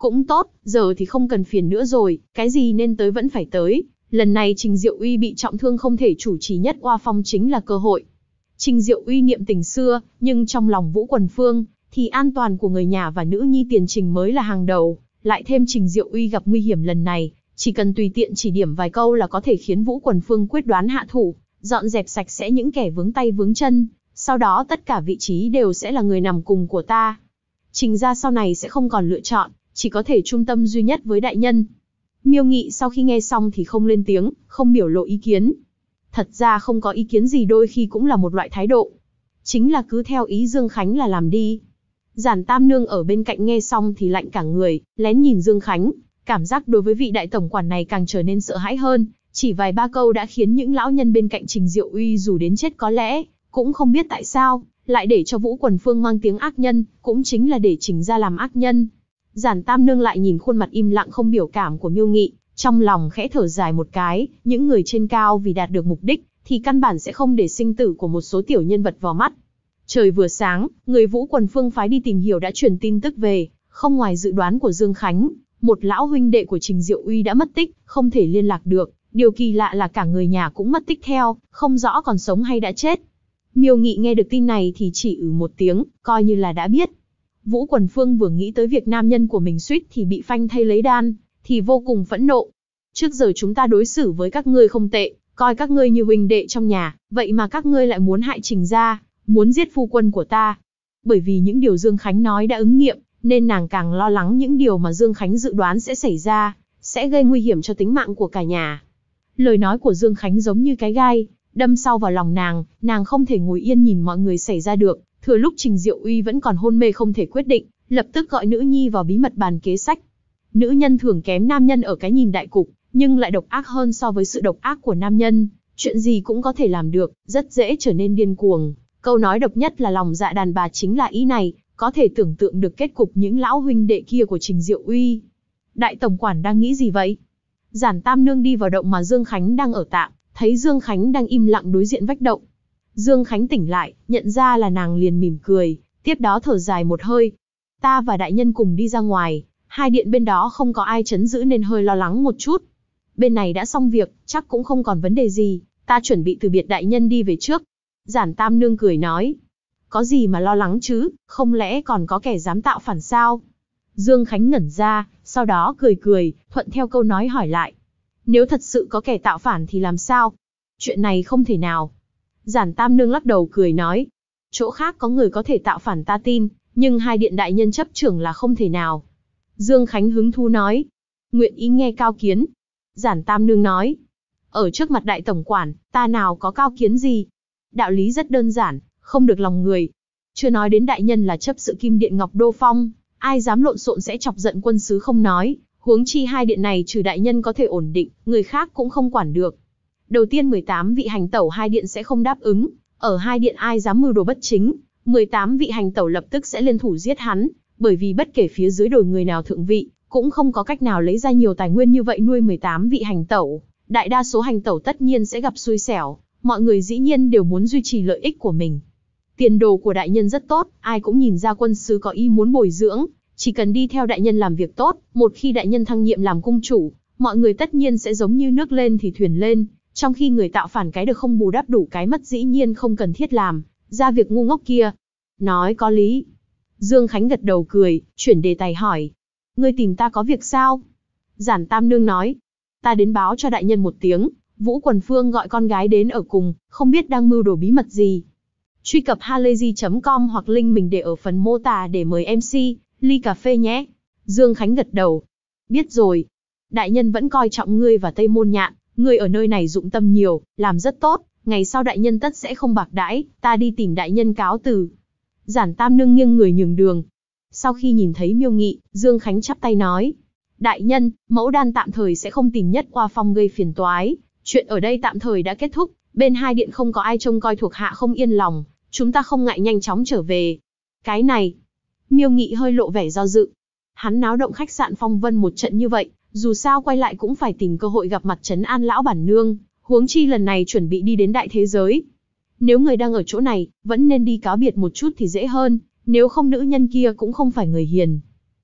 Cũng tốt, giờ thì không cần phiền nữa rồi, cái gì nên tới vẫn phải tới. Lần này Trình Diệu Uy bị trọng thương không thể chủ trì Nhất Oa Phong chính là cơ hội. Trình Diệu Uy niệm tình xưa, nhưng trong lòng Vũ Quần Phương, thì an toàn của người nhà và nữ nhi Tiền Trình mới là hàng đầu. Lại thêm Trình Diệu Uy gặp nguy hiểm lần này, chỉ cần tùy tiện chỉ điểm vài câu là có thể khiến Vũ Quần Phương quyết đoán hạ thủ, dọn dẹp sạch sẽ những kẻ vướng tay vướng chân. Sau đó tất cả vị trí đều sẽ là người nằm cùng của ta. Trình gia sau này sẽ không còn lựa chọn, chỉ có thể trung tâm duy nhất với đại nhân. Miêu Nghị sau khi nghe xong thì không lên tiếng, không biểu lộ ý kiến. Thật ra không có ý kiến gì đôi khi cũng là một loại thái độ. Chính là cứ theo ý Dương Khánh là làm đi. Giản Tam Nương ở bên cạnh nghe xong thì lạnh cả người, lén nhìn Dương Khánh. Cảm giác đối với vị đại tổng quản này càng trở nên sợ hãi hơn. Chỉ vài ba câu đã khiến những lão nhân bên cạnh Trình Diệu Uy dù đến chết có lẽ, cũng không biết tại sao, lại để cho Vũ Quần Phương mang tiếng ác nhân, cũng chính là để Trình gia làm ác nhân. Giản Tam Nương lại nhìn khuôn mặt im lặng không biểu cảm của Miêu Nghị, trong lòng khẽ thở dài một cái, những người trên cao vì đạt được mục đích, thì căn bản sẽ không để sinh tử của một số tiểu nhân vật vào mắt. Trời vừa sáng, người Vũ Quần Phương phái đi tìm hiểu đã truyền tin tức về, không ngoài dự đoán của Dương Khánh, một lão huynh đệ của Trình Diệu Uy đã mất tích, không thể liên lạc được, điều kỳ lạ là cả người nhà cũng mất tích theo, không rõ còn sống hay đã chết. Miêu Nghị nghe được tin này thì chỉ một tiếng, coi như là đã biết. Vũ Quần Phương vừa nghĩ tới việc nam nhân của mình suýt thì bị phanh thay lấy đan, thì vô cùng phẫn nộ. Trước giờ chúng ta đối xử với các ngươi không tệ, coi các ngươi như huynh đệ trong nhà, vậy mà các ngươi lại muốn hại Trình gia, muốn giết phu quân của ta. Bởi vì những điều Dương Khánh nói đã ứng nghiệm, nên nàng càng lo lắng những điều mà Dương Khánh dự đoán sẽ xảy ra, sẽ gây nguy hiểm cho tính mạng của cả nhà. Lời nói của Dương Khánh giống như cái gai, đâm sâu vào lòng nàng không thể ngồi yên nhìn mọi người xảy ra được. Thừa lúc Trình Diệu Uy vẫn còn hôn mê không thể quyết định, lập tức gọi nữ nhi vào bí mật bàn kế sách. Nữ nhân thường kém nam nhân ở cái nhìn đại cục, nhưng lại độc ác hơn so với sự độc ác của nam nhân. Chuyện gì cũng có thể làm được, rất dễ trở nên điên cuồng. Câu nói độc nhất là lòng dạ đàn bà chính là ý này, có thể tưởng tượng được kết cục những lão huynh đệ kia của Trình Diệu Uy. Đại tổng quản đang nghĩ gì vậy? Giản Tam Nương đi vào động mà Dương Khánh đang ở tạm, thấy Dương Khánh đang im lặng đối diện vách động. Dương Khánh tỉnh lại, nhận ra là nàng liền mỉm cười, tiếp đó thở dài một hơi. Ta và đại nhân cùng đi ra ngoài, hai điện bên đó không có ai trấn giữ nên hơi lo lắng một chút. Bên này đã xong việc, chắc cũng không còn vấn đề gì, ta chuẩn bị từ biệt đại nhân đi về trước. Giản Tam Nương cười nói, có gì mà lo lắng chứ, không lẽ còn có kẻ dám tạo phản sao? Dương Khánh ngẩn ra, sau đó cười, thuận theo câu nói hỏi lại. Nếu thật sự có kẻ tạo phản thì làm sao? Chuyện này không thể nào. Giản Tam Nương lắc đầu cười nói, chỗ khác có người có thể tạo phản ta tin, nhưng hai điện đại nhân chấp trưởng là không thể nào. Dương Khánh hứng thú nói, nguyện ý nghe cao kiến. Giản Tam Nương nói, ở trước mặt đại tổng quản, ta nào có cao kiến gì? Đạo lý rất đơn giản, không được lòng người. Chưa nói đến đại nhân là chấp sự Kim Điện Ngọc Đô Phong, ai dám lộn xộn sẽ chọc giận quân sứ không nói, huống chi hai điện này trừ đại nhân có thể ổn định, người khác cũng không quản được. Đầu tiên 18 vị hành tẩu hai điện sẽ không đáp ứng, ở hai điện ai dám mưu đồ bất chính, 18 vị hành tẩu lập tức sẽ liên thủ giết hắn, bởi vì bất kể phía dưới đồi người nào thượng vị, cũng không có cách nào lấy ra nhiều tài nguyên như vậy nuôi 18 vị hành tẩu. Đại đa số hành tẩu tất nhiên sẽ gặp xui xẻo, mọi người dĩ nhiên đều muốn duy trì lợi ích của mình. Tiền đồ của đại nhân rất tốt, ai cũng nhìn ra quân sứ có ý muốn bồi dưỡng, chỉ cần đi theo đại nhân làm việc tốt, một khi đại nhân thăng nhiệm làm cung chủ, mọi người tất nhiên sẽ giống như nước lên thì thuyền lên, trong khi người tạo phản cái được không bù đắp đủ cái mất dĩ nhiên không cần thiết làm ra việc ngu ngốc kia. Nói có lý. Dương Khánh gật đầu cười, chuyển đề tài hỏi, ngươi tìm ta có việc sao? Giản Tam Nương nói, ta đến báo cho đại nhân một tiếng, Vũ Quần Phương gọi con gái đến ở cùng, không biết đang mưu đồ bí mật gì. Truy cập halayzi.com hoặc link mình để ở phần mô tả để mời MC ly cà phê nhé. Dương Khánh gật đầu. Biết rồi. Đại nhân vẫn coi trọng ngươi và Tây Môn Nhạn, ngươi ở nơi này dụng tâm nhiều, làm rất tốt, ngày sau đại nhân tất sẽ không bạc đãi, ta đi tìm đại nhân cáo từ. Giản Tam Nương nghiêng người nhường đường. Sau khi nhìn thấy Miêu Nghị, Dương Khánh chắp tay nói, đại nhân, mẫu đan tạm thời sẽ không tìm Nhất Oa Phong gây phiền toái, chuyện ở đây tạm thời đã kết thúc, bên hai điện không có ai trông coi thuộc hạ không yên lòng, chúng ta không ngại nhanh chóng trở về. Cái này, Miêu Nghị hơi lộ vẻ do dự. Hắn náo động khách sạn Phong Vân một trận như vậy, dù sao quay lại cũng phải tìm cơ hội gặp mặt trấn an lão bản nương, huống chi lần này chuẩn bị đi đến đại thế giới. Nếu người đang ở chỗ này, vẫn nên đi cáo biệt một chút thì dễ hơn, nếu không nữ nhân kia cũng không phải người hiền.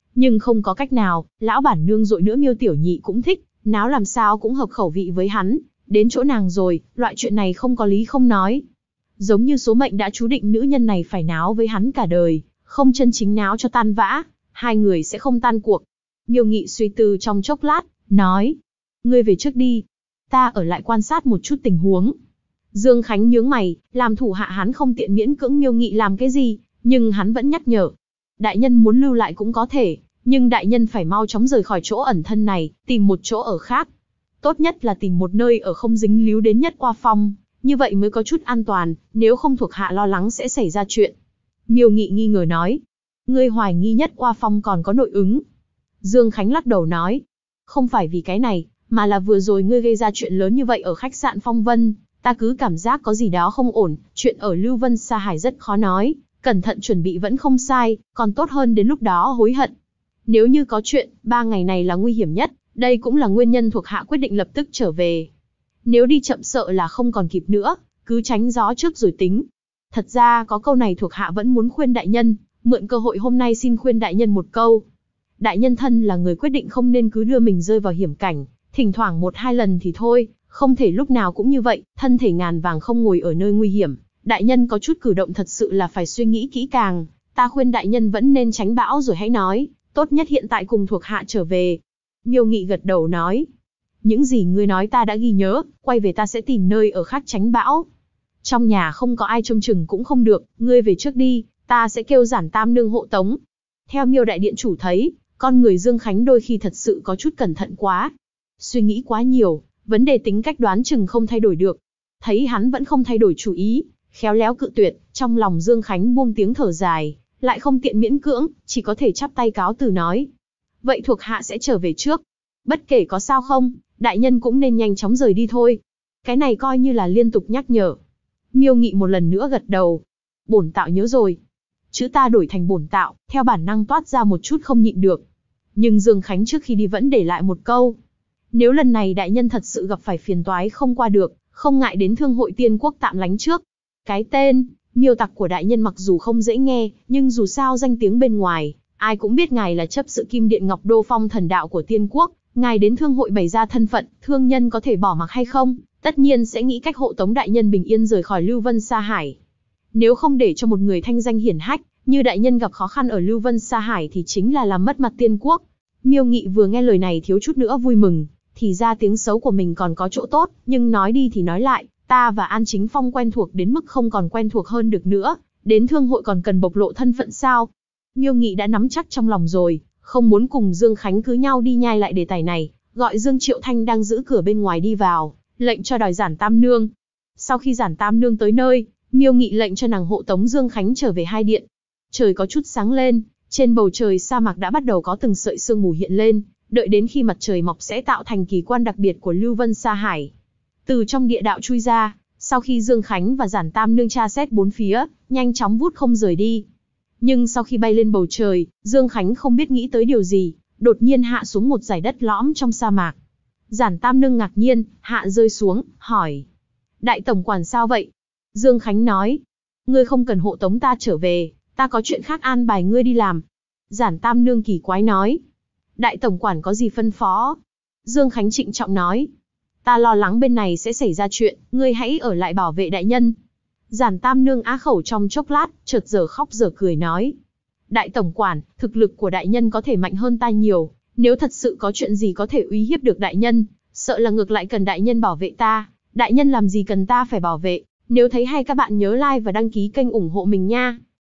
Nhưng không có cách nào, lão bản nương dội nữa Miêu Tiểu Nhị cũng thích, náo làm sao cũng hợp khẩu vị với hắn. Đến chỗ nàng rồi, loại chuyện này không có lý không nói. Giống như số mệnh đã chú định nữ nhân này phải náo với hắn cả đời, không chân chính náo cho tan vã, hai người sẽ không tan cuộc. Miêu Nghị suy tư trong chốc lát, nói, ngươi về trước đi, ta ở lại quan sát một chút tình huống. Dương Khánh nhướng mày, làm thủ hạ hắn không tiện miễn cưỡng Miêu Nghị làm cái gì, nhưng hắn vẫn nhắc nhở. Đại nhân muốn lưu lại cũng có thể, nhưng đại nhân phải mau chóng rời khỏi chỗ ẩn thân này, tìm một chỗ ở khác. Tốt nhất là tìm một nơi ở không dính líu đến Nhất Oa Phong, như vậy mới có chút an toàn, nếu không thuộc hạ lo lắng sẽ xảy ra chuyện. Miêu Nghị nghi ngờ nói, ngươi hoài nghi Nhất Oa Phong còn có nội ứng. Dương Khánh lắc đầu nói, không phải vì cái này, mà là vừa rồi ngươi gây ra chuyện lớn như vậy ở khách sạn Phong Vân, ta cứ cảm giác có gì đó không ổn, chuyện ở Lưu Vân Sa Hải rất khó nói, cẩn thận chuẩn bị vẫn không sai, còn tốt hơn đến lúc đó hối hận. Nếu như có chuyện, 3 ngày này là nguy hiểm nhất, đây cũng là nguyên nhân thuộc hạ quyết định lập tức trở về. Nếu đi chậm sợ là không còn kịp nữa, cứ tránh gió trước rồi tính. Thật ra có câu này thuộc hạ vẫn muốn khuyên đại nhân, mượn cơ hội hôm nay xin khuyên đại nhân một câu. Đại nhân thân là người quyết định không nên cứ đưa mình rơi vào hiểm cảnh, thỉnh thoảng 1-2 lần thì thôi, không thể lúc nào cũng như vậy, thân thể ngàn vàng không ngồi ở nơi nguy hiểm. Đại nhân có chút cử động thật sự là phải suy nghĩ kỹ càng, ta khuyên đại nhân vẫn nên tránh bão rồi hãy nói, tốt nhất hiện tại cùng thuộc hạ trở về. Miêu Nghị gật đầu nói, những gì ngươi nói ta đã ghi nhớ, quay về ta sẽ tìm nơi ở khác tránh bão. Trong nhà không có ai trông chừng cũng không được, ngươi về trước đi, ta sẽ kêu Giản Tam Nương hộ tống. Theo Miêu đại điện chủ thấy, con người Dương Khánh đôi khi thật sự có chút cẩn thận quá. Suy nghĩ quá nhiều, vấn đề tính cách đoán chừng không thay đổi được. Thấy hắn vẫn không thay đổi chủ ý, khéo léo cự tuyệt, trong lòng Dương Khánh buông tiếng thở dài, lại không tiện miễn cưỡng, chỉ có thể chắp tay cáo từ nói. Vậy thuộc hạ sẽ trở về trước. Bất kể có sao không, đại nhân cũng nên nhanh chóng rời đi thôi. Cái này coi như là liên tục nhắc nhở. Miêu Nghị một lần nữa gật đầu. Bổn tạo nhớ rồi. Chữ ta đổi thành bổn tạo, theo bản năng toát ra một chút không nhịn được. Nhưng Dương Khánh trước khi đi vẫn để lại một câu. Nếu lần này đại nhân thật sự gặp phải phiền toái không qua được, không ngại đến Thương hội Tiên Quốc tạm lánh trước. Cái tên, Miêu tặc của đại nhân mặc dù không dễ nghe, nhưng dù sao danh tiếng bên ngoài, ai cũng biết ngài là chấp sự Kim Điện Ngọc Đô Phong thần đạo của Tiên Quốc, ngài đến thương hội bày ra thân phận, thương nhân có thể bỏ mặc hay không, tất nhiên sẽ nghĩ cách hộ tống đại nhân bình yên rời khỏi Lưu Vân Sa Hải. Nếu không để cho một người thanh danh hiển hách, như đại nhân gặp khó khăn ở Lưu Vân Sa Hải thì chính là làm mất mặt Tiên Quốc. Miêu Nghị vừa nghe lời này thiếu chút nữa vui mừng, thì ra tiếng xấu của mình còn có chỗ tốt, nhưng nói đi thì nói lại, ta và An Chính Phong quen thuộc đến mức không còn quen thuộc hơn được nữa, đến thương hội còn cần bộc lộ thân phận sao? Miêu Nghị đã nắm chắc trong lòng rồi, không muốn cùng Dương Khánh cứ nhau đi nhai lại đề tài này, gọi Dương Triệu Thanh đang giữ cửa bên ngoài đi vào, lệnh cho đòi Giản Tam Nương. Sau khi Giản Tam Nương tới nơi, Miêu Nghị lệnh cho nàng hộ tống Dương Khánh trở về hai điện. Trời có chút sáng lên, trên bầu trời sa mạc đã bắt đầu có từng sợi sương mù hiện lên, đợi đến khi mặt trời mọc sẽ tạo thành kỳ quan đặc biệt của Lưu Vân Sa Hải. Từ trong địa đạo chui ra, sau khi Dương Khánh và Giản Tam Nương tra xét bốn phía, nhanh chóng vút không rời đi. Nhưng sau khi bay lên bầu trời, Dương Khánh không biết nghĩ tới điều gì, đột nhiên hạ xuống một dải đất lõm trong sa mạc. Giản Tam Nương ngạc nhiên, hạ rơi xuống, hỏi. Đại tổng quản sao vậy? Dương Khánh nói. Ngươi không cần hộ tống ta trở về, ta có chuyện khác an bài ngươi đi làm. Giản Tam Nương kỳ quái nói. Đại tổng quản có gì phân phó? Dương Khánh trịnh trọng nói. Ta lo lắng bên này sẽ xảy ra chuyện, ngươi hãy ở lại bảo vệ đại nhân. Giản Tam Nương á khẩu trong chốc lát, chợt giờ khóc giờ cười nói. Đại tổng quản, thực lực của đại nhân có thể mạnh hơn ta nhiều, nếu thật sự có chuyện gì có thể uy hiếp được đại nhân, sợ là ngược lại cần đại nhân bảo vệ ta, đại nhân làm gì cần ta phải bảo vệ, nếu thấy hay các bạn nhớ like và đăng ký kênh ủng hộ mình nha.